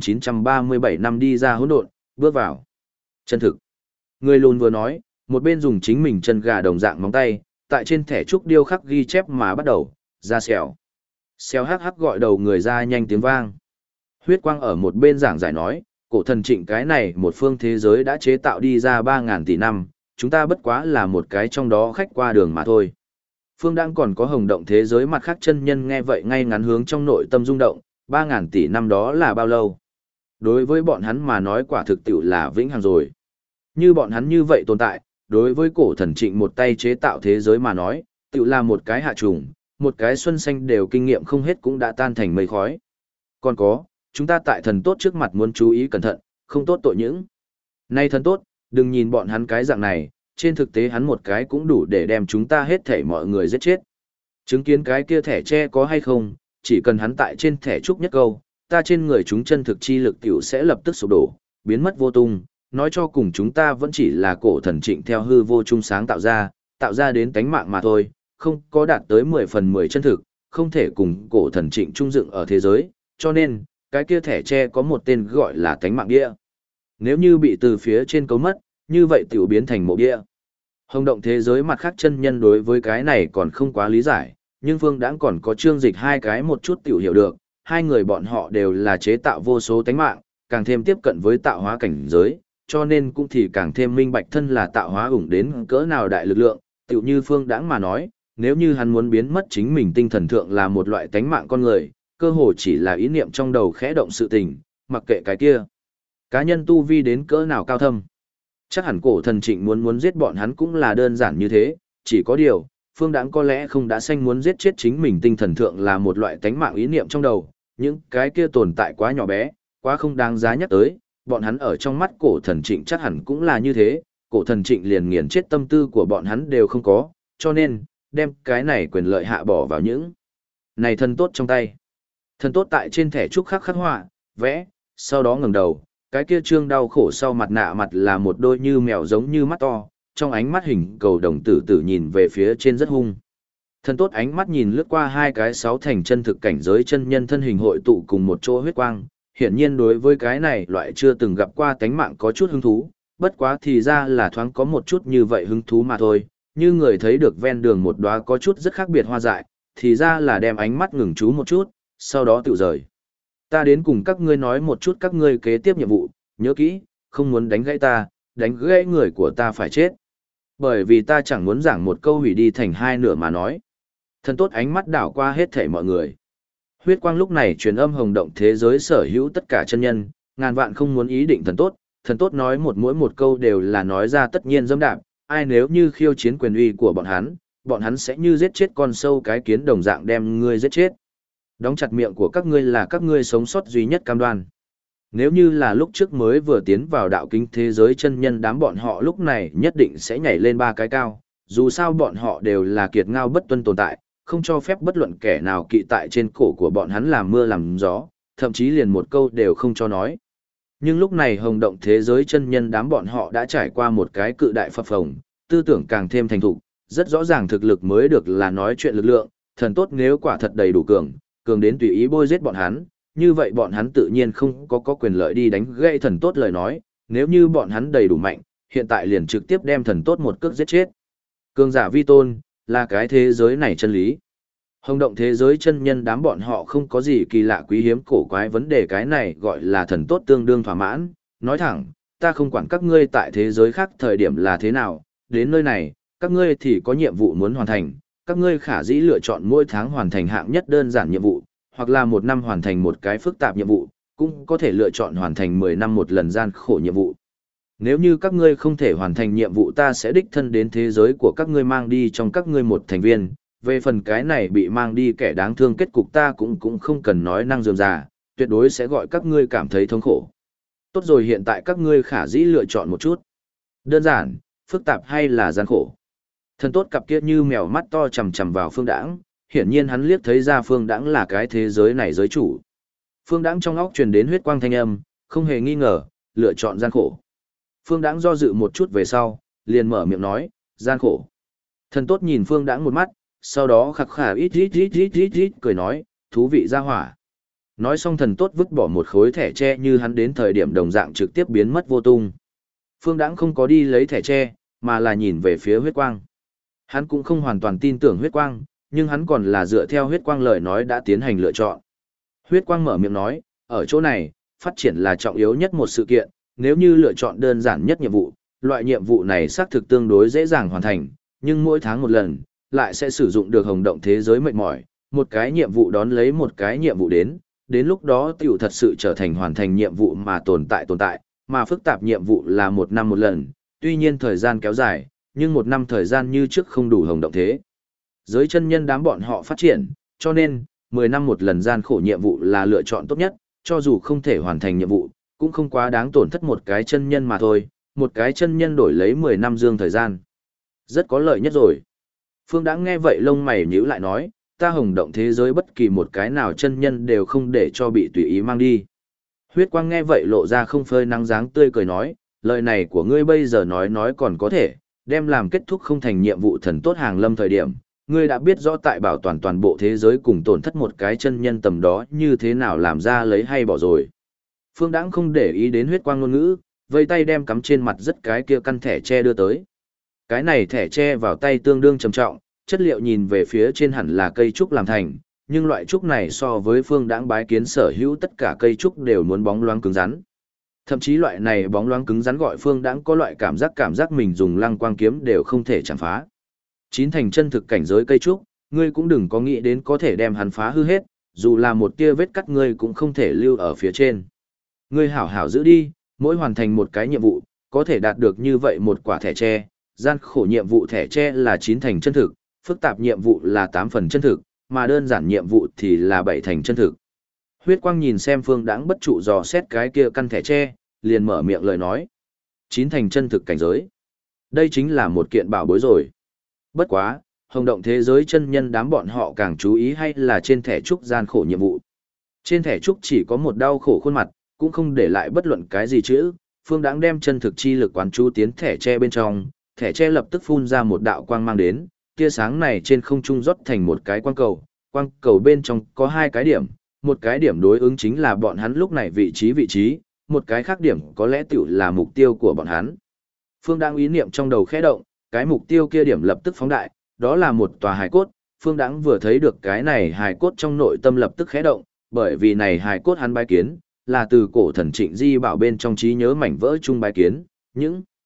8.937 năm đi ra hỗn độn, bước vào. Chân thực. Người lùn vừa nói, một bên dùng chính mình chân gà đồng dạng móng tay, tại trên thẻ trúc điêu khắc ghi chép mà bắt đầu, ra xèo. Xèo hắc hắc gọi đầu người ra nhanh tiếng vang. Huyết quang ở một bên giảng giải nói, cổ thần trịnh cái này một phương thế giới đã chế tạo đi ra 3.000 tỷ năm, chúng ta bất quá là một cái trong đó khách qua đường mà thôi. Phương đang còn có hồng động thế giới mặt khác chân nhân nghe vậy ngay ngắn hướng trong nội tâm rung động, 3.000 tỷ năm đó là bao lâu? Đối với bọn hắn mà nói quả thực tiệu là vĩnh hằng rồi. Như bọn hắn như vậy tồn tại, đối với cổ thần trịnh một tay chế tạo thế giới mà nói, tiệu là một cái hạ trùng, một cái xuân xanh đều kinh nghiệm không hết cũng đã tan thành mây khói. Còn có, chúng ta tại thần tốt trước mặt muốn chú ý cẩn thận, không tốt tội những. Nay thần tốt, đừng nhìn bọn hắn cái dạng này, trên thực tế hắn một cái cũng đủ để đem chúng ta hết thảy mọi người giết chết. Chứng kiến cái kia thẻ tre có hay không, chỉ cần hắn tại trên thẻ trúc nhất câu, ta trên người chúng chân thực chi lực tiểu sẽ lập tức sụp đổ, biến mất vô tung, nói cho cùng chúng ta vẫn chỉ là cổ thần trịnh theo hư vô trung sáng tạo ra đến tánh mạng mà thôi, không có đạt tới 10 phần 10 chân thực, không thể cùng cổ thần trịnh trung dựng ở thế giới, cho nên, cái kia thẻ tre có một tên gọi là tánh mạng địa. Nếu như bị từ phía trên cấu mất, như vậy tiểu biến thành mộ địa. Hồng động thế giới mặt khác chân nhân đối với cái này còn không quá lý giải, nhưng Phương Đãng còn có Trương Dịch hai cái một chút tiểu hiểu được, hai người bọn họ đều là chế tạo vô số tánh mạng, càng thêm tiếp cận với tạo hóa cảnh giới, cho nên cũng thì càng thêm minh bạch thân là tạo hóa ủng đến cỡ nào đại lực lượng, tiểu như Phương Đãng mà nói, nếu như hắn muốn biến mất chính mình tinh thần thượng là một loại tánh mạng con người, cơ hồ chỉ là ý niệm trong đầu khẽ động sự tình, mặc kệ cái kia. Cá nhân tu vi đến cỡ nào cao thâm. Chắc hẳn cổ thần trịnh muốn giết bọn hắn cũng là đơn giản như thế, chỉ có điều, Phương Đãng có lẽ không đã sanh muốn giết chết chính mình tinh thần thượng là một loại tánh mạng ý niệm trong đầu, những cái kia tồn tại quá nhỏ bé, quá không đáng giá nhắc tới, bọn hắn ở trong mắt cổ thần trịnh chắc hẳn cũng là như thế, cổ thần trịnh liền nghiền chết tâm tư của bọn hắn đều không có, cho nên, đem cái này quyền lợi hạ bỏ vào những này thân tốt trong tay. Thân tốt tại trên thẻ trúc khắc họa, vẽ, sau đó ngẩng đầu, cái kia trương đau khổ sau mặt nạ mặt là một đôi như mèo giống như mắt to, trong ánh mắt hình cầu đồng tử tử nhìn về phía trên rất hung. Thân tốt ánh mắt nhìn lướt qua hai cái sáu thành chân thực cảnh giới chân nhân thân hình hội tụ cùng một chỗ huyết quang, hiển nhiên đối với cái này loại chưa từng gặp qua tánh mạng có chút hứng thú, bất quá thì ra là thoáng có một chút như vậy hứng thú mà thôi, như người thấy được ven đường một đóa có chút rất khác biệt hoa dại, thì ra là đem ánh mắt ngừng chú một chút, sau đó tự rời. Ta đến cùng các ngươi nói một chút các ngươi kế tiếp nhiệm vụ, nhớ kỹ, không muốn đánh gãy ta, đánh gãy người của ta phải chết. Bởi vì ta chẳng muốn giảng một câu hủy đi thành hai nửa mà nói. Thần tốt ánh mắt đảo qua hết thảy mọi người. Huyết quang lúc này truyền âm hồng động thế giới sở hữu tất cả chân nhân, ngàn vạn không muốn ý định thần tốt nói mỗi một câu đều là nói ra tất nhiên dâm đạp, ai nếu như khiêu chiến quyền uy của bọn hắn sẽ như giết chết con sâu cái kiến đồng dạng đem ngươi giết chết. Đóng chặt miệng của các ngươi là các ngươi sống sót duy nhất cam đoan. Nếu như là lúc trước mới vừa tiến vào đạo kính thế giới chân nhân đám bọn họ lúc này nhất định sẽ nhảy lên ba cái cao, dù sao bọn họ đều là kiệt ngao bất tuân tồn tại, không cho phép bất luận kẻ nào kỵ tại trên cổ của bọn hắn làm mưa làm gió, thậm chí liền một câu đều không cho nói. Nhưng lúc này hồng động thế giới chân nhân đám bọn họ đã trải qua một cái cự đại phập phồng, tư tưởng càng thêm thành thục, rất rõ ràng thực lực mới được là nói chuyện lực lượng, thần tốt nếu quả thật đầy đủ cường đến tùy ý bôi giết bọn hắn, như vậy bọn hắn tự nhiên không có quyền lợi đi đánh gãy thần tốt lời nói, nếu như bọn hắn đầy đủ mạnh, hiện tại liền trực tiếp đem thần tốt một cước giết chết. Cường giả vi tôn, là cái thế giới này chân lý. Hồng động thế giới chân nhân đám bọn họ không có gì kỳ lạ quý hiếm cổ quái vấn đề, cái này gọi là thần tốt tương đương thỏa mãn, nói thẳng, ta không quản các ngươi tại thế giới khác thời điểm là thế nào, đến nơi này, các ngươi thì có nhiệm vụ muốn hoàn thành, các ngươi khả dĩ lựa chọn mỗi tháng hoàn thành hạng nhất đơn giản nhiệm vụ, hoặc là một năm hoàn thành một cái phức tạp nhiệm vụ, cũng có thể lựa chọn hoàn thành 10 năm một lần gian khổ nhiệm vụ. Nếu như các ngươi không thể hoàn thành nhiệm vụ, ta sẽ đích thân đến thế giới của các ngươi mang đi trong các ngươi một thành viên, về phần cái này bị mang đi kẻ đáng thương kết cục ta cũng không cần nói năng rườm rà, tuyệt đối sẽ gọi các ngươi cảm thấy thống khổ. Tốt rồi, hiện tại các ngươi khả dĩ lựa chọn một chút. Đơn giản, phức tạp hay là gian khổ. Thần tốt cặp kia như mèo mắt to chằm chằm vào Phương Đãng, hiển nhiên hắn liếc thấy ra Phương Đãng là cái thế giới này giới chủ. Phương Đãng trong óc truyền đến huyết quang thanh âm, không hề nghi ngờ, lựa chọn gian khổ. Phương Đãng do dự một chút về sau, liền mở miệng nói, gian khổ. Thần tốt nhìn Phương Đãng một mắt, sau đó khặc khà ít cười nói, thú vị ra hỏa. Nói xong thần tốt vứt bỏ một khối thẻ tre như hắn đến thời điểm đồng dạng trực tiếp biến mất vô tung. Phương Đãng không có đi lấy thẻ tre, mà là nhìn về phía huyết quang. Hắn cũng không hoàn toàn tin tưởng huyết quang, nhưng hắn còn là dựa theo huyết quang lời nói đã tiến hành lựa chọn. Huyết quang mở miệng nói, ở chỗ này, phát triển là trọng yếu nhất một sự kiện, nếu như lựa chọn đơn giản nhất nhiệm vụ, loại nhiệm vụ này xác thực tương đối dễ dàng hoàn thành, nhưng mỗi tháng một lần, lại sẽ sử dụng được hồng động thế giới mệt mỏi, một cái nhiệm vụ đón lấy một cái nhiệm vụ đến lúc đó tiểu thật sự trở thành hoàn thành nhiệm vụ mà tồn tại, mà phức tạp nhiệm vụ là một năm một lần, tuy nhiên thời gian kéo dài, nhưng một năm thời gian như trước không đủ hồng động thế. Giới chân nhân đám bọn họ phát triển, cho nên, 10 năm một lần gian khổ nhiệm vụ là lựa chọn tốt nhất, cho dù không thể hoàn thành nhiệm vụ, cũng không quá đáng tổn thất một cái chân nhân mà thôi, một cái chân nhân đổi lấy 10 năm dương thời gian. Rất có lợi nhất rồi. Phương Đãng nghe vậy lông mày nhíu lại nói, ta hồng động thế giới bất kỳ một cái nào chân nhân đều không để cho bị tùy ý mang đi. Huyết quang nghe vậy lộ ra không phơi nắng dáng tươi cười nói, lời này của ngươi bây giờ nói còn có thể, đem làm kết thúc không thành nhiệm vụ thần tốt hàng lâm thời điểm, ngươi đã biết rõ tại bảo toàn bộ thế giới cùng tổn thất một cái chân nhân tầm đó như thế nào làm ra lấy hay bỏ rồi. Phương Đãng không để ý đến huyết quang ngôn ngữ, vây tay đem cắm trên mặt rất cái kia căn thẻ tre đưa tới. Cái này thẻ tre vào tay tương đương trầm trọng, chất liệu nhìn về phía trên hẳn là cây trúc làm thành, nhưng loại trúc này so với Phương Đãng bái kiến sở hữu tất cả cây trúc đều muốn bóng loáng cứng rắn. Thậm chí loại này bóng loáng cứng rắn gọi Phương Đãng có loại cảm giác mình dùng lăng quang kiếm đều không thể chạm phá. Chín thành chân thực cảnh giới cây trúc, ngươi cũng đừng có nghĩ đến có thể đem hắn phá hư hết, dù là một tia vết cắt ngươi cũng không thể lưu ở phía trên. Ngươi hảo hảo giữ đi, mỗi hoàn thành một cái nhiệm vụ, có thể đạt được như vậy một quả thẻ tre, gian khổ nhiệm vụ thẻ tre là 9 thành chân thực, phức tạp nhiệm vụ là 8 phần chân thực, mà đơn giản nhiệm vụ thì là 7 thành chân thực. Huyết quang nhìn xem Phương Đãng bất trụ dò xét cái kia căn thẻ tre, liền mở miệng lời nói. 9 thành chân thực cảnh giới. Đây chính là một kiện bảo bối rồi. Bất quá, hồng động thế giới chân nhân đám bọn họ càng chú ý hay là trên thẻ trúc gian khổ nhiệm vụ. Trên thẻ trúc chỉ có một đau khổ khuôn mặt, cũng không để lại bất luận cái gì chữ. Phương Đãng đem chân thực chi lực quán chú tiến thẻ tre bên trong, thẻ tre lập tức phun ra một đạo quang mang đến, tia sáng này trên không trung rót thành một cái quang cầu bên trong có hai cái điểm, một cái điểm đối ứng chính là bọn hắn lúc này vị trí, một cái khác điểm có lẽ tiểu là mục tiêu của bọn hắn. Phương Đãng ý niệm trong đầu khẽ động, cái mục tiêu kia điểm lập tức phóng đại, đó là một tòa hài cốt, Phương Đãng vừa thấy được cái này hài cốt trong nội tâm lập tức khẽ động, bởi vì này hài cốt hắn bái kiến, là từ cổ thần Trịnh Di Bảo bên trong trí nhớ mảnh vỡ chung bái kiến, những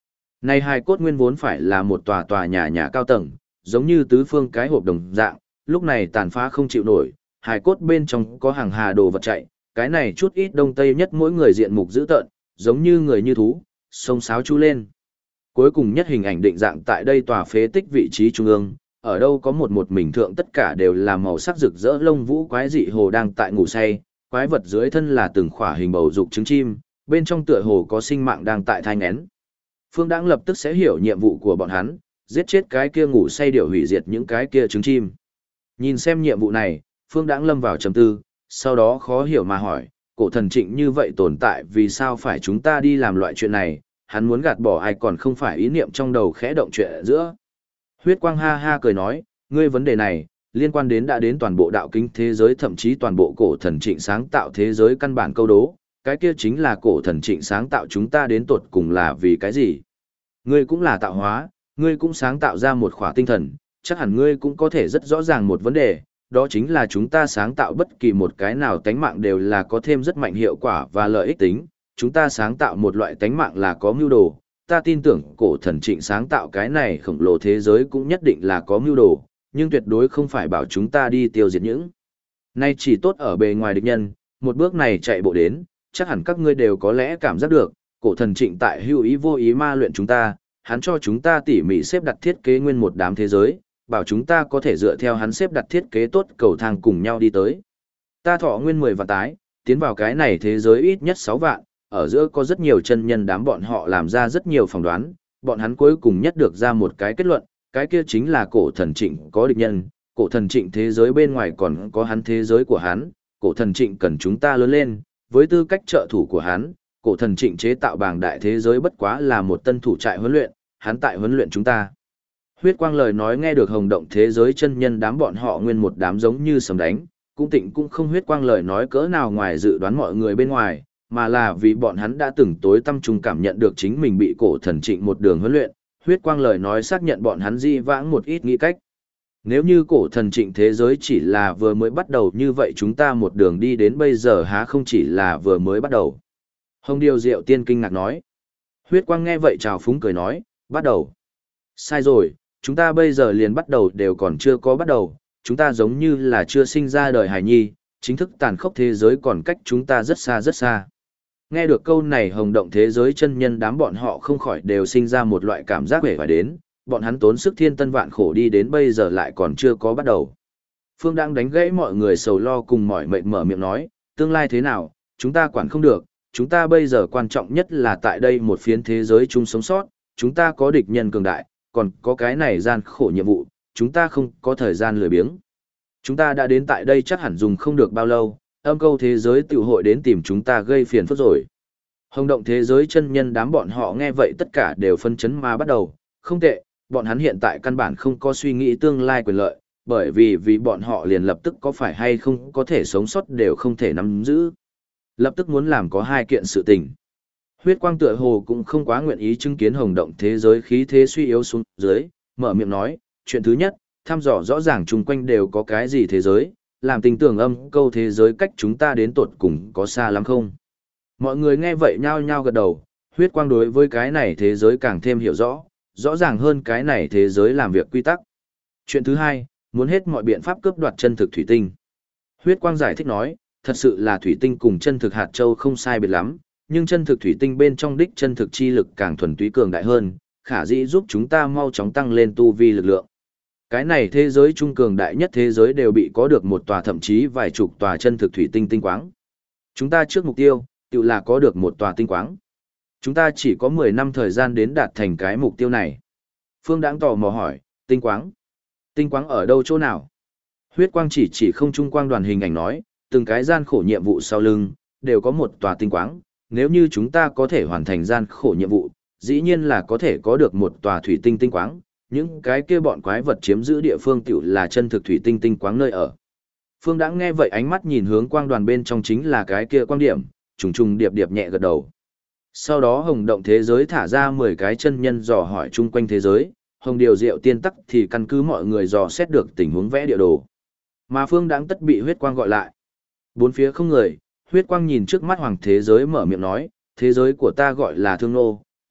Này hài cốt nguyên vốn phải là một tòa tòa nhà nhà cao tầng, giống như tứ phương cái hộp đồng dạng, lúc này tàn phá không chịu nổi, hài cốt bên trong có hàng hà đồ vật chạy, cái này chút ít đông tây nhất mỗi người diện mục dữ tợn, giống như người như thú, sông sáo chú lên. Cuối cùng nhất hình ảnh định dạng tại đây tòa phế tích vị trí trung ương, ở đâu có một mình thượng tất cả đều là màu sắc rực rỡ lông vũ quái dị hồ đang tại ngủ say, quái vật dưới thân là từng khỏa hình bầu dục trứng chim, bên trong tựa hồ có sinh mạng đang tại thai nghén. Phương Đãng lập tức sẽ hiểu nhiệm vụ của bọn hắn, giết chết cái kia ngủ say điều hủy diệt những cái kia trứng chim. Nhìn xem nhiệm vụ này, Phương Đãng lâm vào trầm tư, sau đó khó hiểu mà hỏi, cổ thần Trịnh như vậy tồn tại vì sao phải chúng ta đi làm loại chuyện này, hắn muốn gạt bỏ ai còn không phải ý niệm trong đầu khẽ động chuyện giữa. Huyết Quang ha ha cười nói, ngươi vấn đề này, liên quan đến đã đến toàn bộ đạo kính thế giới thậm chí toàn bộ cổ thần Trịnh sáng tạo thế giới căn bản câu đố, cái kia chính là cổ thần Trịnh sáng tạo chúng ta đến tột cùng là vì cái gì. Ngươi cũng là tạo hóa, ngươi cũng sáng tạo ra một khỏa tinh thần, chắc hẳn ngươi cũng có thể rất rõ ràng một vấn đề, đó chính là chúng ta sáng tạo bất kỳ một cái nào tánh mạng đều là có thêm rất mạnh hiệu quả và lợi ích tính, chúng ta sáng tạo một loại tánh mạng là có mưu đồ, ta tin tưởng cổ thần Trịnh sáng tạo cái này khổng lồ thế giới cũng nhất định là có mưu đồ, nhưng tuyệt đối không phải bảo chúng ta đi tiêu diệt những. Nay chỉ tốt ở bề ngoài địch nhân, một bước này chạy bộ đến, chắc hẳn các ngươi đều có lẽ cảm giác được, cổ thần Trịnh tại hữu ý vô ý ma luyện chúng ta, hắn cho chúng ta tỉ mỉ xếp đặt thiết kế nguyên một đám thế giới, bảo chúng ta có thể dựa theo hắn xếp đặt thiết kế tốt cầu thang cùng nhau đi tới. Ta thọ nguyên 10 vạn tái, tiến vào cái này thế giới ít nhất 6 vạn, ở giữa có rất nhiều chân nhân đám bọn họ làm ra rất nhiều phỏng đoán, bọn hắn cuối cùng nhất được ra một cái kết luận, cái kia chính là cổ thần Trịnh có địch nhân, cổ thần Trịnh thế giới bên ngoài còn có hắn thế giới của hắn, cổ thần Trịnh cần chúng ta lớn lên, với tư cách trợ thủ của hắn, cổ thần Trịnh chế tạo bảng đại thế giới bất quá là một tân thủ trại huấn luyện, hắn tại huấn luyện chúng ta. Huyết Quang lời nói nghe được hồng động thế giới chân nhân đám bọn họ nguyên một đám giống như sấm đánh, cũng tịnh cũng không Huyết Quang lời nói cỡ nào ngoài dự đoán mọi người bên ngoài, mà là vì bọn hắn đã từng tối tâm trung cảm nhận được chính mình bị cổ thần Trịnh một đường huấn luyện, Huyết Quang lời nói xác nhận bọn hắn di vãng một ít nghĩ cách. Nếu như cổ thần Trịnh thế giới chỉ là vừa mới bắt đầu như vậy chúng ta một đường đi đến bây giờ há không chỉ là vừa mới bắt đầu. Hồng Điều Diệu Tiên kinh ngạc nói. Huyết Quang nghe vậy trào phúng cười nói, bắt đầu. Sai rồi, chúng ta bây giờ liền bắt đầu đều còn chưa có bắt đầu, chúng ta giống như là chưa sinh ra đời hài nhi, chính thức tàn khốc thế giới còn cách chúng ta rất xa rất xa. Nghe được câu này hồng động thế giới chân nhân đám bọn họ không khỏi đều sinh ra một loại cảm giác vẻ phải đến, bọn hắn tốn sức thiên tân vạn khổ đi đến bây giờ lại còn chưa có bắt đầu. Phương đang đánh gãy mọi người sầu lo cùng mỏi mệt mở miệng nói, tương lai thế nào, chúng ta quản không được, chúng ta bây giờ quan trọng nhất là tại đây một phiến thế giới chung sống sót, chúng ta có địch nhân cường đại, còn có cái này gian khổ nhiệm vụ, chúng ta không có thời gian lười biếng. Chúng ta đã đến tại đây chắc hẳn dùng không được bao lâu, âm câu thế giới tiểu hội đến tìm chúng ta gây phiền phức rồi. Hồng động thế giới chân nhân đám bọn họ nghe vậy tất cả đều phân chấn mà bắt đầu, không tệ, bọn hắn hiện tại căn bản không có suy nghĩ tương lai quyền lợi, bởi vì bọn họ liền lập tức có phải hay không có thể sống sót đều không thể nắm giữ. Lập tức muốn làm có hai kiện sự tình. Huyết Quang tựa hồ cũng không quá nguyện ý chứng kiến hồng động thế giới khí thế suy yếu xuống dưới, mở miệng nói, chuyện thứ nhất, thăm dò rõ ràng chung quanh đều có cái gì thế giới, làm tình tưởng âm câu thế giới cách chúng ta đến tột cùng có xa lắm không. Mọi người nghe vậy nhao nhao gật đầu, Huyết Quang đối với cái này thế giới càng thêm hiểu rõ, rõ ràng hơn cái này thế giới làm việc quy tắc. Chuyện thứ hai, muốn hết mọi biện pháp cướp đoạt chân thực thủy tinh. Huyết Quang giải thích nói, thật sự là thủy tinh cùng chân thực hạt châu không sai biệt lắm, nhưng chân thực thủy tinh bên trong đích chân thực chi lực càng thuần túy cường đại hơn, khả dĩ giúp chúng ta mau chóng tăng lên tu vi lực lượng. Cái này thế giới trung cường đại nhất thế giới đều bị có được một tòa thậm chí vài chục tòa chân thực thủy tinh tinh quáng. Chúng ta trước mục tiêu, tự là có được một tòa tinh quáng. Chúng ta chỉ có 10 năm thời gian đến đạt thành cái mục tiêu này. Phương Đãng tò mò hỏi, tinh quáng? Tinh quáng ở đâu chỗ nào? Huyết Quang chỉ không trung quang đoàn hình ảnh nói, từng cái gian khổ nhiệm vụ sau lưng, đều có một tòa tinh quáng. Nếu như chúng ta có thể hoàn thành gian khổ nhiệm vụ, dĩ nhiên là có thể có được một tòa thủy tinh tinh quáng. Những cái kia bọn quái vật chiếm giữ địa phương tiểu là chân thực thủy tinh tinh quáng nơi ở. Phương Đãng nghe vậy ánh mắt nhìn hướng quang đoàn bên trong chính là cái kia quang điểm, trùng trùng điệp điệp nhẹ gật đầu. Sau đó hồng động thế giới thả ra 10 cái chân nhân dò hỏi chung quanh thế giới, hồng điều diệu tiên tắc thì căn cứ mọi người dò xét được tình huống vẽ địa đồ. Mà Phương Đãng tất bị Huyết Quang gọi lại. Bốn phía không người, Huyết Quang nhìn trước mắt hoàng thế giới mở miệng nói, thế giới của ta gọi là Thương Nô,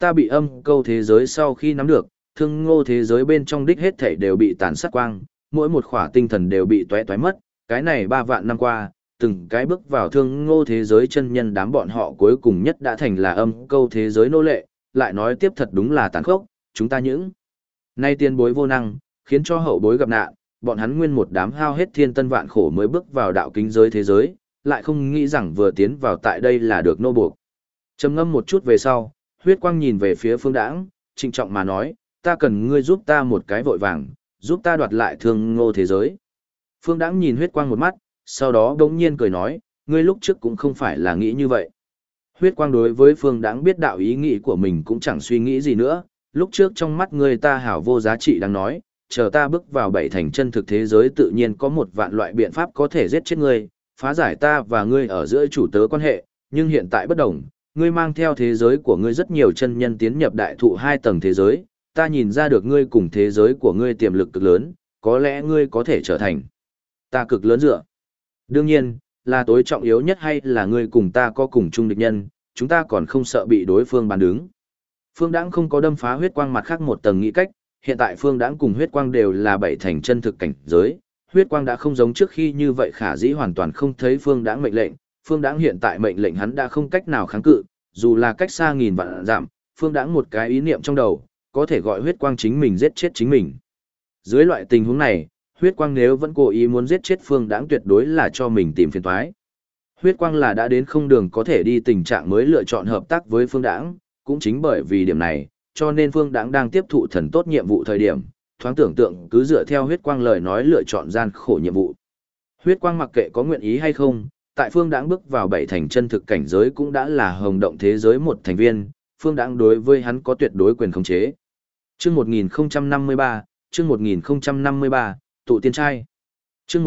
ta bị âm câu thế giới sau khi nắm được, thương ngô thế giới bên trong đích hết thảy đều bị tàn sát quang, mỗi một khỏa tinh thần đều bị toé toé mất, cái này 3 vạn năm qua, từng cái bước vào thương ngô thế giới chân nhân đám bọn họ cuối cùng nhất đã thành là âm câu thế giới nô lệ, lại nói tiếp thật đúng là tàn khốc, chúng ta những nay tiền bối vô năng, khiến cho hậu bối gặp nạn, bọn hắn nguyên một đám hao hết thiên tân vạn khổ mới bước vào đạo kính giới thế giới, lại không nghĩ rằng vừa tiến vào tại đây là được nô buộc. Trầm ngâm một chút về sau, huyết quang nhìn về phía Phương Đãng, trịnh trọng mà nói, ta cần ngươi giúp ta một cái vội vàng, giúp ta đoạt lại thương ngô thế giới. Phương Đãng nhìn huyết quang một mắt, sau đó bỗng nhiên cười nói, ngươi lúc trước cũng không phải là nghĩ như vậy. Huyết quang đối với Phương Đãng biết đạo ý nghĩ của mình cũng chẳng suy nghĩ gì nữa, lúc trước trong mắt ngươi ta hảo vô giá trị đang nói, chờ ta bước vào 7 thành chân thực thế giới tự nhiên có 1 vạn loại biện pháp có thể giết chết ngươi, phá giải ta và ngươi ở giữa chủ tớ quan hệ, nhưng hiện tại bất đồng, ngươi mang theo thế giới của ngươi rất nhiều chân nhân tiến nhập đại thụ 2 tầng thế giới, ta nhìn ra được ngươi cùng thế giới của ngươi tiềm lực cực lớn, có lẽ ngươi có thể trở thành ta cực lớn dựa. Đương nhiên, là tối trọng yếu nhất hay là ngươi cùng ta có cùng chung địch nhân, chúng ta còn không sợ bị đối phương bàn đứng. Phương Đãng không có đâm phá huyết quang mặt khác một tầng nghĩ cách, hiện tại Phương Đãng cùng huyết quang đều là 7 thành chân thực cảnh giới, huyết quang đã không giống trước khi như vậy khả dĩ hoàn toàn không thấy Phương Đãng mệnh lệnh, Phương Đãng hiện tại mệnh lệnh hắn đã không cách nào kháng cự, dù là cách xa nghìn vạn dặm, Phương Đãng một cái ý niệm trong đầu, có thể gọi huyết quang chính mình giết chết chính mình. Dưới loại tình huống này, huyết quang nếu vẫn cố ý muốn giết chết Phương Đãng tuyệt đối là cho mình tìm phiền toái. Huyết quang là đã đến không đường có thể đi tình trạng mới lựa chọn hợp tác với Phương Đãng, cũng chính bởi vì điểm này, cho nên Phương Đãng đang tiếp thụ thần tốt nhiệm vụ thời điểm, thoáng tưởng tượng cứ dựa theo huyết quang lời nói lựa chọn gian khổ nhiệm vụ. Huyết quang mặc kệ có nguyện ý hay không, tại Phương Đãng bước vào 7 thành chân thực cảnh giới cũng đã là hồng động thế giới một thành viên, Phương Đãng đối với hắn có tuyệt đối quyền khống chế. Chương 1053, chương 1053, tụ tiên trai. Chương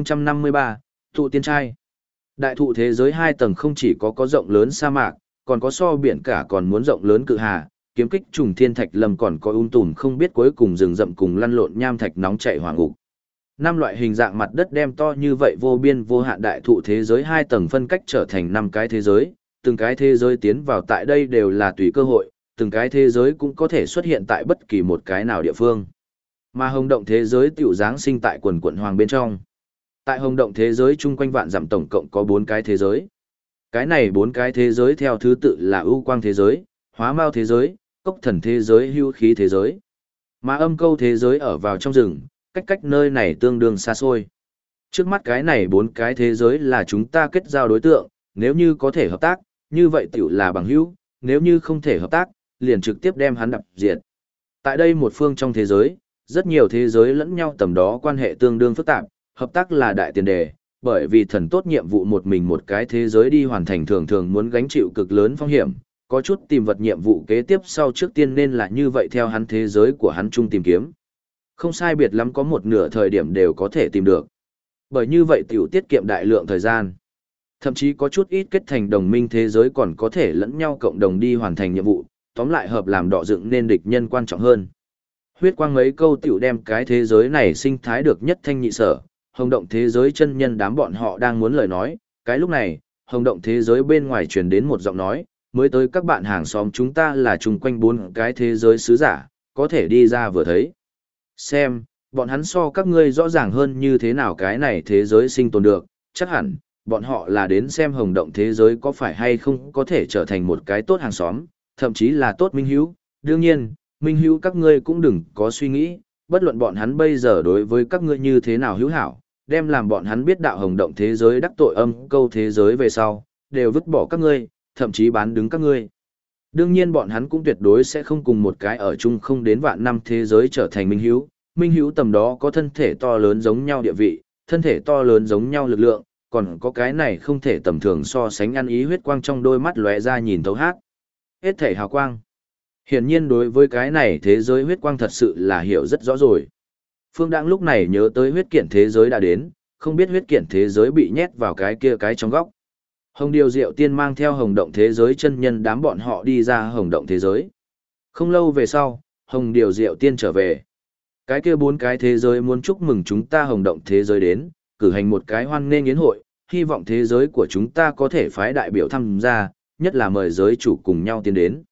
1053, tụ tiên trai. Đại thụ thế giới 2 tầng không chỉ có rộng lớn sa mạc, còn có so biển cả còn muốn rộng lớn cự hà, kiếm kích trùng thiên thạch lâm còn có tùm không biết cuối cùng rừng rậm cùng lăn lộn nham thạch nóng chảy hỏa ngục. 5 loại hình dạng mặt đất đem to như vậy vô biên vô hạn đại thụ thế giới 2 tầng phân cách trở thành 5 cái thế giới, từng cái thế giới tiến vào tại đây đều là tùy cơ hội, từng cái thế giới cũng có thể xuất hiện tại bất kỳ một cái nào địa phương. Mà hồng động thế giới tiểu giáng sinh tại quần quận hoàng bên trong. Tại hồng động thế giới chung quanh vạn dặm tổng cộng có 4 cái thế giới. Cái này 4 cái thế giới theo thứ tự là ưu quang thế giới, hóa mao thế giới, cốc thần thế giới, hưu khí thế giới. Mà âm câu thế giới ở vào trong rừng, cách nơi này tương đương xa xôi. Trước mắt cái này 4 cái thế giới là chúng ta kết giao đối tượng, nếu như có thể hợp tác, như vậy tiểu là bằng hữu, nếu như không thể hợp tác, liền trực tiếp đem hắn đập diệt. Tại đây một phương trong thế giới, rất nhiều thế giới lẫn nhau tầm đó quan hệ tương đương phức tạp, hợp tác là đại tiền đề, bởi vì thần tốt nhiệm vụ một mình một cái thế giới đi hoàn thành thường thường muốn gánh chịu cực lớn phong hiểm, có chút tìm vật nhiệm vụ kế tiếp sau trước tiên nên là như vậy theo hắn thế giới của hắn chung tìm kiếm. Không sai biệt lắm có một nửa thời điểm đều có thể tìm được. Bởi như vậy tiểu tiết kiệm đại lượng thời gian. Thậm chí có chút ít kết thành đồng minh thế giới còn có thể lẫn nhau cộng đồng đi hoàn thành nhiệm vụ, tóm lại hợp làm đọ dựng nên địch nhân quan trọng hơn. Huyết quang mấy câu tiểu đem cái thế giới này sinh thái được nhất thanh nhị sở, hồng động thế giới chân nhân đám bọn họ đang muốn lời nói, cái lúc này, hồng động thế giới bên ngoài truyền đến một giọng nói, mới tới các bạn hàng xóm chúng ta là chung quanh 4 cái thế giới sứ giả, có thể đi ra vừa thấy. Xem, bọn hắn so các ngươi rõ ràng hơn như thế nào cái này thế giới sinh tồn được, chắc hẳn, bọn họ là đến xem hồng động thế giới có phải hay không có thể trở thành một cái tốt hàng xóm, thậm chí là tốt minh hữu. Đương nhiên, minh hữu các ngươi cũng đừng có suy nghĩ, bất luận bọn hắn bây giờ đối với các ngươi như thế nào hữu hảo, đem làm bọn hắn biết đạo hồng động thế giới đắc tội âm câu thế giới về sau, đều vứt bỏ các ngươi, thậm chí bán đứng các ngươi. Đương nhiên bọn hắn cũng tuyệt đối sẽ không cùng một cái ở chung không đến vạn năm thế giới trở thành minh hữu. Minh hữu tầm đó có thân thể to lớn giống nhau địa vị, thân thể to lớn giống nhau lực lượng, còn có cái này không thể tầm thường so sánh ăn ý huyết quang trong đôi mắt lóe ra nhìn thấu hát. Hết thể hào quang. Hiển nhiên đối với cái này thế giới huyết quang thật sự là hiểu rất rõ rồi. Phương Đãng lúc này nhớ tới huyết kiện thế giới đã đến, không biết huyết kiện thế giới bị nhét vào cái kia cái trong góc. Hồng Điều Diệu Tiên mang theo hồng động thế giới chân nhân đám bọn họ đi ra hồng động thế giới. Không lâu về sau, Hồng Điều Diệu Tiên trở về. Cái kia 4 cái thế giới muốn chúc mừng chúng ta hồng động thế giới đến, cử hành một cái hoan nghênh yến hội, hy vọng thế giới của chúng ta có thể phái đại biểu tham gia, nhất là mời giới chủ cùng nhau tiến đến.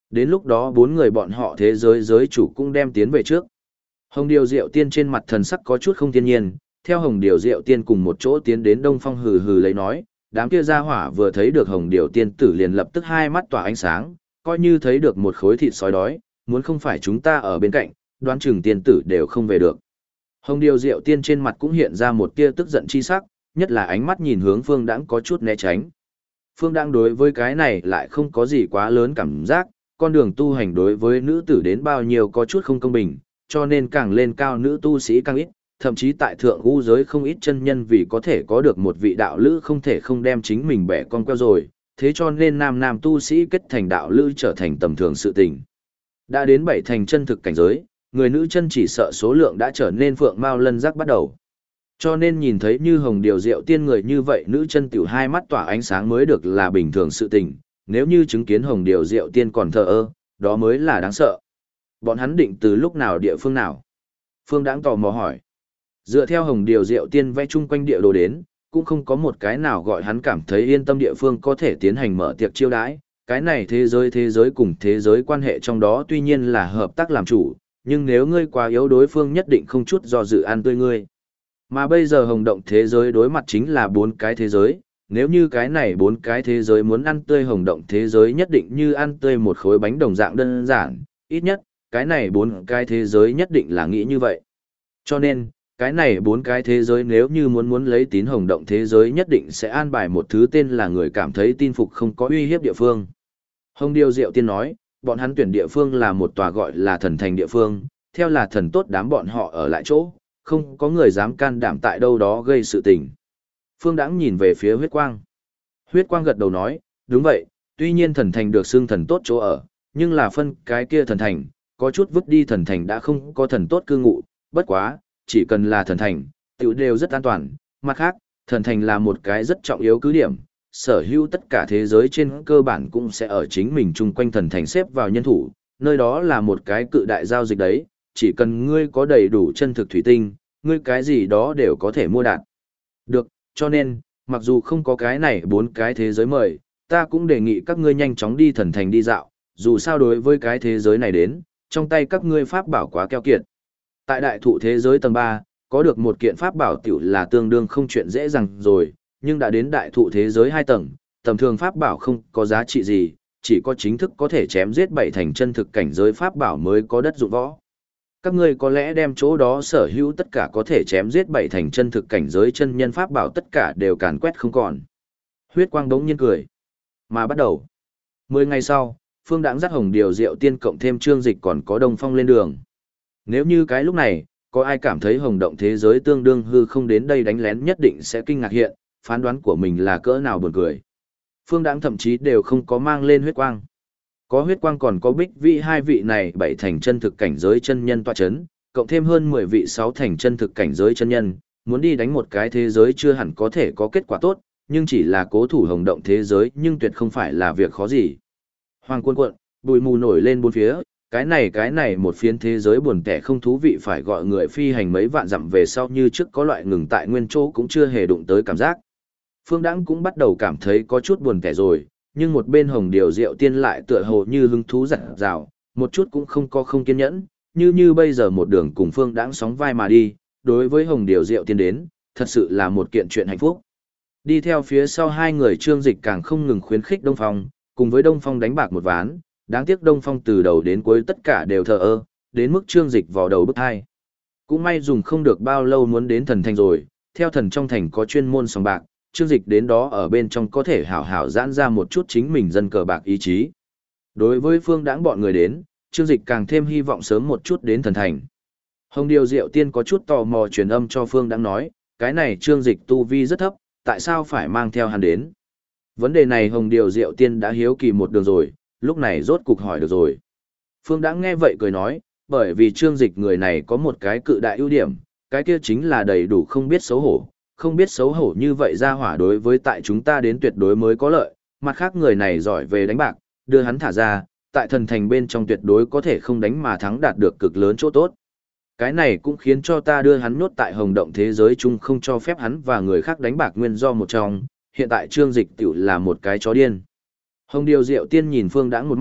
Đến lúc đó bốn người bọn họ thế giới giới chủ cũng đem tiến về trước. Hồng Điều Diệu Tiên trên mặt thần sắc có chút không thiên nhiên, theo Hồng Điều Diệu Tiên cùng một chỗ tiến đến Đông Phong hừ hừ lấy nói, đám kia gia hỏa vừa thấy được Hồng Điều Tiên tử liền lập tức hai mắt tỏa ánh sáng, coi như thấy được một khối thịt sói đói, muốn không phải chúng ta ở bên cạnh, đoán chừng tiên tử đều không về được. Hồng Điều Diệu Tiên trên mặt cũng hiện ra một tia tức giận chi sắc, nhất là ánh mắt nhìn hướng Phương Đãng có chút né tránh. Phương Đãng đối với cái này lại không có gì quá lớn cảm giác, con đường tu hành đối với nữ tử đến bao nhiêu có chút không công bình, cho nên càng lên cao nữ tu sĩ càng ít, thậm chí tại thượng u giới không ít chân nhân vì có thể có được một vị đạo lữ không thể không đem chính mình bẻ con queo rồi, thế cho nên nam tu sĩ kết thành đạo lữ trở thành tầm thường sự tình. Đã đến bảy thành chân thực cảnh giới, người nữ chân chỉ sợ số lượng đã trở nên phượng mao lân giác bắt đầu. Cho nên nhìn thấy như Hồng Điều Diệu Tiên người như vậy nữ chân tiểu hai mắt tỏa ánh sáng mới được là bình thường sự tình, nếu như chứng kiến Hồng Điều Diệu Tiên còn thờ ơ, đó mới là đáng sợ. Bọn hắn định từ lúc nào địa phương nào? Phương Đãng tò mò hỏi. Dựa theo Hồng Điều Diệu Tiên vẽ chung quanh địa đồ đến, cũng không có một cái nào gọi hắn cảm thấy yên tâm địa phương có thể tiến hành mở tiệc chiêu đãi. Cái này thế giới cùng thế giới quan hệ trong đó tuy nhiên là hợp tác làm chủ, nhưng nếu ngươi quá yếu đối phương nhất định không chút do dự ăn tươi ngươi. Mà bây giờ Hồng Động thế giới đối mặt chính là bốn cái thế giới, nếu như cái này bốn cái thế giới muốn ăn tươi Hồng Động thế giới nhất định như ăn tươi một khối bánh đồng dạng đơn giản, ít nhất, cái này bốn cái thế giới nhất định là nghĩ như vậy. Cho nên, cái này bốn cái thế giới nếu như muốn lấy tín Hồng Động thế giới nhất định sẽ an bài một thứ tên là người cảm thấy tin phục không có uy hiếp địa phương. Hồng Điều Diệu Tiên nói, bọn hắn tuyển địa phương là một tòa gọi là thần thành địa phương, theo là thần tốt đám bọn họ ở lại chỗ, không có người dám can đảm tại đâu đó gây sự tình. Phương Đãng nhìn về phía huyết quang. Huyết quang gật đầu nói, đúng vậy, tuy nhiên thần thành được xưng thần tốt chỗ ở, nhưng là phân cái kia thần thành, có chút vứt đi thần thành đã không có thần tốt cư ngụ, bất quá, chỉ cần là thần thành, tiểu đều rất an toàn. Mặt khác, thần thành là một cái rất trọng yếu cứ điểm, sở hữu tất cả thế giới trên cơ bản cũng sẽ ở chính mình chung quanh thần thành xếp vào nhân thủ, nơi đó là một cái cự đại giao dịch đấy, chỉ cần ngươi có đầy đủ chân thực thủy tinh, ngươi cái gì đó đều có thể mua đạt. Được, cho nên, mặc dù không có cái này bốn cái thế giới mời, ta cũng đề nghị các ngươi nhanh chóng đi thần thành đi dạo, dù sao đối với cái thế giới này đến, trong tay các ngươi pháp bảo quá keo kiệt. Tại đại thụ thế giới tầng 3, có được một kiện pháp bảo tiểu là tương đương không chuyện dễ dàng rồi, nhưng đã đến đại thụ thế giới 2 tầng, tầm thường pháp bảo không có giá trị gì, chỉ có chính thức có thể chém giết bảy thành chân thực cảnh giới pháp bảo mới có đất dụng võ. Các ngươi có lẽ đem chỗ đó sở hữu tất cả có thể chém giết bảy thành chân thực cảnh giới chân nhân pháp bảo tất cả đều càn quét không còn. Huyết quang đống nhiên cười. Mà bắt đầu. 10 ngày sau, Phương Đãng dắt Hồng Điều Diệu Tiên cộng thêm Trương Dịch còn có Đông Phong lên đường. Nếu như cái lúc này, có ai cảm thấy Hồng Động thế giới tương đương hư không đến đây đánh lén nhất định sẽ kinh ngạc hiện, phán đoán của mình là cỡ nào buồn cười. Phương Đãng thậm chí đều không có mang lên huyết quang. Có huyết quang còn có Bích Vĩ hai vị này bảy thành chân thực cảnh giới chân nhân tọa chấn, cộng thêm hơn 10 vị 6 thành chân thực cảnh giới chân nhân, muốn đi đánh một cái thế giới chưa hẳn có thể có kết quả tốt, nhưng chỉ là cố thủ Hồng Động thế giới nhưng tuyệt không phải là việc khó gì. Hoàng cuộn cuộn, bụi mù nổi lên bốn phía, cái này một phiến thế giới buồn tẻ không thú vị phải gọi người phi hành mấy vạn dặm về sau như trước có loại ngừng tại nguyên chỗ cũng chưa hề đụng tới cảm giác. Phương Đãng cũng bắt đầu cảm thấy có chút buồn tẻ rồi, nhưng một bên Hồng Điều Diệu Tiên lại tựa hồ như hứng thú dạt dào, một chút cũng không có không kiên nhẫn, như bây giờ một đường cùng Phương Đãng sóng vai mà đi, đối với Hồng Điều Diệu Tiên đến, thật sự là một kiện chuyện hạnh phúc. Đi theo phía sau hai người Trương Dịch càng không ngừng khuyến khích Đông Phong, cùng với Đông Phong đánh bạc một ván, đáng tiếc Đông Phong từ đầu đến cuối tất cả đều thờ ơ, đến mức Trương Dịch vào đầu bức hai. Cũng may dùng không được bao lâu muốn đến thần thành rồi, theo thần trong thành có chuyên môn sòng bạc, Trương Dịch đến đó ở bên trong có thể hảo hảo giãn ra một chút chính mình dân cờ bạc ý chí. Đối với Phương Đãng bọn người đến, Trương Dịch càng thêm hy vọng sớm một chút đến thần thành. Hồng Điều Diệu Tiên có chút tò mò truyền âm cho Phương Đãng nói, cái này Trương Dịch tu vi rất thấp, tại sao phải mang theo hắn đến? Vấn đề này Hồng Điều Diệu Tiên đã hiếu kỳ một đường rồi, lúc này rốt cục hỏi được rồi. Phương Đãng nghe vậy cười nói, bởi vì Trương Dịch người này có một cái cự đại ưu điểm, cái kia chính là đầy đủ không biết xấu hổ. Không biết xấu hổ như vậy ra hỏa đối với tại chúng ta đến tuyệt đối mới có lợi, mặt khác người này giỏi về đánh bạc, đưa hắn thả ra, tại thần thành bên trong tuyệt đối có thể không đánh mà thắng đạt được cực lớn chỗ tốt. Cái này cũng khiến cho ta đưa hắn nhốt tại Hồng Động thế giới chung không cho phép hắn và người khác đánh bạc nguyên do một trong, hiện tại Trương Dịch tiểu là một cái chó điên. Hồng Điều Diệu Tiên nhìn Phương Đãng một mắt,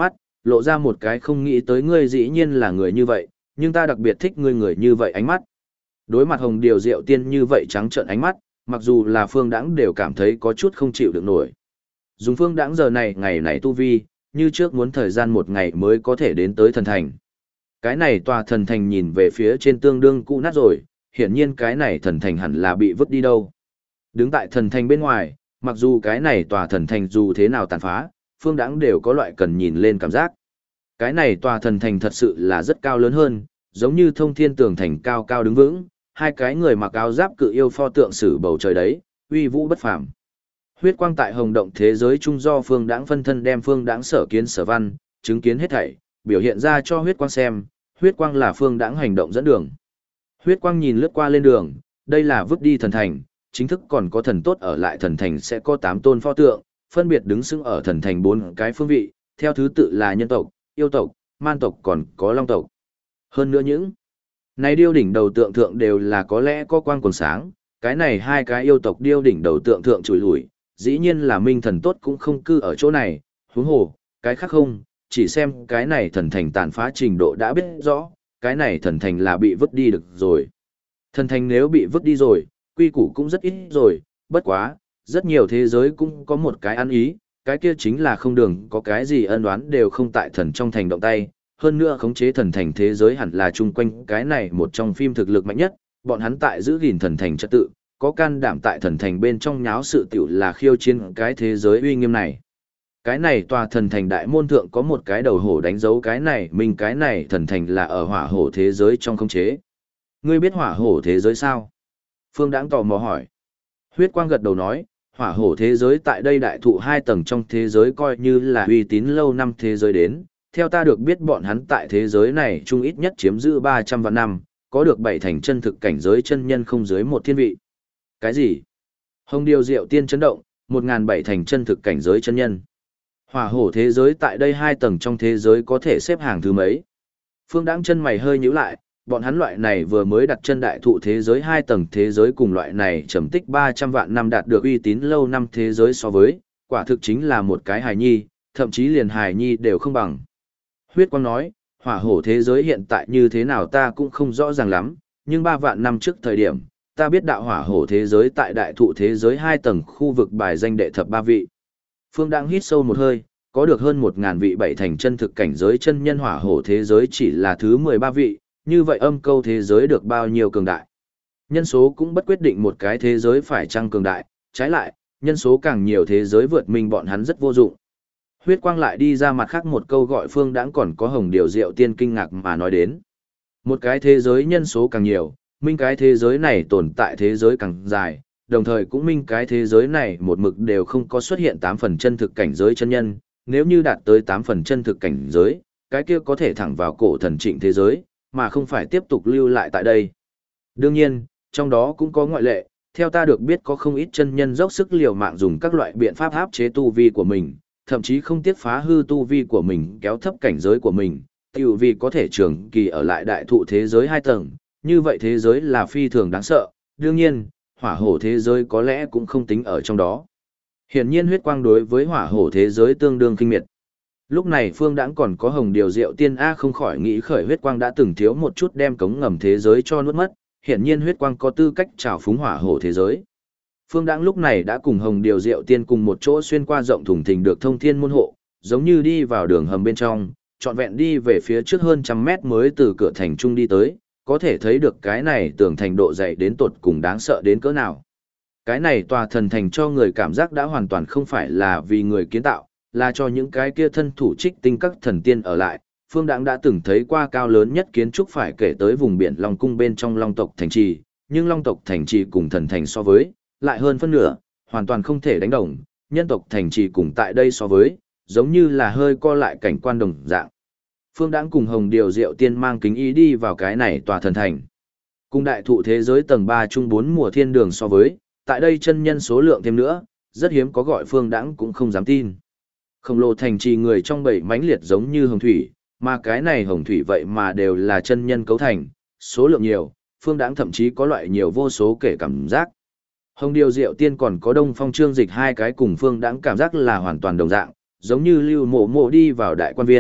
lộ ra một cái không nghĩ tới ngươi dĩ nhiên là người như vậy, nhưng ta đặc biệt thích ngươi người như vậy ánh mắt. Đối mặt Hồng Điều Diệu Tiên như vậy trắng trợn ánh mắt, mặc dù là Phương Đãng đều cảm thấy có chút không chịu được nổi. Dùng Phương Đãng giờ này ngày này tu vi, như trước muốn thời gian một ngày mới có thể đến tới thần thành. Cái này tòa thần thành nhìn về phía trên tương đương cũ nát rồi, hiển nhiên cái này thần thành hẳn là bị vứt đi đâu. Đứng tại thần thành bên ngoài, mặc dù cái này tòa thần thành dù thế nào tàn phá, Phương Đãng đều có loại cần nhìn lên cảm giác. Cái này tòa thần thành thật sự là rất cao lớn hơn, giống như thông thiên tường thành cao cao đứng vững, hai cái người mặc áo giáp cự yêu pho tượng sử bầu trời đấy, uy vũ bất phàm. Huyết quang tại hồng động thế giới trung do Phương Đãng phân thân đem Phương Đãng sở kiến sở văn, chứng kiến hết thảy, biểu hiện ra cho huyết quang xem, huyết quang là Phương Đãng hành động dẫn đường. Huyết quang nhìn lướt qua lên đường, đây là vứt đi thần thành, chính thức còn có thần tốt ở lại thần thành sẽ có 8 tôn pho tượng, phân biệt đứng sững ở thần thành 4 cái phương vị, theo thứ tự là nhân tộc, yêu tộc, man tộc còn có long tộc. Hơn nữa những này điêu đỉnh đầu tượng thượng đều là có lẽ có quang còn sáng, cái này hai cái yêu tộc điêu đỉnh đầu tượng thượng chùi lủi, dĩ nhiên là minh thần tốt cũng không cư ở chỗ này, huống hồ, cái khác không, chỉ xem cái này thần thành tàn phá trình độ đã biết rõ, cái này thần thành là bị vứt đi được rồi. Thần thành nếu bị vứt đi rồi, quy củ cũng rất ít rồi, bất quá, rất nhiều thế giới cũng có một cái ăn ý, cái kia chính là không đường có cái gì ân oán đều không tại thần trong thành động tay, hơn nữa khống chế thần thành thế giới hẳn là chung quanh cái này một trong phim thực lực mạnh nhất, bọn hắn tại giữ gìn thần thành trật tự, có can đảm tại thần thành bên trong nháo sự tiểu là khiêu chiến cái thế giới uy nghiêm này. Cái này tòa thần thành đại môn thượng có một cái đầu hổ đánh dấu cái này, mình cái này thần thành là ở hỏa hổ thế giới trong khống chế. Ngươi biết hỏa hổ thế giới sao? Phương Đãng tò mò hỏi. Huyết quang gật đầu nói, hỏa hổ thế giới tại đây đại thụ 2 tầng trong thế giới coi như là uy tín lâu năm thế giới đến. Theo ta được biết bọn hắn tại thế giới này chung ít nhất chiếm giữ 300 vạn năm, có được 7 thành chân thực cảnh giới chân nhân không dưới 1 thiên vị. Cái gì? Hồng Điều Diệu Tiên chấn động, 1.700 thành chân thực cảnh giới chân nhân. Hỏa hổ thế giới tại đây 2 tầng trong thế giới có thể xếp hàng thứ mấy? Phương Đãng chân mày hơi nhíu lại, bọn hắn loại này vừa mới đặt chân đại thụ thế giới 2 tầng thế giới cùng loại này trầm tích 300 vạn năm đạt được uy tín lâu năm thế giới so với, quả thực chính là một cái hài nhi, thậm chí liền hài nhi đều không bằng. Huyết quang nói, hỏa hổ thế giới hiện tại như thế nào ta cũng không rõ ràng lắm, nhưng 3 vạn năm trước thời điểm, ta biết đạo hỏa hổ thế giới tại đại thụ thế giới 2 tầng khu vực bài danh đệ thập 3 vị. Phương đang hít sâu một hơi, có được hơn 1.000 vị 7 thành chân thực cảnh giới chân nhân hỏa hổ thế giới chỉ là thứ 13 vị, như vậy âm câu thế giới được bao nhiêu cường đại. Nhân số cũng bất quyết định một cái thế giới phải chăng cường đại, trái lại, nhân số càng nhiều thế giới vượt mình bọn hắn rất vô dụng. Huyết quang lại đi ra mặt khác một câu gọi Phương Đãng còn có Hồng Điều Diệu Tiên kinh ngạc mà nói đến. Một cái thế giới nhân số càng nhiều, minh cái thế giới này tồn tại thế giới càng dài, đồng thời cũng minh cái thế giới này một mực đều không có xuất hiện 8 phần chân thực cảnh giới chân nhân, nếu như đạt tới 8 phần chân thực cảnh giới, cái kia có thể thẳng vào cổ thần trịnh thế giới, mà không phải tiếp tục lưu lại tại đây. Đương nhiên, trong đó cũng có ngoại lệ, theo ta được biết có không ít chân nhân dốc sức liều mạng dùng các loại biện pháp áp chế tu vi của mình, thậm chí không tiếc phá hư tu vi của mình kéo thấp cảnh giới của mình, tiểu vì có thể trường kỳ ở lại đại thụ thế giới 2 tầng, như vậy thế giới là phi thường đáng sợ, đương nhiên, hỏa hổ thế giới có lẽ cũng không tính ở trong đó. Hiển nhiên huyết quang đối với hỏa hổ thế giới tương đương kinh miệt. Lúc này Phương Đãng còn có Hồng Điều Diệu Tiên A không khỏi nghĩ khởi huyết quang đã từng thiếu một chút đem cống ngầm thế giới cho nuốt mất, hiển nhiên huyết quang có tư cách trào phúng hỏa hổ thế giới. Phương Đãng lúc này đã cùng Hồng Điều Diệu Tiên cùng một chỗ xuyên qua rộng thùng thình được thông thiên môn hộ, giống như đi vào đường hầm bên trong, trọn vẹn đi về phía trước hơn 100 mét mới từ cửa thành trung đi tới, có thể thấy được cái này tường thành độ dày đến tột cùng đáng sợ đến cỡ nào. Cái này tòa thần thành cho người cảm giác đã hoàn toàn không phải là vì người kiến tạo, là cho những cái kia thân thủ trích tinh các thần tiên ở lại. Phương Đãng đã từng thấy qua cao lớn nhất kiến trúc phải kể tới vùng biển Long Cung bên trong Long tộc thành trì, nhưng Long tộc thành trì cùng thần thành so với, lại hơn phân nửa, hoàn toàn không thể đánh đồng, nhân tộc thành trì cùng tại đây so với, giống như là hơi co lại cảnh quan đồng dạng. Phương Đãng cùng Hồng Điều Diệu Tiên mang kính ý đi vào cái này tòa thần thành. Cùng đại thụ thế giới tầng 3 trung 4 mùa thiên đường so với, tại đây chân nhân số lượng thêm nữa, rất hiếm có gọi Phương Đãng cũng không dám tin. Khổng lồ thành trì người trong bảy mãnh liệt giống như hồng thủy, mà cái này hồng thủy vậy mà đều là chân nhân cấu thành, số lượng nhiều, Phương Đãng thậm chí có loại nhiều vô số kể cảm giác. Hồng Điều Diệu Tiên còn có Đông Phong Trương Dịch hai cái cùng Phương Đãng cảm giác là hoàn toàn đồng dạng, giống như Lưu Mộ Mộ đi vào đại quan viên,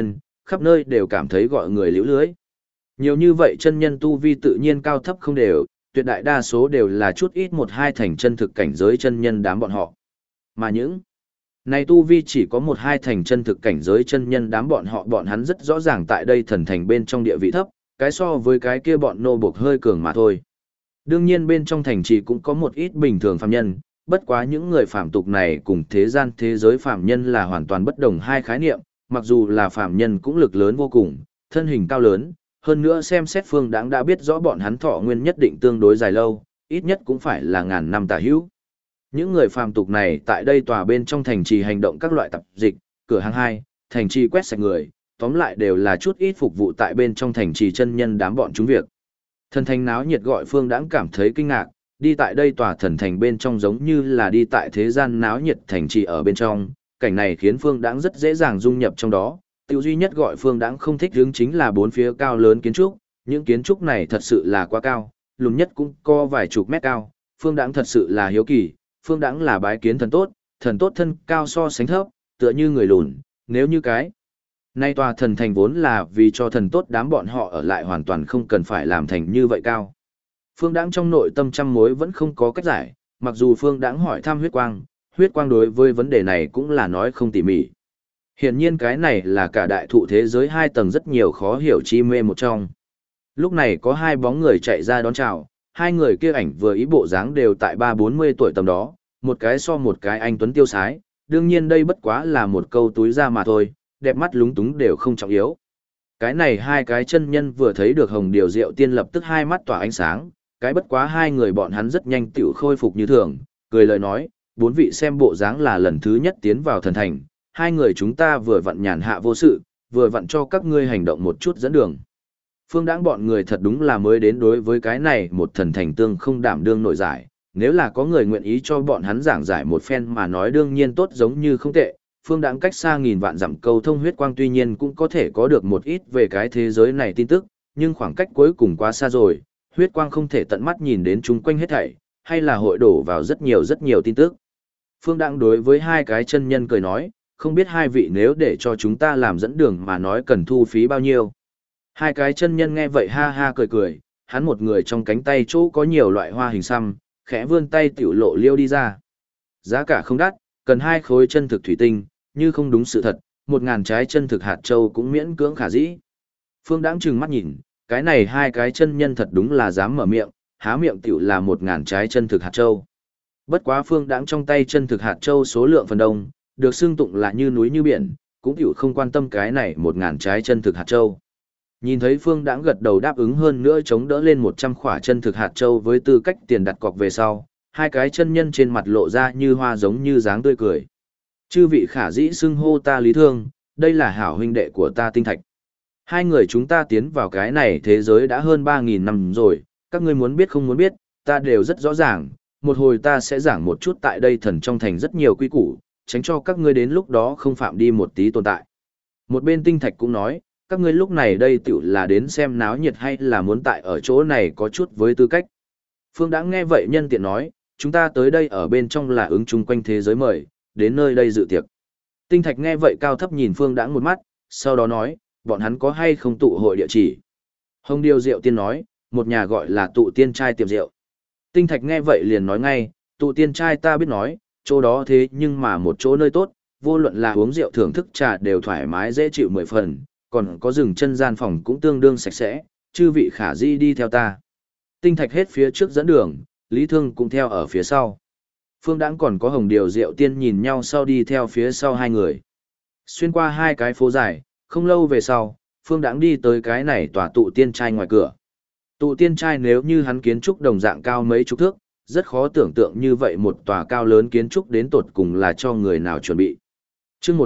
khắp nơi đều cảm thấy gọi người liễu lưới. Nhiều như vậy chân nhân tu vi tự nhiên cao thấp không đều, tuyệt đại đa số đều là chút ít một hai thành chân thực cảnh giới chân nhân đám bọn họ. Mà những này tu vi chỉ có một hai thành chân thực cảnh giới chân nhân đám bọn hắn rất rõ ràng tại đây thần thành bên trong địa vị thấp, cái so với cái kia bọn nô buộc hơi cường mà thôi. Đương nhiên bên trong thành trì cũng có một ít bình thường phàm nhân, bất quá những người phàm tục này cùng thế gian thế giới phàm nhân là hoàn toàn bất đồng hai khái niệm, mặc dù là phàm nhân cũng lực lớn vô cùng, thân hình cao lớn, hơn nữa xem xét Phương Đãng đã biết rõ bọn hắn thọ nguyên nhất định tương đối dài lâu, ít nhất cũng phải là ngàn năm tả hữu. Những người phàm tục này tại đây tòa bên trong thành trì hành động các loại tập dịch, cửa hàng hai, thành trì quét sạch người, tóm lại đều là chút ít phục vụ tại bên trong thành trì chân nhân đám bọn chúng việc. Thần thành náo nhiệt gọi Phương Đãng cảm thấy kinh ngạc, đi tại đây tòa thần thành bên trong giống như là đi tại thế gian náo nhiệt thành trì ở bên trong, cảnh này khiến Phương Đãng rất dễ dàng dung nhập trong đó. Tiêu duy nhất gọi Phương Đãng không thích hướng chính là bốn phía cao lớn kiến trúc, những kiến trúc này thật sự là quá cao, lùn nhất cũng có vài chục mét cao, Phương Đãng thật sự là hiếu kỳ, Phương Đãng là bái kiến thần tốt thân cao so sánh thấp, tựa như người lùn, nếu như cái nay tòa thần thành vốn là vì cho thần tốt đám bọn họ ở lại hoàn toàn không cần phải làm thành như vậy cao. Phương Đãng trong nội tâm trăm mối vẫn không có cách giải, mặc dù Phương Đãng hỏi thăm huyết quang đối với vấn đề này cũng là nói không tỉ mỉ. Hiển nhiên cái này là cả đại thụ thế giới hai tầng rất nhiều khó hiểu chi mê một trong. Lúc này có hai bóng người chạy ra đón chào, hai người kia ảnh vừa ý bộ dáng đều tại 30-40 tuổi tầm đó, một cái so một cái anh tuấn tiêu sái, đương nhiên đây bất quá là một câu túi ra mà thôi, đẹp mắt lúng túng đều không trọng yếu. Cái này hai cái chân nhân vừa thấy được Hồng Điều Diệu Tiên lập tức hai mắt tỏa ánh sáng, cái bất quá hai người bọn hắn rất nhanh tựu khôi phục như thường, cười lời nói, bốn vị xem bộ dáng là lần thứ nhất tiến vào thần thành, hai người chúng ta vừa vặn nhàn hạ vô sự, vừa vặn cho các ngươi hành động một chút dẫn đường. Phương Đãng bọn người thật đúng là mới đến đối với cái này một thần thành tương không đảm đương nội giải, nếu là có người nguyện ý cho bọn hắn giảng giải một phen mà nói đương nhiên tốt giống như không tệ. Phương Đãng cách xa nghìn vạn dặm câu thông huyết quang tuy nhiên cũng có thể có được một ít về cái thế giới này tin tức, nhưng khoảng cách cuối cùng quá xa rồi, huyết quang không thể tận mắt nhìn đến chung quanh hết thảy, hay là hội đổ vào rất nhiều tin tức. Phương Đãng đối với hai cái chân nhân cười nói, không biết hai vị nếu để cho chúng ta làm dẫn đường mà nói cần thu phí bao nhiêu. Hai cái chân nhân nghe vậy ha ha cười cười, hắn một người trong cánh tay chỗ có nhiều loại hoa hình xăm, khẽ vươn tay tiểu lộ liêu đi ra. Giá cả không đắt, cần 2 khối chân thực thủy tinh, như không đúng sự thật, 1000 trái chân thực hạt châu cũng miễn cưỡng khả dĩ. Phương Đãng trừng mắt nhìn, cái này hai cái chân nhân thật đúng là dám mở miệng, há miệng tiểu là 1000 trái chân thực hạt châu. Bất quá Phương Đãng trong tay chân thực hạt châu số lượng phần đông, được xưng tụng là như núi như biển, cũng tiểu không quan tâm cái này 1000 trái chân thực hạt châu. Nhìn thấy Phương Đãng gật đầu đáp ứng hơn nữa chống đỡ lên 100 khỏa chân thực hạt châu với tư cách tiền đặt cọc về sau, hai cái chân nhân trên mặt lộ ra như hoa giống như dáng tươi cười. Chư vị khả dĩ xưng hô ta Lý Thương, đây là hảo huynh đệ của ta Tinh Thạch. Hai người chúng ta tiến vào cái này thế giới đã hơn 3000 năm rồi, các ngươi muốn biết không muốn biết, ta đều rất rõ ràng, một hồi ta sẽ giảng một chút tại đây thần trong thành rất nhiều quy củ, tránh cho các ngươi đến lúc đó không phạm đi một tí tồn tại. Một bên Tinh Thạch cũng nói, các ngươi lúc này đây tiểu là đến xem náo nhiệt hay là muốn tại ở chỗ này có chút với tư cách. Phương Đãng nghe vậy nhân tiện nói, chúng ta tới đây ở bên trong là ứng chung quanh thế giới mời, đến nơi đây dự tiệc. Tinh Thạch nghe vậy cao thấp nhìn Phương Đãng một mắt, sau đó nói, bọn hắn có hay không tụ hội địa chỉ. Hồng Điều Diệu Tiên nói, một nhà gọi là tụ tiên trai tiệm rượu. Tinh Thạch nghe vậy liền nói ngay, tụ tiên trai ta biết nói, chỗ đó thế nhưng mà một chỗ nơi tốt, vô luận là uống rượu thưởng thức trà đều thoải mái dễ chịu 10 phần, còn có rừng chân gian phòng cũng tương đương sạch sẽ, chư vị khả di đi theo ta. Tinh Thạch hết phía trước dẫn đường, Lý Thương cũng theo ở phía sau. Phương Đãng còn có Hồng Điều Diệu Tiên nhìn nhau sau đi theo phía sau hai người. Xuyên qua hai cái phố dài, không lâu về sau, Phương Đãng đi tới cái này tòa tụ tiên trai ngoài cửa. Tụ tiên trai nếu như hắn kiến trúc đồng dạng cao mấy chục thước, rất khó tưởng tượng như vậy một tòa cao lớn kiến trúc đến tột cùng là cho người nào chuẩn bị. Chương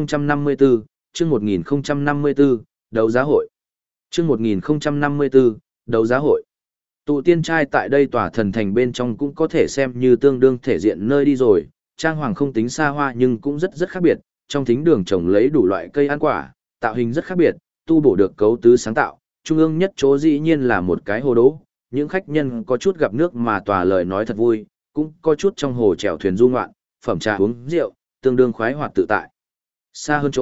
1054, chương 1054, đấu giá hội. Chương 1054, đấu giá hội. Tụ tiên trai tại đây tòa thần thành bên trong cũng có thể xem như tương đương thể diện nơi đi rồi, trang hoàng không tính xa hoa nhưng cũng rất khác biệt, trong thính đường trồng lấy đủ loại cây ăn quả, tạo hình rất khác biệt, tu bổ được cấu tứ sáng tạo, trung ương nhất chỗ dĩ nhiên là một cái hồ đỗ, những khách nhân có chút gặp nước mà tòa lời nói thật vui, cũng có chút trong hồ chèo thuyền du ngoạn, phẩm trà uống rượu, tương đương khoái hoạt tự tại. Xa hơn chỗ,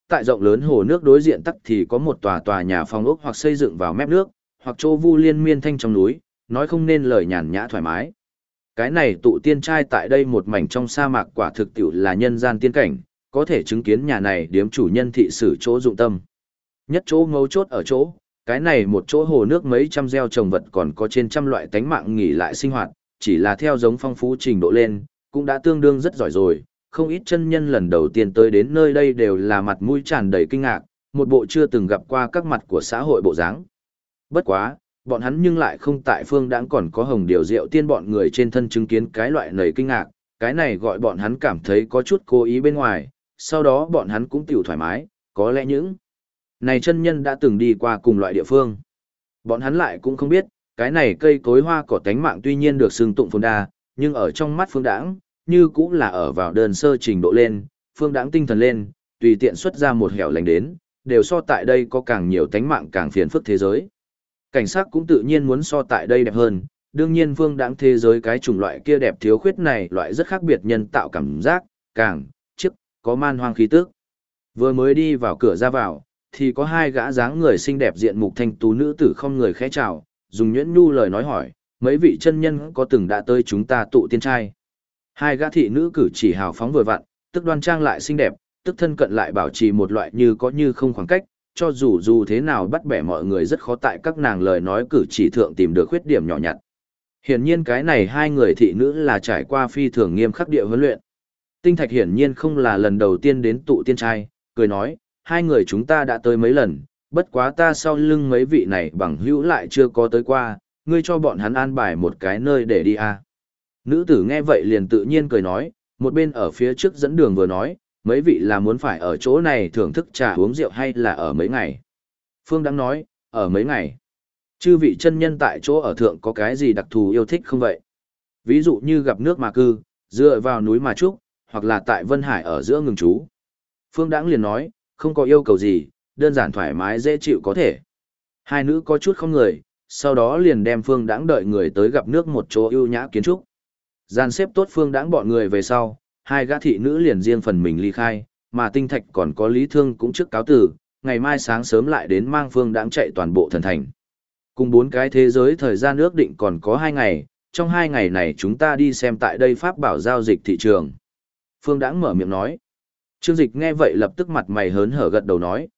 tại rộng lớn hồ nước đối diện tắc thì có một tòa tòa nhà phong ốc hoặc xây dựng vào mép nước, hoặc chỗ vu liên miên thanh trong núi, nói không nên lời nhàn nhã thoải mái. Cái này tụ tiên trai tại đây một mảnh trong sa mạc quả thực tiểu là nhân gian tiên cảnh, có thể chứng kiến nhà này điếm chủ nhân thị sử chỗ dụng tâm. Nhất chỗ ngấu chốt ở chỗ, cái này một chỗ hồ nước mấy trăm gieo trồng vật còn có trên trăm loại tánh mạng nghỉ lại sinh hoạt, chỉ là theo giống phong phú trình độ lên, cũng đã tương đương rất giỏi rồi, không ít chân nhân lần đầu tiên tới đến nơi đây đều là mặt mũi tràn đầy kinh ngạc, một bộ chưa từng gặp qua các mặt của xã hội bộ dáng. Bất quá, bọn hắn nhưng lại không tại phương đãng còn có hồng điều diệu tiên bọn người trên thân chứng kiến cái loại nầy kinh ngạc, cái này gọi bọn hắn cảm thấy có chút cố ý bên ngoài, sau đó bọn hắn cũng tiểu thoải mái, có lẽ những này chân nhân đã từng đi qua cùng loại địa phương. Bọn hắn lại cũng không biết, cái này cây cối hoa cỏ tánh mạng tuy nhiên được xưng tụng phồn đa, nhưng ở trong mắt phương đãng, như cũng là ở vào đơn sơ trình độ lên, phương đãng tinh thần lên, tùy tiện xuất ra một hẻo lánh đến, đều so tại đây có càng nhiều tánh mạng càng phiền phức thế giới. Cảnh sát cũng tự nhiên muốn so tại đây đẹp hơn, đương nhiên phương đãng thế giới cái chủng loại kia đẹp thiếu khuyết này loại rất khác biệt nhân tạo cảm giác, càng, chiếc, có man hoang khí tức. Vừa mới đi vào cửa ra vào, thì có hai gã dáng người xinh đẹp diện mục thanh tú nữ tử không người khẽ chào, dùng nhuyễn nhu lời nói hỏi, mấy vị chân nhân có từng đã tới chúng ta tụ tiên trai. Hai gã thị nữ cử chỉ hào phóng vừa vặn, tức đoan trang lại xinh đẹp, tức thân cận lại bảo trì một loại như có như không khoảng cách, cho dù thế nào bắt bẻ mọi người rất khó tại các nàng lời nói cử chỉ thượng tìm được khuyết điểm nhỏ nhặt. Hiển nhiên cái này hai người thị nữ là trải qua phi thường nghiêm khắc địa huấn luyện. Tinh Thạch hiển nhiên không là lần đầu tiên đến tụ tiên trai, cười nói, hai người chúng ta đã tới mấy lần, bất quá ta sau lưng mấy vị này bằng hữu lại chưa có tới qua, ngươi cho bọn hắn an bài một cái nơi để đi à. Nữ tử nghe vậy liền tự nhiên cười nói, một bên ở phía trước dẫn đường vừa nói, mấy vị là muốn phải ở chỗ này thưởng thức trà uống rượu hay là ở mấy ngày. Phương đang nói, ở mấy ngày. Chư vị chân nhân tại chỗ ở thượng có cái gì đặc thù yêu thích không vậy? Ví dụ như gặp nước mà cư, dựa vào núi mà trúc, hoặc là tại Vân Hải ở giữa ngừng trú. Phương Đãng liền nói, không có yêu cầu gì, đơn giản thoải mái dễ chịu có thể. Hai nữ có chút không người, sau đó liền đem Phương Đãng đợi người tới gặp nước một chỗ ưu nhã kiến trúc. Gian xếp tốt Phương Đãng bọn người về sau, hai gã thị nữ liền riêng phần mình ly khai, mà Tinh Thạch còn có Lý Thương cũng trước cáo tử, ngày mai sáng sớm lại đến mang Phương Đãng chạy toàn bộ thần thành. Cùng bốn cái thế giới thời gian ước định còn có 2 ngày, trong 2 ngày này chúng ta đi xem tại đây pháp bảo giao dịch thị trường. Phương Đãng mở miệng nói. Trương Dịch nghe vậy lập tức mặt mày hớn hở gật đầu nói,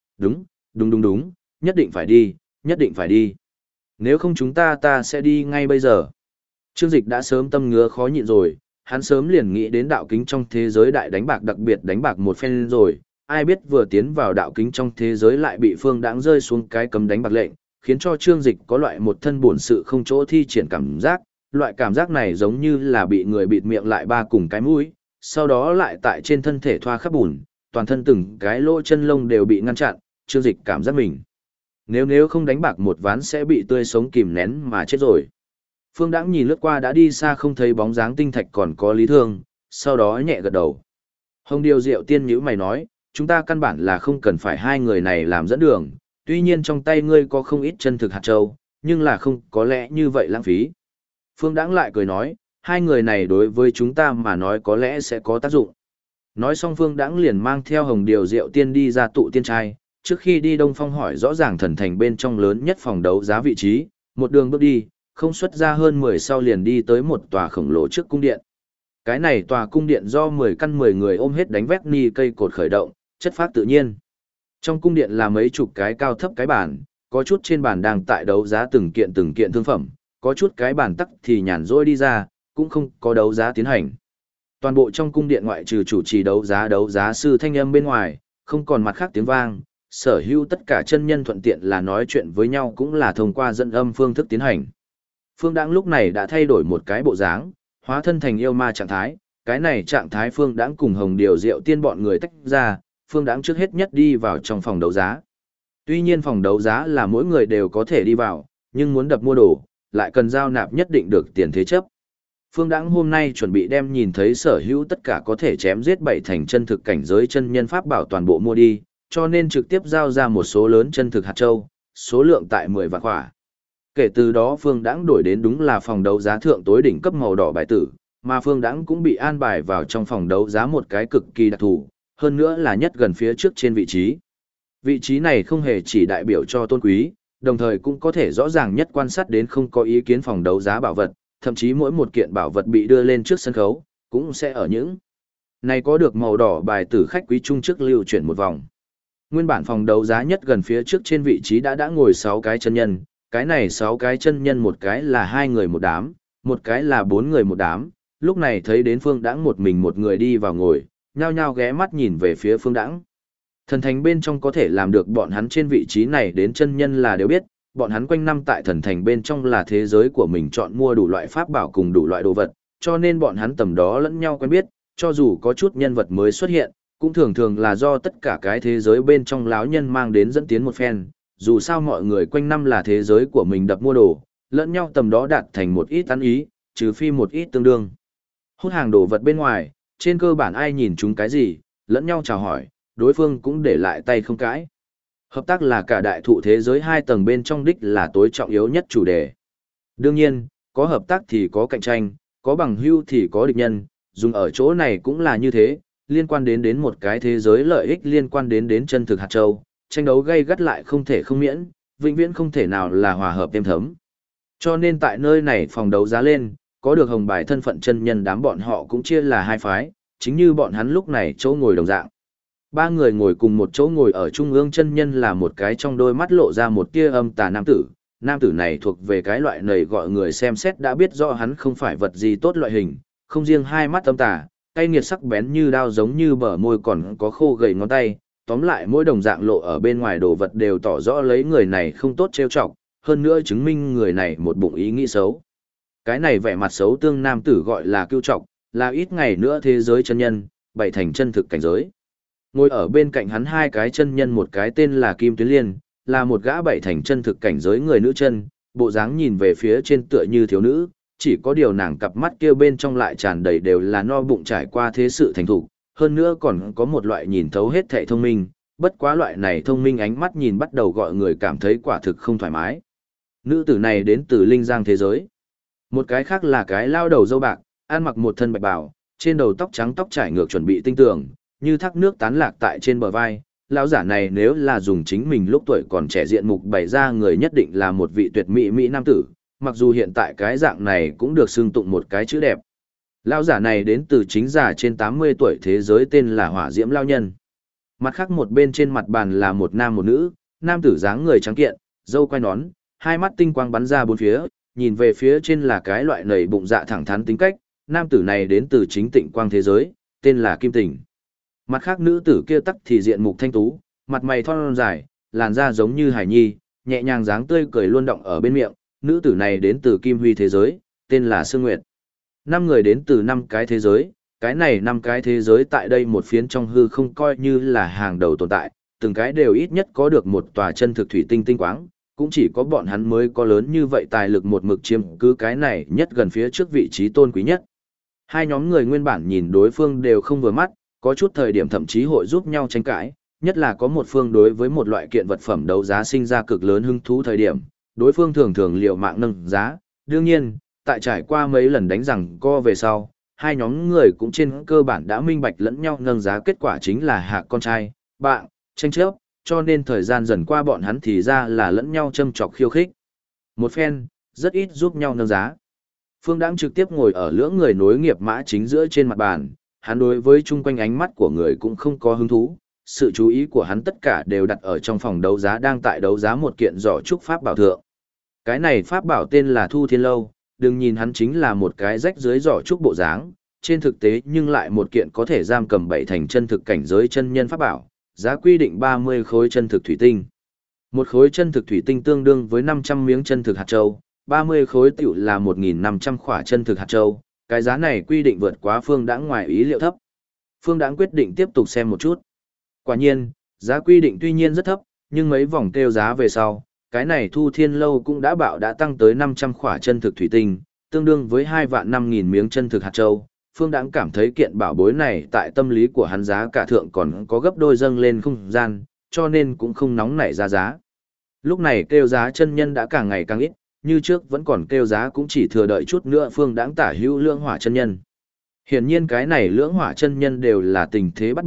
đúng, nhất định phải đi, nhất định phải đi. Nếu không chúng ta sẽ đi ngay bây giờ. Trương Dịch đã sớm tâm ngứa khó nhịn rồi, hắn sớm liền nghĩ đến đạo kính trong thế giới đại đánh bạc, đặc biệt đánh bạc một phen rồi, ai biết vừa tiến vào đạo kính trong thế giới lại bị Phương Đãng rơi xuống cái cấm đánh bạc lệnh, khiến cho Trương Dịch có loại một thân bổn sự không chỗ thi triển cảm giác, loại cảm giác này giống như là bị người bịt miệng lại ba cùng cái mũi, sau đó lại tại trên thân thể thoa khắp bùn, toàn thân từng cái lỗ chân lông đều bị ngăn chặn, Trương Dịch cảm giác mình. Nếu không đánh bạc một ván sẽ bị tươi sống kìm nén mà chết rồi. Phương Đãng nhìn lướt qua đã đi xa không thấy bóng dáng Tinh Thạch còn có Lý Thương, sau đó nhẹ gật đầu. Hồng Điều Diệu Tiên nhíu mày nói, chúng ta căn bản là không cần phải hai người này làm dẫn đường, tuy nhiên trong tay ngươi có không ít chân thực hạt châu, nhưng là không có lẽ như vậy lãng phí. Phương Đãng lại cười nói, hai người này đối với chúng ta mà nói có lẽ sẽ có tác dụng. Nói xong Phương Đãng liền mang theo Hồng Điều Diệu Tiên đi ra tụ tiên trai, trước khi đi Đông Phong hỏi rõ ràng thần thành bên trong lớn nhất phòng đấu giá vị trí, một đường bước đi, không xuất ra hơn 10 sau liền đi tới một tòa khổng lồ trước cung điện. Cái này tòa cung điện do 10 căn 10 người ôm hết đánh vét ni cây cột khởi động, chất phát tự nhiên. Trong cung điện là mấy chục cái cao thấp cái bàn, có chút trên bàn đang tại đấu giá từng kiện thương phẩm, có chút cái bàn tắc thì nhàn rỗi đi ra, cũng không có đấu giá tiến hành. Toàn bộ trong cung điện ngoại trừ chủ trì đấu giá sư thanh âm bên ngoài, không còn mặt khác tiếng vang, sở hữu tất cả chân nhân thuận tiện là nói chuyện với nhau cũng là thông qua dẫn âm phương thức tiến hành. Phương Đãng lúc này đã thay đổi một cái bộ dáng, hóa thân thành yêu ma trạng thái, cái này trạng thái Phương Đãng cùng Hồng Điều Diệu Tiên bọn người tách ra, Phương Đãng trước hết nhất đi vào trong phòng đấu giá. Tuy nhiên phòng đấu giá là mỗi người đều có thể đi vào, nhưng muốn đập mua đồ, lại cần giao nạp nhất định được tiền thế chấp. Phương Đãng hôm nay chuẩn bị đem nhìn thấy sở hữu tất cả có thể chém giết 7 thành chân thực cảnh giới chân nhân pháp bảo toàn bộ mua đi, cho nên trực tiếp giao ra một số lớn chân thực hạt châu, số lượng tại 10 vạn quả. Kể từ đó Phương Đãng đổi đến đúng là phòng đấu giá thượng tối đỉnh cấp màu đỏ bài tử, mà Phương Đãng cũng bị an bài vào trong phòng đấu giá một cái cực kỳ đặc thù, hơn nữa là nhất gần phía trước trên vị trí. Vị trí này không hề chỉ đại biểu cho tôn quý, đồng thời cũng có thể rõ ràng nhất quan sát đến không có ý kiến phòng đấu giá bảo vật, thậm chí mỗi một kiện bảo vật bị đưa lên trước sân khấu, cũng sẽ ở những này có được màu đỏ bài tử khách quý trung trước lưu chuyển một vòng. Nguyên bản phòng đấu giá nhất gần phía trước trên vị trí đã ngồi 6 cái chân nhân, cái này 6 cái chân nhân một cái là 2 người một đám, một cái là 4 người một đám, lúc này thấy đến Phương Đãng một mình một người đi vào ngồi, nhao nhao ghé mắt nhìn về phía Phương Đãng. Thần thành bên trong có thể làm được bọn hắn trên vị trí này đến chân nhân là đều biết, bọn hắn quanh năm tại thần thành bên trong là thế giới của mình chọn mua đủ loại pháp bảo cùng đủ loại đồ vật, cho nên bọn hắn tầm đó lẫn nhau quen biết, cho dù có chút nhân vật mới xuất hiện, cũng thường thường là do tất cả cái thế giới bên trong lão nhân mang đến dẫn tiến một phen, dù sao mọi người quanh năm là thế giới của mình đập mua đồ, lẫn nhau tầm đó đạt thành một ít ăn ý, trừ phi một ít tương đương. Hút hàng đồ vật bên ngoài, trên cơ bản ai nhìn chúng cái gì, lẫn nhau chào hỏi, đối phương cũng để lại tay không cãi. Hợp tác là cả đại thụ thế giới 2 tầng bên trong đích là tối trọng yếu nhất chủ đề. Đương nhiên, có hợp tác thì có cạnh tranh, có bằng hữu thì có địch nhân, dùng ở chỗ này cũng là như thế, liên quan đến một cái thế giới lợi ích liên quan đến chân thực hạt châu, tranh đấu gay gắt lại không thể không miễn, vĩnh viễn không thể nào là hòa hợp êm thấm. Cho nên tại nơi này phòng đấu giá lên, có được hồng bài thân phận chân nhân đám bọn họ cũng chia là 2 phái, chính như bọn hắn lúc này chỗ ngồi đồng dạng. 3 người ngồi cùng một chỗ ngồi ở trung ương chân nhân là một cái trong đôi mắt lộ ra một tia âm tà nam tử này thuộc về cái loại này gọi người xem xét đã biết rõ hắn không phải vật gì tốt loại hình, không riêng 2 mắt âm tà, cay nghiệt sắc bén như đao giống như bờ môi còn có khô gầy ngón tay, tóm lại mỗi đồng dạng lộ ở bên ngoài đồ vật đều tỏ rõ lấy người này không tốt trêu chọc, hơn nữa chứng minh người này một bụng ý nghĩ xấu. Cái này vẻ mặt xấu tương nam tử gọi là Cưu Trọc, là ít ngày nữa thế giới chân nhân, bảy thành chân thực cảnh giới. Ngồi ở bên cạnh hắn 2 cái chân nhân, một cái tên là Kim Tuyến Liên, là một gã bảy thành chân thực cảnh giới người nữ chân, bộ dáng nhìn về phía trên tựa như thiếu nữ, chỉ có điều nàng cặp mắt kia bên trong lại tràn đầy đều là no bụng trải qua thế sự thành thục, hơn nữa còn có một loại nhìn thấu hết thảy thông minh, bất quá loại này thông minh ánh mắt nhìn bắt đầu gọi người cảm thấy quả thực không thoải mái. Nữ tử này đến từ linh giang thế giới. Một cái khác là cái lao đầu dâu bạc, ăn mặc một thân bạch bào, trên đầu tóc trắng tóc trải ngược chuẩn bị tinh tường, như thác nước tán lạc tại trên bờ vai. Lão giả này nếu là dùng chính mình lúc tuổi còn trẻ diện mục bày ra người nhất định là một vị tuyệt mỹ nam tử, mặc dù hiện tại cái dạng này cũng được xưng tụng một cái chữ đẹp. Lão giả này đến từ chính giả trên 80 tuổi thế giới tên là Hỏa Diễm Lao Nhân. Mặt khác một bên trên mặt bàn là một nam một nữ, nam tử dáng người trắng kiện, râu quai nón, 2 mắt tinh quang bắn ra bốn phía, nhìn về phía trên là cái loại nầy bụng dạ thẳng thắn tính cách, nam tử này đến từ chính Tịnh Quang thế giới, tên là Kim Tỉnh. Mặt khác nữ tử kia tắc thì diện mục thanh tú, mặt mày thon dài, làn da giống như hải nhi, nhẹ nhàng dáng tươi cười luôn động ở bên miệng, nữ tử này đến từ Kim Huy thế giới, tên là Sương Nguyệt. 5 người đến từ 5 cái thế giới, cái này 5 cái thế giới tại đây một phiến trong hư không coi như là hàng đầu tồn tại, từng cái đều ít nhất có được một tòa chân thực thủy tinh tinh quáng, cũng chỉ có bọn hắn mới có lớn như vậy tài lực một mực chiếm cứ cái này nhất gần phía trước vị trí tôn quý nhất. 2 nhóm người nguyên bản nhìn đối phương đều không vừa mắt, có chút thời điểm thậm chí hội giúp nhau tranh cãi, nhất là có một phương đối với một loại kiện vật phẩm đấu giá sinh ra cực lớn hứng thú thời điểm, đối phương thường thường liều mạng nâng giá. Đương nhiên, tại trải qua mấy lần đánh rằng co về sau, 2 nhóm người cũng trên cơ bản đã minh bạch lẫn nhau nâng giá, kết quả chính là hạ con trai, bạn, tranh chấp, cho nên thời gian dần qua bọn hắn thì ra là lẫn nhau châm chọc khiêu khích. Một phen, rất ít giúp nhau nâng giá. Phương Đãng trực tiếp ngồi ở lưỡng người nối nghiệp mã chính giữa trên mặt bàn, hắn đối với chung quanh ánh mắt của người cũng không có hứng thú, sự chú ý của hắn tất cả đều đặt ở trong phòng đấu giá đang tại đấu giá một kiện giỏ trúc pháp bảo thượng. Cái này pháp bảo tên là Thu Thiên Lâu, đừng nhìn hắn chính là một cái rách dưới giỏ trúc bộ dáng, trên thực tế nhưng lại một kiện có thể giam cầm 7 thành chân thực cảnh giới chân nhân pháp bảo, giá quy định 30 khối chân thực thủy tinh. Một khối chân thực thủy tinh tương đương với 500 miếng chân thực hạt châu, 30 khối tiểu là 1.500 khỏa chân thực hạt châu, cái giá này quy định vượt quá Phương Đãng ngoài ý liệu thấp. Phương Đãng quyết định tiếp tục xem một chút. Quả nhiên, giá quy định tuy nhiên rất thấp, nhưng mấy vòng kêu giá về sau, cái này Thu Thiên Lâu cũng đã tăng tới 500 khỏa chân thực thủy tinh, tương đương với 2.500.000 miếng chân thực hạt châu. Phương Đãng cảm thấy kiện bảo bối này tại tâm lý của hắn giá cả thượng còn có gấp đôi dâng lên không gian, cho nên cũng không nóng nảy ra giá. Lúc này kêu giá chân nhân đã càng ngày càng ít, như trước vẫn còn kêu giá cũng chỉ thừa đợi chút nữa Phương Đãng tả hữu lưỡng hỏa chân nhân. Hiển nhiên cái này lưỡng hỏa chân nhân đều là tình thế bắt buộc,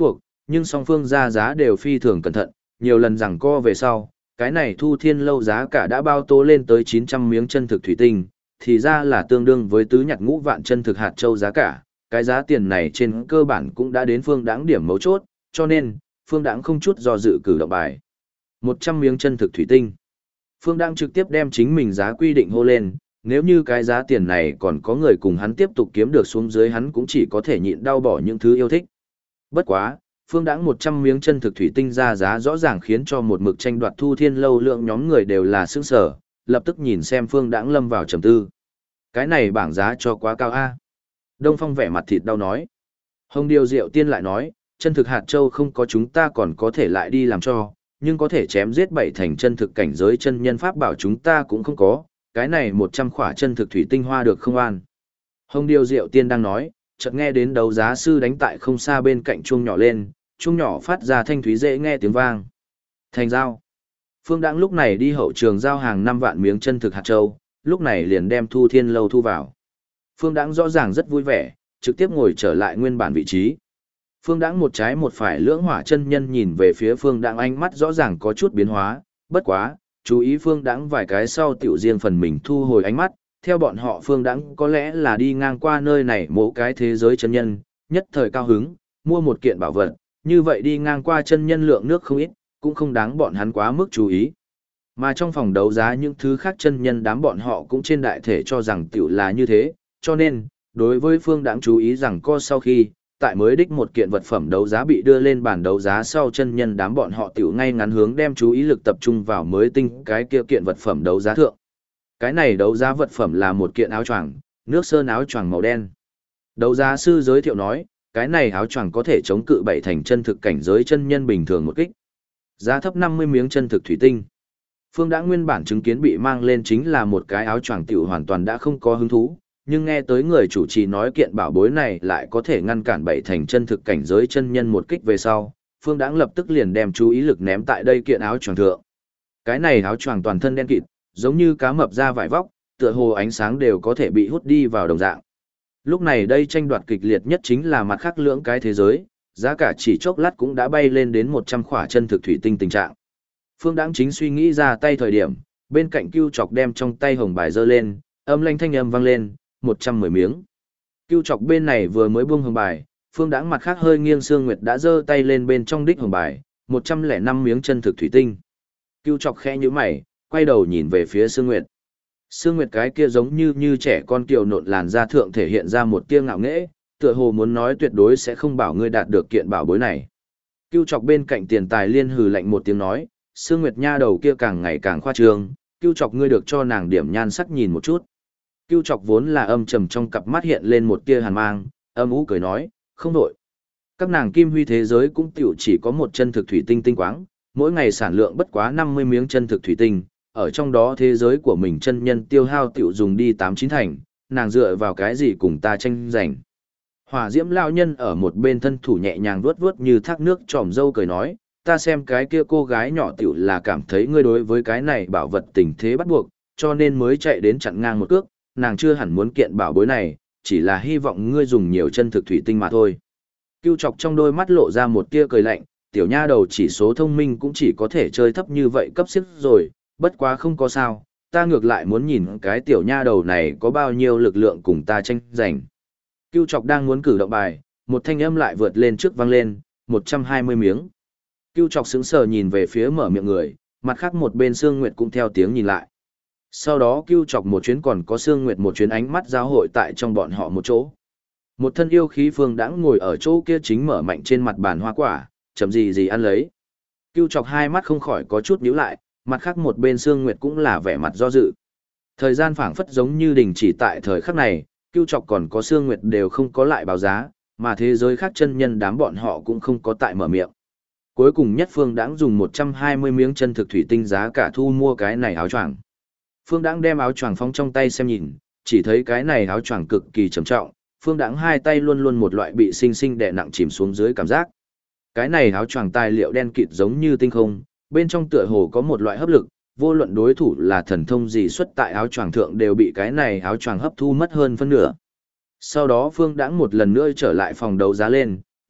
nhưng song phương ra giá đều phi thường cẩn thận, nhiều lần giằng co về sau, cái này Thu Thiên lâu giá cả đã bao tố lên tới 900 miếng chân thực thủy tinh, thì ra là tương đương với tứ nhặt ngũ vạn chân thực hạt châu giá cả, cái giá tiền này trên cơ bản cũng đã đến Phương Đãng điểm mấu chốt, cho nên, Phương Đãng không chút do dự cử động bài. 100 miếng chân thực thủy tinh. Phương Đãng trực tiếp đem chính mình giá quy định hô lên, nếu như cái giá tiền này còn có người cùng hắn tiếp tục kiếm được xuống dưới hắn cũng chỉ có thể nhịn đau bỏ những thứ yêu thích. Bất quá, Phương Đãng 100 miếng chân thực thủy tinh ra giá rõ ràng khiến cho một mực tranh đoạt Thu Thiên lâu lượng nhóm người đều là sững sờ, lập tức nhìn xem Phương Đãng lâm vào trầm tư. Cái này bảng giá cho quá cao a. Đông Phong vẻ mặt thịt đau nói. Hồng Điều Diệu Tiên lại nói, chân thực hạt châu không có chúng ta còn có thể lại đi làm cho, nhưng có thể chém giết bảy thành chân thực cảnh giới chân nhân pháp bảo chúng ta cũng không có, cái này 100 khỏa chân thực thủy tinh hoa được không an. Hồng Điều Diệu Tiên đang nói, chợt nghe đến đấu giá sư đánh tại không xa bên cạnh chuông nhỏ lên, chuông nhỏ phát ra thanh thúy dễ nghe tiếng vang. Thành giao. Phương Đãng lúc này đi hậu trường giao hàng 5 vạn miếng chân thực hạt châu, lúc này liền đem Thu Thiên lâu thu vào. Phương Đãng rõ ràng rất vui vẻ, trực tiếp ngồi trở lại nguyên bản vị trí. Phương Đãng một trái một phải lưỡng hỏa chân nhân nhìn về phía Phương Đãng ánh mắt rõ ràng có chút biến hóa, bất quá, chú ý Phương Đãng vài cái sau tiểu riêng phần mình thu hồi ánh mắt, theo bọn họ Phương Đãng có lẽ là đi ngang qua nơi này mỗi cái thế giới chân nhân, nhất thời cao hứng, mua một kiện bảo vật, như vậy đi ngang qua chân nhân lượng nước không ít, cũng không đáng bọn hắn quá mức chú ý. Mà trong phòng đấu giá những thứ khác chân nhân đám bọn họ cũng trên đại thể cho rằng tiểu là như thế, cho nên, đối với Phương Đãng chú ý rằng co sau khi, tại mới đích một kiện vật phẩm đấu giá bị đưa lên bàn đấu giá sau chân nhân đám bọn họ tiểu ngay ngắn hướng đem chú ý lực tập trung vào mới tinh cái kia kiện vật phẩm đấu giá thượng. Cái này đấu giá vật phẩm là một kiện áo choàng, nước sơn áo choàng màu đen. Đấu giá sư giới thiệu nói, cái này áo choàng có thể chống cự bảy thành chân thực cảnh giới chân nhân bình thường một kích. Giá thấp 50 miếng chân thực thủy tinh. Phương Đãng nguyên bản chứng kiến bị mang lên chính là một cái áo choàng tiểu hoàn toàn đã không có hứng thú, nhưng nghe tới người chủ trì nói kiện bảo bối này lại có thể ngăn cản bảy thành chân thực cảnh giới chân nhân một kích về sau, Phương Đãng lập tức liền đem chú ý lực ném tại đây kiện áo choàng thượng. Cái này áo choàng toàn thân đen kịt, giống như cá mập ra vải vóc, tựa hồ ánh sáng đều có thể bị hút đi vào đồng dạng. Lúc này đây tranh đoạt kịch liệt nhất chính là mặt khác lưỡng cái thế giới, giá cả chỉ chốc lát cũng đã bay lên đến 100 khỏa chân thực thủy tinh tình trạng. Phương Đãng chính suy nghĩ ra tay thời điểm, bên cạnh Cưu Chọc đem trong tay hồng bài giơ lên, âm lanh thanh âm vang lên, 110 miếng. Cưu Chọc bên này vừa mới buông hồng bài, Phương Đãng mặt khác hơi nghiêng Sương Nguyệt đã giơ tay lên bên trong đích hồng bài, 105 miếng chân thực thủy tinh. Cưu Chọc khẽ nhíu mày, quay đầu nhìn về phía Sương Nguyệt. Sương Nguyệt cái kia giống như trẻ con kiều nộn làn da thượng thể hiện ra một tia ngạo nghễ, tựa hồ muốn nói tuyệt đối sẽ không bảo ngươi đạt được kiện bảo bối này. Cưu Chọc bên cạnh Tiền Tài Liên hừ lạnh một tiếng nói, Sương Nguyệt nha đầu kia càng ngày càng khoa trương, Cưu Chọc ngươi được cho nàng điểm nhan sắc nhìn một chút. Cưu Chọc vốn là âm trầm trong cặp mắt hiện lên một tia hàn mang, âm ú cười nói, không đổi. Các nàng kim huy thế giới cũng tiểu chỉ có một chân thực thủy tinh tinh quáng, mỗi ngày sản lượng bất quá 50 miếng chân thực thủy tinh, ở trong đó thế giới của mình chân nhân tiêu hao tiểu dùng đi 8-9 thành, nàng dựa vào cái gì cùng ta tranh giành. Hỏa Diễm lão nhân ở một bên thân thủ nhẹ nhàng vuốt vuốt như thác nước tròm dâu cười nói, ta xem cái kia cô gái nhỏ tiểu là cảm thấy ngươi đối với cái này bảo vật tình thế bắt buộc, cho nên mới chạy đến chặn ngang một cước, nàng chưa hẳn muốn kiện bảo bối này, chỉ là hy vọng ngươi dùng nhiều chân thực thủy tinh mà thôi. Cưu Chọc trong đôi mắt lộ ra một tia cười lạnh, tiểu nha đầu chỉ số thông minh cũng chỉ có thể chơi thấp như vậy cấp xếp rồi, bất quá không có sao, ta ngược lại muốn nhìn cái tiểu nha đầu này có bao nhiêu lực lượng cùng ta tranh giành. Cưu Chọc đang muốn cử động bài, một thanh âm lại vượt lên trước vang lên, 120 miếng. Cưu Chọc sững sờ nhìn về phía mở miệng người, mặt khác một bên Sương Nguyệt cũng theo tiếng nhìn lại. Sau đó Cưu Chọc một chuyến còn có Sương Nguyệt một chuyến ánh mắt giao hội tại trong bọn họ một chỗ. Một thân yêu khí Phương Đãng ngồi ở chỗ kia chính mở mạnh trên mặt bàn hoa quả, chậm gì ăn lấy. Cưu Chọc hai mắt không khỏi có chút nhíu lại, mặt khác một bên Sương Nguyệt cũng là vẻ mặt do dự. Thời gian phảng phất giống như đình chỉ tại thời khắc này, Cưu Chọc còn có Sương Nguyệt đều không có lại báo giá, mà thế giới khác chân nhân đám bọn họ cũng không có tại mở miệng. Cuối cùng nhất Phương Đãng dùng 120 miếng chân thực thủy tinh giá cả thu mua cái này áo choàng. Phương Đãng đem áo choàng phóng trong tay xem nhìn, chỉ thấy cái này áo choàng cực kỳ trầm trọng, Phương Đãng hai tay luôn luôn một loại bị sinh sinh đè nặng chìm xuống dưới cảm giác. Cái này áo choàng tài liệu đen kịt giống như tinh không, bên trong tựa hồ có một loại hấp lực, vô luận đối thủ là thần thông gì xuất tại áo choàng thượng đều bị cái này áo choàng hấp thu mất hơn phân nửa. Sau đó Phương Đãng một lần nữa trở lại phòng đấu giá lên,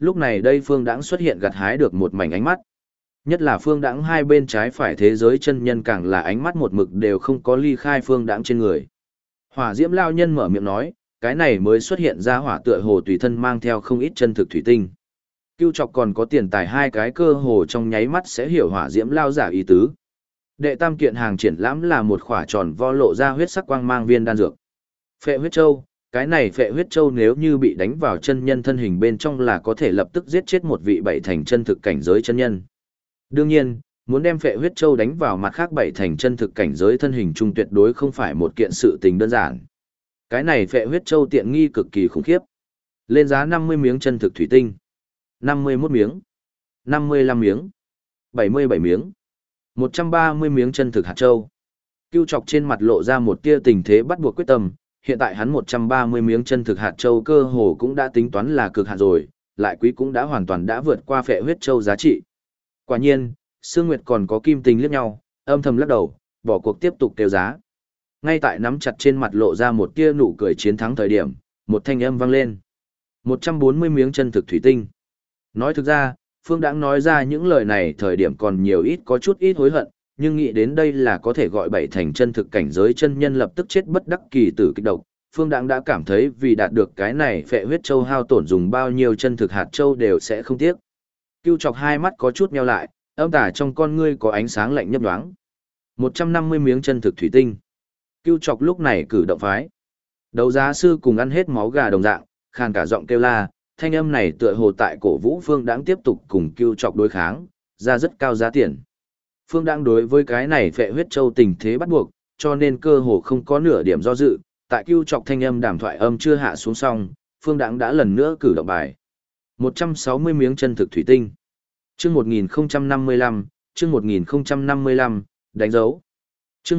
lúc này đây Phương Đãng xuất hiện gặt hái được một mảnh ánh mắt. Nhất là Phương Đãng hai bên trái phải thế giới chân nhân càng là ánh mắt một mực đều không có ly khai Phương Đãng trên người. Hỏa Diễm Lao Nhân mở miệng nói, cái này mới xuất hiện ra hỏa tựa hồ tùy thân mang theo không ít chân thực thủy tinh. Cưu Chọc còn có tiền tài hai cái cơ hồ trong nháy mắt sẽ hiểu Hỏa Diễm Lao giả ý tứ. Đệ tam kiện hàng triển lãm là một khỏa tròn vo lộ ra huyết sắc quang mang viên đan dược. Phệ huyết châu, cái này phệ huyết châu nếu như bị đánh vào chân nhân thân hình bên trong là có thể lập tức giết chết một vị bảy thành chân thực cảnh giới chân nhân. Đương nhiên, muốn đem phệ huyết châu đánh vào mặt khác bảy thành chân thực cảnh giới thân hình trung tuyệt đối không phải một kiện sự tình đơn giản. Cái này phệ huyết châu tiện nghi cực kỳ khủng khiếp. Lên giá 50 miếng chân thực thủy tinh, 51 miếng, 55 miếng, 77 miếng, 130 miếng chân thực hạt châu. Cưu Chọc trên mặt lộ ra một tia tình thế bắt buộc quyết tâm, hiện tại hắn 130 miếng chân thực hạt châu cơ hồ cũng đã tính toán là cực hạn rồi, lại quý cũng đã hoàn toàn đã vượt qua phệ huyết châu giá trị. Quả nhiên, Sương Nguyệt còn có Kim Tình liếc nhau, âm thầm lắc đầu, bỏ cuộc tiếp tục kêu giá. Ngay tại nắm chặt trên mặt lộ ra một tia nụ cười chiến thắng thời điểm, một thanh âm vang lên. 140 miếng chân thực thủy tinh. Nói thực ra, Phương Đãng nói ra những lời này thời điểm còn nhiều ít có chút ít hối hận, nhưng nghĩ đến đây là có thể gọi bảy thành chân thực cảnh giới chân nhân lập tức chết bất đắc kỳ tử kích độc. Phương Đãng đã cảm thấy vì đạt được cái này phệ huyết châu hao tổn dùng bao nhiêu chân thực hạt châu đều sẽ không tiếc. Cưu Chọc hai mắt có chút nheo lại, âm tà trong con ngươi có ánh sáng lạnh nhấp nhoáng. 150 miếng chân thực thủy tinh. Cưu Chọc lúc này cử động phái. Đấu giá sư cùng ăn hết máu gà đồng dạng, khàn cả giọng kêu la, thanh âm này tựa hồ tại cổ vũ Phương Đãng tiếp tục cùng Cưu Chọc đối kháng, ra rất cao giá tiền. Phương Đãng đối với cái này phệ huyết châu tình thế bắt buộc, cho nên cơ hồ không có nửa điểm do dự, tại Cưu Chọc thanh âm đàm thoại âm chưa hạ xuống xong, Phương Đãng đã lần nữa cử động bài. 160 miếng chân thực thủy tinh. Chương 1055, chương 1055, đánh dấu. Chương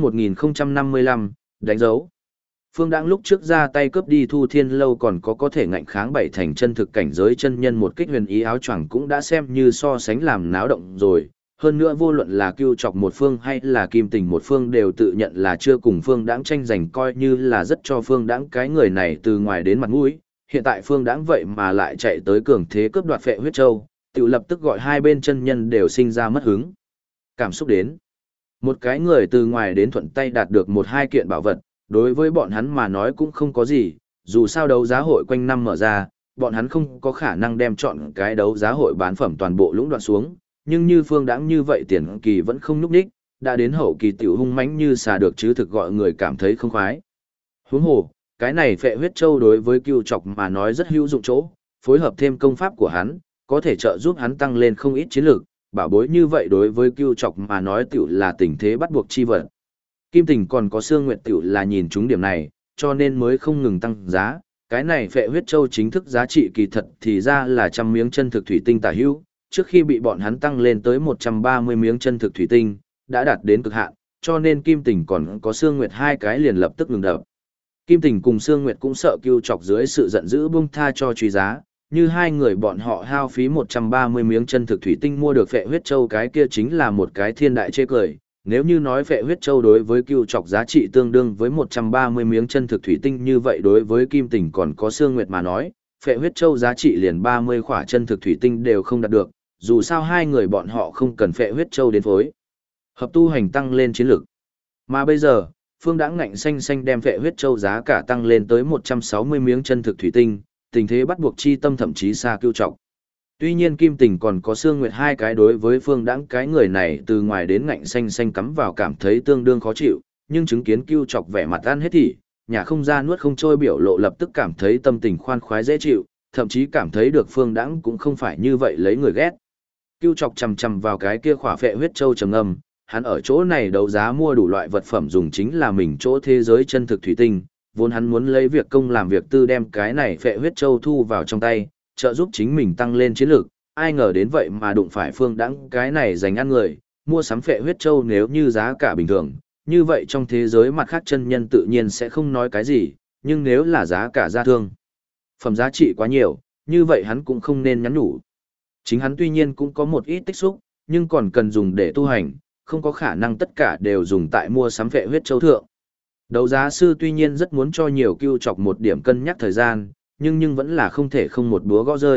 1055, đánh dấu. Phương Đãng lúc trước ra tay cướp đi Thu Thiên lâu còn có thể ngạnh kháng bảy thành chân thực cảnh giới chân nhân một kích huyền ý áo choàng cũng đã xem như so sánh làm náo động rồi. Hơn nữa vô luận là Cưu Chọc một phương hay là Kim Tình một phương đều tự nhận là chưa cùng Phương Đãng tranh giành coi như là rất cho Phương Đãng cái người này từ ngoài đến mặt mũi. Hiện tại Phương Đãng vậy mà lại chạy tới cường thế cướp đoạt phệ huyết châu, tự lập tức gọi hai bên chân nhân đều sinh ra mất hứng. Cảm xúc đến. Một cái người từ ngoài đến thuận tay đạt được một hai kiện bảo vật, đối với bọn hắn mà nói cũng không có gì, dù sao đấu giá hội quanh năm mở ra, bọn hắn không có khả năng đem chọn cái đấu giá hội bán phẩm toàn bộ lũng đoạn xuống, nhưng như Phương Đãng như vậy tiền kỳ vẫn không núp đích, đã đến hậu kỳ tiểu hung mãnh như xà được chứ thực gọi người cảm thấy không khoái. Huống hồ, cái này phệ huyết châu đối với Cưu Chọc mà nói rất hữu dụng chỗ, phối hợp thêm công pháp của hắn, có thể trợ giúp hắn tăng lên không ít chiến lược, bảo bối như vậy đối với Cưu Chọc mà nói tiểu là tình thế bắt buộc chi vật. Kim Tình còn có Sương Nguyệt tiểu là nhìn trúng điểm này, cho nên mới không ngừng tăng giá. Cái này phệ huyết châu chính thức giá trị kỳ thật thì ra là trăm miếng chân thực thủy tinh tả hữu, trước khi bị bọn hắn tăng lên tới 130 miếng chân thực thủy tinh, đã đạt đến cực hạn, cho nên Kim Tình còn có Sương Nguyệt hai cái liền lập tức ngừng đập. Kim Tình cùng Sương Nguyệt cũng sợ Cưu Chọc dưới sự giận dữ buông tha cho truy giá, như hai người bọn họ hao phí 130 miếng chân thực thủy tinh mua được phệ huyết châu cái kia chính là một cái thiên đại chê cười. Nếu như nói phệ huyết châu đối với Cưu Chọc giá trị tương đương với 130 miếng chân thực thủy tinh như vậy đối với Kim Tình còn có Sương Nguyệt mà nói, phệ huyết châu giá trị liền 30 khỏa chân thực thủy tinh đều không đạt được, dù sao hai người bọn họ không cần phệ huyết châu đến phối hợp tu hành tăng lên chiến lực. Mà bây giờ, Phương Đãng ngạnh xanh xanh đem phệ huyết châu giá cả tăng lên tới 160 miếng chân thực thủy tinh, tình thế bắt buộc chi tâm thậm chí xa Cưu Chọc. Tuy nhiên Kim Tình còn có Sương Nguyệt hai cái đối với Phương Đãng cái người này từ ngoài đến ngạnh xanh xanh cắm vào cảm thấy tương đương khó chịu, nhưng chứng kiến Cưu Chọc vẻ mặt ăn hết thì, nhà không ra nuốt không trôi biểu lộ lập tức cảm thấy tâm tình khoan khoái dễ chịu, thậm chí cảm thấy được Phương Đãng cũng không phải như vậy lấy người ghét. Cưu Chọc chằm chằm vào cái kia khỏa phệ huyết châu trầm ngâm, hắn ở chỗ này đấu giá mua đủ loại vật phẩm dùng chính là mình chỗ thế giới chân thực thủy tinh, vốn hắn muốn lấy việc công làm việc tư đem cái này phệ huyết châu thu vào trong tay, trợ giúp chính mình tăng lên chiến lược, ai ngờ đến vậy mà đụng phải Phương Đãng cái này dành ăn người, mua sắm phệ huyết châu nếu như giá cả bình thường, như vậy trong thế giới mặt khác chân nhân tự nhiên sẽ không nói cái gì, nhưng nếu là giá cả gia thương, phẩm giá trị quá nhiều, như vậy hắn cũng không nên nhắn nhủ. Chính hắn tuy nhiên cũng có một ít tích xúc, nhưng còn cần dùng để tu hành, không có khả năng tất cả đều dùng tại mua sắm phệ huyết châu thượng. Đấu giá sư tuy nhiên rất muốn cho nhiều Cưu Chọc một điểm cân nhắc thời gian, nhưng vẫn là không thể không một búa gõ rơi,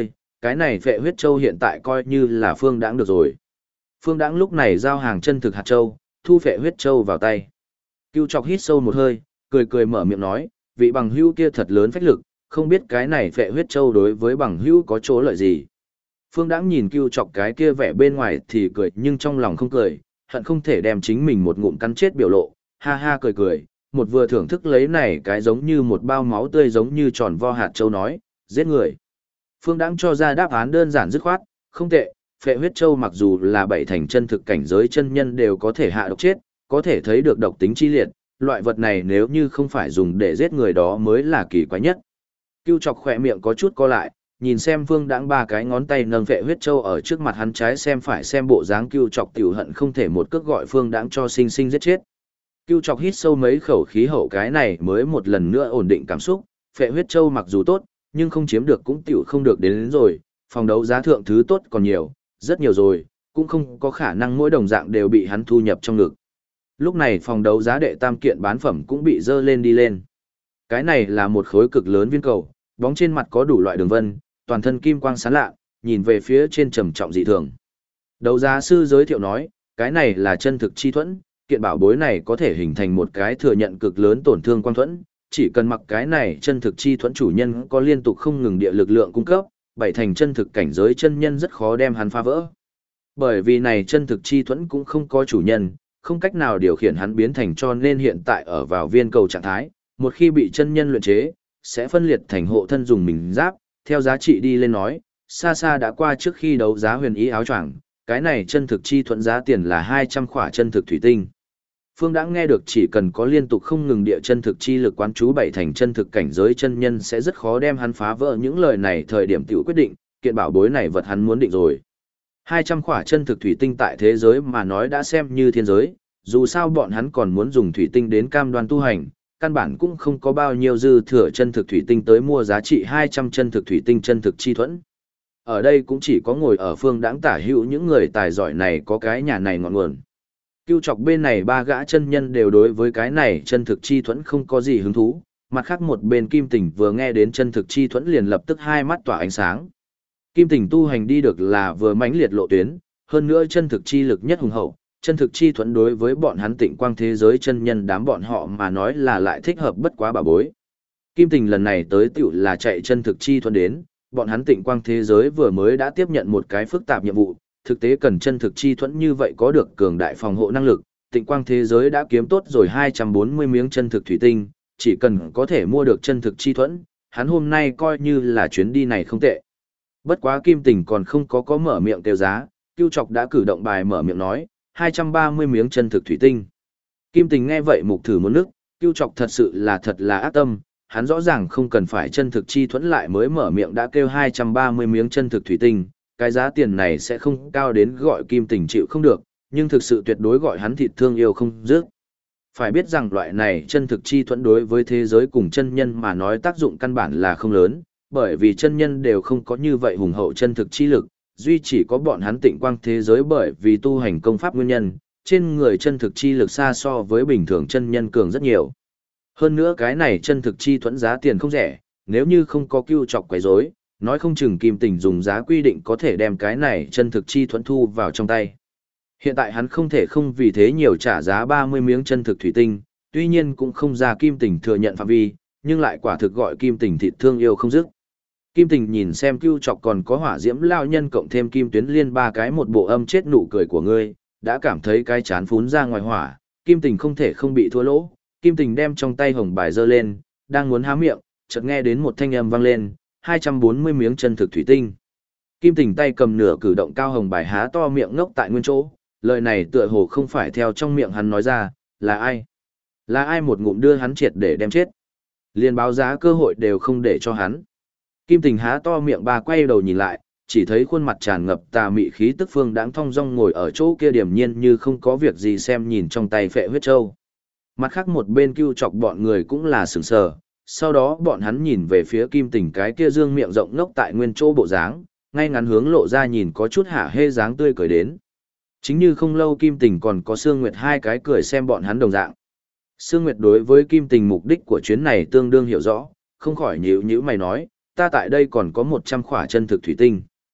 cái này phệ huyết châu hiện tại coi như là Phương Đãng được rồi. Phương Đãng lúc này giao hàng chân thực hạt châu, thu phệ huyết châu vào tay. Cưu Trọc hít sâu một hơi, cười cười mở miệng nói, vị bằng hữu kia thật lớn phách lực, không biết cái này phệ huyết châu đối với bằng hữu có chỗ lợi gì. Phương Đãng nhìn Cưu Trọc cái kia vẻ bên ngoài thì cười nhưng trong lòng không cười, hận không thể đem chính mình một ngụm cắn chết biểu lộ, ha ha cười cười, một vừa thưởng thức lấy này cái giống như một bao máu tươi giống như tròn vo hạt châu nói, giết người. Phương Đãng cho ra đáp án đơn giản dứt khoát, không tệ, phệ huyết châu mặc dù là bảy thành chân thực cảnh giới chân nhân đều có thể hạ độc chết, có thể thấy được độc tính chi liệt, loại vật này nếu như không phải dùng để giết người đó mới là kỳ quái nhất. Cưu Trọc khỏe miệng có chút co lại, nhìn xem Phương Đãng ba cái ngón tay nâng phệ huyết châu ở trước mặt hắn trái xem phải xem bộ dáng Cưu Trọc tiểu hận không thể một cước gọi Phương Đãng cho sinh sinh giết chết. Cưu Trọc hít sâu mấy khẩu khí hậu cái này mới một lần nữa ổn định cảm xúc, phệ huyết châu mặc dù tốt, nhưng không chiếm được cũng tiểu không được đến rồi, phòng đấu giá thượng thứ tốt còn nhiều, rất nhiều rồi, cũng không có khả năng mỗi đồng dạng đều bị hắn thu nhập trong ngực. Lúc này phòng đấu giá đệ tam kiện bán phẩm cũng bị dơ lên đi lên. Cái này là một khối cực lớn viên cầu, bóng trên mặt có đủ loại đường vân, toàn thân kim quang sáng lạ, nhìn về phía trên trầm trọng dị thường. Đấu giá sư giới thiệu nói, cái này là chân thực chi thuẫn, kiện bảo bối này có thể hình thành một cái thừa nhận cực lớn tổn thương quang thuẫn, chỉ cần mặc cái này chân thực chi thuẫn chủ nhân có liên tục không ngừng địa lực lượng cung cấp, bảy thành chân thực cảnh giới chân nhân rất khó đem hắn phá vỡ. Bởi vì này chân thực chi thuẫn cũng không có chủ nhân, không cách nào điều khiển hắn biến thành cho nên hiện tại ở vào viên cầu trạng thái, một khi bị chân nhân luyện chế, sẽ phân liệt thành hộ thân dùng mình giáp, theo giá trị đi lên nói, xa xa đã qua trước khi đấu giá huyền ý áo choàng, cái này chân thực chi thuẫn giá tiền là 200 khỏa chân thực thủy tinh. Phương đã nghe được chỉ cần có liên tục không ngừng địa chân thực chi lực quán chú bảy thành chân thực cảnh giới chân nhân sẽ rất khó đem hắn phá vỡ những lời này thời điểm tiểu quyết định, kiện bảo bối này vật hắn muốn định rồi. 200 khỏa chân thực thủy tinh tại thế giới mà nói đã xem như thiên giới, dù sao bọn hắn còn muốn dùng thủy tinh đến cam đoan tu hành, căn bản cũng không có bao nhiêu dư thừa chân thực thủy tinh tới mua giá trị 200 chân thực thủy tinh chân thực chi thuẫn. Ở đây cũng chỉ có ngồi ở phương đãng tả hữu những người tài giỏi này có cái nhà này ngọn nguồn. Cưu Trọc bên này ba gã chân nhân đều đối với cái này chân thực chi thuẫn không có gì hứng thú, mặt khác một bên Kim Tỉnh vừa nghe đến chân thực chi thuẫn liền lập tức hai mắt tỏa ánh sáng. Kim Tỉnh tu hành đi được là vừa mãnh liệt lộ tuyến, hơn nữa chân thực chi lực nhất hùng hậu, chân thực chi thuẫn đối với bọn hắn Tịnh Quang thế giới chân nhân đám bọn họ mà nói là lại thích hợp bất quá bà bối. Kim Tỉnh lần này tới tiểu là chạy chân thực chi thuẫn đến, bọn hắn Tịnh Quang thế giới vừa mới đã tiếp nhận một cái phức tạp nhiệm vụ, thực tế cần chân thực chi thuẫn như vậy có được cường đại phòng hộ năng lực, Tịnh Quang thế giới đã kiếm tốt rồi 240 miếng chân thực thủy tinh, chỉ cần có thể mua được chân thực chi thuẫn, hắn hôm nay coi như là chuyến đi này không tệ. Bất quá Kim Tỉnh còn không có mở miệng kêu giá, Cưu Trọc đã cử động bài mở miệng nói, 230 miếng chân thực thủy tinh. Kim Tỉnh nghe vậy mục thử muốn nước, Cưu Trọc thật sự là ác tâm, hắn rõ ràng không cần phải chân thực chi thuẫn lại mới mở miệng đã kêu 230 miếng chân thực thủy tinh, cái giá tiền này sẽ không cao đến gọi Kim Tỉnh chịu không được, nhưng thực sự tuyệt đối gọi hắn thịt thương yêu không dứt. Phải biết rằng loại này chân thực chi thuẫn đối với thế giới cùng chân nhân mà nói tác dụng căn bản là không lớn, bởi vì chân nhân đều không có như vậy hùng hậu chân thực chi lực, duy chỉ có bọn hắn Tịnh Quang thế giới bởi vì tu hành công pháp nguyên nhân, trên người chân thực chi lực xa so với bình thường chân nhân cường rất nhiều. Hơn nữa cái này chân thực chi thuẫn giá tiền không rẻ, nếu như không có Cưu Trọc quấy rối, nói không chừng Kim Tỉnh dùng giá quy định có thể đem cái này chân thực chi thuẫn thu vào trong tay. Hiện tại hắn không thể không vì thế nhiều trả giá 30 miếng chân thực thủy tinh, tuy nhiên cũng không ra Kim Tỉnh thừa nhận phạm vi, nhưng lại quả thực gọi Kim Tỉnh thịt thương yêu không dứt. Kim Tỉnh nhìn xem Cưu Trọc còn có hỏa diễm lao nhân cộng thêm Kim Tuyến Liên ba cái một bộ âm chết nụ cười của ngươi, đã cảm thấy cái chán phún ra ngoài hỏa, Kim Tỉnh không thể không bị thua lỗ. Kim Tỉnh đem trong tay hồng bài giơ lên, đang muốn há miệng, chợt nghe đến một thanh âm vang lên, 240 miếng chân thực thủy tinh. Kim Tỉnh tay cầm nửa cử động cao hồng bài há to miệng ngốc tại nguyên chỗ, lời này tựa hồ không phải theo trong miệng hắn nói ra, là ai? Là ai một ngụm đưa hắn triệt để đem chết? Liên báo giá cơ hội đều không để cho hắn. Kim Tỉnh há to miệng bà quay đầu nhìn lại, chỉ thấy khuôn mặt tràn ngập tà mị khí tức Phương Đãng thong dong ngồi ở chỗ kia điềm nhiên như không có việc gì xem nhìn trong tay phệ huyết châu. Mặt khác một bên Cưu Trọc bọn người cũng là sửng sờ, sau đó bọn hắn nhìn về phía Kim Tỉnh cái kia dương miệng rộng ngốc tại nguyên chỗ bộ dáng, ngay ngắn hướng lộ ra nhìn có chút hả hê dáng tươi cười đến. Chính như không lâu Kim Tỉnh còn có Sương Nguyệt hai cái cười xem bọn hắn đồng dạng. Sương Nguyệt đối với Kim Tỉnh mục đích của chuyến này tương đương hiểu rõ, không khỏi nhíu nhíu mày nói, ta tại đây còn có 100 khỏa chân thực thủy tinh.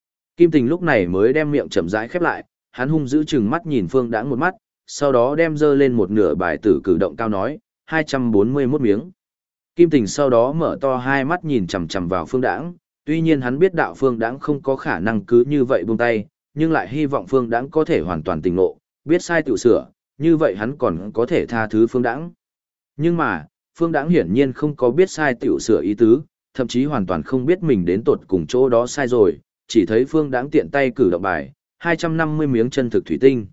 Kim Tình lúc này mới đem miệng chậm rãi khép lại, hắn hung dữ chừng mắt nhìn Phương Đãng một mắt, sau đó đem dơ lên một nửa bài tử cử động cao nói, 241 miếng. Kim Tình sau đó mở to hai mắt nhìn chằm chằm vào Phương Đãng, tuy nhiên hắn biết đạo Phương Đãng không có khả năng cứ như vậy buông tay, nhưng lại hy vọng Phương Đãng có thể hoàn toàn tỉnh ngộ, biết sai tự sửa, như vậy hắn còn có thể tha thứ Phương Đãng. Nhưng mà, Phương Đãng hiển nhiên không có biết sai tự sửa ý tứ, thậm chí hoàn toàn không biết mình đến tột cùng chỗ đó sai rồi, chỉ thấy Phương Đãng tiện tay cử động bài, 250 miếng chân thực thủy tinh.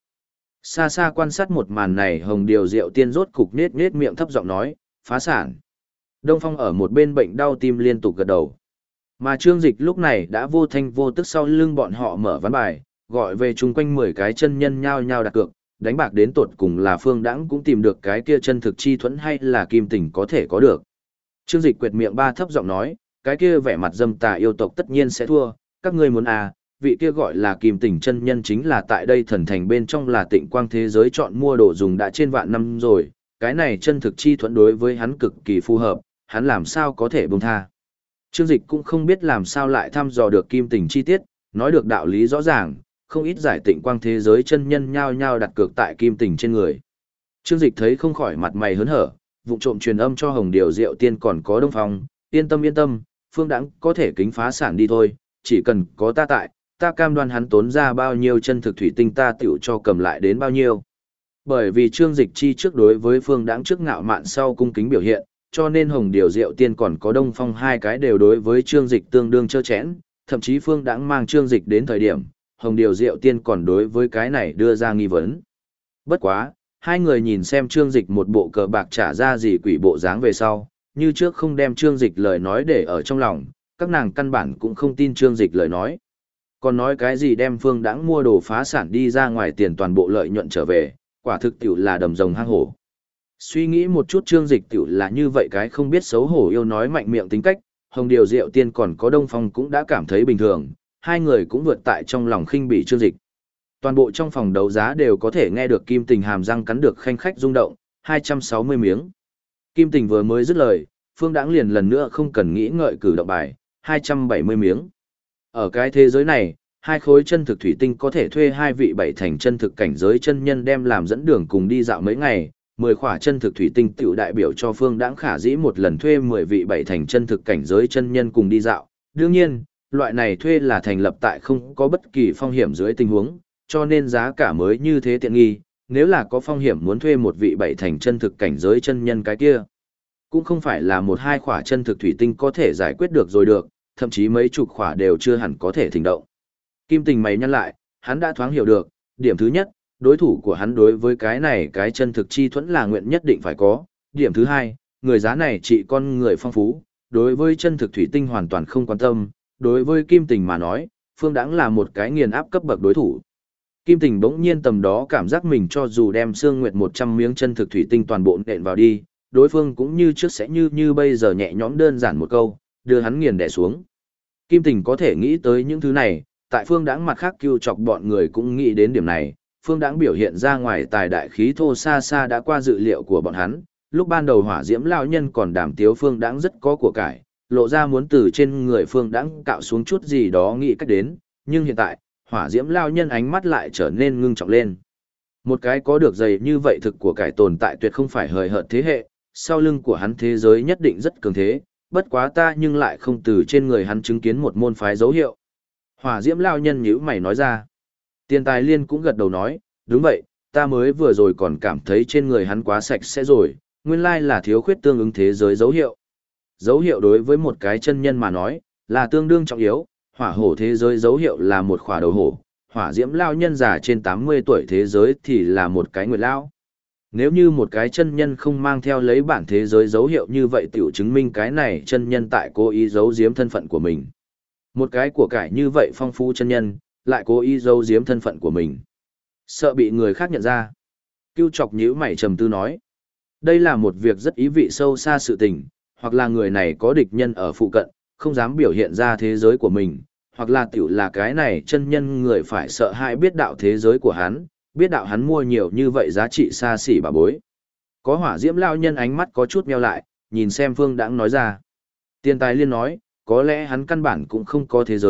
Xa xa quan sát một màn này, Hồng Điều Diệu Tiên rốt cục nết nết miệng thấp giọng nói, phá sản. Đông Phong ở một bên bệnh đau tim liên tục gật đầu. Mà Trương Dịch lúc này đã vô thanh vô tức sau lưng bọn họ mở ván bài, gọi về chung quanh 10 cái chân nhân nhao nhao đặt cược, đánh bạc đến tột cùng là Phương Đãng cũng tìm được cái kia chân thực chi thuẫn hay là Kim Tình có thể có được. Trương Dịch quệt miệng ba thấp giọng nói, cái kia vẻ mặt dâm tà yêu tộc tất nhiên sẽ thua, các ngươi muốn à, vị kia gọi là Kim Tình chân nhân chính là tại đây thần thành bên trong là Tịnh Quang thế giới chọn mua đồ dùng đã trên vạn năm rồi, cái này chân thực chi thuẫn đối với hắn cực kỳ phù hợp, hắn làm sao có thể buông tha. Trương Dịch cũng không biết làm sao lại thăm dò được Kim Tình chi tiết, nói được đạo lý rõ ràng, không ít giải Tịnh Quang thế giới chân nhân nhao nhao đặt cược tại Kim Tình trên người. Trương Dịch thấy không khỏi mặt mày hớn hở, vụng trộm truyền âm cho Hồng Điều Diệu Tiên còn có Đông Phong, yên tâm, Phương Đãng có thể kính phá sản đi thôi, chỉ cần có ta tại, ta cam đoan hắn tốn ra bao nhiêu chân thực thủy tinh ta tiểu cho cầm lại đến bao nhiêu. Bởi vì Trương Dịch chi trước đối với Phương Đãng trước ngạo mạn sau cung kính biểu hiện, cho nên Hồng Điều Diệu Tiên còn có Đông Phong hai cái đều đối với Trương Dịch tương đương trơ chẽn, thậm chí Phương Đãng mang Trương Dịch đến thời điểm, Hồng Điều Diệu Tiên còn đối với cái này đưa ra nghi vấn. Bất quá, hai người nhìn xem Trương Dịch một bộ cờ bạc trả ra gì quỷ bộ dáng về sau, như trước không đem Trương Dịch lời nói để ở trong lòng, các nàng căn bản cũng không tin Trương Dịch lời nói. Còn nói cái gì đem Phương Đãng mua đồ phá sản đi ra ngoài tiền toàn bộ lợi nhuận trở về, quả thực tiểu là đầm rồng hang hổ. Suy nghĩ một chút Trương Dịch tiểu là như vậy cái không biết xấu hổ yêu nói mạnh miệng tính cách, Hồng Điều Diệu Tiên còn có Đông Phong cũng đã cảm thấy bình thường, hai người cũng vượt tại trong lòng khinh bỉ Trương Dịch. Toàn bộ trong phòng đấu giá đều có thể nghe được Kim Tình hàm răng cắn được khanh khách rung động, 260 miếng. Kim Tình vừa mới dứt lời, Phương Đãng liền lần nữa không cần nghĩ ngợi cử động bài, 270 miếng. Ở cái thế giới này, hai khối chân thực thủy tinh có thể thuê hai vị bảy thành chân thực cảnh giới chân nhân đem làm dẫn đường cùng đi dạo mấy ngày, 10 khỏa chân thực thủy tinh tiểu đại biểu cho Phương Đãng khả dĩ một lần thuê 10 vị bảy thành chân thực cảnh giới chân nhân cùng đi dạo. Đương nhiên, loại này thuê là thành lập tại không có bất kỳ phong hiểm dưới tình huống, cho nên giá cả mới như thế tiện nghi, nếu là có phong hiểm muốn thuê một vị bảy thành chân thực cảnh giới chân nhân cái kia. Cũng không phải là một hai khỏa chân thực thủy tinh có thể giải quyết được rồi được, thậm chí mấy chục khỏa đều chưa hẳn có thể thỉnh động. Kim Tình mày nhăn lại, hắn đã thoáng hiểu được, điểm thứ nhất, đối thủ của hắn đối với cái này cái chân thực chi thuẫn là nguyện nhất định phải có. Điểm thứ hai, người giá này trị con người phong phú, đối với chân thực thủy tinh hoàn toàn không quan tâm, đối với Kim Tình mà nói, Phương Đãng là một cái nghiền áp cấp bậc đối thủ. Kim Tình bỗng nhiên tầm đó cảm giác mình cho dù đem Sương Nguyệt 100 miếng chân thực thủy tinh toàn bộ nện vào đi, đối phương cũng như trước sẽ như bây giờ nhẹ nhõm đơn giản một câu, đưa hắn nghiền đè xuống. Kim Tình có thể nghĩ tới những thứ này, tại Phương Đãng mặt khác kêu chọc bọn người cũng nghĩ đến điểm này, Phương Đãng biểu hiện ra ngoài tài đại khí thô xa xa đã qua dự liệu của bọn hắn, lúc ban đầu Hỏa Diễm lão nhân còn đàm tiếu Phương Đãng rất có của cải, lộ ra muốn từ trên người Phương Đãng cạo xuống chút gì đó nghĩ cách đến, nhưng hiện tại, Hỏa Diễm lão nhân ánh mắt lại trở nên ngưng trọng lên. Một cái có được dày như vậy thực của cải tồn tại tuyệt không phải hời hợt thế hệ, sau lưng của hắn thế giới nhất định rất cường thế, bất quá ta nhưng lại không từ trên người hắn chứng kiến một môn phái dấu hiệu. Hỏa Diễm lão nhân nhíu mày nói ra. Tiền Tài Liên cũng gật đầu nói, đúng vậy, ta mới vừa rồi còn cảm thấy trên người hắn quá sạch sẽ rồi, nguyên lai là thiếu khuyết tương ứng thế giới dấu hiệu. Dấu hiệu đối với một cái chân nhân mà nói, là tương đương trọng yếu, hỏa hổ thế giới dấu hiệu là một khỏa đầu hổ, hỏa diễm lao nhân già trên 80 tuổi thế giới thì là một cái nguyệt lao. Nếu như một cái chân nhân không mang theo lấy bản thế giới dấu hiệu như vậy tiểu chứng minh cái này chân nhân tại cố ý giấu giếm thân phận của mình. Một cái của cải như vậy phong phú chân nhân, lại cố ý giấu giếm thân phận của mình. Sợ bị người khác nhận ra. Cưu chọc nhíu mày trầm tư nói. Đây là một việc rất ý vị sâu xa sự tình, hoặc là người này có địch nhân ở phụ cận, không dám biểu hiện ra thế giới của mình, hoặc là tiểu là cái này chân nhân người phải sợ hãi biết đạo thế giới của hắn, biết đạo hắn mua nhiều như vậy giá trị xa xỉ bà bối. Có Hỏa Diễm lao nhân ánh mắt có chút meo lại, nhìn xem Phương Đãng nói ra. Tiền Tài Liên nói, có lẽ hắn căn bản cũng không có thế giới,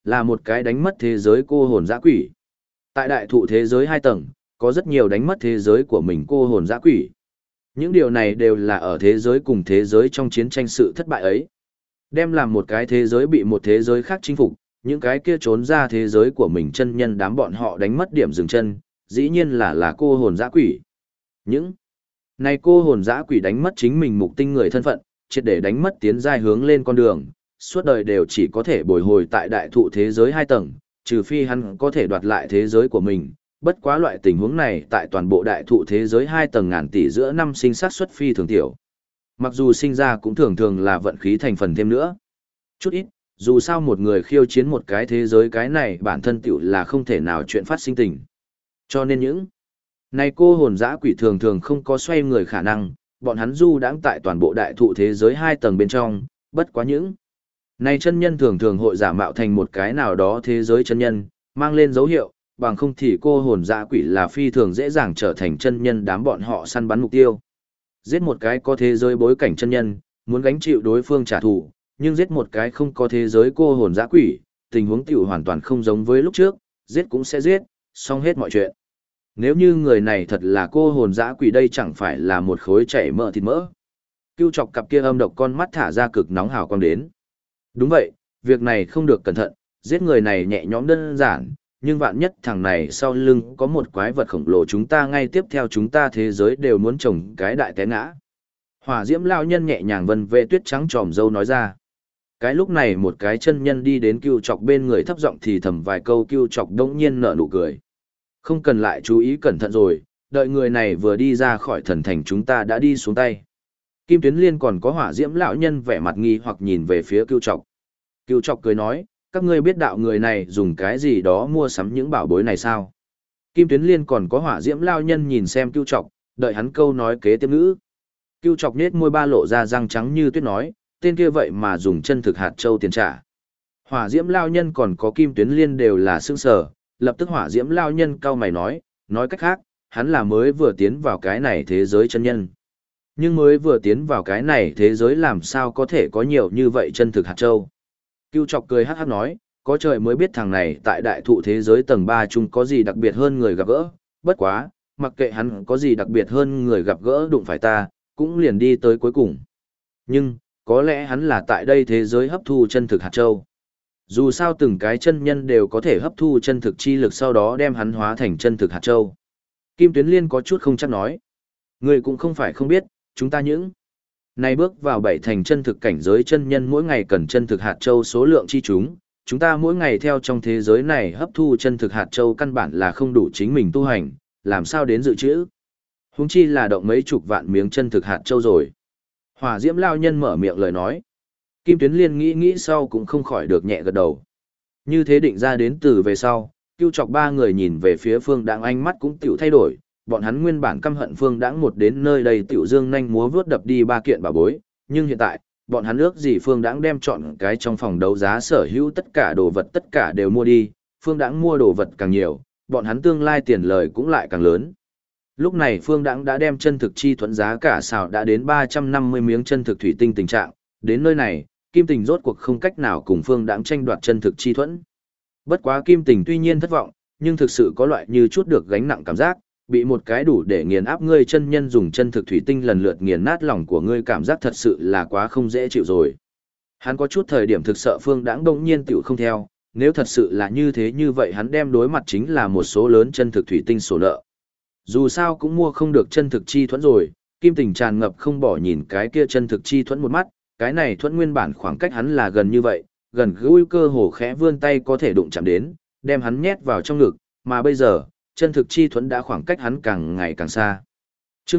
là một cái đánh mất thế giới cô hồn dã quỷ. Tại đại thụ thế giới 2 tầng, có rất nhiều đánh mất thế giới của mình cô hồn dã quỷ. Những điều này đều là ở thế giới cùng thế giới trong chiến tranh sự thất bại ấy. Đem làm một cái thế giới bị một thế giới khác chinh phục, những cái kia trốn ra thế giới của mình chân nhân đám bọn họ đánh mất điểm dừng chân, dĩ nhiên là cô hồn dã quỷ. Những này cô hồn dã quỷ đánh mất chính mình mục tinh người thân phận, triệt để đánh mất tiến giai hướng lên con đường, suốt đời đều chỉ có thể bồi hồi tại đại thụ thế giới 2 tầng, trừ phi hắn có thể đoạt lại thế giới của mình. Bất quá loại tình huống này tại toàn bộ đại thụ thế giới 2 tầng ngàn tỷ giữa năm sinh sát xuất phi thường tiểu. Mặc dù sinh ra cũng thường thường là vận khí thành phần thêm nữa. Chút ít, dù sao một người khiêu chiến một cái thế giới cái này bản thân tiểu là không thể nào chuyện phát sinh tình. Cho nên những này cô hồn dã quỷ thường thường không có xoay người khả năng, bọn hắn du đãng tại toàn bộ đại thụ thế giới 2 tầng bên trong, bất quá những này chân nhân thường thường hội giả mạo thành một cái nào đó thế giới chân nhân, mang lên dấu hiệu, bằng không thì cô hồn dã quỷ là phi thường dễ dàng trở thành chân nhân đám bọn họ săn bắn mục tiêu. Giết một cái có thế giới bối cảnh chân nhân, muốn gánh chịu đối phương trả thù, nhưng giết một cái không có thế giới cô hồn dã quỷ, tình huống tiểu hoàn toàn không giống với lúc trước, giết cũng sẽ giết, xong hết mọi chuyện. Nếu như người này thật là cô hồn dã quỷ đây chẳng phải là một khối chảy mỡ thịt mỡ. Cưu Chọc cặp kia âm độc con mắt thả ra cực nóng hào quang đến. Đúng vậy, việc này không được cẩn thận, giết người này nhẹ nhõm đơn giản, nhưng vạn nhất thằng này sau lưng có một quái vật khổng lồ chúng ta ngay tiếp theo chúng ta thế giới đều muốn trồng cái đại té ngã. Hỏa diễm lao nhân nhẹ nhàng vân vệ tuyết trắng tròm dâu nói ra. Cái lúc này một cái chân nhân đi đến Cưu Chọc bên người thấp giọng thì thầm vài câu, Cưu Chọc đống nhiên nở nụ cười. Không cần lại chú ý cẩn thận rồi, đợi người này vừa đi ra khỏi thần thành chúng ta đã đi xuống tay. Kim Tuyến Liên còn có hỏa diễm lão nhân vẻ mặt nghi hoặc nhìn về phía Cưu Chọc. Cưu Chọc cười nói, các ngươi biết đạo người này dùng cái gì đó mua sắm những bảo bối này sao? Kim Tuyến Liên còn có hỏa diễm lão nhân nhìn xem Cưu Chọc, đợi hắn câu nói kế tiếp ngữ. Cưu Chọc nết môi ba lộ ra răng trắng như tuyết nói, tên kia vậy mà dùng chân thực hạt châu tiền trả. Hỏa diễm lão nhân còn có Kim Tuyến Liên đều là sững sờ, lập tức hỏa diễm lão nhân cau mày nói cách khác, hắn là mới vừa tiến vào cái này thế giới chân nhân. Nhưng mới vừa tiến vào cái này thế giới làm sao có thể có nhiều như vậy chân thực hạt châu. Cưu Chọc cười hắc hắc nói, có trời mới biết thằng này tại đại thụ thế giới tầng 3 chung có gì đặc biệt hơn người gặp gỡ, bất quá, mặc kệ hắn có gì đặc biệt hơn người gặp gỡ đụng phải ta, cũng liền đi tới cuối cùng. Nhưng, có lẽ hắn là tại đây thế giới hấp thu chân thực hạt châu. Dù sao từng cái chân nhân đều có thể hấp thu chân thực chi lực sau đó đem hắn hóa thành chân thực hạt châu. Kim Tuyến Liên có chút không chắc nói. Người cũng không phải không biết, chúng ta những này bước vào 7 thành chân thực cảnh giới chân nhân mỗi ngày cần chân thực hạt châu số lượng chi chúng ta mỗi ngày theo trong thế giới này hấp thu chân thực hạt châu căn bản là không đủ chính mình tu hành, làm sao đến dự trữ. Huống chi là động mấy chục vạn miếng chân thực hạt châu rồi. Hỏa diễm lao nhân mở miệng lời nói. Kim Tuyến Liên nghĩ sau cũng không khỏi được nhẹ gật đầu. Như thế định ra đến từ về sau, Cưu Chọc ba người nhìn về phía Phương Đãng ánh mắt cũng tiểu thay đổi, bọn hắn nguyên bản căm hận Phương Đãng một đến nơi đây tiểu dương nhanh múa vướt đập đi ba kiện bảo bối, nhưng hiện tại, bọn hắn ước gì Phương Đãng đem chọn cái trong phòng đấu giá sở hữu tất cả đồ vật tất cả đều mua đi, Phương Đãng mua đồ vật càng nhiều, bọn hắn tương lai tiền lời cũng lại càng lớn. Lúc này Phương Đãng đã đem chân thực chi thuẫn giá cả xào đã đến 350 miếng chân thực thủy tinh tình trạng, đến nơi này, Kim Tình rốt cuộc không cách nào cùng Phương Đãng tranh đoạt chân thực chi thuẫn. Bất quá Kim Tình tuy nhiên thất vọng, nhưng thực sự có loại như chút được gánh nặng cảm giác, bị một cái đủ để nghiền áp ngươi chân nhân dùng chân thực thủy tinh lần lượt nghiền nát lòng của ngươi cảm giác thật sự là quá không dễ chịu rồi. Hắn có chút thời điểm thực sợ Phương Đãng đông nhiên tiểu không theo, nếu thật sự là như thế như vậy hắn đem đối mặt chính là một số lớn chân thực thủy tinh sổ nợ. Dù sao cũng mua không được chân thực chi thuẫn rồi, Kim Tình tràn ngập không bỏ nhìn cái kia chân thực chi thuẫn một mắt, cái này thuẫn nguyên bản khoảng cách hắn là gần như vậy, gần gũi cơ hồ khẽ vươn tay có thể đụng chạm đến, đem hắn nhét vào trong ngực, mà bây giờ, chân thực chi thuẫn đã khoảng cách hắn càng ngày càng xa. Chương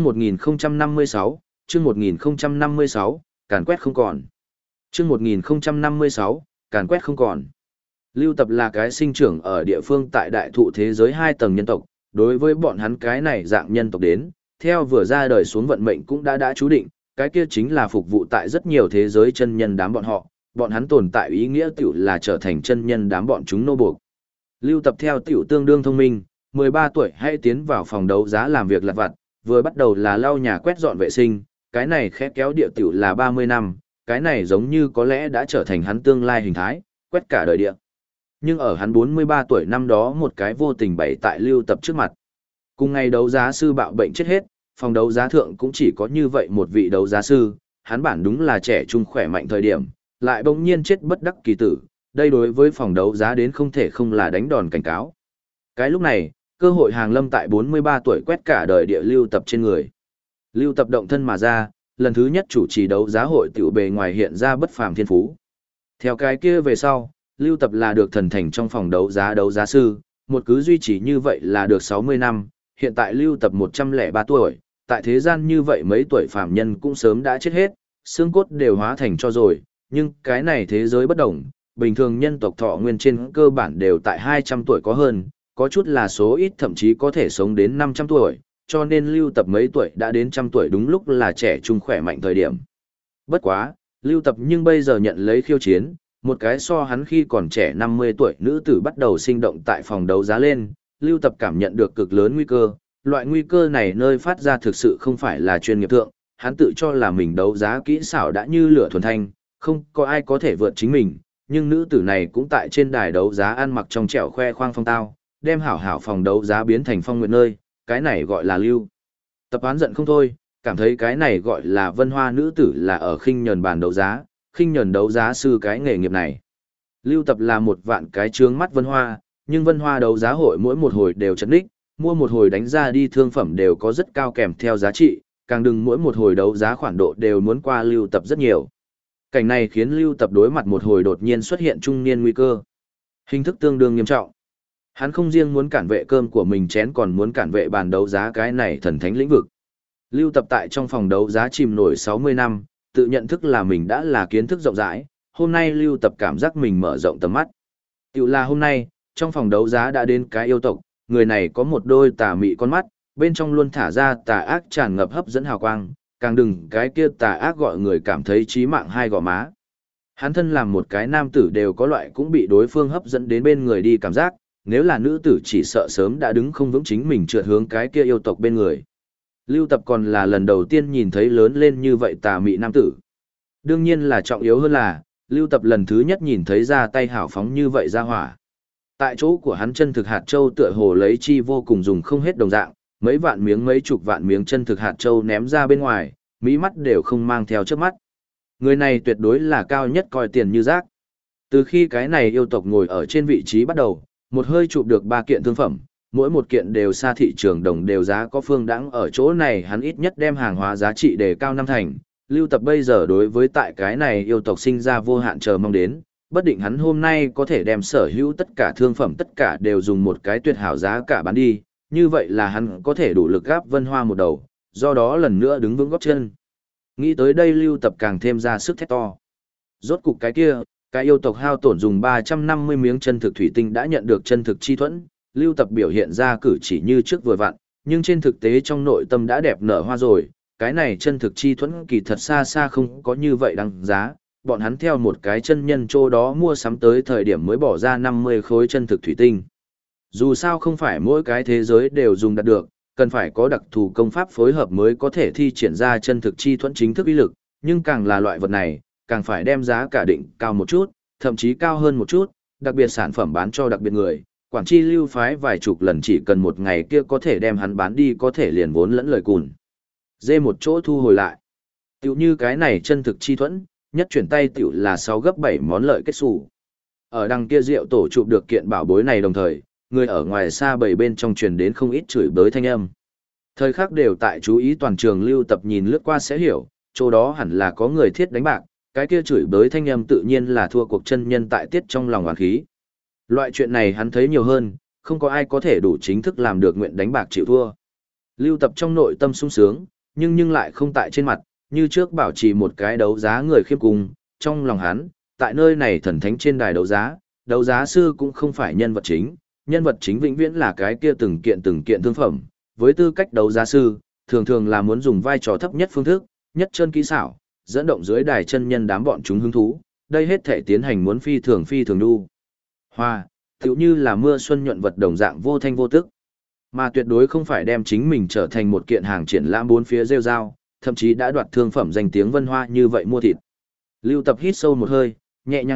1056, chương 1056, càn quét không còn. Chương 1056, càn quét không còn. Lưu Tập là cái sinh trưởng ở địa phương tại đại thụ thế giới 2 tầng nhân tộc, đối với bọn hắn cái này dạng nhân tộc đến, theo vừa ra đời xuống vận mệnh cũng đã chú định, cái kia chính là phục vụ tại rất nhiều thế giới chân nhân đám bọn hắn tồn tại ý nghĩa tiểu là trở thành chân nhân đám bọn chúng nô buộc. Lưu Tập theo tiểu tương đương thông minh, 13 tuổi hay tiến vào phòng đấu giá làm việc lặt vặt, vừa bắt đầu là lau nhà quét dọn vệ sinh, cái này khẽ kéo địa tiểu là 30 năm, cái này giống như có lẽ đã trở thành hắn tương lai hình thái, quét cả đời địa. Nhưng ở hắn 43 tuổi năm đó một cái vô tình bày tại Lưu Tập trước mặt. Cùng ngày đấu giá sư bạo bệnh chết hết, phòng đấu giá thượng cũng chỉ có như vậy một vị đấu giá sư, hắn bản đúng là trẻ trung khỏe mạnh thời điểm, lại bỗng nhiên chết bất đắc kỳ tử, đây đối với phòng đấu giá đến không thể không là đánh đòn cảnh cáo. Cái lúc này, cơ hội hàng lâm tại 43 tuổi quét cả đời địa Lưu Tập trên người. Lưu Tập động thân mà ra, lần thứ nhất chủ trì đấu giá hội tiểu bề ngoài hiện ra bất phàm thiên phú. Theo cái kia về sau, Lưu Tập là được thần thành trong phòng đấu giá sư, một cứ duy trì như vậy là được 60 năm, hiện tại Lưu Tập 103 tuổi, tại thế gian như vậy mấy tuổi phàm nhân cũng sớm đã chết hết, xương cốt đều hóa thành cho rồi, nhưng cái này thế giới bất đồng, bình thường nhân tộc thọ nguyên trên cơ bản đều tại 200 tuổi có hơn, có chút là số ít thậm chí có thể sống đến 500 tuổi, cho nên Lưu Tập mấy tuổi đã đến trăm tuổi đúng lúc là trẻ trung khỏe mạnh thời điểm. Bất quá, Lưu Tập nhưng bây giờ nhận lấy khiêu chiến, một cái so hắn khi còn trẻ 50 tuổi nữ tử bắt đầu sinh động tại phòng đấu giá lên, Lưu Tập cảm nhận được cực lớn nguy cơ, loại nguy cơ này nơi phát ra thực sự không phải là chuyên nghiệp thượng, hắn tự cho là mình đấu giá kỹ xảo đã như lửa thuần thanh, không có ai có thể vượt chính mình, nhưng nữ tử này cũng tại trên đài đấu giá ăn mặc trong trẻo khoe khoang phong tao, đem hảo hảo phòng đấu giá biến thành phong nguyệt nơi, cái này gọi là Lưu Tập oán giận không thôi, cảm thấy cái này gọi là vân hoa nữ tử là ở khinh nhờn bàn đấu giá, khinh nhờn đấu giá sư cái nghề nghiệp này. Lưu Tập là một vạn cái trướng mắt vân hoa, nhưng vân hoa đấu giá hội mỗi một hồi đều chấn đích, mua một hồi đánh ra đi thương phẩm đều có rất cao kèm theo giá trị, càng đừng mỗi một hồi đấu giá khoản độ đều muốn qua Lưu Tập rất nhiều. Cảnh này khiến Lưu Tập đối mặt một hồi đột nhiên xuất hiện trung niên nguy cơ. Hình thức tương đương nghiêm trọng. Hắn không riêng muốn cản vệ cơm của mình chén còn muốn cản vệ bàn đấu giá cái này thần thánh lĩnh vực. Lưu Tập tại trong phòng đấu giá chìm nổi 60 năm, tự nhận thức là mình đã là kiến thức rộng rãi, hôm nay Lưu Tập cảm giác mình mở rộng tầm mắt. Tiểu là hôm nay, trong phòng đấu giá đã đến cái yêu tộc, người này có một đôi tà mị con mắt, bên trong luôn thả ra tà ác tràn ngập hấp dẫn hào quang, càng đừng cái kia tà ác gọi người cảm thấy chí mạng hai gò má. Hắn thân làm một cái nam tử đều có loại cũng bị đối phương hấp dẫn đến bên người đi cảm giác, nếu là nữ tử chỉ sợ sớm đã đứng không vững chính mình trượt hướng cái kia yêu tộc bên người. Lưu Tập còn là lần đầu tiên nhìn thấy lớn lên như vậy tà mị nam tử. Đương nhiên là trọng yếu hơn là, Lưu Tập lần thứ nhất nhìn thấy ra tay hảo phóng như vậy ra hỏa. Tại chỗ của hắn chân thực hạt châu tựa hồ lấy chi vô cùng dùng không hết đồng dạng, mấy vạn miếng mấy chục vạn miếng chân thực hạt châu ném ra bên ngoài, mỹ mắt đều không mang theo trước mắt. Người này tuyệt đối là cao nhất coi tiền như rác. Từ khi cái này yêu tộc ngồi ở trên vị trí bắt đầu, một hơi chụp được 3 kiện thương phẩm, mỗi một kiện đều xa thị trường đồng đều giá có phương đẳng ở chỗ này hắn ít nhất đem hàng hóa giá trị đề cao 5 thành. Lưu Tập bây giờ đối với tại cái này yêu tộc sinh ra vô hạn chờ mong đến, bất định hắn hôm nay có thể đem sở hữu tất cả thương phẩm tất cả đều dùng một cái tuyệt hảo giá cả bán đi, như vậy là hắn có thể đủ lực gáp Vân Hoa một đầu, do đó lần nữa đứng vững gót chân. Nghĩ tới đây Lưu Tập càng thêm ra sức thét to. Rốt cục cái kia, cái yêu tộc hao tổn dùng 350 miếng chân thực thủy tinh đã nhận được chân thực chi thuẫn, Lưu Tập biểu hiện ra cử chỉ như trước vừa vặn, nhưng trên thực tế trong nội tâm đã đẹp nở hoa rồi, cái này chân thực chi thuẫn kỳ thật xa xa không có như vậy đăng giá, bọn hắn theo một cái chân nhân chỗ đó mua sắm tới thời điểm mới bỏ ra 50 khối chân thực thủy tinh. Dù sao không phải mỗi cái thế giới đều dùng đạt được, cần phải có đặc thù công pháp phối hợp mới có thể thi triển ra chân thực chi thuẫn chính thức uy lực, nhưng càng là loại vật này, càng phải đem giá cả định cao một chút, thậm chí cao hơn một chút, đặc biệt sản phẩm bán cho đặc biệt người, Quảng Chi lưu phái vài chục lần chỉ cần một ngày kia có thể đem hắn bán đi có thể liền vốn lẫn lời cùn. Dê một chỗ thu hồi lại. Tiểu như cái này chân thực chi thuẫn, nhất chuyển tay tiểu là 6 gấp 7 món lợi kết xù. Ở đằng kia rượu tổ chụp được kiện bảo bối này đồng thời, người ở ngoài xa bầy bên trong truyền đến không ít chửi bới thanh âm. Thời khắc đều tại chú ý toàn trường Lưu Tập nhìn lướt qua sẽ hiểu, chỗ đó hẳn là có người thiết đánh bạc, cái kia chửi bới thanh âm tự nhiên là thua cuộc chân nhân tại tiết trong lòng oán khí. Loại chuyện này hắn thấy nhiều hơn, không có ai có thể đủ chính thức làm được nguyện đánh bạc chịu thua. Lưu Tập trong nội tâm sung sướng, nhưng lại không tại trên mặt, như trước bảo trì một cái đấu giá người khiêm cung, trong lòng hắn, tại nơi này thần thánh trên đài đấu giá sư cũng không phải nhân vật chính vĩnh viễn là cái kia từng kiện thương phẩm, với tư cách đấu giá sư, thường thường là muốn dùng vai trò thấp nhất phương thức, nhất chân kỹ xảo, dẫn động dưới đài chân nhân đám bọn chúng hứng thú, đây hết thể tiến hành muốn phi thường đu. Hoa, tựu như là mưa xuân nhuận vật đồng dạng vô thanh vô tức, mà tuyệt đối không phải đem chính mình trở thành một kiện hàng triển lãm bốn phía rêu rao, thậm chí đã đoạt thương phẩm danh tiếng Vân Hoa như vậy mua thịt. Lưu Tập hít sâu một hơi, nhẹ nhàng ngoắc,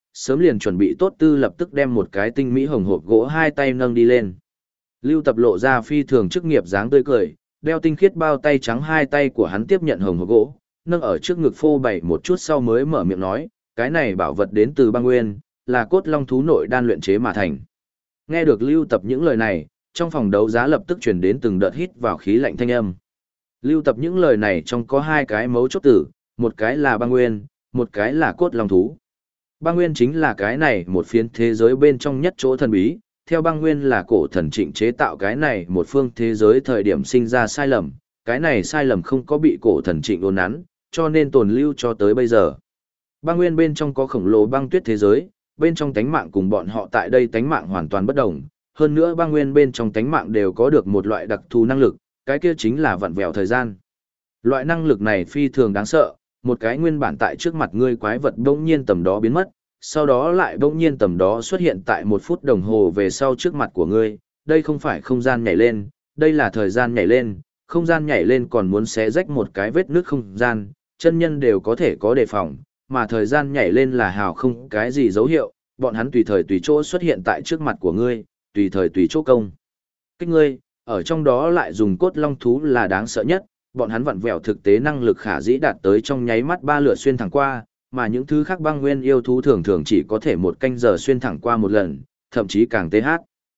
sớm liền chuẩn bị tốt tư lập tức đem một cái tinh mỹ hồng hộp gỗ hai tay nâng đi lên. Lưu Tập lộ ra phi thường chức nghiệp dáng tươi cười, đeo tinh khiết bao tay trắng hai tay của hắn tiếp nhận hồng hộp gỗ, nâng ở trước ngực phô bày một chút sau mới mở miệng nói, cái này bảo vật đến từ băng nguyên, là cốt long thú nội đan luyện chế mà thành. Nghe được Lưu Tập những lời này, trong phòng đấu giá lập tức truyền đến từng đợt hít vào khí lạnh thanh âm. Lưu Tập những lời này trong có hai cái mấu chốt tử, một cái là băng nguyên, một cái là cốt long thú. Băng nguyên chính là cái này một phiến thế giới bên trong nhất chỗ thần bí, theo băng nguyên là cổ thần Trịnh chế tạo cái này một phương thế giới thời điểm sinh ra sai lầm, cái này sai lầm không có bị cổ thần Trịnh ôn nắn, cho nên tồn lưu cho tới bây giờ. Băng nguyên bên trong có khổng lồ băng tuyết thế giới, bên trong tánh mạng cùng bọn họ tại đây tánh mạng hoàn toàn bất đồng, hơn nữa băng nguyên bên trong tánh mạng đều có được một loại đặc thù năng lực, cái kia chính là vặn vẹo thời gian. Loại năng lực này phi thường đáng sợ, một cái nguyên bản tại trước mặt ngươi quái vật bỗng nhiên tầm đó biến mất, sau đó lại bỗng nhiên tầm đó xuất hiện tại 1 phút đồng hồ về sau trước mặt của ngươi, đây không phải không gian nhảy lên, đây là thời gian nhảy lên, không gian nhảy lên còn muốn xé rách một cái vết nước không gian, chân nhân đều có thể có đề phòng, mà thời gian nhảy lên là hào không cái gì dấu hiệu, bọn hắn tùy thời tùy chỗ xuất hiện tại trước mặt của ngươi, tùy thời tùy chỗ công. Kích ngươi, ở trong đó lại dùng cốt long thú là đáng sợ nhất, bọn hắn vặn vẹo thực tế năng lực khả dĩ đạt tới trong nháy mắt 3 lượt xuyên thẳng qua, mà những thứ khác băng nguyên yêu thú thường thường chỉ có thể 1 canh giờ xuyên thẳng qua một lần, thậm chí càng TH.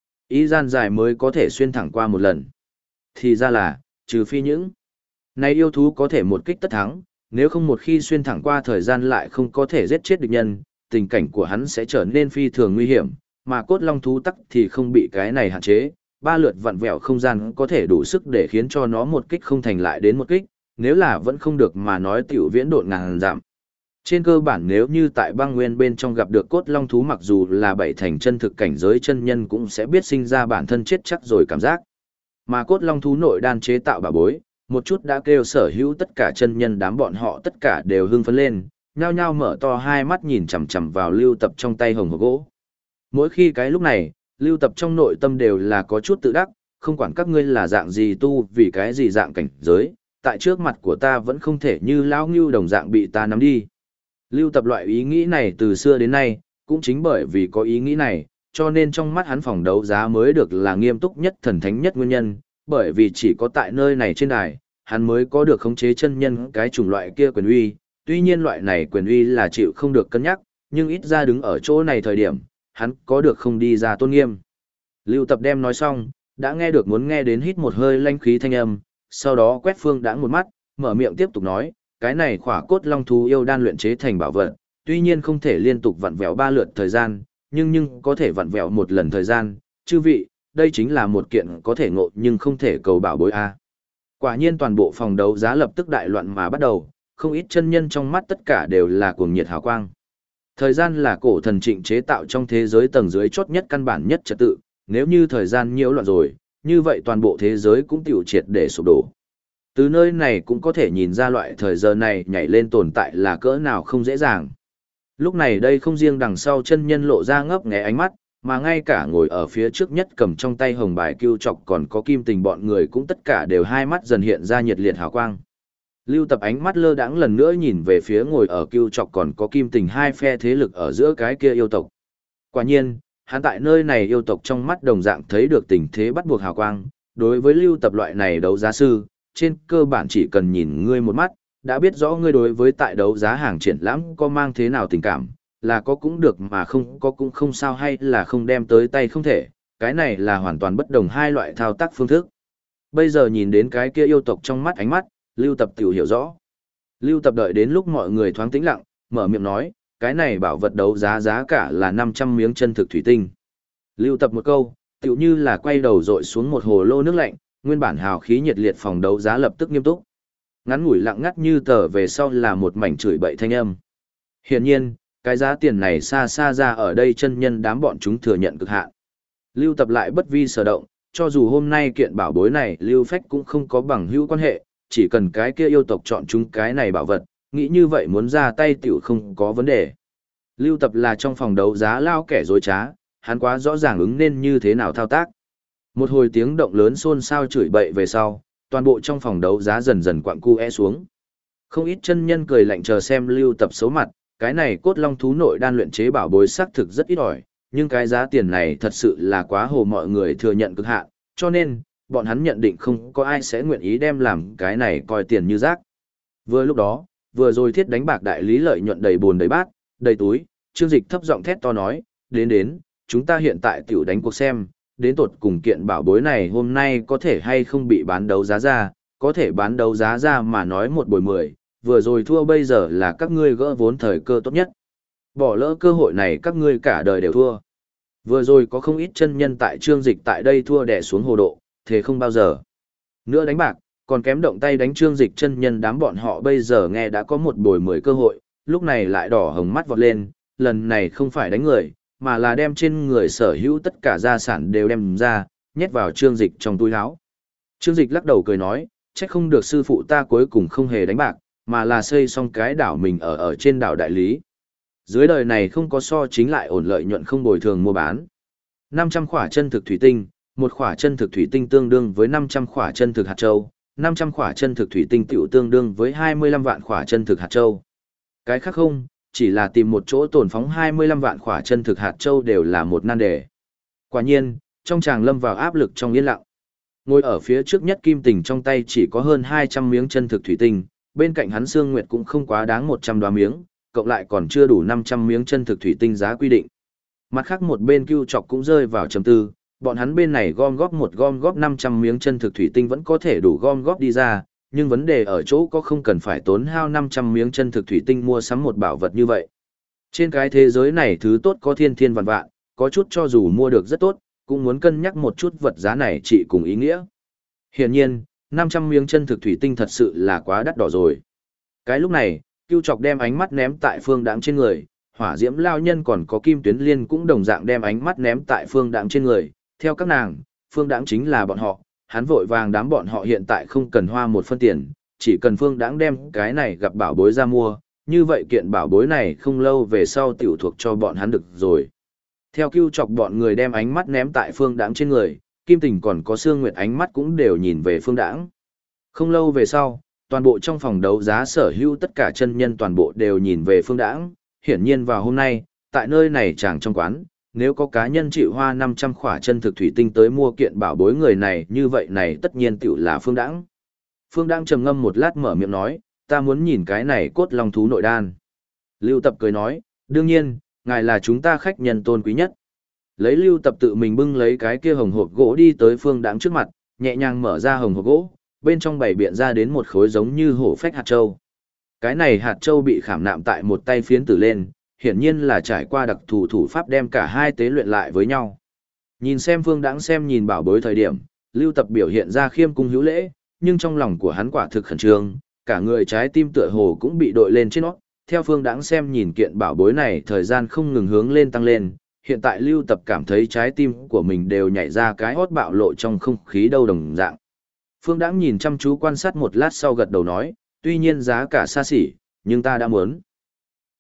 Ý gian dài mới có thể xuyên thẳng qua một lần. Thì ra là, trừ phi những này yêu thú có thể một kích tất thắng, nếu không một khi xuyên thẳng qua thời gian lại không có thể giết chết địch nhân, tình cảnh của hắn sẽ trở nên phi thường nguy hiểm, mà cốt long thú tắc thì không bị cái này hạn chế. 3 lượt vặn vẹo không gian có thể đủ sức để khiến cho nó một kích không thành lại đến một kích, nếu là vẫn không được mà nói tiểu viễn độn ngàn giảm. Trên cơ bản nếu như tại băng nguyên bên trong gặp được cốt long thú mặc dù là 7 thành chân thực cảnh giới chân nhân cũng sẽ biết sinh ra bản thân chết chắc rồi cảm giác. Mà cốt long thú nội đan chế tạo bảo bối, một chút đã kêu sở hữu tất cả chân nhân đám bọn họ tất cả đều hưng phấn lên, nhao nhao mở to hai mắt nhìn chằm chằm vào Lưu Tập trong tay hồng hộp gỗ. Mỗi khi cái lúc này, Lưu Tập trong nội tâm đều là có chút tự đắc, không quản các ngươi là dạng gì tu vì cái gì dạng cảnh giới, tại trước mặt của ta vẫn không thể như lão ngưu đồng dạng bị ta nắm đi. Lưu Tập loại ý nghĩ này từ xưa đến nay, cũng chính bởi vì có ý nghĩ này, cho nên trong mắt hắn phòng đấu giá mới được là nghiêm túc nhất thần thánh nhất nguyên nhân, bởi vì chỉ có tại nơi này trên đài, hắn mới có được khống chế chân nhân cái chủng loại kia quyền uy, tuy nhiên loại này quyền uy là chịu không được cân nhắc, nhưng ít ra đứng ở chỗ này thời điểm, hắn có được không đi ra tôn nghiêm. Lưu Tập đem nói xong, đã nghe được muốn nghe đến hít một hơi lanh khí thanh âm, sau đó quét Phương Đãng một mắt, mở miệng tiếp tục nói, cái này khỏa cốt long thú yêu đan luyện chế thành bảo vật, tuy nhiên không thể liên tục vặn vẹo 3 lượt thời gian, nhưng có thể vặn vẹo 1 lần thời gian, chư vị, đây chính là một kiện có thể ngộ nhưng không thể cầu bảo bối a. Quả nhiên toàn bộ phòng đấu giá lập tức đại loạn mà bắt đầu, không ít chân nhân trong mắt tất cả đều là cuồng nhiệt hào quang. Thời gian là cổ thần Trịnh chế tạo trong thế giới tầng dưới chốt nhất căn bản nhất trật tự, nếu như thời gian nhiễu loạn rồi, như vậy toàn bộ thế giới cũng tiểu triệt để sụp đổ. Từ nơi này cũng có thể nhìn ra loại thời giờ này nhảy lên tồn tại là cỡ nào không dễ dàng. Lúc này đây không riêng đằng sau chân nhân lộ ra ngấp nghé ánh mắt, mà ngay cả ngồi ở phía trước nhất cầm trong tay hồng bài cưu chọc còn có Kim Tình bọn người cũng tất cả đều hai mắt dần hiện ra nhiệt liệt hào quang. Lưu Tập ánh mắt lơ đãng lần nữa nhìn về phía ngồi ở cưu chọc còn có Kim Tình hai phe thế lực ở giữa cái kia yêu tộc. Quả nhiên, hắn tại nơi này yêu tộc trong mắt đồng dạng thấy được tình thế bắt buộc hào quang, đối với Lưu Tập loại này đấu giá sư, trên cơ bản chỉ cần nhìn ngươi một mắt, đã biết rõ ngươi đối với tại đấu giá hàng triển lãm có mang thế nào tình cảm, là có cũng được mà không có cũng không sao hay là không đem tới tay không thể, cái này là hoàn toàn bất đồng hai loại thao tác phương thức. Bây giờ nhìn đến cái kia yêu tộc trong mắt ánh mắt, Lưu Tập tiểu hiểu rõ. Lưu Tập đợi đến lúc mọi người thoáng tĩnh lặng, mở miệng nói, cái này bảo vật đấu giá cả là 500 miếng chân thực thủy tinh. Lưu Tập một câu, tiểu như là quay đầu dội xuống một hồ lô nước lạnh, nguyên bản hào khí nhiệt liệt phòng đấu giá lập tức nghiêm túc. Ngắn ngủi lặng ngắt như tờ về sau là một mảnh chửi bậy thanh âm. Hiển nhiên, cái giá tiền này xa xa ra ở đây chân nhân đám bọn chúng thừa nhận cực hạn. Lưu Tập lại bất vi sở động, cho dù hôm nay kiện bảo bối này Lưu Phách cũng không có bằng hữu quan hệ, chỉ cần cái kia yêu tộc chọn chúng cái này bảo vật, nghĩ như vậy muốn ra tay tiểu không có vấn đề. Lưu Tập là trong phòng đấu giá lao kẻ dối trá, hắn quá rõ ràng ứng nên như thế nào thao tác. Một hồi tiếng động lớn xôn xao chửi bậy về sau, toàn bộ trong phòng đấu giá dần dần quặng cu xuống. Không ít chân nhân cười lạnh chờ xem Lưu Tập xấu mặt, cái này cốt long thú nội đan luyện chế bảo bối xác thực rất ít ỏi, nhưng cái giá tiền này thật sự là quá hồ mọi người thừa nhận cực hạn, cho nên, bọn hắn nhận định không có ai sẽ nguyện ý đem làm cái này coi tiền như rác. Vừa lúc đó, vừa rồi thiết đánh bạc đại lý lợi nhuận đầy bồn đầy bát, đầy túi, Trương Dịch thấp giọng thét to nói, đến, chúng ta hiện tại tiểu đánh cuộc xem, đến tột cùng kiện bảo bối này hôm nay có thể hay không bị bán đấu giá ra, có thể bán đấu giá ra mà nói một bồi 10, vừa rồi thua bây giờ là các ngươi gỡ vốn thời cơ tốt nhất. Bỏ lỡ cơ hội này các ngươi cả đời đều thua. Vừa rồi có không ít chân nhân tại Trương Dịch tại đây thua đè xuống hồ độ, thế không bao giờ nữa đánh bạc, còn kém động tay đánh Trương Dịch chân nhân đám bọn họ bây giờ nghe đã có một bồi 10 cơ hội, lúc này lại đỏ hồng mắt vọt lên, lần này không phải đánh người, mà là đem trên người sở hữu tất cả gia sản đều đem ra, nhét vào Trương Dịch trong túi áo. Trương Dịch lắc đầu cười nói, chắc không được sư phụ ta cuối cùng không hề đánh bạc, mà là xây xong cái đảo mình ở trên đảo đại lý. Dưới đời này không có so chính lại ổn lợi nhuận không bồi thường mua bán. 500 khỏa chân thực thủy tinh, một khỏa chân thực thủy tinh tương đương với 500 khỏa chân thực hạt châu, 500 khỏa chân thực thủy tinh tiểu tương đương với 25 vạn khỏa chân thực hạt châu. Cái khác không, chỉ là tìm một chỗ tồn phóng 25 vạn khỏa chân thực hạt châu đều là một nan đề. Quả nhiên, trong chàng lâm vào áp lực trong yên lặng. Ngồi ở phía trước nhất Kim Tình trong tay chỉ có hơn 200 miếng chân thực thủy tinh, bên cạnh hắn Sương Nguyệt cũng không quá đáng 100 đoá miếng, cộng lại còn chưa đủ 500 miếng chân thực thủy tinh giá quy định. Mặt khác một bên Cưu Chọc cũng rơi vào trầm tư, bọn hắn bên này gom góp 500 miếng chân thực thủy tinh vẫn có thể đủ gom góp đi ra, nhưng vấn đề ở chỗ có không cần phải tốn hao 500 miếng chân thực thủy tinh mua sắm một bảo vật như vậy. Trên cái thế giới này thứ tốt có thiên thiên vạn vạn, có chút cho dù mua được rất tốt, cũng muốn cân nhắc một chút vật giá này trị cùng ý nghĩa. Hiển nhiên, 500 miếng chân thực thủy tinh thật sự là quá đắt đỏ rồi. Cái lúc này, Cưu Chọc đem ánh mắt ném tại Phương Đãng trên người, Hỏa Diễm Lao Nhân còn có Kim Tuyến Liên cũng đồng dạng đem ánh mắt ném tại Phương Đãng trên người, theo các nàng, Phương Đãng chính là bọn họ, hắn vội vàng đám bọn họ hiện tại không cần hoa một phân tiền, chỉ cần Phương Đãng đem cái này gặp bảo bối ra mua, như vậy kiện bảo bối này không lâu về sau tiểu thuộc cho bọn hắn được rồi. Theo Cưu Chọc bọn người đem ánh mắt ném tại Phương Đãng trên người, Kim Tình còn có Sương Nguyệt ánh mắt cũng đều nhìn về Phương Đãng. Không lâu về sau, toàn bộ trong phòng đấu giá sở hữu tất cả chân nhân toàn bộ đều nhìn về Phương Đãng, hiển nhiên vào hôm nay, tại nơi này chẳng trong quán, nếu có cá nhân chịu hoa 500 khỏa chân thực thủy tinh tới mua kiện bảo bối người này như vậy này tất nhiên tiểu là Phương Đãng. Phương Đãng trầm ngâm một lát mở miệng nói, ta muốn nhìn cái này cốt long thú nội đan. Lưu Tập cười nói, đương nhiên, ngài là chúng ta khách nhân tôn quý nhất. Lấy Lưu Tập tự mình bưng lấy cái kia hồng hộp gỗ đi tới Phương Đãng trước mặt, nhẹ nhàng mở ra hồng hộp gỗ, bên trong bày biện ra đến một khối giống như hổ phách hạt châu. Cái này hạt châu bị khảm nạm tại một tay phiến tử lên, hiển nhiên là trải qua đặc thù thủ pháp đem cả hai tế luyện lại với nhau. Nhìn xem Phương Đãng xem nhìn bảo bối thời điểm, Lưu Tập biểu hiện ra khiêm cung hữu lễ, nhưng trong lòng của hắn quả thực khẩn trương, cả người trái tim tựa hồ cũng bị đội lên trên nó. Theo Phương Đãng xem nhìn kiện bảo bối này thời gian không ngừng hướng lên tăng lên, hiện tại Lưu Tập cảm thấy trái tim của mình đều nhảy ra cái hót bạo lộ trong không khí đâu đồng dạng. Phương Đãng nhìn chăm chú quan sát một lát sau gật đầu nói, tuy nhiên giá cả xa xỉ, nhưng ta đã muốn.